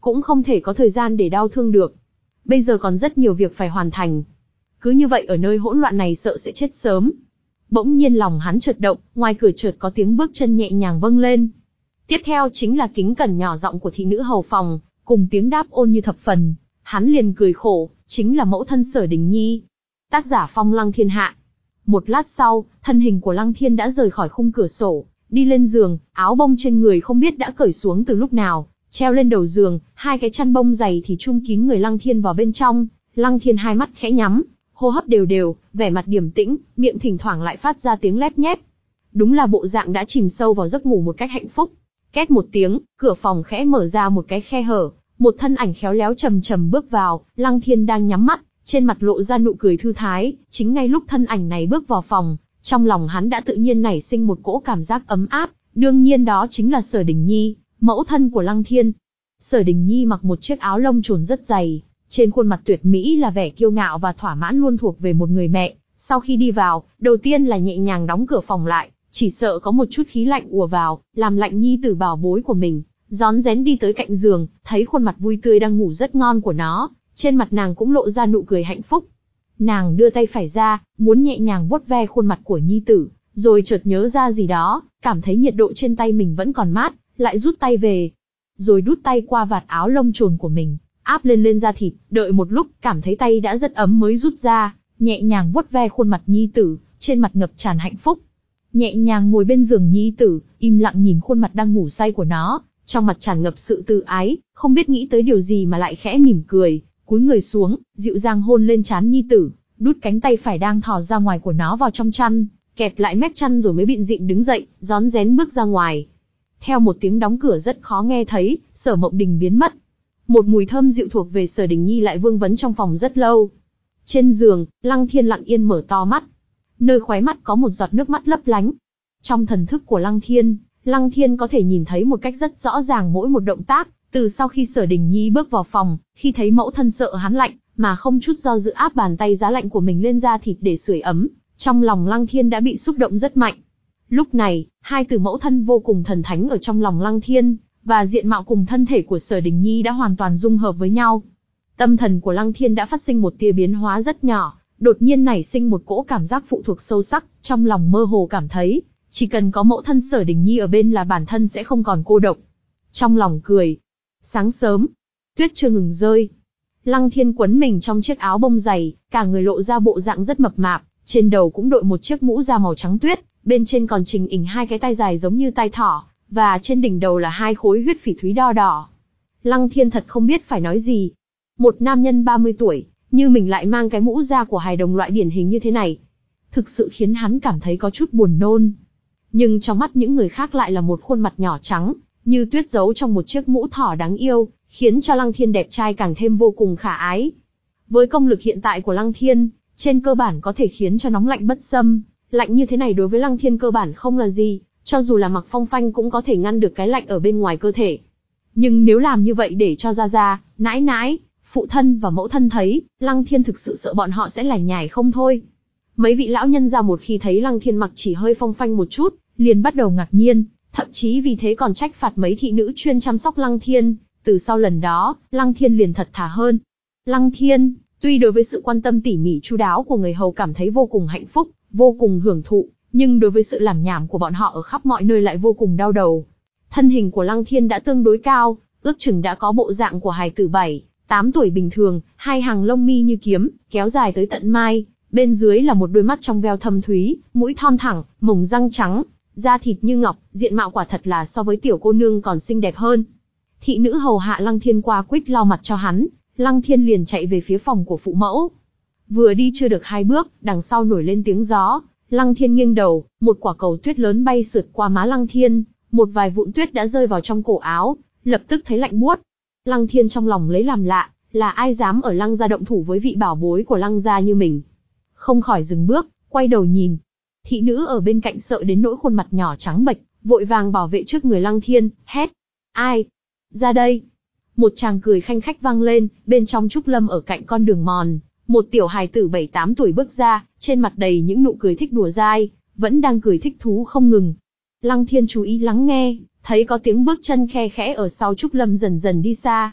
cũng không thể có thời gian để đau thương được. Bây giờ còn rất nhiều việc phải hoàn thành. Cứ như vậy ở nơi hỗn loạn này sợ sẽ chết sớm. Bỗng nhiên lòng hắn chợt động, ngoài cửa chợt có tiếng bước chân nhẹ nhàng vâng lên. Tiếp theo chính là kính cẩn nhỏ giọng của thị nữ hầu phòng, cùng tiếng đáp ôn như thập phần. Hắn liền cười khổ, chính là mẫu thân Sở Đình Nhi. Tác giả Phong Lăng Thiên Hạ. Một lát sau, thân hình của Lăng Thiên đã rời khỏi khung cửa sổ, đi lên giường, áo bông trên người không biết đã cởi xuống từ lúc nào, treo lên đầu giường, hai cái chăn bông dày thì chum kín người Lăng Thiên vào bên trong. Lăng Thiên hai mắt khẽ nhắm, hô hấp đều đều, vẻ mặt điềm tĩnh, miệng thỉnh thoảng lại phát ra tiếng lép nhép. Đúng là bộ dạng đã chìm sâu vào giấc ngủ một cách hạnh phúc. Két một tiếng, cửa phòng khẽ mở ra một cái khe hở, một thân ảnh khéo léo trầm trầm bước vào. Lăng Thiên đang nhắm mắt, trên mặt lộ ra nụ cười thư thái. Chính ngay lúc thân ảnh này bước vào phòng, trong lòng hắn đã tự nhiên nảy sinh một cỗ cảm giác ấm áp, đương nhiên đó chính là Sở Đình Nhi, mẫu thân của Lăng Thiên. Sở Đình Nhi mặc một chiếc áo lông trồn rất dày, trên khuôn mặt tuyệt mỹ là vẻ kiêu ngạo và thỏa mãn luôn thuộc về một người mẹ. Sau khi đi vào, đầu tiên là nhẹ nhàng đóng cửa phòng lại, chỉ sợ có một chút khí lạnh ùa vào, làm lạnh nhi tử bảo bối của mình. Rón rén đi tới cạnh giường, thấy khuôn mặt vui tươi đang ngủ rất ngon của nó, trên mặt nàng cũng lộ ra nụ cười hạnh phúc. Nàng đưa tay phải ra, muốn nhẹ nhàng vuốt ve khuôn mặt của nhi tử, rồi chợt nhớ ra gì đó, cảm thấy nhiệt độ trên tay mình vẫn còn mát, lại rút tay về. Rồi đút tay qua vạt áo lông trồn của mình, áp lên lên da thịt, đợi một lúc, cảm thấy tay đã rất ấm mới rút ra, nhẹ nhàng vuốt ve khuôn mặt nhi tử, trên mặt ngập tràn hạnh phúc. Nhẹ nhàng ngồi bên giường nhi tử, im lặng nhìn khuôn mặt đang ngủ say của nó, trong mặt tràn ngập sự tự ái, không biết nghĩ tới điều gì mà lại khẽ mỉm cười, cúi người xuống, dịu dàng hôn lên trán nhi tử, đút cánh tay phải đang thò ra ngoài của nó vào trong chăn, kẹp lại mép chăn rồi mới bịn dịn đứng dậy, rón rén bước ra ngoài. Theo một tiếng đóng cửa rất khó nghe thấy, Sở Mộng Đình biến mất. Một mùi thơm dịu thuộc về Sở Đình Nhi lại vương vấn trong phòng rất lâu. Trên giường, Lăng Thiên lặng yên mở to mắt. Nơi khóe mắt có một giọt nước mắt lấp lánh. Trong thần thức của Lăng Thiên, Lăng Thiên có thể nhìn thấy một cách rất rõ ràng mỗi một động tác, từ sau khi Sở Đình Nhi bước vào phòng, khi thấy mẫu thân sợ hắn lạnh, mà không chút do dự áp bàn tay giá lạnh của mình lên da thịt để sưởi ấm, trong lòng Lăng Thiên đã bị xúc động rất mạnh. Lúc này, hai từ mẫu thân vô cùng thần thánh ở trong lòng Lăng Thiên, và diện mạo cùng thân thể của Sở Đình Nhi đã hoàn toàn dung hợp với nhau. Tâm thần của Lăng Thiên đã phát sinh một tia biến hóa rất nhỏ, đột nhiên nảy sinh một cỗ cảm giác phụ thuộc sâu sắc, trong lòng mơ hồ cảm thấy, chỉ cần có mẫu thân Sở Đình Nhi ở bên là bản thân sẽ không còn cô độc. Trong lòng cười. Sáng sớm, tuyết chưa ngừng rơi. Lăng Thiên quấn mình trong chiếc áo bông dày, cả người lộ ra bộ dạng rất mập mạp, trên đầu cũng đội một chiếc mũ da màu trắng tuyết, bên trên còn trình ỉnh hai cái tai dài giống như tai thỏ, và trên đỉnh đầu là hai khối huyết phỉ thúy đo đỏ. Lăng Thiên thật không biết phải nói gì. Một nam nhân ba mươi tuổi, như mình lại mang cái mũ da của hài đồng loại điển hình như thế này. Thực sự khiến hắn cảm thấy có chút buồn nôn. Nhưng trong mắt những người khác lại là một khuôn mặt nhỏ trắng, như tuyết giấu trong một chiếc mũ thỏ đáng yêu, khiến cho Lăng Thiên đẹp trai càng thêm vô cùng khả ái. Với công lực hiện tại của Lăng Thiên, trên cơ bản có thể khiến cho nóng lạnh bất xâm, lạnh như thế này đối với Lăng Thiên cơ bản không là gì, cho dù là mặc phong phanh cũng có thể ngăn được cái lạnh ở bên ngoài cơ thể. Nhưng nếu làm như vậy để cho gia gia, nãi nãi, phụ thân và mẫu thân thấy, Lăng Thiên thực sự sợ bọn họ sẽ lải nhải không thôi. Mấy vị lão nhân gia một khi thấy Lăng Thiên mặc chỉ hơi phong phanh một chút, liền bắt đầu ngạc nhiên, thậm chí vì thế còn trách phạt mấy thị nữ chuyên chăm sóc Lăng Thiên. Từ sau lần đó, Lăng Thiên liền thật thà hơn. Lăng Thiên, tuy đối với sự quan tâm tỉ mỉ chu đáo của người hầu cảm thấy vô cùng hạnh phúc, vô cùng hưởng thụ, nhưng đối với sự làm nhảm của bọn họ ở khắp mọi nơi lại vô cùng đau đầu. Thân hình của Lăng Thiên đã tương đối cao, ước chừng đã có bộ dạng của hài tử bảy, tám tuổi bình thường, hai hàng lông mi như kiếm, kéo dài tới tận mai, bên dưới là một đôi mắt trong veo thâm thúy, mũi thon thẳng, mồng răng trắng, da thịt như ngọc, diện mạo quả thật là so với tiểu cô nương còn xinh đẹp hơn. Thị nữ hầu hạ Lăng Thiên qua quýt lau mặt cho hắn, Lăng Thiên liền chạy về phía phòng của phụ mẫu. Vừa đi chưa được hai bước, đằng sau nổi lên tiếng gió, Lăng Thiên nghiêng đầu, một quả cầu tuyết lớn bay sượt qua má Lăng Thiên, một vài vụn tuyết đã rơi vào trong cổ áo, lập tức thấy lạnh buốt. Lăng Thiên trong lòng lấy làm lạ, là ai dám ở Lăng gia động thủ với vị bảo bối của Lăng gia như mình. Không khỏi dừng bước, quay đầu nhìn. Thị nữ ở bên cạnh sợ đến nỗi khuôn mặt nhỏ trắng bệch, vội vàng bảo vệ trước người Lăng Thiên, hét: "Ai? Ra đây!" Một tràng cười khanh khách vang lên, bên trong trúc lâm ở cạnh con đường mòn, một tiểu hài tử bảy tám tuổi bước ra, trên mặt đầy những nụ cười thích đùa dai, vẫn đang cười thích thú không ngừng. Lăng Thiên chú ý lắng nghe, thấy có tiếng bước chân khe khẽ ở sau trúc lâm dần dần đi xa.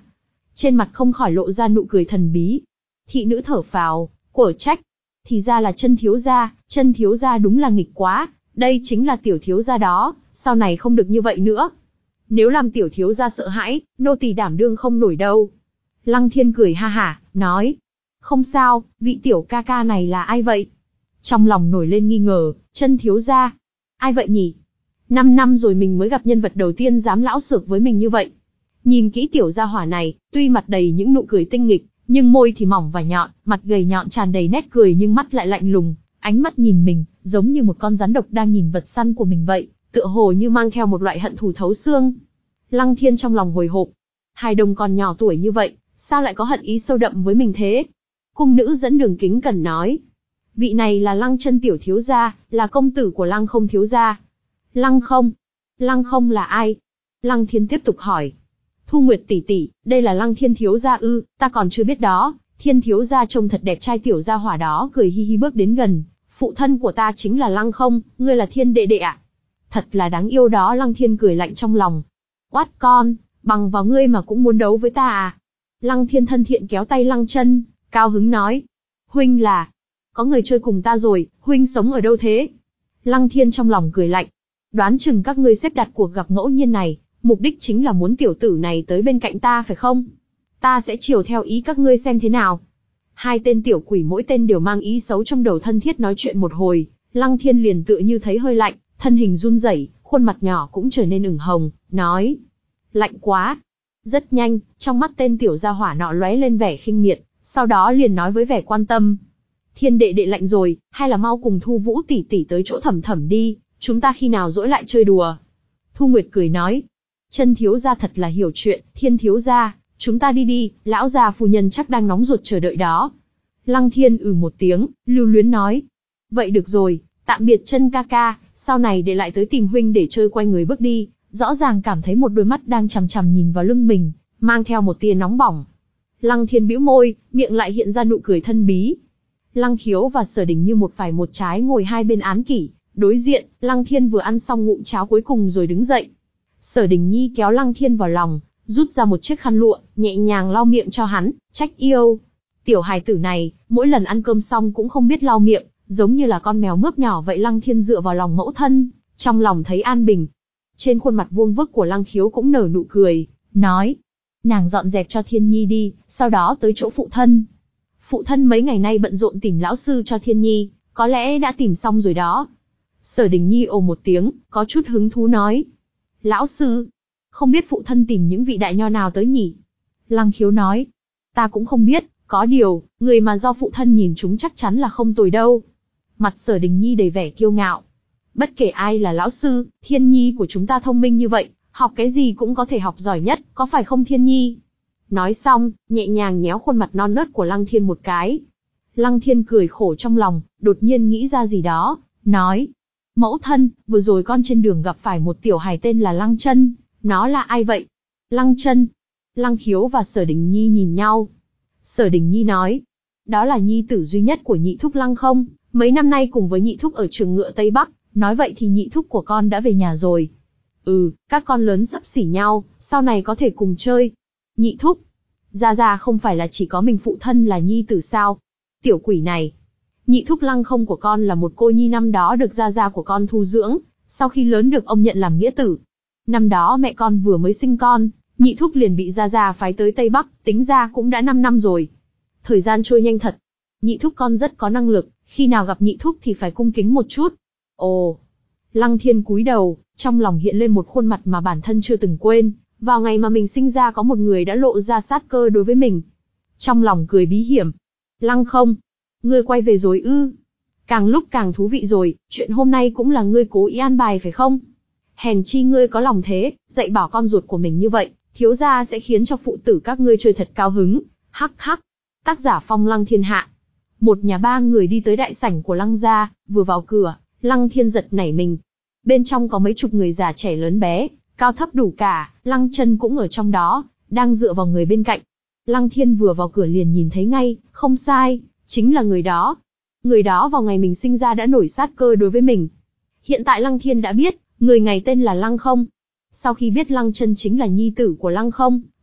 trên mặt không khỏi lộ ra nụ cười thần bí. Thị nữ thở phào, của trách. Thì ra là Chân thiếu gia, Chân thiếu gia đúng là nghịch quá, đây chính là tiểu thiếu gia đó, sau này không được như vậy nữa. Nếu làm tiểu thiếu gia sợ hãi, nô tỳ đảm đương không nổi đâu. Lăng Thiên cười ha hả, nói. Không sao, vị tiểu ca ca này là ai vậy? Trong lòng nổi lên nghi ngờ, Chân thiếu gia. Ai vậy nhỉ? Năm năm rồi mình mới gặp nhân vật đầu tiên dám lão xược với mình như vậy. Nhìn kỹ tiểu gia hỏa này, tuy mặt đầy những nụ cười tinh nghịch, nhưng môi thì mỏng và nhọn, mặt gầy nhọn tràn đầy nét cười nhưng mắt lại lạnh lùng, ánh mắt nhìn mình, giống như một con rắn độc đang nhìn vật săn của mình vậy, tựa hồ như mang theo một loại hận thù thấu xương. Lăng Thiên trong lòng hồi hộp. Hai đồng còn nhỏ tuổi như vậy, sao lại có hận ý sâu đậm với mình thế? Cung nữ dẫn đường kính cẩn nói. Vị này là Lăng Chân tiểu thiếu gia, là công tử của Lăng Không thiếu gia. Lăng Không? Lăng Không là ai? Lăng Thiên tiếp tục hỏi. Thu Nguyệt tỷ tỷ, đây là Lăng Thiên thiếu gia ư? Ta còn chưa biết đó. Thiên thiếu gia trông thật đẹp trai. Tiểu gia hỏa đó cười hi hi bước đến gần. Phụ thân của ta chính là Lăng Không, ngươi là Thiên đệ đệ ạ? Thật là đáng yêu đó. Lăng Thiên cười lạnh trong lòng. Oát con, bằng vào ngươi mà cũng muốn đấu với ta à? Lăng Thiên thân thiện kéo tay Lăng Chân, cao hứng nói. Huynh là... Có người chơi cùng ta rồi, huynh sống ở đâu thế? Lăng Thiên trong lòng cười lạnh. Đoán chừng các ngươi xếp đặt cuộc gặp ngẫu nhiên này, mục đích chính là muốn tiểu tử này tới bên cạnh ta phải không? Ta sẽ chiều theo ý các ngươi xem thế nào. Hai tên tiểu quỷ mỗi tên đều mang ý xấu trong đầu, thân thiết nói chuyện một hồi, Lăng Thiên liền tựa như thấy hơi lạnh, thân hình run rẩy, khuôn mặt nhỏ cũng trở nên ửng hồng, nói. Lạnh quá. Rất nhanh, trong mắt tên tiểu gia hỏa nọ lóe lên vẻ khinh miệt, sau đó liền nói với vẻ quan tâm. Thiên đệ đệ lạnh rồi, hay là mau cùng Thu Vũ tỷ tỷ tới chỗ Thẩm Thẩm đi, chúng ta khi nào rỗi lại chơi đùa. Thu Nguyệt cười nói. Chân thiếu gia thật là hiểu chuyện, Thiên thiếu gia, chúng ta đi đi, lão già phu nhân chắc đang nóng ruột chờ đợi đó. Lăng Thiên ừ một tiếng, lưu luyến nói. Vậy được rồi, tạm biệt Chân ca ca, sau này để lại tới tìm huynh để chơi. Quay người bước đi, rõ ràng cảm thấy một đôi mắt đang chằm chằm nhìn vào lưng mình, mang theo một tia nóng bỏng. Lăng Thiên bĩu môi, miệng lại hiện ra nụ cười thân bí. Lăng Khiếu và Sở Đình như một phải một trái ngồi hai bên án kỷ, đối diện, Lăng Thiên vừa ăn xong ngụm cháo cuối cùng rồi đứng dậy. Sở Đình Nhi kéo Lăng Thiên vào lòng, rút ra một chiếc khăn lụa, nhẹ nhàng lau miệng cho hắn, trách yêu. Tiểu hài tử này, mỗi lần ăn cơm xong cũng không biết lau miệng, giống như là con mèo mướp nhỏ vậy. Lăng Thiên dựa vào lòng mẫu thân, trong lòng thấy an bình. Trên khuôn mặt vuông vức của Lăng Khiếu cũng nở nụ cười, nói. Nàng dọn dẹp cho Thiên Nhi đi, sau đó tới chỗ phụ thân. Phụ thân mấy ngày nay bận rộn tìm lão sư cho Thiên Nhi, có lẽ đã tìm xong rồi đó. Sở Đình Nhi ồ một tiếng, có chút hứng thú nói. Lão sư? Không biết phụ thân tìm những vị đại nho nào tới nhỉ? Lăng Khiếu nói. Ta cũng không biết, có điều, người mà do phụ thân nhìn chúng chắc chắn là không tồi đâu. Mặt Sở Đình Nhi đầy vẻ kiêu ngạo. Bất kể ai là lão sư, Thiên Nhi của chúng ta thông minh như vậy, học cái gì cũng có thể học giỏi nhất, có phải không Thiên Nhi? Nói xong, nhẹ nhàng nhéo khuôn mặt non nớt của Lăng Thiên một cái. Lăng Thiên cười khổ trong lòng, đột nhiên nghĩ ra gì đó, nói. Mẫu thân, vừa rồi con trên đường gặp phải một tiểu hài tên là Lăng Chân, nó là ai vậy? Lăng Chân. Lăng Khiếu và Sở Đình Nhi nhìn nhau. Sở Đình Nhi nói. Đó là nhi tử duy nhất của nhị thúc Lăng Không, mấy năm nay cùng với nhị thúc ở trường ngựa Tây Bắc, nói vậy thì nhị thúc của con đã về nhà rồi. Ừ, các con lớn xấp xỉ nhau, sau này có thể cùng chơi. Nhị thúc, Gia Gia không phải là chỉ có mình phụ thân là nhi tử sao? Tiểu quỷ này, nhị thúc Lăng Không của con là một cô nhi năm đó được Gia Gia của con thu dưỡng, sau khi lớn được ông nhận làm nghĩa tử. Năm đó mẹ con vừa mới sinh con, nhị thúc liền bị Gia Gia phái tới Tây Bắc, tính ra cũng đã năm năm rồi. Thời gian trôi nhanh thật. Nhị thúc con rất có năng lực, khi nào gặp nhị thúc thì phải cung kính một chút. Ồ. Lăng Thiên cúi đầu, trong lòng hiện lên một khuôn mặt mà bản thân chưa từng quên. Vào ngày mà mình sinh ra có một người đã lộ ra sát cơ đối với mình. Trong lòng cười bí hiểm. Lăng Không, ngươi quay về rồi ư? Càng lúc càng thú vị rồi, chuyện hôm nay cũng là ngươi cố ý an bài phải không? Hèn chi ngươi có lòng thế, dạy bảo con ruột của mình như vậy, thiếu gia sẽ khiến cho phụ tử các ngươi chơi thật cao hứng. Hắc hắc. Tác giả Phong Lăng Thiên Hạ. Một nhà ba người đi tới đại sảnh của Lăng gia, vừa vào cửa, Lăng Thiên giật nảy mình. Bên trong có mấy chục người già trẻ lớn bé, cao thấp đủ cả, Lăng Chân cũng ở trong đó, đang dựa vào người bên cạnh. Lăng Thiên vừa vào cửa liền nhìn thấy ngay, không sai, chính là người đó. Người đó vào ngày mình sinh ra đã nổi sát cơ đối với mình. Hiện tại Lăng Thiên đã biết, người này tên là Lăng Không. Sau khi biết Lăng Chân chính là nhi tử của Lăng Không,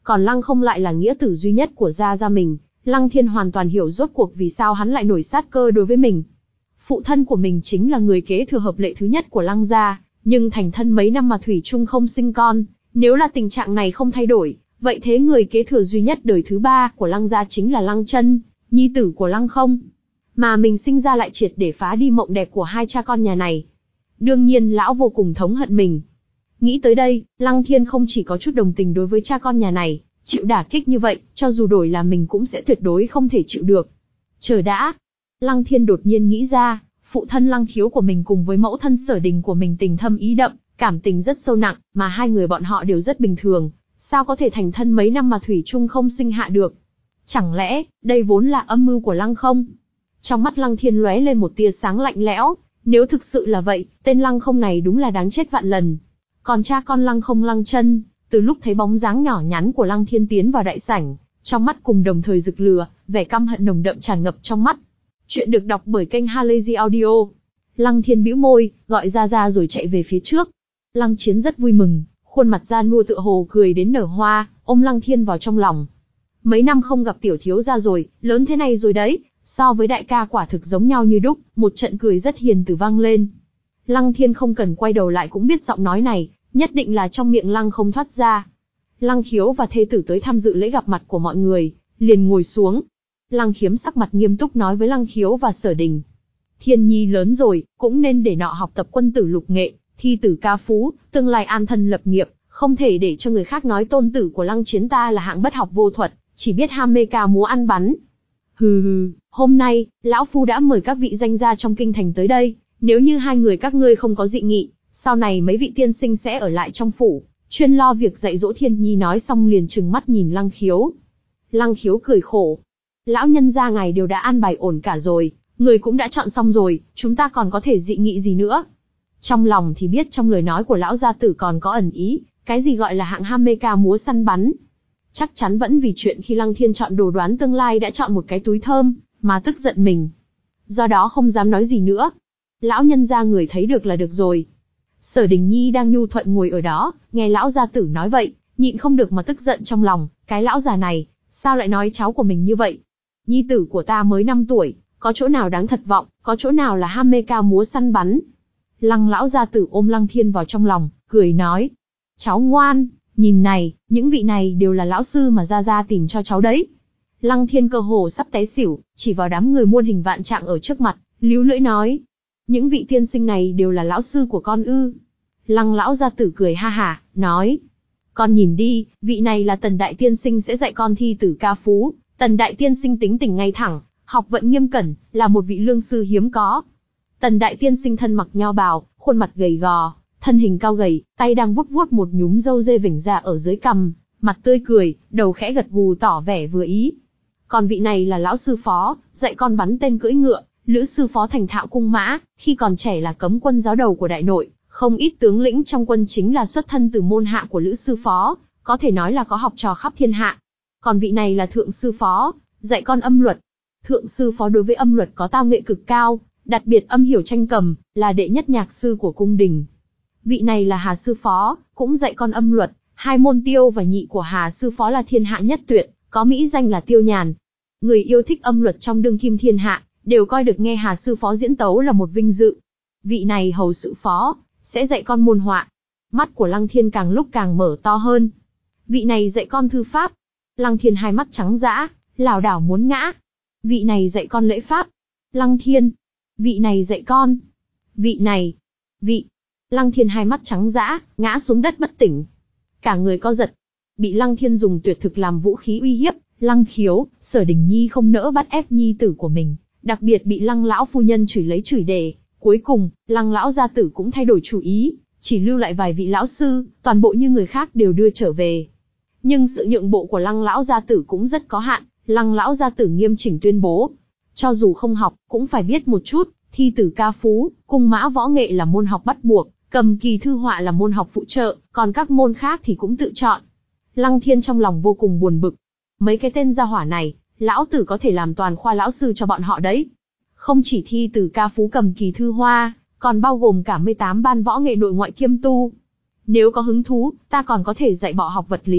Còn Lăng Không lại là nghĩa tử duy nhất của gia gia mình. Lăng Thiên hoàn toàn hiểu rốt cuộc vì sao hắn lại nổi sát cơ đối với mình. Phụ thân của mình chính là người kế thừa hợp lệ thứ nhất của Lăng gia, nhưng thành thân mấy năm mà thủy chung không sinh con. Nếu là tình trạng này không thay đổi, vậy thế người kế thừa duy nhất đời thứ ba của Lăng gia chính là Lăng Chân, nhi tử của Lăng Không. Mà mình sinh ra lại triệt để phá đi mộng đẹp của hai cha con nhà này. Đương nhiên lão vô cùng thống hận mình. Nghĩ tới đây, Lăng Thiên không chỉ có chút đồng tình đối với cha con nhà này, chịu đả kích như vậy, cho dù đổi là mình cũng sẽ tuyệt đối không thể chịu được. Chờ đã. Lăng Thiên đột nhiên nghĩ ra, phụ thân Lăng Khiếu của mình cùng với mẫu thân Sở Đình của mình tình thâm ý đậm, cảm tình rất sâu nặng, mà hai người bọn họ đều rất bình thường, sao có thể thành thân mấy năm mà thủy chung không sinh hạ được? Chẳng lẽ, đây vốn là âm mưu của Lăng Không? Trong mắt Lăng Thiên lóe lên một tia sáng lạnh lẽo, nếu thực sự là vậy, tên Lăng Không này đúng là đáng chết vạn lần. Còn cha con Lăng Không Lăng Chân, từ lúc thấy bóng dáng nhỏ nhắn của Lăng Thiên tiến vào đại sảnh, trong mắt cùng đồng thời rực lửa, vẻ căm hận nồng đậm tràn ngập trong mắt. Chuyện được đọc bởi kênh Halazy Audio. Lăng Thiên bĩu môi, gọi ra ra rồi chạy về phía trước. Lăng Chiến rất vui mừng, khuôn mặt da nua tựa hồ cười đến nở hoa, ôm Lăng Thiên vào trong lòng. Mấy năm không gặp tiểu thiếu gia rồi, lớn thế này rồi đấy, so với đại ca quả thực giống nhau như đúc, một trận cười rất hiền từ vang lên. Lăng Thiên không cần quay đầu lại cũng biết giọng nói này, nhất định là trong miệng Lăng Không thoát ra. Lăng Khiếu và thê tử tới tham dự lễ gặp mặt của mọi người, liền ngồi xuống. Lăng Khiếm sắc mặt nghiêm túc nói với Lăng Khiếu và Sở Đình. Thiên nhi lớn rồi, cũng nên để nọ học tập quân tử lục nghệ, thi tử ca phú, tương lai an thân lập nghiệp, không thể để cho người khác nói tôn tử của Lăng Chiến ta là hạng bất học vô thuật, chỉ biết ham mê ca múa ăn bắn. Hừ hừ, hôm nay, lão phu đã mời các vị danh gia trong kinh thành tới đây, nếu như hai người các ngươi không có dị nghị, sau này mấy vị tiên sinh sẽ ở lại trong phủ, chuyên lo việc dạy dỗ Thiên nhi. Nói xong liền trừng mắt nhìn Lăng Khiếu. Lăng Khiếu cười khổ. Lão nhân gia ngài đều đã an bài ổn cả rồi, người cũng đã chọn xong rồi, chúng ta còn có thể dị nghị gì nữa? Trong lòng thì biết trong lời nói của lão gia tử còn có ẩn ý, cái gì gọi là hạng ham mê ca múa săn bắn. Chắc chắn vẫn vì chuyện khi Lăng Thiên chọn đồ đoán tương lai đã chọn một cái túi thơm, mà tức giận mình. Do đó không dám nói gì nữa. Lão nhân gia người thấy được là được rồi. Sở Đình Nhi đang nhu thuận ngồi ở đó, nghe lão gia tử nói vậy, nhịn không được mà tức giận trong lòng, cái lão già này, sao lại nói cháu của mình như vậy? Nhi tử của ta mới năm tuổi, có chỗ nào đáng thật vọng, có chỗ nào là ham mê ca múa săn bắn? Lăng lão gia tử ôm Lăng Thiên vào trong lòng, cười nói. Cháu ngoan, nhìn này, những vị này đều là lão sư mà gia gia tìm cho cháu đấy. Lăng Thiên cơ hồ sắp té xỉu, chỉ vào đám người muôn hình vạn trạng ở trước mặt, líu lưỡi nói. Những vị tiên sinh này đều là lão sư của con ư? Lăng lão gia tử cười ha hả, nói. Con nhìn đi, vị này là Tần đại tiên sinh sẽ dạy con thi tử ca phú. Tần đại tiên sinh tính tình ngay thẳng, học vận nghiêm cẩn, là một vị lương sư hiếm có. Tần đại tiên sinh thân mặc nho bào, khuôn mặt gầy gò, thân hình cao gầy, tay đang vuốt vuốt một nhúm râu dê vểnh ra ở dưới cằm, mặt tươi cười, đầu khẽ gật gù tỏ vẻ vừa ý. Còn vị này là lão sư phó, dạy con bắn tên cưỡi ngựa, lữ sư phó thành thạo cung mã, khi còn trẻ là cấm quân giáo đầu của đại nội, không ít tướng lĩnh trong quân chính là xuất thân từ môn hạ của lữ sư phó, có thể nói là có học trò khắp thiên hạ. Còn vị này là thượng sư phó, dạy con âm luật. Thượng sư phó đối với âm luật có tao nghệ cực cao, đặc biệt âm hiểu tranh cầm, là đệ nhất nhạc sư của cung đình. Vị này là Hà sư phó, cũng dạy con âm luật, hai môn tiêu và nhị của Hà sư phó là thiên hạ nhất tuyệt, có mỹ danh là Tiêu Nhàn. Người yêu thích âm luật trong đương kim thiên hạ, đều coi được nghe Hà sư phó diễn tấu là một vinh dự. Vị này hầu sự phó, sẽ dạy con môn họa. Mắt của Lăng Thiên càng lúc càng mở to hơn. Vị này dạy con thư pháp. Lăng Thiên hai mắt trắng dã, lảo đảo muốn ngã. Vị này dạy con lễ pháp. Lăng Thiên. Vị này dạy con. Vị này. Vị. Lăng Thiên hai mắt trắng dã, ngã xuống đất bất tỉnh. Cả người co giật. Bị Lăng Thiên dùng tuyệt thực làm vũ khí uy hiếp, Lăng Khiếu, Sở Đình Nhi không nỡ bắt ép nhi tử của mình, đặc biệt bị Lăng lão phu nhân chửi lấy chửi để. Cuối cùng, Lăng lão gia tử cũng thay đổi chủ ý, chỉ lưu lại vài vị lão sư, toàn bộ như người khác đều đưa trở về. Nhưng sự nhượng bộ của Lăng lão gia tử cũng rất có hạn, Lăng lão gia tử nghiêm chỉnh tuyên bố, cho dù không học, cũng phải biết một chút, thi tử ca phú, cung mã võ nghệ là môn học bắt buộc, cầm kỳ thư họa là môn học phụ trợ, còn các môn khác thì cũng tự chọn. Lăng Thiên trong lòng vô cùng buồn bực. Mấy cái tên gia hỏa này, lão tử có thể làm toàn khoa lão sư cho bọn họ đấy. Không chỉ thi tử ca phú cầm kỳ thư hoa, còn bao gồm cả mười tám ban võ nghệ nội ngoại kiêm tu. Nếu có hứng thú, ta còn có thể dạy bỏ học vật lý,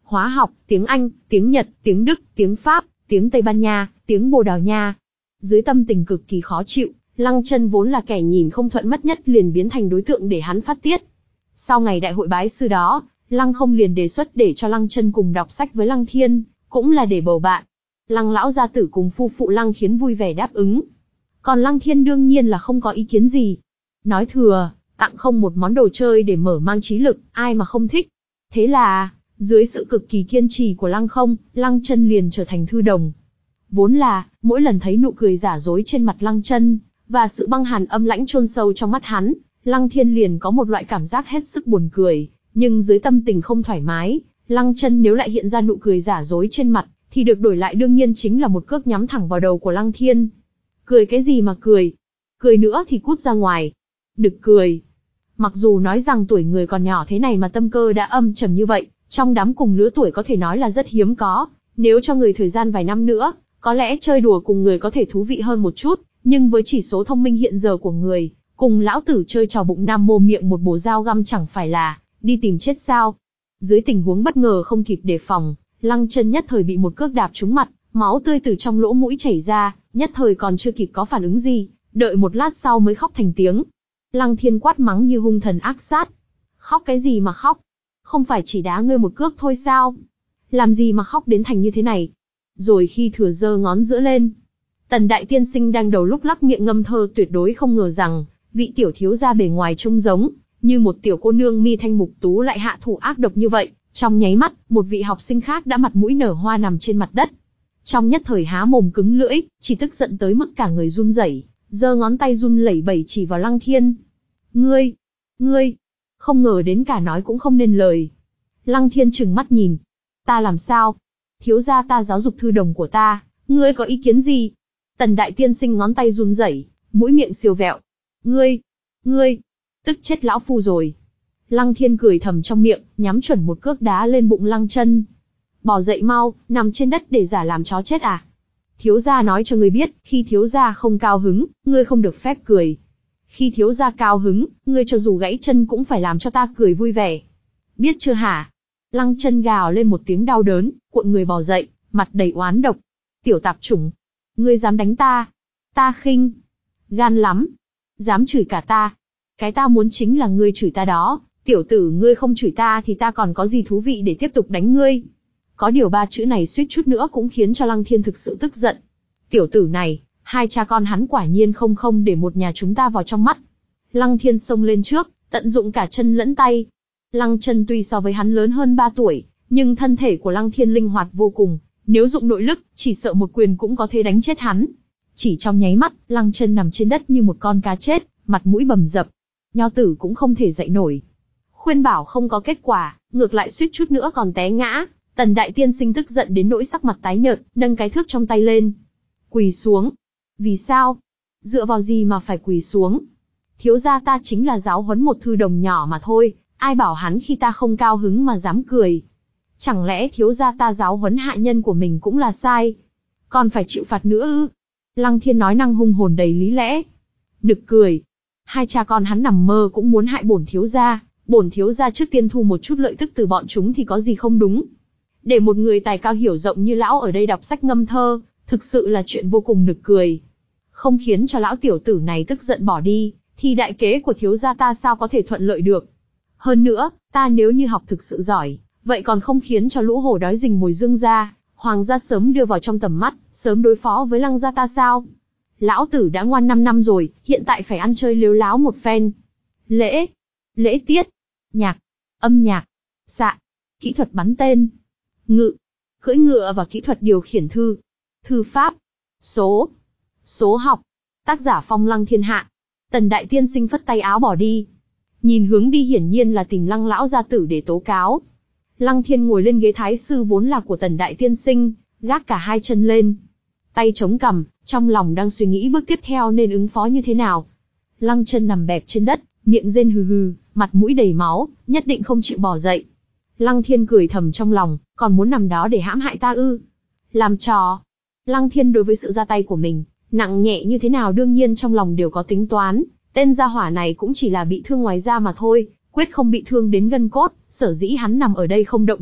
hóa học, tiếng Anh, tiếng Nhật, tiếng Đức, tiếng Pháp, tiếng Tây Ban Nha, tiếng Bồ Đào Nha. Dưới tâm tình cực kỳ khó chịu, Lăng Chân vốn là kẻ nhìn không thuận mắt nhất liền biến thành đối tượng để hắn phát tiết. Sau ngày đại hội bái sư đó, Lăng Không liền đề xuất để cho Lăng Chân cùng đọc sách với Lăng Thiên, cũng là để bầu bạn. Lăng lão gia tử cùng phu phụ Lăng Khiến vui vẻ đáp ứng. Còn Lăng Thiên đương nhiên là không có ý kiến gì. Nói thừa, tặng Không một món đồ chơi để mở mang trí lực, ai mà không thích. Thế là, dưới sự cực kỳ kiên trì của Lăng Không, Lăng Chân liền trở thành thư đồng. Vốn là, mỗi lần thấy nụ cười giả dối trên mặt Lăng Chân, và sự băng hàn âm lãnh chôn sâu trong mắt hắn, Lăng Thiên liền có một loại cảm giác hết sức buồn cười, nhưng dưới tâm tình không thoải mái, Lăng Chân nếu lại hiện ra nụ cười giả dối trên mặt, thì được đổi lại đương nhiên chính là một cước nhắm thẳng vào đầu của Lăng Thiên. Cười cái gì mà cười? Cười nữa thì cút ra ngoài. Đực cười. Mặc dù nói rằng tuổi người còn nhỏ thế này mà tâm cơ đã âm trầm như vậy, trong đám cùng lứa tuổi có thể nói là rất hiếm có, nếu cho người thời gian vài năm nữa, có lẽ chơi đùa cùng người có thể thú vị hơn một chút, nhưng với chỉ số thông minh hiện giờ của người, cùng lão tử chơi trò bụng nam mồm miệng một bổ dao găm chẳng phải là đi tìm chết sao? Dưới tình huống bất ngờ không kịp đề phòng, Lăng Chân nhất thời bị một cước đạp trúng mặt, máu tươi từ trong lỗ mũi chảy ra, nhất thời còn chưa kịp có phản ứng gì, đợi một lát sau mới khóc thành tiếng. Lăng Thiên quát mắng như hung thần ác sát. Khóc cái gì mà khóc? Không phải chỉ đá ngươi một cước thôi sao? Làm gì mà khóc đến thành như thế này? Rồi khi thừa giơ ngón giữa lên, Tần đại tiên sinh đang đầu lúc lắc miệng ngâm thơ tuyệt đối không ngờ rằng, vị tiểu thiếu gia bề ngoài trông giống như một tiểu cô nương mi thanh mục tú lại hạ thủ ác độc như vậy. Trong nháy mắt, một vị học sinh khác đã mặt mũi nở hoa nằm trên mặt đất. Trong nhất thời há mồm cứng lưỡi, chỉ tức giận tới mức cả người run rẩy, giơ ngón tay run lẩy bẩy chỉ vào Lăng Thiên. Ngươi, ngươi, không ngờ đến cả nói cũng không nên lời. Lăng Thiên trừng mắt nhìn. Ta làm sao? Thiếu gia ta giáo dục thư đồng của ta, ngươi có ý kiến gì? Tần đại tiên sinh ngón tay run rẩy, mũi miệng siêu vẹo. Ngươi, ngươi, tức chết lão phu rồi. Lăng Thiên cười thầm trong miệng, nhắm chuẩn một cước đá lên bụng Lăng Chân. Bỏ dậy mau, nằm trên đất để giả làm chó chết à? Thiếu gia nói cho ngươi biết, khi thiếu gia không cao hứng, ngươi không được phép cười. Khi thiếu gia cao hứng, ngươi cho dù gãy chân cũng phải làm cho ta cười vui vẻ. Biết chưa hả? Lăng Chân gào lên một tiếng đau đớn, cuộn người bò dậy, mặt đầy oán độc. Tiểu tạp chủng, ngươi dám đánh ta? Ta khinh, gan lắm, dám chửi cả ta. Cái ta muốn chính là ngươi chửi ta đó. Tiểu tử ngươi không chửi ta thì ta còn có gì thú vị để tiếp tục đánh ngươi. Có điều ba chữ này suýt chút nữa cũng khiến cho Lăng Thiên thực sự tức giận. Tiểu tử này, hai cha con hắn quả nhiên không không để một nhà chúng ta vào trong mắt. Lăng Thiên xông lên trước, tận dụng cả chân lẫn tay. Lăng Chân tuy so với hắn lớn hơn ba tuổi, nhưng thân thể của Lăng Thiên linh hoạt vô cùng, nếu dụng nội lực, chỉ sợ một quyền cũng có thể đánh chết hắn. Chỉ trong nháy mắt, Lăng Chân nằm trên đất như một con cá chết, mặt mũi bầm dập. Nho tử cũng không thể dậy nổi. Khuyên bảo không có kết quả, ngược lại suýt chút nữa còn té ngã. Tần đại tiên sinh tức giận đến nỗi sắc mặt tái nhợt, nâng cái thước trong tay lên. Quỳ xuống. Vì sao? Dựa vào gì mà phải quỳ xuống? Thiếu gia ta chính là giáo huấn một thư đồng nhỏ mà thôi, ai bảo hắn khi ta không cao hứng mà dám cười. Chẳng lẽ thiếu gia ta giáo huấn hạ nhân của mình cũng là sai? Còn phải chịu phạt nữa ư? Lăng Thiên nói năng hung hồn đầy lý lẽ. Nực cười. Hai cha con hắn nằm mơ cũng muốn hại bổn thiếu gia. Bổn thiếu gia trước tiên thu một chút lợi tức từ bọn chúng thì có gì không đúng. Để một người tài cao hiểu rộng như lão ở đây đọc sách ngâm thơ, thực sự là chuyện vô cùng nực cười. Không khiến cho lão tiểu tử này tức giận bỏ đi, thì đại kế của thiếu gia ta sao có thể thuận lợi được. Hơn nữa, ta nếu như học thực sự giỏi, vậy còn không khiến cho lũ hổ đói rình mồi Dương gia, Hoàng gia sớm đưa vào trong tầm mắt, sớm đối phó với Lăng gia ta sao? Lão tử đã ngoan năm năm rồi, hiện tại phải ăn chơi lếu láo một phen. Lễ, lễ tiết, nhạc, âm nhạc, xạ, kỹ thuật bắn tên, ngự, cưỡi ngựa và kỹ thuật điều khiển thư, thư pháp, số, số học. Tác giả Phong Lăng Thiên Hạ. Tần đại tiên sinh phất tay áo bỏ đi. Nhìn hướng đi hiển nhiên là tìm Lăng lão gia tử để tố cáo. Lăng Thiên ngồi lên ghế thái sư vốn là của Tần đại tiên sinh, gác cả hai chân lên, tay chống cằm, trong lòng đang suy nghĩ bước tiếp theo nên ứng phó như thế nào. Lăng Chân nằm bẹp trên đất, miệng rên hừ hừ, mặt mũi đầy máu, nhất định không chịu bỏ dậy. Lăng Thiên cười thầm trong lòng, còn muốn nằm đó để hãm hại ta ư? Làm trò. Lăng Thiên đối với sự ra tay của mình, nặng nhẹ như thế nào đương nhiên trong lòng đều có tính toán, tên gia hỏa này cũng chỉ là bị thương ngoài da mà thôi, quyết không bị thương đến gân cốt, sở dĩ hắn nằm ở đây không động đậy,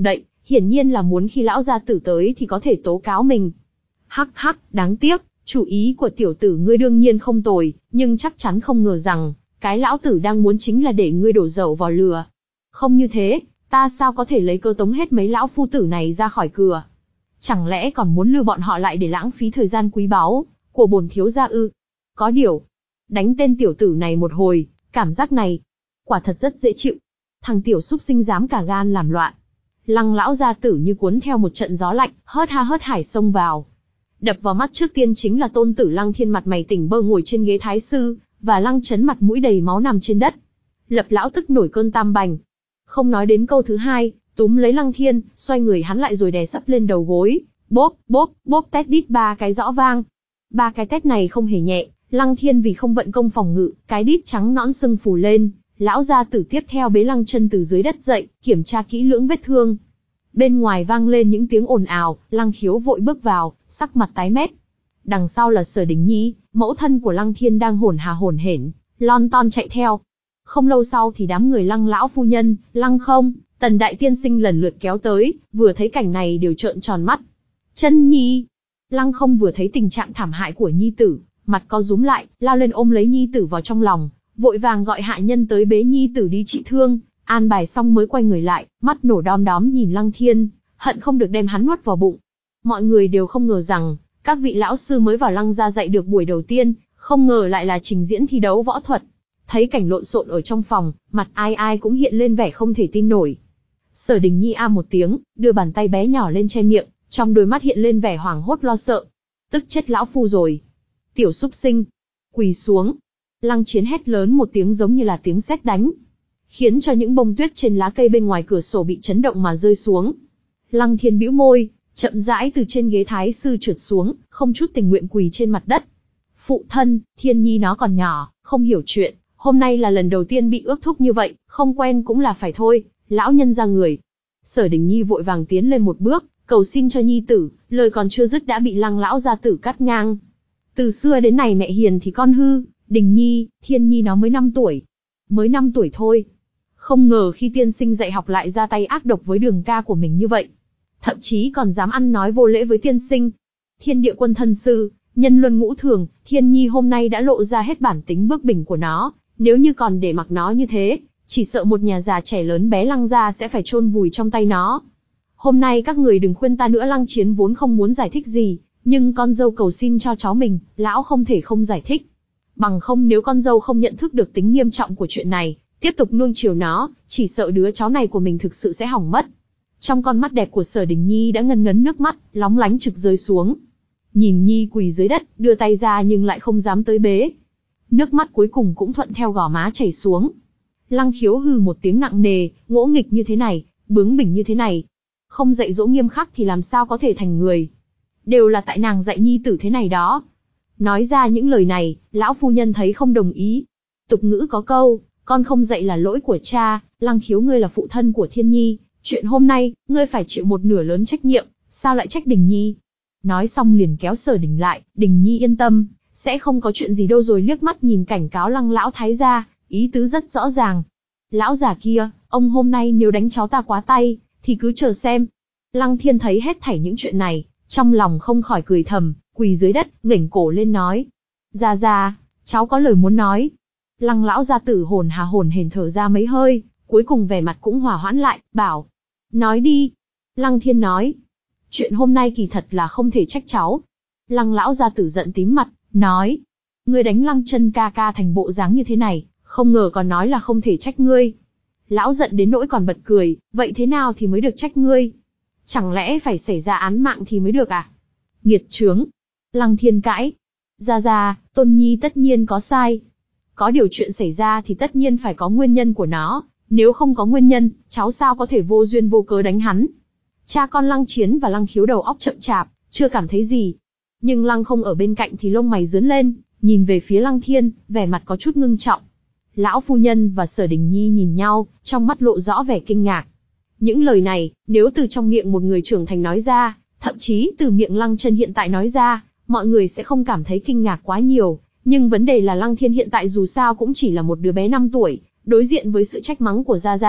hiển nhiên là muốn khi lão gia tử tới thì có thể tố cáo mình. Hắc hắc, đáng tiếc, chủ ý của tiểu tử ngươi đương nhiên không tồi, nhưng chắc chắn không ngờ rằng, cái lão tử đang muốn chính là để ngươi đổ dầu vào lửa. Không như thế, ta sao có thể lấy cơ tống hết mấy lão phu tử này ra khỏi cửa? Chẳng lẽ còn muốn lưu bọn họ lại để lãng phí thời gian quý báu của bổn thiếu gia ư? Có điều, đánh tên tiểu tử này một hồi, cảm giác này, quả thật rất dễ chịu. Thằng tiểu súc sinh dám cả gan làm loạn. Lăng lão gia tử như cuốn theo một trận gió lạnh, hớt ha hớt hải xông vào. Đập vào mắt trước tiên chính là tôn tử Lăng Thiên mặt mày tỉnh bơ ngồi trên ghế thái sư, và Lăng Chấn mặt mũi đầy máu nằm trên đất. Lập lão tức nổi cơn tam bành. Không nói đến câu thứ hai, túm lấy Lăng Thiên, xoay người hắn lại rồi đè sấp lên đầu gối, bốp, bốp, bốp tét đít ba cái rõ vang. Ba cái tét này không hề nhẹ, Lăng Thiên vì không vận công phòng ngự, cái đít trắng nõn sưng phù lên, lão gia tử tiếp theo bế Lăng Chân từ dưới đất dậy, kiểm tra kỹ lưỡng vết thương. Bên ngoài vang lên những tiếng ồn ào, Lăng Khiếu vội bước vào, sắc mặt tái mét. Đằng sau là Sở Đình Nhi, mẫu thân của Lăng Thiên đang hổn hà hổn hển, lon ton chạy theo. Không lâu sau thì đám người Lăng lão phu nhân, Lăng Không, Tần đại tiên sinh lần lượt kéo tới, vừa thấy cảnh này đều trợn tròn mắt. Chân Nhi! Lăng Không vừa thấy tình trạng thảm hại của nhi tử, mặt co rúm lại, lao lên ôm lấy nhi tử vào trong lòng, vội vàng gọi hạ nhân tới bế nhi tử đi trị thương, an bài xong mới quay người lại, mắt nổ đom đóm nhìn Lăng Thiên, hận không được đem hắn nuốt vào bụng. Mọi người đều không ngờ rằng, các vị lão sư mới vào Lăng gia dạy được buổi đầu tiên, không ngờ lại là trình diễn thi đấu võ thuật. Thấy cảnh lộn xộn ở trong phòng, mặt ai ai cũng hiện lên vẻ không thể tin nổi. Sở Đình Nhi a một tiếng, đưa bàn tay bé nhỏ lên che miệng, trong đôi mắt hiện lên vẻ hoảng hốt lo sợ. Tức chết lão phu rồi. Tiểu súc sinh, quỳ xuống. Lăng Chiến hét lớn một tiếng giống như là tiếng sét đánh, khiến cho những bông tuyết trên lá cây bên ngoài cửa sổ bị chấn động mà rơi xuống. Lăng Thiên bĩu môi, chậm rãi từ trên ghế thái sư trượt xuống, không chút tình nguyện quỳ trên mặt đất. Phụ thân, Thiên Nhi nó còn nhỏ, không hiểu chuyện, hôm nay là lần đầu tiên bị ước thúc như vậy, không quen cũng là phải thôi, lão nhân ra người. Sở Đình Nhi vội vàng tiến lên một bước, cầu xin cho nhi tử, lời còn chưa dứt đã bị Lăng lão gia tử cắt ngang. Từ xưa đến nay mẹ hiền thì con hư, Đình Nhi, Thiên Nhi nó mới năm tuổi. Mới năm tuổi thôi. Không ngờ khi tiên sinh dạy học lại ra tay ác độc với Đường ca của mình như vậy. Thậm chí còn dám ăn nói vô lễ với tiên sinh. Thiên địa quân thân sư, nhân luân ngũ thường, Thiên Nhi hôm nay đã lộ ra hết bản tính bướng bỉnh của nó, nếu như còn để mặc nó như thế, chỉ sợ một nhà già trẻ lớn bé Lăng gia sẽ phải chôn vùi trong tay nó. Hôm nay các người đừng khuyên ta nữa. Lăng Chiến vốn không muốn giải thích gì, nhưng con dâu cầu xin cho cháu mình, lão không thể không giải thích. Bằng không nếu con dâu không nhận thức được tính nghiêm trọng của chuyện này, tiếp tục nuông chiều nó, chỉ sợ đứa cháu này của mình thực sự sẽ hỏng mất. Trong con mắt đẹp của Sở Đình Nhi đã ngấn ngấn nước mắt, lóng lánh trực rơi xuống. Nhìn Nhi quỳ dưới đất, đưa tay ra nhưng lại không dám tới bế. Nước mắt cuối cùng cũng thuận theo gò má chảy xuống. Lăng Khiếu hừ một tiếng nặng nề, ngỗ nghịch như thế này, bướng bỉnh như thế này, không dạy dỗ nghiêm khắc thì làm sao có thể thành người. Đều là tại nàng dạy nhi tử thế này đó. Nói ra những lời này, lão phu nhân thấy không đồng ý. Tục ngữ có câu, con không dạy là lỗi của cha, Lăng Khiếu ngươi là phụ thân của Thiên Nhi, chuyện hôm nay, ngươi phải chịu một nửa lớn trách nhiệm, sao lại trách Đình Nhi. Nói xong liền kéo Sở Đình lại, Đình Nhi yên tâm, sẽ không có chuyện gì đâu, rồi liếc mắt nhìn cảnh cáo Lăng lão thái gia, ý tứ rất rõ ràng. Lão già kia, ông hôm nay nếu đánh cháu ta quá tay, thì cứ chờ xem. Lăng Thiên thấy hết thảy những chuyện này, trong lòng không khỏi cười thầm, quỳ dưới đất, ngẩng cổ lên nói. Gia gia, cháu có lời muốn nói. Lăng lão gia tử hồn hà hồn hển thở ra mấy hơi, cuối cùng vẻ mặt cũng hòa hoãn lại, bảo. Nói đi. Lăng Thiên nói. Chuyện hôm nay kỳ thật là không thể trách cháu. Lăng lão gia tử giận tím mặt, nói. Ngươi đánh Lăng Chân ca ca thành bộ dáng như thế này, không ngờ còn nói là không thể trách ngươi. Lão giận đến nỗi còn bật cười, vậy thế nào thì mới được trách ngươi? Chẳng lẽ phải xảy ra án mạng thì mới được à? Nghiệt chướng. Lăng Thiên cãi. Gia gia, Tôn Nhi tất nhiên có sai. Có điều chuyện xảy ra thì tất nhiên phải có nguyên nhân của nó, nếu không có nguyên nhân, cháu sao có thể vô duyên vô cớ đánh hắn? Cha con Lăng Chiến và Lăng Khiếu đầu óc chậm chạp, chưa cảm thấy gì. Nhưng Lăng Không ở bên cạnh thì lông mày rướn lên, nhìn về phía Lăng Thiên, vẻ mặt có chút ngưng trọng. Lão phu nhân và Sở Đình Nhi nhìn nhau, trong mắt lộ rõ vẻ kinh ngạc. Những lời này, nếu từ trong miệng một người trưởng thành nói ra, thậm chí từ miệng Lăng Chân hiện tại nói ra, mọi người sẽ không cảm thấy kinh ngạc quá nhiều. Nhưng vấn đề là Lăng Thiên hiện tại dù sao cũng chỉ là một đứa bé năm tuổi, đối diện với sự trách mắng của Gia Gia,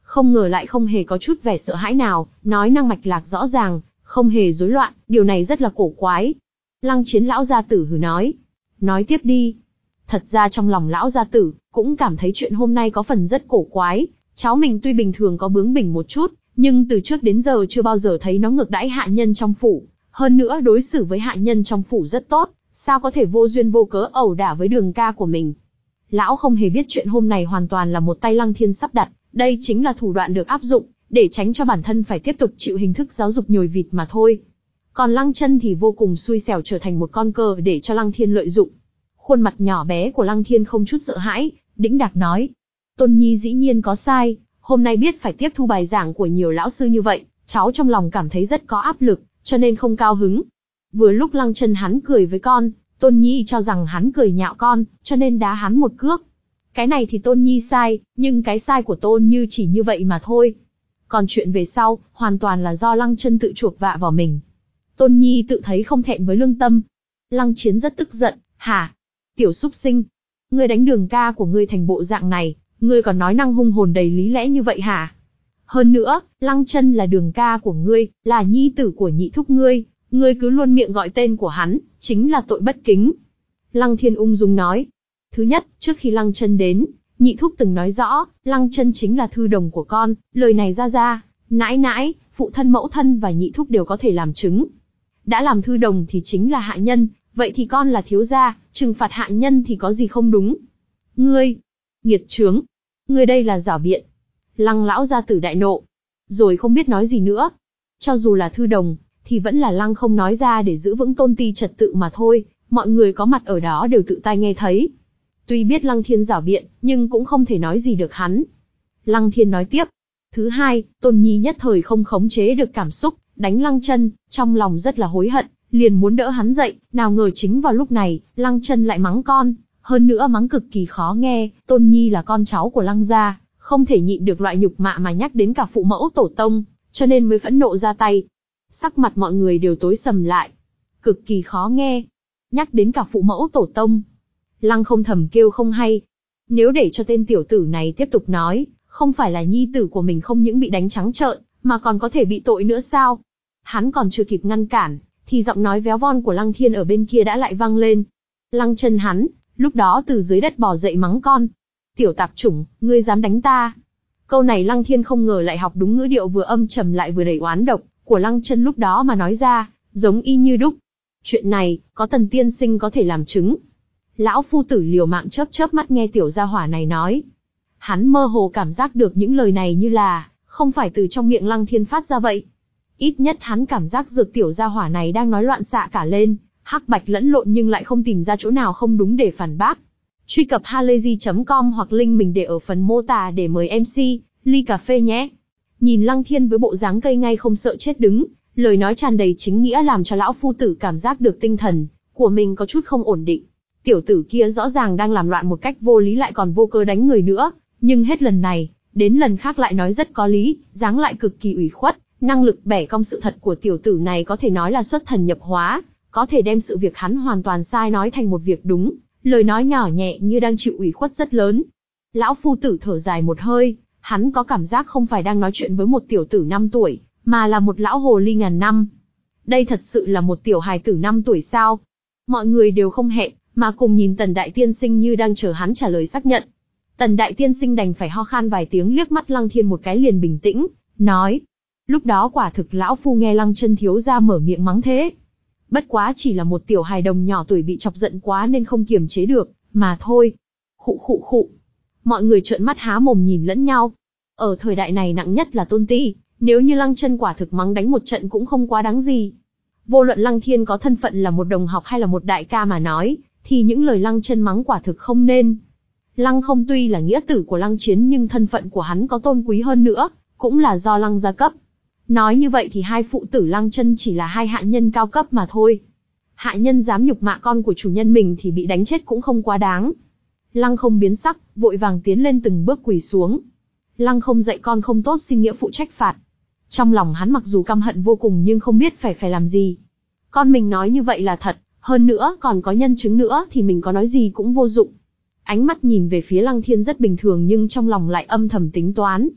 không ngờ lại không hề có chút vẻ sợ hãi nào, nói năng mạch lạc rõ ràng, không hề rối loạn, điều này rất là cổ quái. Lăng Chiến lão gia tử hừ nói. Nói tiếp đi. Thật ra trong lòng lão gia tử, cũng cảm thấy chuyện hôm nay có phần rất cổ quái, cháu mình tuy bình thường có bướng bỉnh một chút, nhưng từ trước đến giờ chưa bao giờ thấy nó ngược đãi hạ nhân trong phủ, hơn nữa đối xử với hạ nhân trong phủ rất tốt, sao có thể vô duyên vô cớ ẩu đả với Đường ca của mình. Lão không hề biết chuyện hôm nay hoàn toàn là một tay Lăng Thiên sắp đặt, đây chính là thủ đoạn được áp dụng, để tránh cho bản thân phải tiếp tục chịu hình thức giáo dục nhồi vịt mà thôi. Còn Lăng Chân thì vô cùng xui xẻo trở thành một con cờ để cho Lăng Thiên lợi dụng. Khuôn mặt nhỏ bé của Lăng Thiên không chút sợ hãi, đĩnh đạc nói. Tôn Nhi dĩ nhiên có sai, hôm nay biết phải tiếp thu bài giảng của nhiều lão sư như vậy, cháu trong lòng cảm thấy rất có áp lực, cho nên không cao hứng. Vừa lúc Lăng Chân hắn cười với con, Tôn Nhi cho rằng hắn cười nhạo con, cho nên đá hắn một cước. Cái này thì Tôn Nhi sai, nhưng cái sai của Tôn Như chỉ như vậy mà thôi. Còn chuyện về sau, hoàn toàn là do Lăng Chân tự chuộc vạ vào mình. Tôn Nhi tự thấy không thẹn với lương tâm. Lăng Chiến rất tức giận, hả? Tiểu súc sinh, ngươi đánh Đường ca của ngươi thành bộ dạng này, ngươi còn nói năng hung hồn đầy lý lẽ như vậy hả? Hơn nữa, Lăng Chân là Đường ca của ngươi, là nhi tử của nhị thúc ngươi, ngươi cứ luôn miệng gọi tên của hắn, chính là tội bất kính. Lăng Thiên ung dung nói. Thứ nhất, trước khi Lăng Chân đến, nhị thúc từng nói rõ, Lăng Chân chính là thư đồng của con, lời này ra ra, nãi nãi, phụ thân mẫu thân và nhị thúc đều có thể làm chứng. Đã làm thư đồng thì chính là hạ nhân, vậy thì con là thiếu gia, trừng phạt hạ nhân thì có gì không đúng? Ngươi, nghiệt chướng, ngươi đây là giảo biện. Lăng lão gia tử đại nộ, rồi không biết nói gì nữa. Cho dù là thư đồng, thì vẫn là Lăng không nói ra để giữ vững tôn ti trật tự mà thôi, mọi người có mặt ở đó đều tự tai nghe thấy. Tuy biết Lăng Thiên giảo biện, nhưng cũng không thể nói gì được hắn. Lăng Thiên nói tiếp. Thứ hai, Tôn Nhi nhất thời không khống chế được cảm xúc, đánh Lăng Chân, trong lòng rất là hối hận, liền muốn đỡ hắn dậy, nào ngờ chính vào lúc này, Lăng Chân lại mắng con, hơn nữa mắng cực kỳ khó nghe, Tôn Nhi là con cháu của Lăng gia, không thể nhịn được loại nhục mạ mà nhắc đến cả phụ mẫu tổ tông, cho nên mới phẫn nộ ra tay. Sắc mặt mọi người đều tối sầm lại. Cực kỳ khó nghe. Nhắc đến cả phụ mẫu tổ tông. Lăng không thầm kêu không hay. Nếu để cho tên tiểu tử này tiếp tục nói, không phải là nhi tử của mình không những bị đánh trắng trợn, mà còn có thể bị tội nữa sao? Hắn còn chưa kịp ngăn cản, thì giọng nói véo von của Lăng Thiên ở bên kia đã lại vang lên. Lăng Chân hắn, lúc đó từ dưới đất bò dậy mắng con. Tiểu tạp chủng, ngươi dám đánh ta? Câu này Lăng Thiên không ngờ lại học đúng ngữ điệu vừa âm trầm lại vừa đầy oán độc của Lăng Chân lúc đó mà nói ra, giống y như đúc. Chuyện này, có Tần tiên sinh có thể làm chứng. Lão phu tử liều mạng chớp chớp mắt nghe tiểu gia hỏa này nói. Hắn mơ hồ cảm giác được những lời này như là, không phải từ trong miệng Lăng Thiên phát ra vậy. Ít nhất hắn cảm giác dược tiểu gia hỏa này đang nói loạn xạ cả lên, hắc bạch lẫn lộn nhưng lại không tìm ra chỗ nào không đúng để phản bác. Truy cập halayzi chấm com hoặc link mình để ở phần mô tả để mời em xê, ly cà phê nhé. Nhìn Lăng Thiên với bộ dáng cây ngay không sợ chết đứng, lời nói tràn đầy chính nghĩa làm cho lão phu tử cảm giác được tinh thần của mình có chút không ổn định. Tiểu tử kia rõ ràng đang làm loạn một cách vô lý lại còn vô cớ đánh người nữa, nhưng hết lần này, đến lần khác lại nói rất có lý, dáng lại cực kỳ ủy khuất, năng lực bẻ cong sự thật của tiểu tử này có thể nói là xuất thần nhập hóa, có thể đem sự việc hắn hoàn toàn sai nói thành một việc đúng, lời nói nhỏ nhẹ như đang chịu ủy khuất rất lớn. Lão phu tử thở dài một hơi, hắn có cảm giác không phải đang nói chuyện với một tiểu tử năm tuổi, mà là một lão hồ ly ngàn năm. Đây thật sự là một tiểu hài tử năm tuổi sao? Mọi người đều không hẹn, mà cùng nhìn Tần Đại Tiên Sinh như đang chờ hắn trả lời xác nhận. Tần Đại Tiên Sinh đành phải ho khan vài tiếng liếc mắt Lăng Thiên một cái liền bình tĩnh, nói. Lúc đó quả thực lão phu nghe Lăng Chân thiếu gia mở miệng mắng thế. Bất quá chỉ là một tiểu hài đồng nhỏ tuổi bị chọc giận quá nên không kiềm chế được, mà thôi. Khụ khụ khụ. Mọi người trợn mắt há mồm nhìn lẫn nhau. Ở thời đại này nặng nhất là tôn ti, nếu như Lăng Chân quả thực mắng đánh một trận cũng không quá đáng gì. Vô luận Lăng Thiên có thân phận là một đồng học hay là một đại ca mà nói, thì những lời Lăng Chân mắng quả thực không nên. Lăng không tuy là nghĩa tử của Lăng Chiến nhưng thân phận của hắn có tôn quý hơn nữa, cũng là do Lăng gia cấp. Nói như vậy thì hai phụ tử Lăng Chân chỉ là hai hạ nhân cao cấp mà thôi. Hạ nhân dám nhục mạ con của chủ nhân mình thì bị đánh chết cũng không quá đáng. Lăng không biến sắc, vội vàng tiến lên từng bước quỳ xuống. Lăng không dạy con không tốt xin nghĩa phụ trách phạt. Trong lòng hắn mặc dù căm hận vô cùng nhưng không biết phải phải làm gì. Con mình nói như vậy là thật, hơn nữa còn có nhân chứng nữa thì mình có nói gì cũng vô dụng. Ánh mắt nhìn về phía Lăng Thiên rất bình thường nhưng trong lòng lại âm thầm tính toán.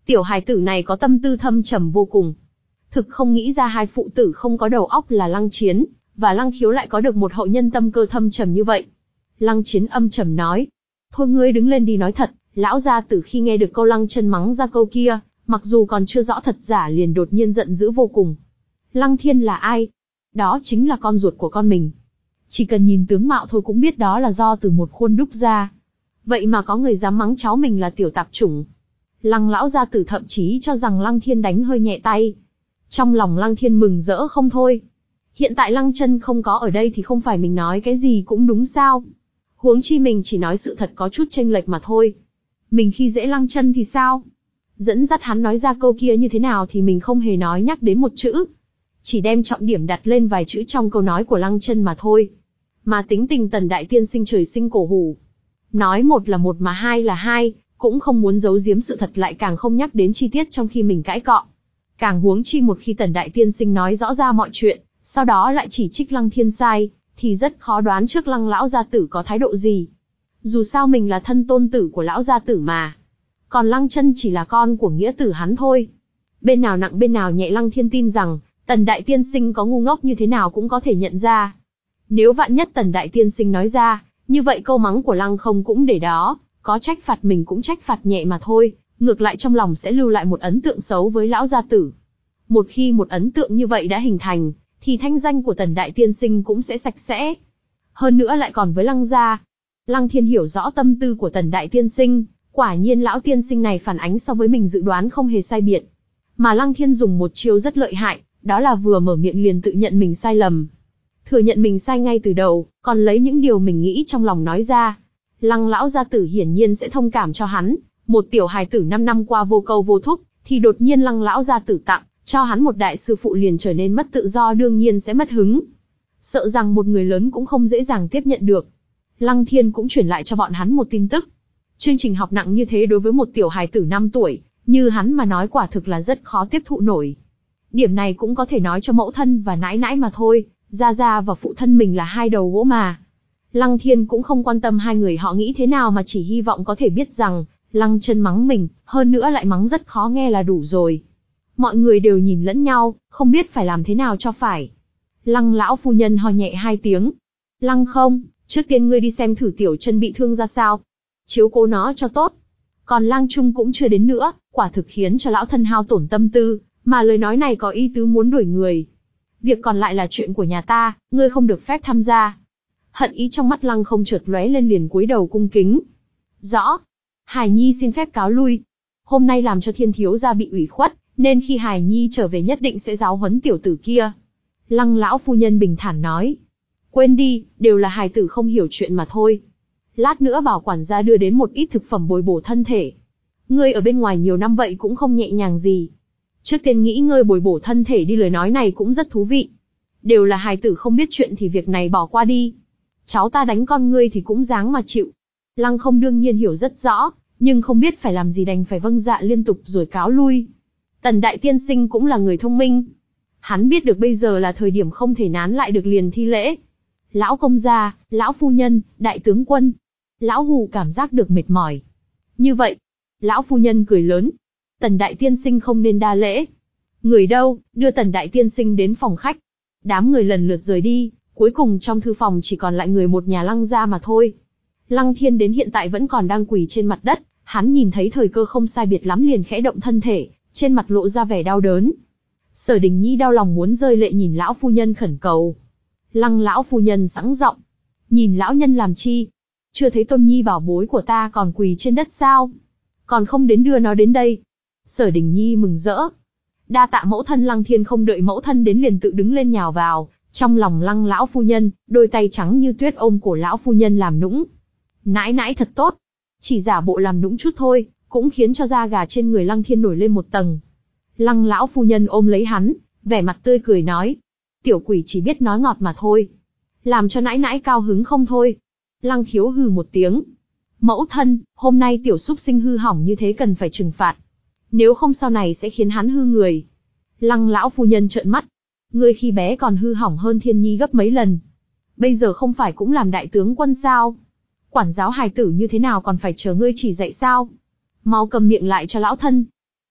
Tiểu hài tử này có tâm tư thâm trầm vô cùng. Thực không nghĩ ra hai phụ tử không có đầu óc là Lăng Chiến và Lăng Khiếu lại có được một hậu nhân tâm cơ thâm trầm như vậy. Lăng Chiến âm trầm nói, thôi ngươi đứng lên đi nói thật. Lão gia tử khi nghe được câu Lăng Chân mắng ra câu kia, mặc dù còn chưa rõ thật giả liền đột nhiên giận dữ vô cùng. Lăng Thiên là ai? Đó chính là con ruột của con mình. Chỉ cần nhìn tướng mạo thôi cũng biết đó là do từ một khuôn đúc ra. Vậy mà có người dám mắng cháu mình là tiểu tạp chủng. Lăng lão gia tử thậm chí cho rằng Lăng Thiên đánh hơi nhẹ tay. Trong lòng Lăng Thiên mừng rỡ không thôi. Hiện tại Lăng Chân không có ở đây thì không phải mình nói cái gì cũng đúng sao? Huống chi mình chỉ nói sự thật có chút chênh lệch mà thôi. Mình khi dễ Lăng Chân thì sao? Dẫn dắt hắn nói ra câu kia như thế nào thì mình không hề nói nhắc đến một chữ. Chỉ đem trọng điểm đặt lên vài chữ trong câu nói của Lăng Chân mà thôi. Mà tính tình Tần đại tiên sinh trời sinh cổ hủ. Nói một là một mà hai là hai, cũng không muốn giấu giếm sự thật lại càng không nhắc đến chi tiết trong khi mình cãi cọ. Càng huống chi một khi Tần đại tiên sinh nói rõ ra mọi chuyện, sau đó lại chỉ trích Lăng Thiên sai, thì rất khó đoán trước Lăng lão gia tử có thái độ gì. Dù sao mình là thân tôn tử của lão gia tử mà. Còn Lăng Chân chỉ là con của nghĩa tử hắn thôi. Bên nào nặng bên nào nhẹ Lăng Thiên tin rằng, Tần đại tiên sinh có ngu ngốc như thế nào cũng có thể nhận ra. Nếu vạn nhất Tần đại tiên sinh nói ra, như vậy câu mắng của Lăng không cũng để đó, có trách phạt mình cũng trách phạt nhẹ mà thôi, ngược lại trong lòng sẽ lưu lại một ấn tượng xấu với lão gia tử. Một khi một ấn tượng như vậy đã hình thành, thì thanh danh của Tần đại tiên sinh cũng sẽ sạch sẽ. Hơn nữa lại còn với Lăng gia. Lăng Thiên hiểu rõ tâm tư của Tần đại tiên sinh, quả nhiên lão tiên sinh này phản ánh so với mình dự đoán không hề sai biệt. Mà Lăng Thiên dùng một chiêu rất lợi hại, đó là vừa mở miệng liền tự nhận mình sai lầm. Thừa nhận mình sai ngay từ đầu, còn lấy những điều mình nghĩ trong lòng nói ra. Lăng lão gia tử hiển nhiên sẽ thông cảm cho hắn, một tiểu hài tử năm năm qua vô câu vô thúc, thì đột nhiên Lăng lão gia tử tặng cho hắn một đại sư phụ liền trở nên mất tự do đương nhiên sẽ mất hứng. Sợ rằng một người lớn cũng không dễ dàng tiếp nhận được. Lăng Thiên cũng chuyển lại cho bọn hắn một tin tức. Chương trình học nặng như thế đối với một tiểu hài tử năm tuổi, như hắn mà nói quả thực là rất khó tiếp thụ nổi. Điểm này cũng có thể nói cho mẫu thân và nãi nãi mà thôi, gia gia và phụ thân mình là hai đầu gỗ mà. Lăng Thiên cũng không quan tâm hai người họ nghĩ thế nào mà chỉ hy vọng có thể biết rằng, Lăng Chân mắng mình, hơn nữa lại mắng rất khó nghe là đủ rồi. Mọi người đều nhìn lẫn nhau, không biết phải làm thế nào cho phải. Lăng lão phu nhân ho nhẹ hai tiếng. Lăng không, trước tiên ngươi đi xem thử Tiểu Chân bị thương ra sao. Chiếu cố nó cho tốt. Còn Lăng Trung cũng chưa đến nữa, quả thực khiến cho lão thân hao tổn tâm tư, mà lời nói này có ý tứ muốn đuổi người. Việc còn lại là chuyện của nhà ta, ngươi không được phép tham gia. Hận ý trong mắt Lăng không chợt lóe lên liền cúi đầu cung kính. Rõ. Hải Nhi xin phép cáo lui. Hôm nay làm cho Thiên thiếu gia bị ủy khuất, nên khi Hải Nhi trở về nhất định sẽ giáo huấn tiểu tử kia. Lăng lão phu nhân bình thản nói. Quên đi, đều là hài tử không hiểu chuyện mà thôi. Lát nữa bảo quản gia đưa đến một ít thực phẩm bồi bổ thân thể. Ngươi ở bên ngoài nhiều năm vậy cũng không nhẹ nhàng gì. Trước tiên nghĩ ngơi bồi bổ thân thể đi lời nói này cũng rất thú vị. Đều là hài tử không biết chuyện thì việc này bỏ qua đi. Cháu ta đánh con ngươi thì cũng dáng mà chịu. Lăng không đương nhiên hiểu rất rõ, nhưng không biết phải làm gì đành phải vâng dạ liên tục rồi cáo lui. Tần đại tiên sinh cũng là người thông minh. Hắn biết được bây giờ là thời điểm không thể nán lại được liền thi lễ. Lão công gia, lão phu nhân, đại tướng quân. Lão hù cảm giác được mệt mỏi. Như vậy, lão phu nhân cười lớn. Tần đại tiên sinh không nên đa lễ. Người đâu, đưa tần đại tiên sinh đến phòng khách. Đám người lần lượt rời đi, cuối cùng trong thư phòng chỉ còn lại người một nhà Lăng gia mà thôi. Lăng Thiên đến hiện tại vẫn còn đang quỳ trên mặt đất, hắn nhìn thấy thời cơ không sai biệt lắm liền khẽ động thân thể, trên mặt lộ ra vẻ đau đớn. Sở Đình Nhi đau lòng muốn rơi lệ nhìn lão phu nhân khẩn cầu. Lăng lão phu nhân sẵn giọng, nhìn lão nhân làm chi? Chưa thấy Tôn Nhi bảo bối của ta còn quỳ trên đất sao? Còn không đến đưa nó đến đây. Sở Đình Nhi mừng rỡ. Đa tạ mẫu thân. Lăng Thiên không đợi mẫu thân đến liền tự đứng lên nhào vào, trong lòng Lăng lão phu nhân, đôi tay trắng như tuyết ôm cổ lão phu nhân làm nũng. Nãi nãi thật tốt. Chỉ giả bộ làm nũng chút thôi, cũng khiến cho da gà trên người Lăng Thiên nổi lên một tầng. Lăng lão phu nhân ôm lấy hắn, vẻ mặt tươi cười nói. Tiểu quỷ chỉ biết nói ngọt mà thôi. Làm cho nãi nãi cao hứng không thôi. Lăng Khiếu hừ một tiếng. Mẫu thân, hôm nay tiểu súc sinh hư hỏng như thế cần phải trừng phạt. Nếu không sau này sẽ khiến hắn hư người. Lăng lão phu nhân trợn mắt. Ngươi khi bé còn hư hỏng hơn Thiên Nhi gấp mấy lần. Bây giờ không phải cũng làm đại tướng quân sao? Quản giáo hài tử như thế nào còn phải chờ ngươi chỉ dạy sao? Mau cầm miệng lại cho lão thân.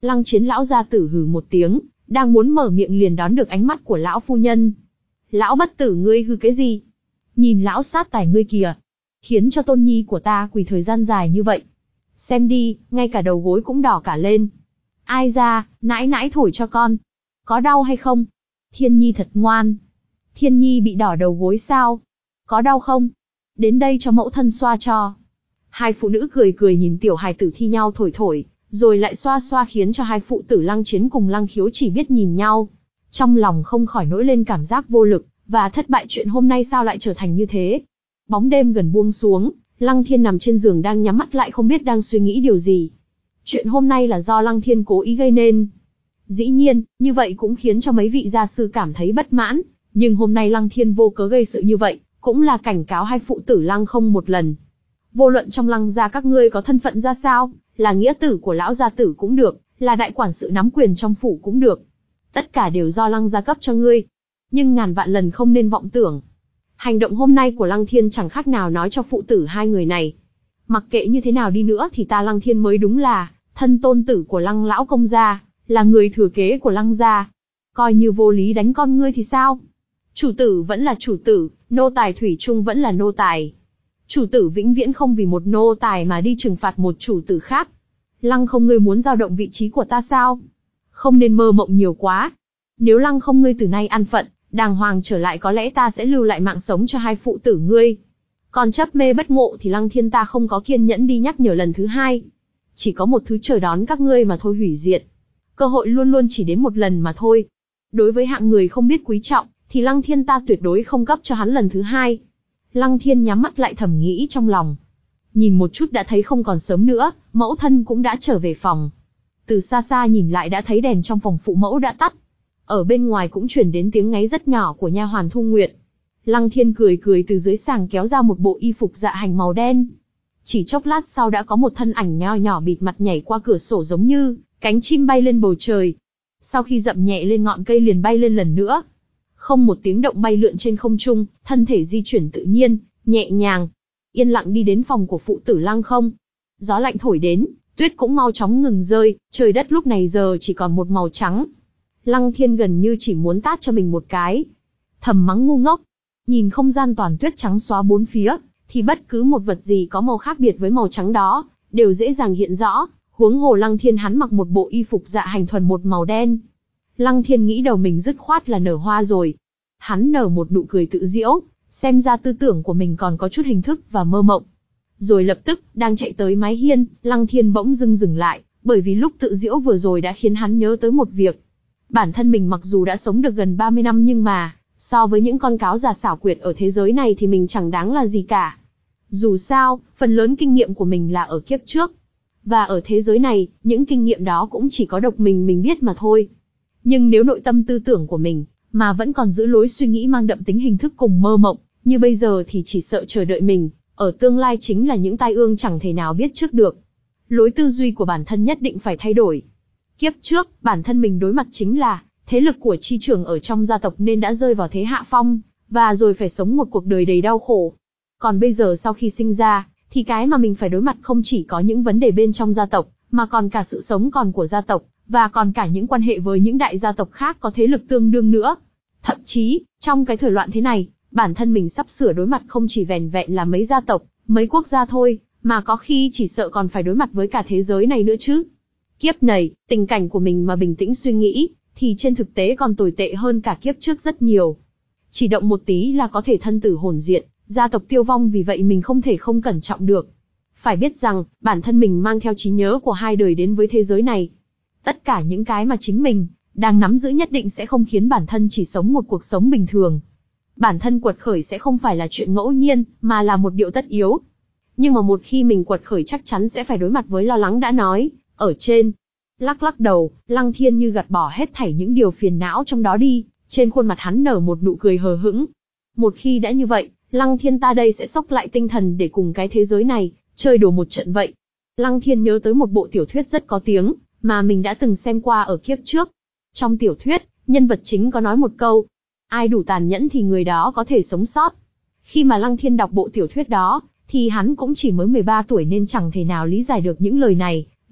Lăng Chiến lão gia tử hừ một tiếng, đang muốn mở miệng liền đón được ánh mắt của lão phu nhân. Lão bất tử ngươi hư cái gì? Nhìn lão sát tài ngươi kìa, khiến cho tôn nhi của ta quỳ thời gian dài như vậy. Xem đi, ngay cả đầu gối cũng đỏ cả lên. Ai ra, nãi nãi thổi cho con. Có đau hay không? Thiên Nhi thật ngoan. Thiên Nhi bị đỏ đầu gối sao? Có đau không? Đến đây cho mẫu thân xoa cho. Hai phụ nữ cười cười nhìn tiểu hài tử thi nhau thổi thổi, rồi lại xoa xoa khiến cho hai phụ tử Lăng Chiến cùng Lăng Khiếu chỉ biết nhìn nhau. Trong lòng không khỏi nổi lên cảm giác vô lực, và thất bại chuyện hôm nay sao lại trở thành như thế. Bóng đêm gần buông xuống, Lăng Thiên nằm trên giường đang nhắm mắt lại không biết đang suy nghĩ điều gì. Chuyện hôm nay là do Lăng Thiên cố ý gây nên. Dĩ nhiên, như vậy cũng khiến cho mấy vị gia sư cảm thấy bất mãn, nhưng hôm nay Lăng Thiên vô cớ gây sự như vậy, cũng là cảnh cáo hai phụ tử Lăng không một lần. Vô luận trong Lăng gia các ngươi có thân phận ra sao, là nghĩa tử của lão gia tử cũng được, là đại quản sự nắm quyền trong phủ cũng được. Tất cả đều do Lăng gia cấp cho ngươi. Nhưng ngàn vạn lần không nên vọng tưởng. Hành động hôm nay của Lăng Thiên chẳng khác nào nói cho phụ tử hai người này. Mặc kệ như thế nào đi nữa thì ta Lăng Thiên mới đúng là thân tôn tử của Lăng lão công gia, là người thừa kế của Lăng gia. Coi như vô lý đánh con ngươi thì sao? Chủ tử vẫn là chủ tử, nô tài thủy chung vẫn là nô tài. Chủ tử vĩnh viễn không vì một nô tài mà đi trừng phạt một chủ tử khác. Lăng không ngươi muốn dao động vị trí của ta sao? Không nên mơ mộng nhiều quá. Nếu Lăng không ngươi từ nay an phận, đàng hoàng trở lại có lẽ ta sẽ lưu lại mạng sống cho hai phụ tử ngươi. Còn chấp mê bất ngộ thì Lăng Thiên ta không có kiên nhẫn đi nhắc nhở lần thứ hai. Chỉ có một thứ chờ đón các ngươi mà thôi, hủy diệt. Cơ hội luôn luôn chỉ đến một lần mà thôi. Đối với hạng người không biết quý trọng, thì Lăng Thiên ta tuyệt đối không cấp cho hắn lần thứ hai. Lăng Thiên nhắm mắt lại thầm nghĩ trong lòng. Nhìn một chút đã thấy không còn sớm nữa, mẫu thân cũng đã trở về phòng. Từ xa xa nhìn lại đã thấy đèn trong phòng phụ mẫu đã tắt. Ở bên ngoài cũng truyền đến tiếng ngáy rất nhỏ của nha hoàn Thu Nguyệt. Lăng Thiên cười cười từ dưới sàng kéo ra một bộ y phục dạ hành màu đen. Chỉ chốc lát sau đã có một thân ảnh nho nhỏ bịt mặt nhảy qua cửa sổ giống như cánh chim bay lên bầu trời. Sau khi dậm nhẹ lên ngọn cây liền bay lên lần nữa. Không một tiếng động bay lượn trên không trung, thân thể di chuyển tự nhiên, nhẹ nhàng. Yên lặng đi đến phòng của phụ tử Lăng không. Gió lạnh thổi đến, tuyết cũng mau chóng ngừng rơi, trời đất lúc này giờ chỉ còn một màu trắng. Lăng Thiên gần như chỉ muốn tát cho mình một cái. Thầm mắng ngu ngốc. Nhìn không gian toàn tuyết trắng xóa bốn phía, thì bất cứ một vật gì có màu khác biệt với màu trắng đó, đều dễ dàng hiện rõ, huống hồ Lăng Thiên hắn mặc một bộ y phục dạ hành thuần một màu đen. Lăng Thiên nghĩ đầu mình dứt khoát là nở hoa rồi. Hắn nở một nụ cười tự giễu, xem ra tư tưởng của mình còn có chút hình thức và mơ mộng. Rồi lập tức, đang chạy tới mái hiên, Lăng Thiên bỗng dưng dừng lại, bởi vì lúc tự giễu vừa rồi đã khiến hắn nhớ tới một việc. Bản thân mình mặc dù đã sống được gần ba mươi năm nhưng mà, so với những con cáo già xảo quyệt ở thế giới này thì mình chẳng đáng là gì cả. Dù sao, phần lớn kinh nghiệm của mình là ở kiếp trước. Và ở thế giới này, những kinh nghiệm đó cũng chỉ có độc mình mình biết mà thôi. Nhưng nếu nội tâm tư tưởng của mình, mà vẫn còn giữ lối suy nghĩ mang đậm tính hình thức cùng mơ mộng, như bây giờ thì chỉ sợ chờ đợi mình, ở tương lai chính là những tai ương chẳng thể nào biết trước được. Lối tư duy của bản thân nhất định phải thay đổi. Kiếp trước, bản thân mình đối mặt chính là thế lực của chi trưởng ở trong gia tộc nên đã rơi vào thế hạ phong, và rồi phải sống một cuộc đời đầy đau khổ. Còn bây giờ sau khi sinh ra, thì cái mà mình phải đối mặt không chỉ có những vấn đề bên trong gia tộc, mà còn cả sự sống còn của gia tộc, và còn cả những quan hệ với những đại gia tộc khác có thế lực tương đương nữa. Thậm chí, trong cái thời loạn thế này, bản thân mình sắp sửa đối mặt không chỉ vẻn vẹn là mấy gia tộc, mấy quốc gia thôi, mà có khi chỉ sợ còn phải đối mặt với cả thế giới này nữa chứ. Kiếp này, tình cảnh của mình mà bình tĩnh suy nghĩ, thì trên thực tế còn tồi tệ hơn cả kiếp trước rất nhiều. Chỉ động một tí là có thể thân tử hồn diệt, gia tộc tiêu vong, vì vậy mình không thể không cẩn trọng được. Phải biết rằng, bản thân mình mang theo trí nhớ của hai đời đến với thế giới này. Tất cả những cái mà chính mình đang nắm giữ nhất định sẽ không khiến bản thân chỉ sống một cuộc sống bình thường. Bản thân quật khởi sẽ không phải là chuyện ngẫu nhiên, mà là một điều tất yếu. Nhưng mà một khi mình quật khởi chắc chắn sẽ phải đối mặt với lo lắng đã nói ở trên. Lắc lắc đầu, Lăng Thiên như gạt bỏ hết thảy những điều phiền não trong đó đi, trên khuôn mặt hắn nở một nụ cười hờ hững. Một khi đã như vậy, Lăng Thiên ta đây sẽ xốc lại tinh thần để cùng cái thế giới này chơi đùa một trận vậy. Lăng Thiên nhớ tới một bộ tiểu thuyết rất có tiếng mà mình đã từng xem qua ở kiếp trước. Trong tiểu thuyết, nhân vật chính có nói một câu: ai đủ tàn nhẫn thì người đó có thể sống sót. Khi mà Lăng Thiên đọc bộ tiểu thuyết đó, thì hắn cũng chỉ mới mười ba tuổi nên chẳng thể nào lý giải được những lời này,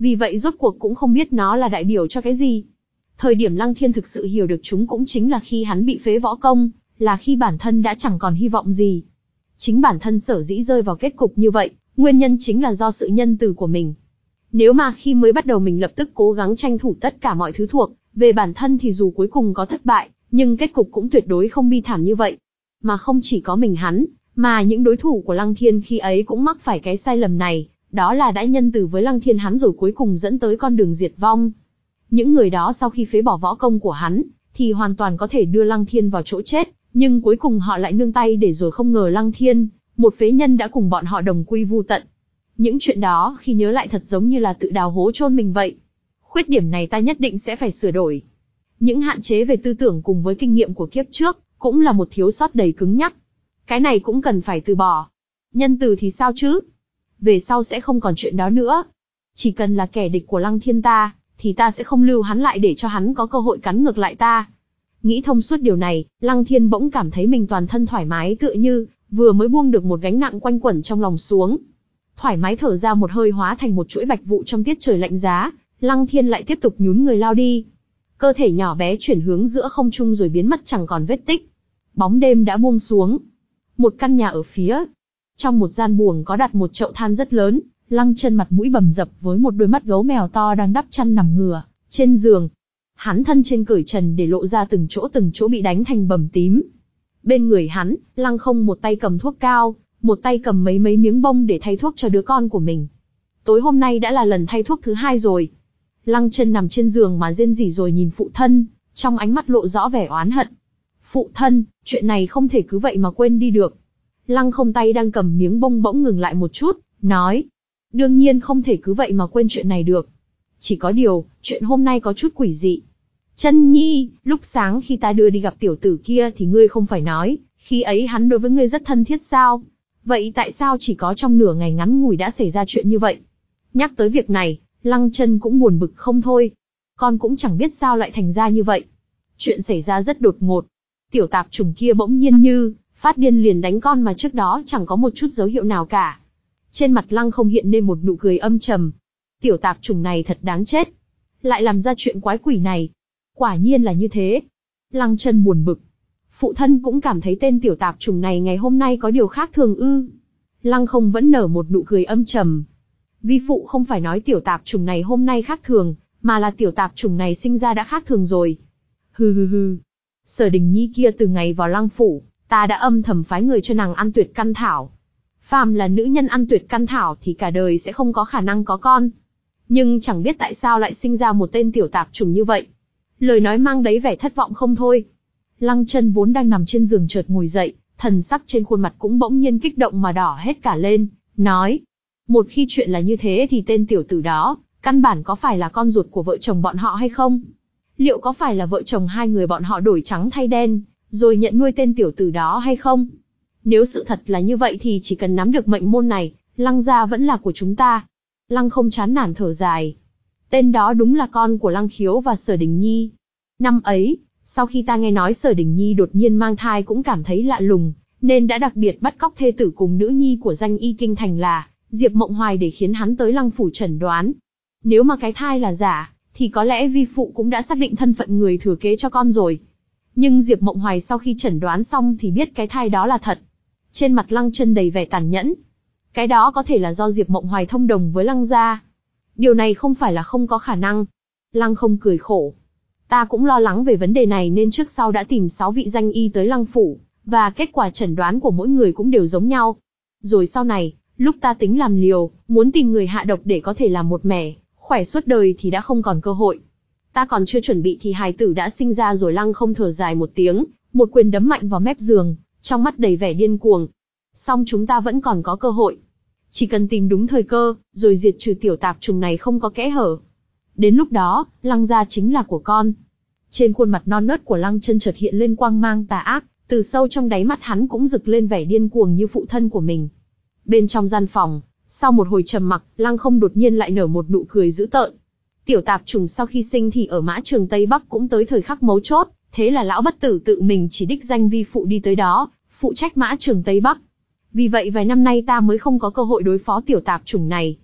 vì vậy rốt cuộc cũng không biết nó là đại biểu cho cái gì. Thời điểm Lăng Thiên thực sự hiểu được chúng cũng chính là khi hắn bị phế võ công, là khi bản thân đã chẳng còn hy vọng gì. Chính bản thân sở dĩ rơi vào kết cục như vậy, nguyên nhân chính là do sự nhân từ của mình. Nếu mà khi mới bắt đầu mình lập tức cố gắng tranh thủ tất cả mọi thứ thuộc về bản thân thì dù cuối cùng có thất bại, nhưng kết cục cũng tuyệt đối không bi thảm như vậy. Mà không chỉ có mình hắn, mà những đối thủ của Lăng Thiên khi ấy cũng mắc phải cái sai lầm này, đó là đã nhân từ với Lăng Thiên hắn rồi cuối cùng dẫn tới con đường diệt vong. Những người đó sau khi phế bỏ võ công của hắn, thì hoàn toàn có thể đưa Lăng Thiên vào chỗ chết, nhưng cuối cùng họ lại nương tay để rồi không ngờ Lăng Thiên, một phế nhân đã cùng bọn họ đồng quy vu tận. Những chuyện đó khi nhớ lại thật giống như là tự đào hố chôn mình vậy. Khuyết điểm này ta nhất định sẽ phải sửa đổi. Những hạn chế về tư tưởng cùng với kinh nghiệm của kiếp trước, cũng là một thiếu sót đầy cứng nhắc. Cái này cũng cần phải từ bỏ. Nhân từ thì sao chứ? Về sau sẽ không còn chuyện đó nữa. Chỉ cần là kẻ địch của Lăng Thiên ta, thì ta sẽ không lưu hắn lại để cho hắn có cơ hội cắn ngược lại ta. Nghĩ thông suốt điều này, Lăng Thiên bỗng cảm thấy mình toàn thân thoải mái tựa như vừa mới buông được một gánh nặng quanh quẩn trong lòng xuống. Thoải mái thở ra một hơi hóa thành một chuỗi bạch vụ trong tiết trời lạnh giá, Lăng Thiên lại tiếp tục nhún người lao đi. Cơ thể nhỏ bé chuyển hướng giữa không trung rồi biến mất chẳng còn vết tích. Bóng đêm đã buông xuống. Một căn nhà ở phía trong một gian buồng có đặt một chậu than rất lớn, Lăng Chân mặt mũi bầm dập với một đôi mắt gấu mèo to đang đắp chăn nằm ngửa trên giường. Hắn thân trên cởi trần để lộ ra từng chỗ từng chỗ bị đánh thành bầm tím. Bên người hắn, Lăng Không một tay cầm thuốc cao, một tay cầm mấy mấy miếng bông để thay thuốc cho đứa con của mình. Tối hôm nay đã là lần thay thuốc thứ hai rồi. Lăng Chân nằm trên giường mà rên rỉ rồi nhìn phụ thân, trong ánh mắt lộ rõ vẻ oán hận. Phụ thân, chuyện này không thể cứ vậy mà quên đi được. Lăng Không tay đang cầm miếng bông bỗng ngừng lại một chút, nói. Đương nhiên không thể cứ vậy mà quên chuyện này được. Chỉ có điều, chuyện hôm nay có chút quỷ dị. Chân Nhi, lúc sáng khi ta đưa đi gặp tiểu tử kia thì ngươi không phải nói, khi ấy hắn đối với ngươi rất thân thiết sao? Vậy tại sao chỉ có trong nửa ngày ngắn ngủi đã xảy ra chuyện như vậy? Nhắc tới việc này, Lăng Chân cũng buồn bực không thôi. Con cũng chẳng biết sao lại thành ra như vậy. Chuyện xảy ra rất đột ngột. Tiểu tạp trùng kia bỗng nhiên như phát điên liền đánh con mà trước đó chẳng có một chút dấu hiệu nào cả. Trên mặt Lăng Không hiện lên một nụ cười âm trầm. Tiểu tạp trùng này thật đáng chết. Lại làm ra chuyện quái quỷ này. Quả nhiên là như thế. Lăng Chân buồn bực. Phụ thân cũng cảm thấy tên tiểu tạp trùng này ngày hôm nay có điều khác thường ư. Lăng Không vẫn nở một nụ cười âm trầm. Vi phụ không phải nói tiểu tạp trùng này hôm nay khác thường, mà là tiểu tạp trùng này sinh ra đã khác thường rồi. Hừ hừ hừ. Sở Đình Nhi kia từ ngày vào Lăng phủ, ta đã âm thầm phái người cho nàng ăn tuyệt căn thảo. Phàm là nữ nhân ăn tuyệt căn thảo thì cả đời sẽ không có khả năng có con. Nhưng chẳng biết tại sao lại sinh ra một tên tiểu tạp trùng như vậy. Lời nói mang đấy vẻ thất vọng không thôi. Lăng Chân vốn đang nằm trên giường chợt ngồi dậy, thần sắc trên khuôn mặt cũng bỗng nhiên kích động mà đỏ hết cả lên, nói. Một khi chuyện là như thế thì tên tiểu tử đó, căn bản có phải là con ruột của vợ chồng bọn họ hay không? Liệu có phải là vợ chồng hai người bọn họ đổi trắng thay đen, rồi nhận nuôi tên tiểu tử đó hay không? Nếu sự thật là như vậy thì chỉ cần nắm được mệnh môn này, Lăng gia vẫn là của chúng ta. Lăng Không chán nản thở dài. Tên đó đúng là con của Lăng Khiếu và Sở Đình Nhi. Năm ấy, sau khi ta nghe nói Sở Đình Nhi đột nhiên mang thai cũng cảm thấy lạ lùng, nên đã đặc biệt bắt cóc thê tử cùng nữ nhi của danh y kinh thành là Diệp Mộng Hoài để khiến hắn tới Lăng phủ chẩn đoán. Nếu mà cái thai là giả, thì có lẽ vi phụ cũng đã xác định thân phận người thừa kế cho con rồi. Nhưng Diệp Mộng Hoài sau khi chẩn đoán xong thì biết cái thai đó là thật. Trên mặt Lăng Chân đầy vẻ tàn nhẫn. Cái đó có thể là do Diệp Mộng Hoài thông đồng với Lăng gia. Điều này không phải là không có khả năng. Lăng Không cười khổ. Ta cũng lo lắng về vấn đề này nên trước sau đã tìm sáu vị danh y tới Lăng phủ, và kết quả chẩn đoán của mỗi người cũng đều giống nhau. Rồi sau này, lúc ta tính làm liều, muốn tìm người hạ độc để có thể làm một mẻ, khỏe suốt đời thì đã không còn cơ hội. Ta còn chưa chuẩn bị thì hài tử đã sinh ra rồi. Lăng Không thở dài một tiếng, một quyền đấm mạnh vào mép giường, trong mắt đầy vẻ điên cuồng. Song chúng ta vẫn còn có cơ hội. Chỉ cần tìm đúng thời cơ, rồi diệt trừ tiểu tạp trùng này không có kẽ hở. Đến lúc đó, Lăng gia chính là của con. Trên khuôn mặt non nớt của Lăng Chân chợt hiện lên quang mang tà ác, từ sâu trong đáy mắt hắn cũng rực lên vẻ điên cuồng như phụ thân của mình. Bên trong gian phòng, sau một hồi trầm mặc, Lăng Không đột nhiên lại nở một nụ cười dữ tợn. Tiểu tạp trùng sau khi sinh thì ở mã trường Tây Bắc cũng tới thời khắc mấu chốt, thế là lão bất tử tự mình chỉ đích danh vi phụ đi tới đó, phụ trách mã trường Tây Bắc. Vì vậy vài năm nay ta mới không có cơ hội đối phó tiểu tạp trùng này.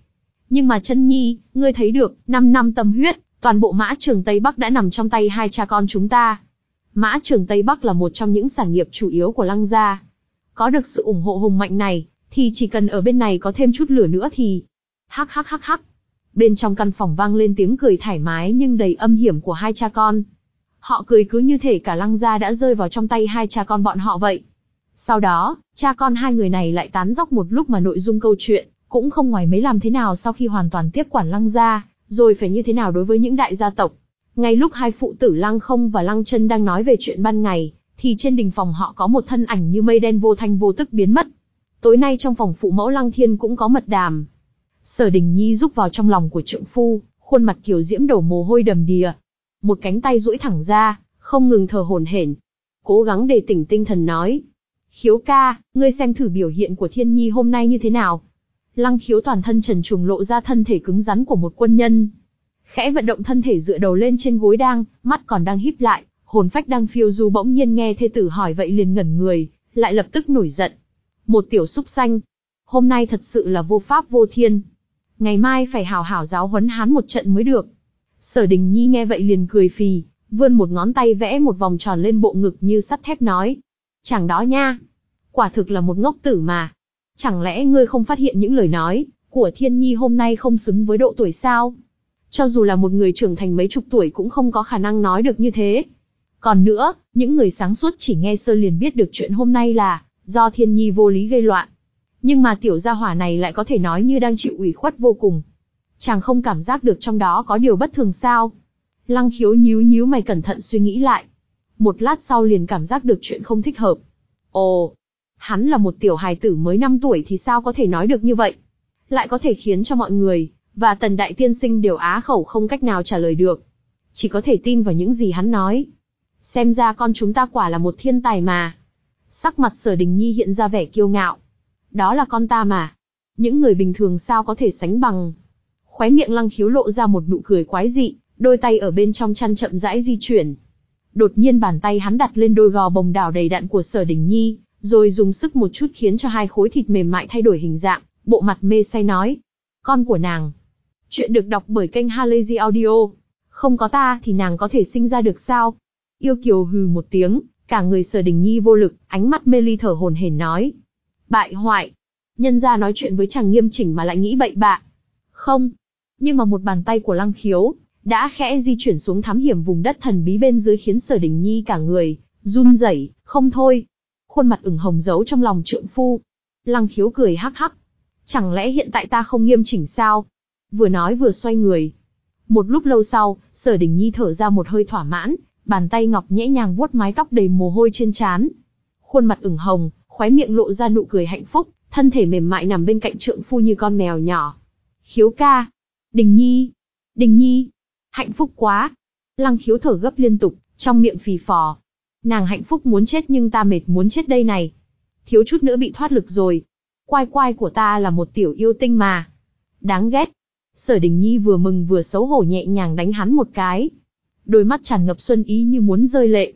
Nhưng mà Chân Nhi, ngươi thấy được, năm năm tâm huyết, toàn bộ Mã Trường Tây Bắc đã nằm trong tay hai cha con chúng ta. Mã Trường Tây Bắc là một trong những sản nghiệp chủ yếu của Lăng gia. Có được sự ủng hộ hùng mạnh này, thì chỉ cần ở bên này có thêm chút lửa nữa thì... Hắc hắc hắc hắc. Bên trong căn phòng vang lên tiếng cười thoải mái nhưng đầy âm hiểm của hai cha con. Họ cười cứ như thể cả Lăng gia đã rơi vào trong tay hai cha con bọn họ vậy. Sau đó, cha con hai người này lại tán dóc một lúc mà nội dung câu chuyện cũng không ngoài mấy làm thế nào sau khi hoàn toàn tiếp quản Lăng gia, rồi phải như thế nào đối với những đại gia tộc. Ngay lúc hai phụ tử Lăng Không và Lăng Chân đang nói về chuyện ban ngày, thì trên đình phòng họ có một thân ảnh như mây đen vô thanh vô tức biến mất. Tối nay trong phòng phụ mẫu Lăng Thiên cũng có mật đàm. Sở Đình Nhi rúc vào trong lòng của trượng phu, khuôn mặt kiều diễm đổ mồ hôi đầm đìa. Một cánh tay duỗi thẳng ra, không ngừng thở hổn hển. Cố gắng để tỉnh tinh thần nói. Khiếu ca, ngươi xem thử biểu hiện của Thiên Nhi hôm nay như thế nào. Lăng Khiếu toàn thân trần truồng lộ ra thân thể cứng rắn của một quân nhân. Khẽ vận động thân thể dựa đầu lên trên gối đang, mắt còn đang híp lại, hồn phách đang phiêu du bỗng nhiên nghe thê tử hỏi vậy liền ngẩn người, lại lập tức nổi giận. Một tiểu súc sanh, hôm nay thật sự là vô pháp vô thiên. Ngày mai phải hảo hảo giáo huấn hắn một trận mới được. Sở Đình Nhi nghe vậy liền cười phì, vươn một ngón tay vẽ một vòng tròn lên bộ ngực như sắt thép nói. Chẳng đó nha, quả thực là một ngốc tử mà. Chẳng lẽ ngươi không phát hiện những lời nói của Thiên Nhi hôm nay không xứng với độ tuổi sao? Cho dù là một người trưởng thành mấy chục tuổi cũng không có khả năng nói được như thế. Còn nữa, những người sáng suốt chỉ nghe sơ liền biết được chuyện hôm nay là do Thiên Nhi vô lý gây loạn. Nhưng mà tiểu gia hỏa này lại có thể nói như đang chịu ủy khuất vô cùng. Chàng không cảm giác được trong đó có điều bất thường sao? Lăng Khiếu nhíu nhíu mày cẩn thận suy nghĩ lại. Một lát sau liền cảm giác được chuyện không thích hợp. Ồ, hắn là một tiểu hài tử mới năm tuổi thì sao có thể nói được như vậy? Lại có thể khiến cho mọi người và Tần Đại Tiên Sinh đều á khẩu không cách nào trả lời được. Chỉ có thể tin vào những gì hắn nói. Xem ra con chúng ta quả là một thiên tài mà. Sắc mặt Sở Đình Nhi hiện ra vẻ kiêu ngạo. Đó là con ta mà. Những người bình thường sao có thể sánh bằng. Khóe miệng Lăng Khiếu lộ ra một nụ cười quái dị, đôi tay ở bên trong chăn chậm rãi di chuyển. Đột nhiên bàn tay hắn đặt lên đôi gò bồng đảo đầy đặn của Sở Đình Nhi, rồi dùng sức một chút khiến cho hai khối thịt mềm mại thay đổi hình dạng, bộ mặt mê say nói. Con của nàng. Chuyện được đọc bởi kênh Halazy Audio. Không có ta thì nàng có thể sinh ra được sao? Yêu Kiều hừ một tiếng, cả người Sở Đình Nhi vô lực, ánh mắt mê ly thở hổn hển nói. Bại hoại. Nhân gia nói chuyện với chàng nghiêm chỉnh mà lại nghĩ bậy bạ. Không. Nhưng mà một bàn tay của Lăng Khiếu đã khẽ di chuyển xuống thám hiểm vùng đất thần bí bên dưới khiến Sở Đình Nhi cả người run rẩy, không thôi. Khuôn mặt ửng hồng giấu trong lòng trượng phu. Lăng Khiếu cười hắc hắc. Chẳng lẽ hiện tại ta không nghiêm chỉnh sao? Vừa nói vừa xoay người. Một lúc lâu sau, Sở Đình Nhi thở ra một hơi thỏa mãn, bàn tay ngọc nhẹ nhàng vuốt mái tóc đầy mồ hôi trên trán. Khuôn mặt ửng hồng, khóe miệng lộ ra nụ cười hạnh phúc, thân thể mềm mại nằm bên cạnh trượng phu như con mèo nhỏ. Khiếu ca. Đình Nhi. Đình Nhi. Hạnh phúc quá. Lăng Khiếu thở gấp liên tục, trong miệng phì phò. Nàng hạnh phúc muốn chết nhưng ta mệt muốn chết đây này. Thiếu chút nữa bị thoát lực rồi. Quai quai của ta là một tiểu yêu tinh mà. Đáng ghét. Sở Đình Nhi vừa mừng vừa xấu hổ nhẹ nhàng đánh hắn một cái. Đôi mắt tràn ngập xuân ý như muốn rơi lệ.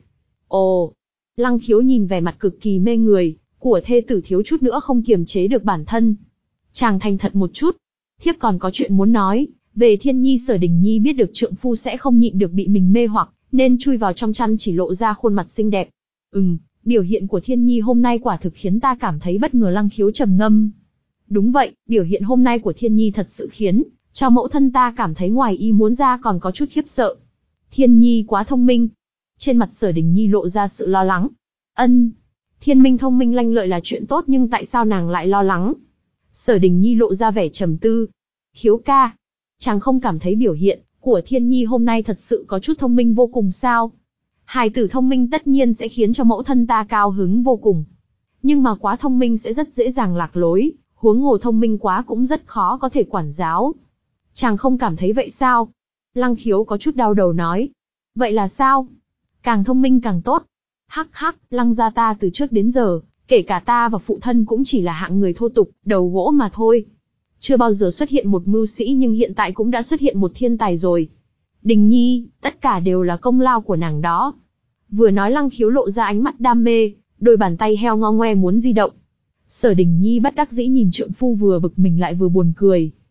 Ồ. Lăng Khiếu nhìn vẻ mặt cực kỳ mê người của thê tử thiếu chút nữa không kiềm chế được bản thân. Chàng thành thật một chút. Thiếp còn có chuyện muốn nói. Về Thiên Nhi Sở Đình Nhi biết được trượng phu sẽ không nhịn được bị mình mê hoặc, nên chui vào trong chăn chỉ lộ ra khuôn mặt xinh đẹp. Ừm, biểu hiện của Thiên Nhi hôm nay quả thực khiến ta cảm thấy bất ngờ. Lăng Khiếu trầm ngâm. Đúng vậy, biểu hiện hôm nay của Thiên Nhi thật sự khiến cho mẫu thân ta cảm thấy ngoài ý muốn ra còn có chút khiếp sợ. Thiên Nhi quá thông minh. Trên mặt Sở Đình Nhi lộ ra sự lo lắng. Ân, Thiên Minh thông minh lanh lợi là chuyện tốt nhưng tại sao nàng lại lo lắng? Sở Đình Nhi lộ ra vẻ trầm tư. Khiếu ca, chàng không cảm thấy biểu hiện của Thiên Nhi hôm nay thật sự có chút thông minh vô cùng sao? Hài tử thông minh tất nhiên sẽ khiến cho mẫu thân ta cao hứng vô cùng. Nhưng mà quá thông minh sẽ rất dễ dàng lạc lối, huống hồ thông minh quá cũng rất khó có thể quản giáo. Chàng không cảm thấy vậy sao? Lăng Khiếu có chút đau đầu nói. Vậy là sao? Càng thông minh càng tốt. Hắc hắc, Lăng gia ta từ trước đến giờ, kể cả ta và phụ thân cũng chỉ là hạng người thô tục, đầu gỗ mà thôi. Chưa bao giờ xuất hiện một mưu sĩ nhưng hiện tại cũng đã xuất hiện một thiên tài rồi. Đình Nhi, tất cả đều là công lao của nàng đó. Vừa nói Lăng Khiếu lộ ra ánh mắt đam mê, đôi bàn tay heo ngo ngoe muốn di động. Sở Đình Nhi bất đắc dĩ nhìn trượng phu vừa bực mình lại vừa buồn cười.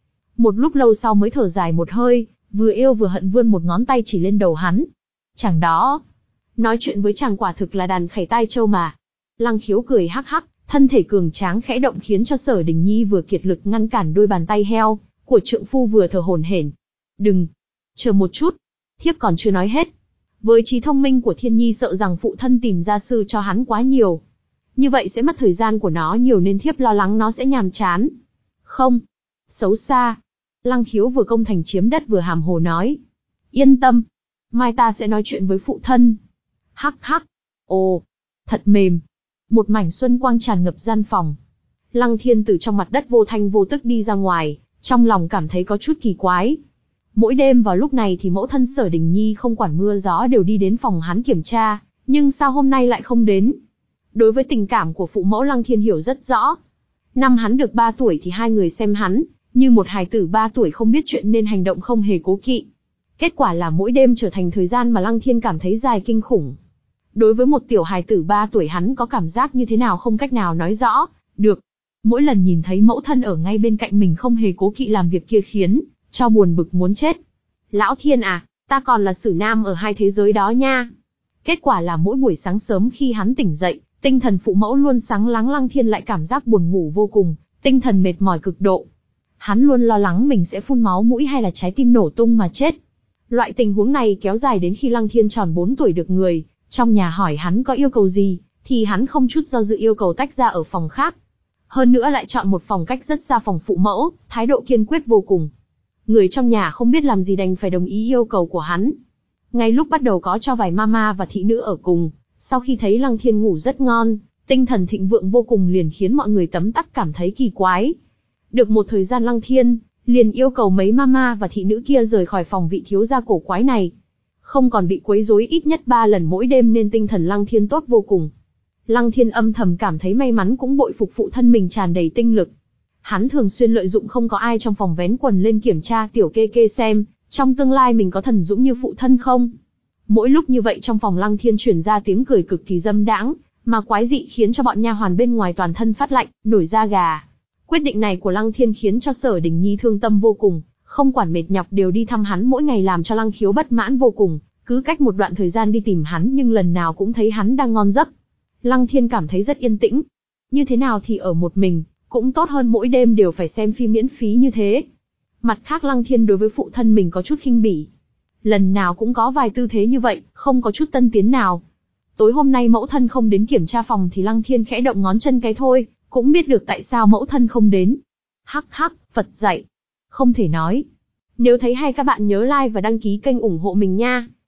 Một lúc lâu sau mới thở dài một hơi, vừa yêu vừa hận vươn một ngón tay chỉ lên đầu hắn. Chàng đó, nói chuyện với chàng quả thực là đàn khảy tai trâu mà. Lăng Khiếu cười hắc hắc, thân thể cường tráng khẽ động khiến cho Sở Đình Nhi vừa kiệt lực ngăn cản đôi bàn tay heo của trượng phu vừa thở hổn hển. Đừng, chờ một chút, thiếp còn chưa nói hết. Với trí thông minh của Thiên Nhi sợ rằng phụ thân tìm gia sư cho hắn quá nhiều. Như vậy sẽ mất thời gian của nó nhiều nên thiếp lo lắng nó sẽ nhàm chán. Không, xấu xa. Lăng Khiếu vừa công thành chiếm đất vừa hàm hồ nói. Yên tâm, mai ta sẽ nói chuyện với phụ thân. Hắc hắc, ồ, thật mềm. Một mảnh xuân quang tràn ngập gian phòng. Lăng Thiên từ trong mặt đất vô thanh vô tức đi ra ngoài, trong lòng cảm thấy có chút kỳ quái. Mỗi đêm vào lúc này thì mẫu thân Sở Đình Nhi không quản mưa gió đều đi đến phòng hắn kiểm tra, nhưng sao hôm nay lại không đến? Đối với tình cảm của phụ mẫu Lăng Thiên hiểu rất rõ. Năm hắn được ba tuổi thì hai người xem hắn như một hài tử ba tuổi không biết chuyện nên hành động không hề cố kỵ. Kết quả là mỗi đêm trở thành thời gian mà Lăng Thiên cảm thấy dài kinh khủng. Đối với một tiểu hài tử ba tuổi hắn có cảm giác như thế nào không cách nào nói rõ được. Mỗi lần nhìn thấy mẫu thân ở ngay bên cạnh mình không hề cố kỵ làm việc kia khiến cho buồn bực muốn chết. Lão Thiên à, ta còn là sử nam ở hai thế giới đó nha. Kết quả là mỗi buổi sáng sớm khi hắn tỉnh dậy, tinh thần phụ mẫu luôn sáng láng, Lăng Thiên lại cảm giác buồn ngủ vô cùng, tinh thần mệt mỏi cực độ. Hắn luôn lo lắng mình sẽ phun máu mũi hay là trái tim nổ tung mà chết. Loại tình huống này kéo dài đến khi Lăng Thiên tròn bốn tuổi được người trong nhà hỏi hắn có yêu cầu gì, thì hắn không chút do dự yêu cầu tách ra ở phòng khác. Hơn nữa lại chọn một phòng cách rất xa phòng phụ mẫu, thái độ kiên quyết vô cùng. Người trong nhà không biết làm gì đành phải đồng ý yêu cầu của hắn. Ngay lúc bắt đầu có cho vài mama và thị nữ ở cùng, sau khi thấy Lăng Thiên ngủ rất ngon, tinh thần thịnh vượng vô cùng liền khiến mọi người tấm tắc cảm thấy kỳ quái. Được một thời gian Lăng Thiên liền yêu cầu mấy mama và thị nữ kia rời khỏi phòng vị thiếu gia cổ quái này. Không còn bị quấy rối ít nhất ba lần mỗi đêm nên tinh thần Lăng Thiên tốt vô cùng. Lăng Thiên âm thầm cảm thấy may mắn cũng bội phục phụ thân mình tràn đầy tinh lực. Hắn thường xuyên lợi dụng không có ai trong phòng vén quần lên kiểm tra tiểu kê kê xem, trong tương lai mình có thần dũng như phụ thân không. Mỗi lúc như vậy trong phòng Lăng Thiên truyền ra tiếng cười cực kỳ dâm đãng, mà quái dị khiến cho bọn nha hoàn bên ngoài toàn thân phát lạnh, nổi da gà. Quyết định này của Lăng Thiên khiến cho Sở Đình Nhi thương tâm vô cùng, không quản mệt nhọc đều đi thăm hắn mỗi ngày làm cho Lăng Khiếu bất mãn vô cùng, cứ cách một đoạn thời gian đi tìm hắn nhưng lần nào cũng thấy hắn đang ngon giấc. Lăng Thiên cảm thấy rất yên tĩnh. Như thế nào thì ở một mình, cũng tốt hơn mỗi đêm đều phải xem phim miễn phí như thế. Mặt khác Lăng Thiên đối với phụ thân mình có chút khinh bỉ. Lần nào cũng có vài tư thế như vậy, không có chút tân tiến nào. Tối hôm nay mẫu thân không đến kiểm tra phòng thì Lăng Thiên khẽ động ngón chân cái thôi, cũng biết được tại sao mẫu thân không đến. Hắc hắc, Phật dạy. Không thể nói. Nếu thấy hay các bạn nhớ like và đăng ký kênh ủng hộ mình nha.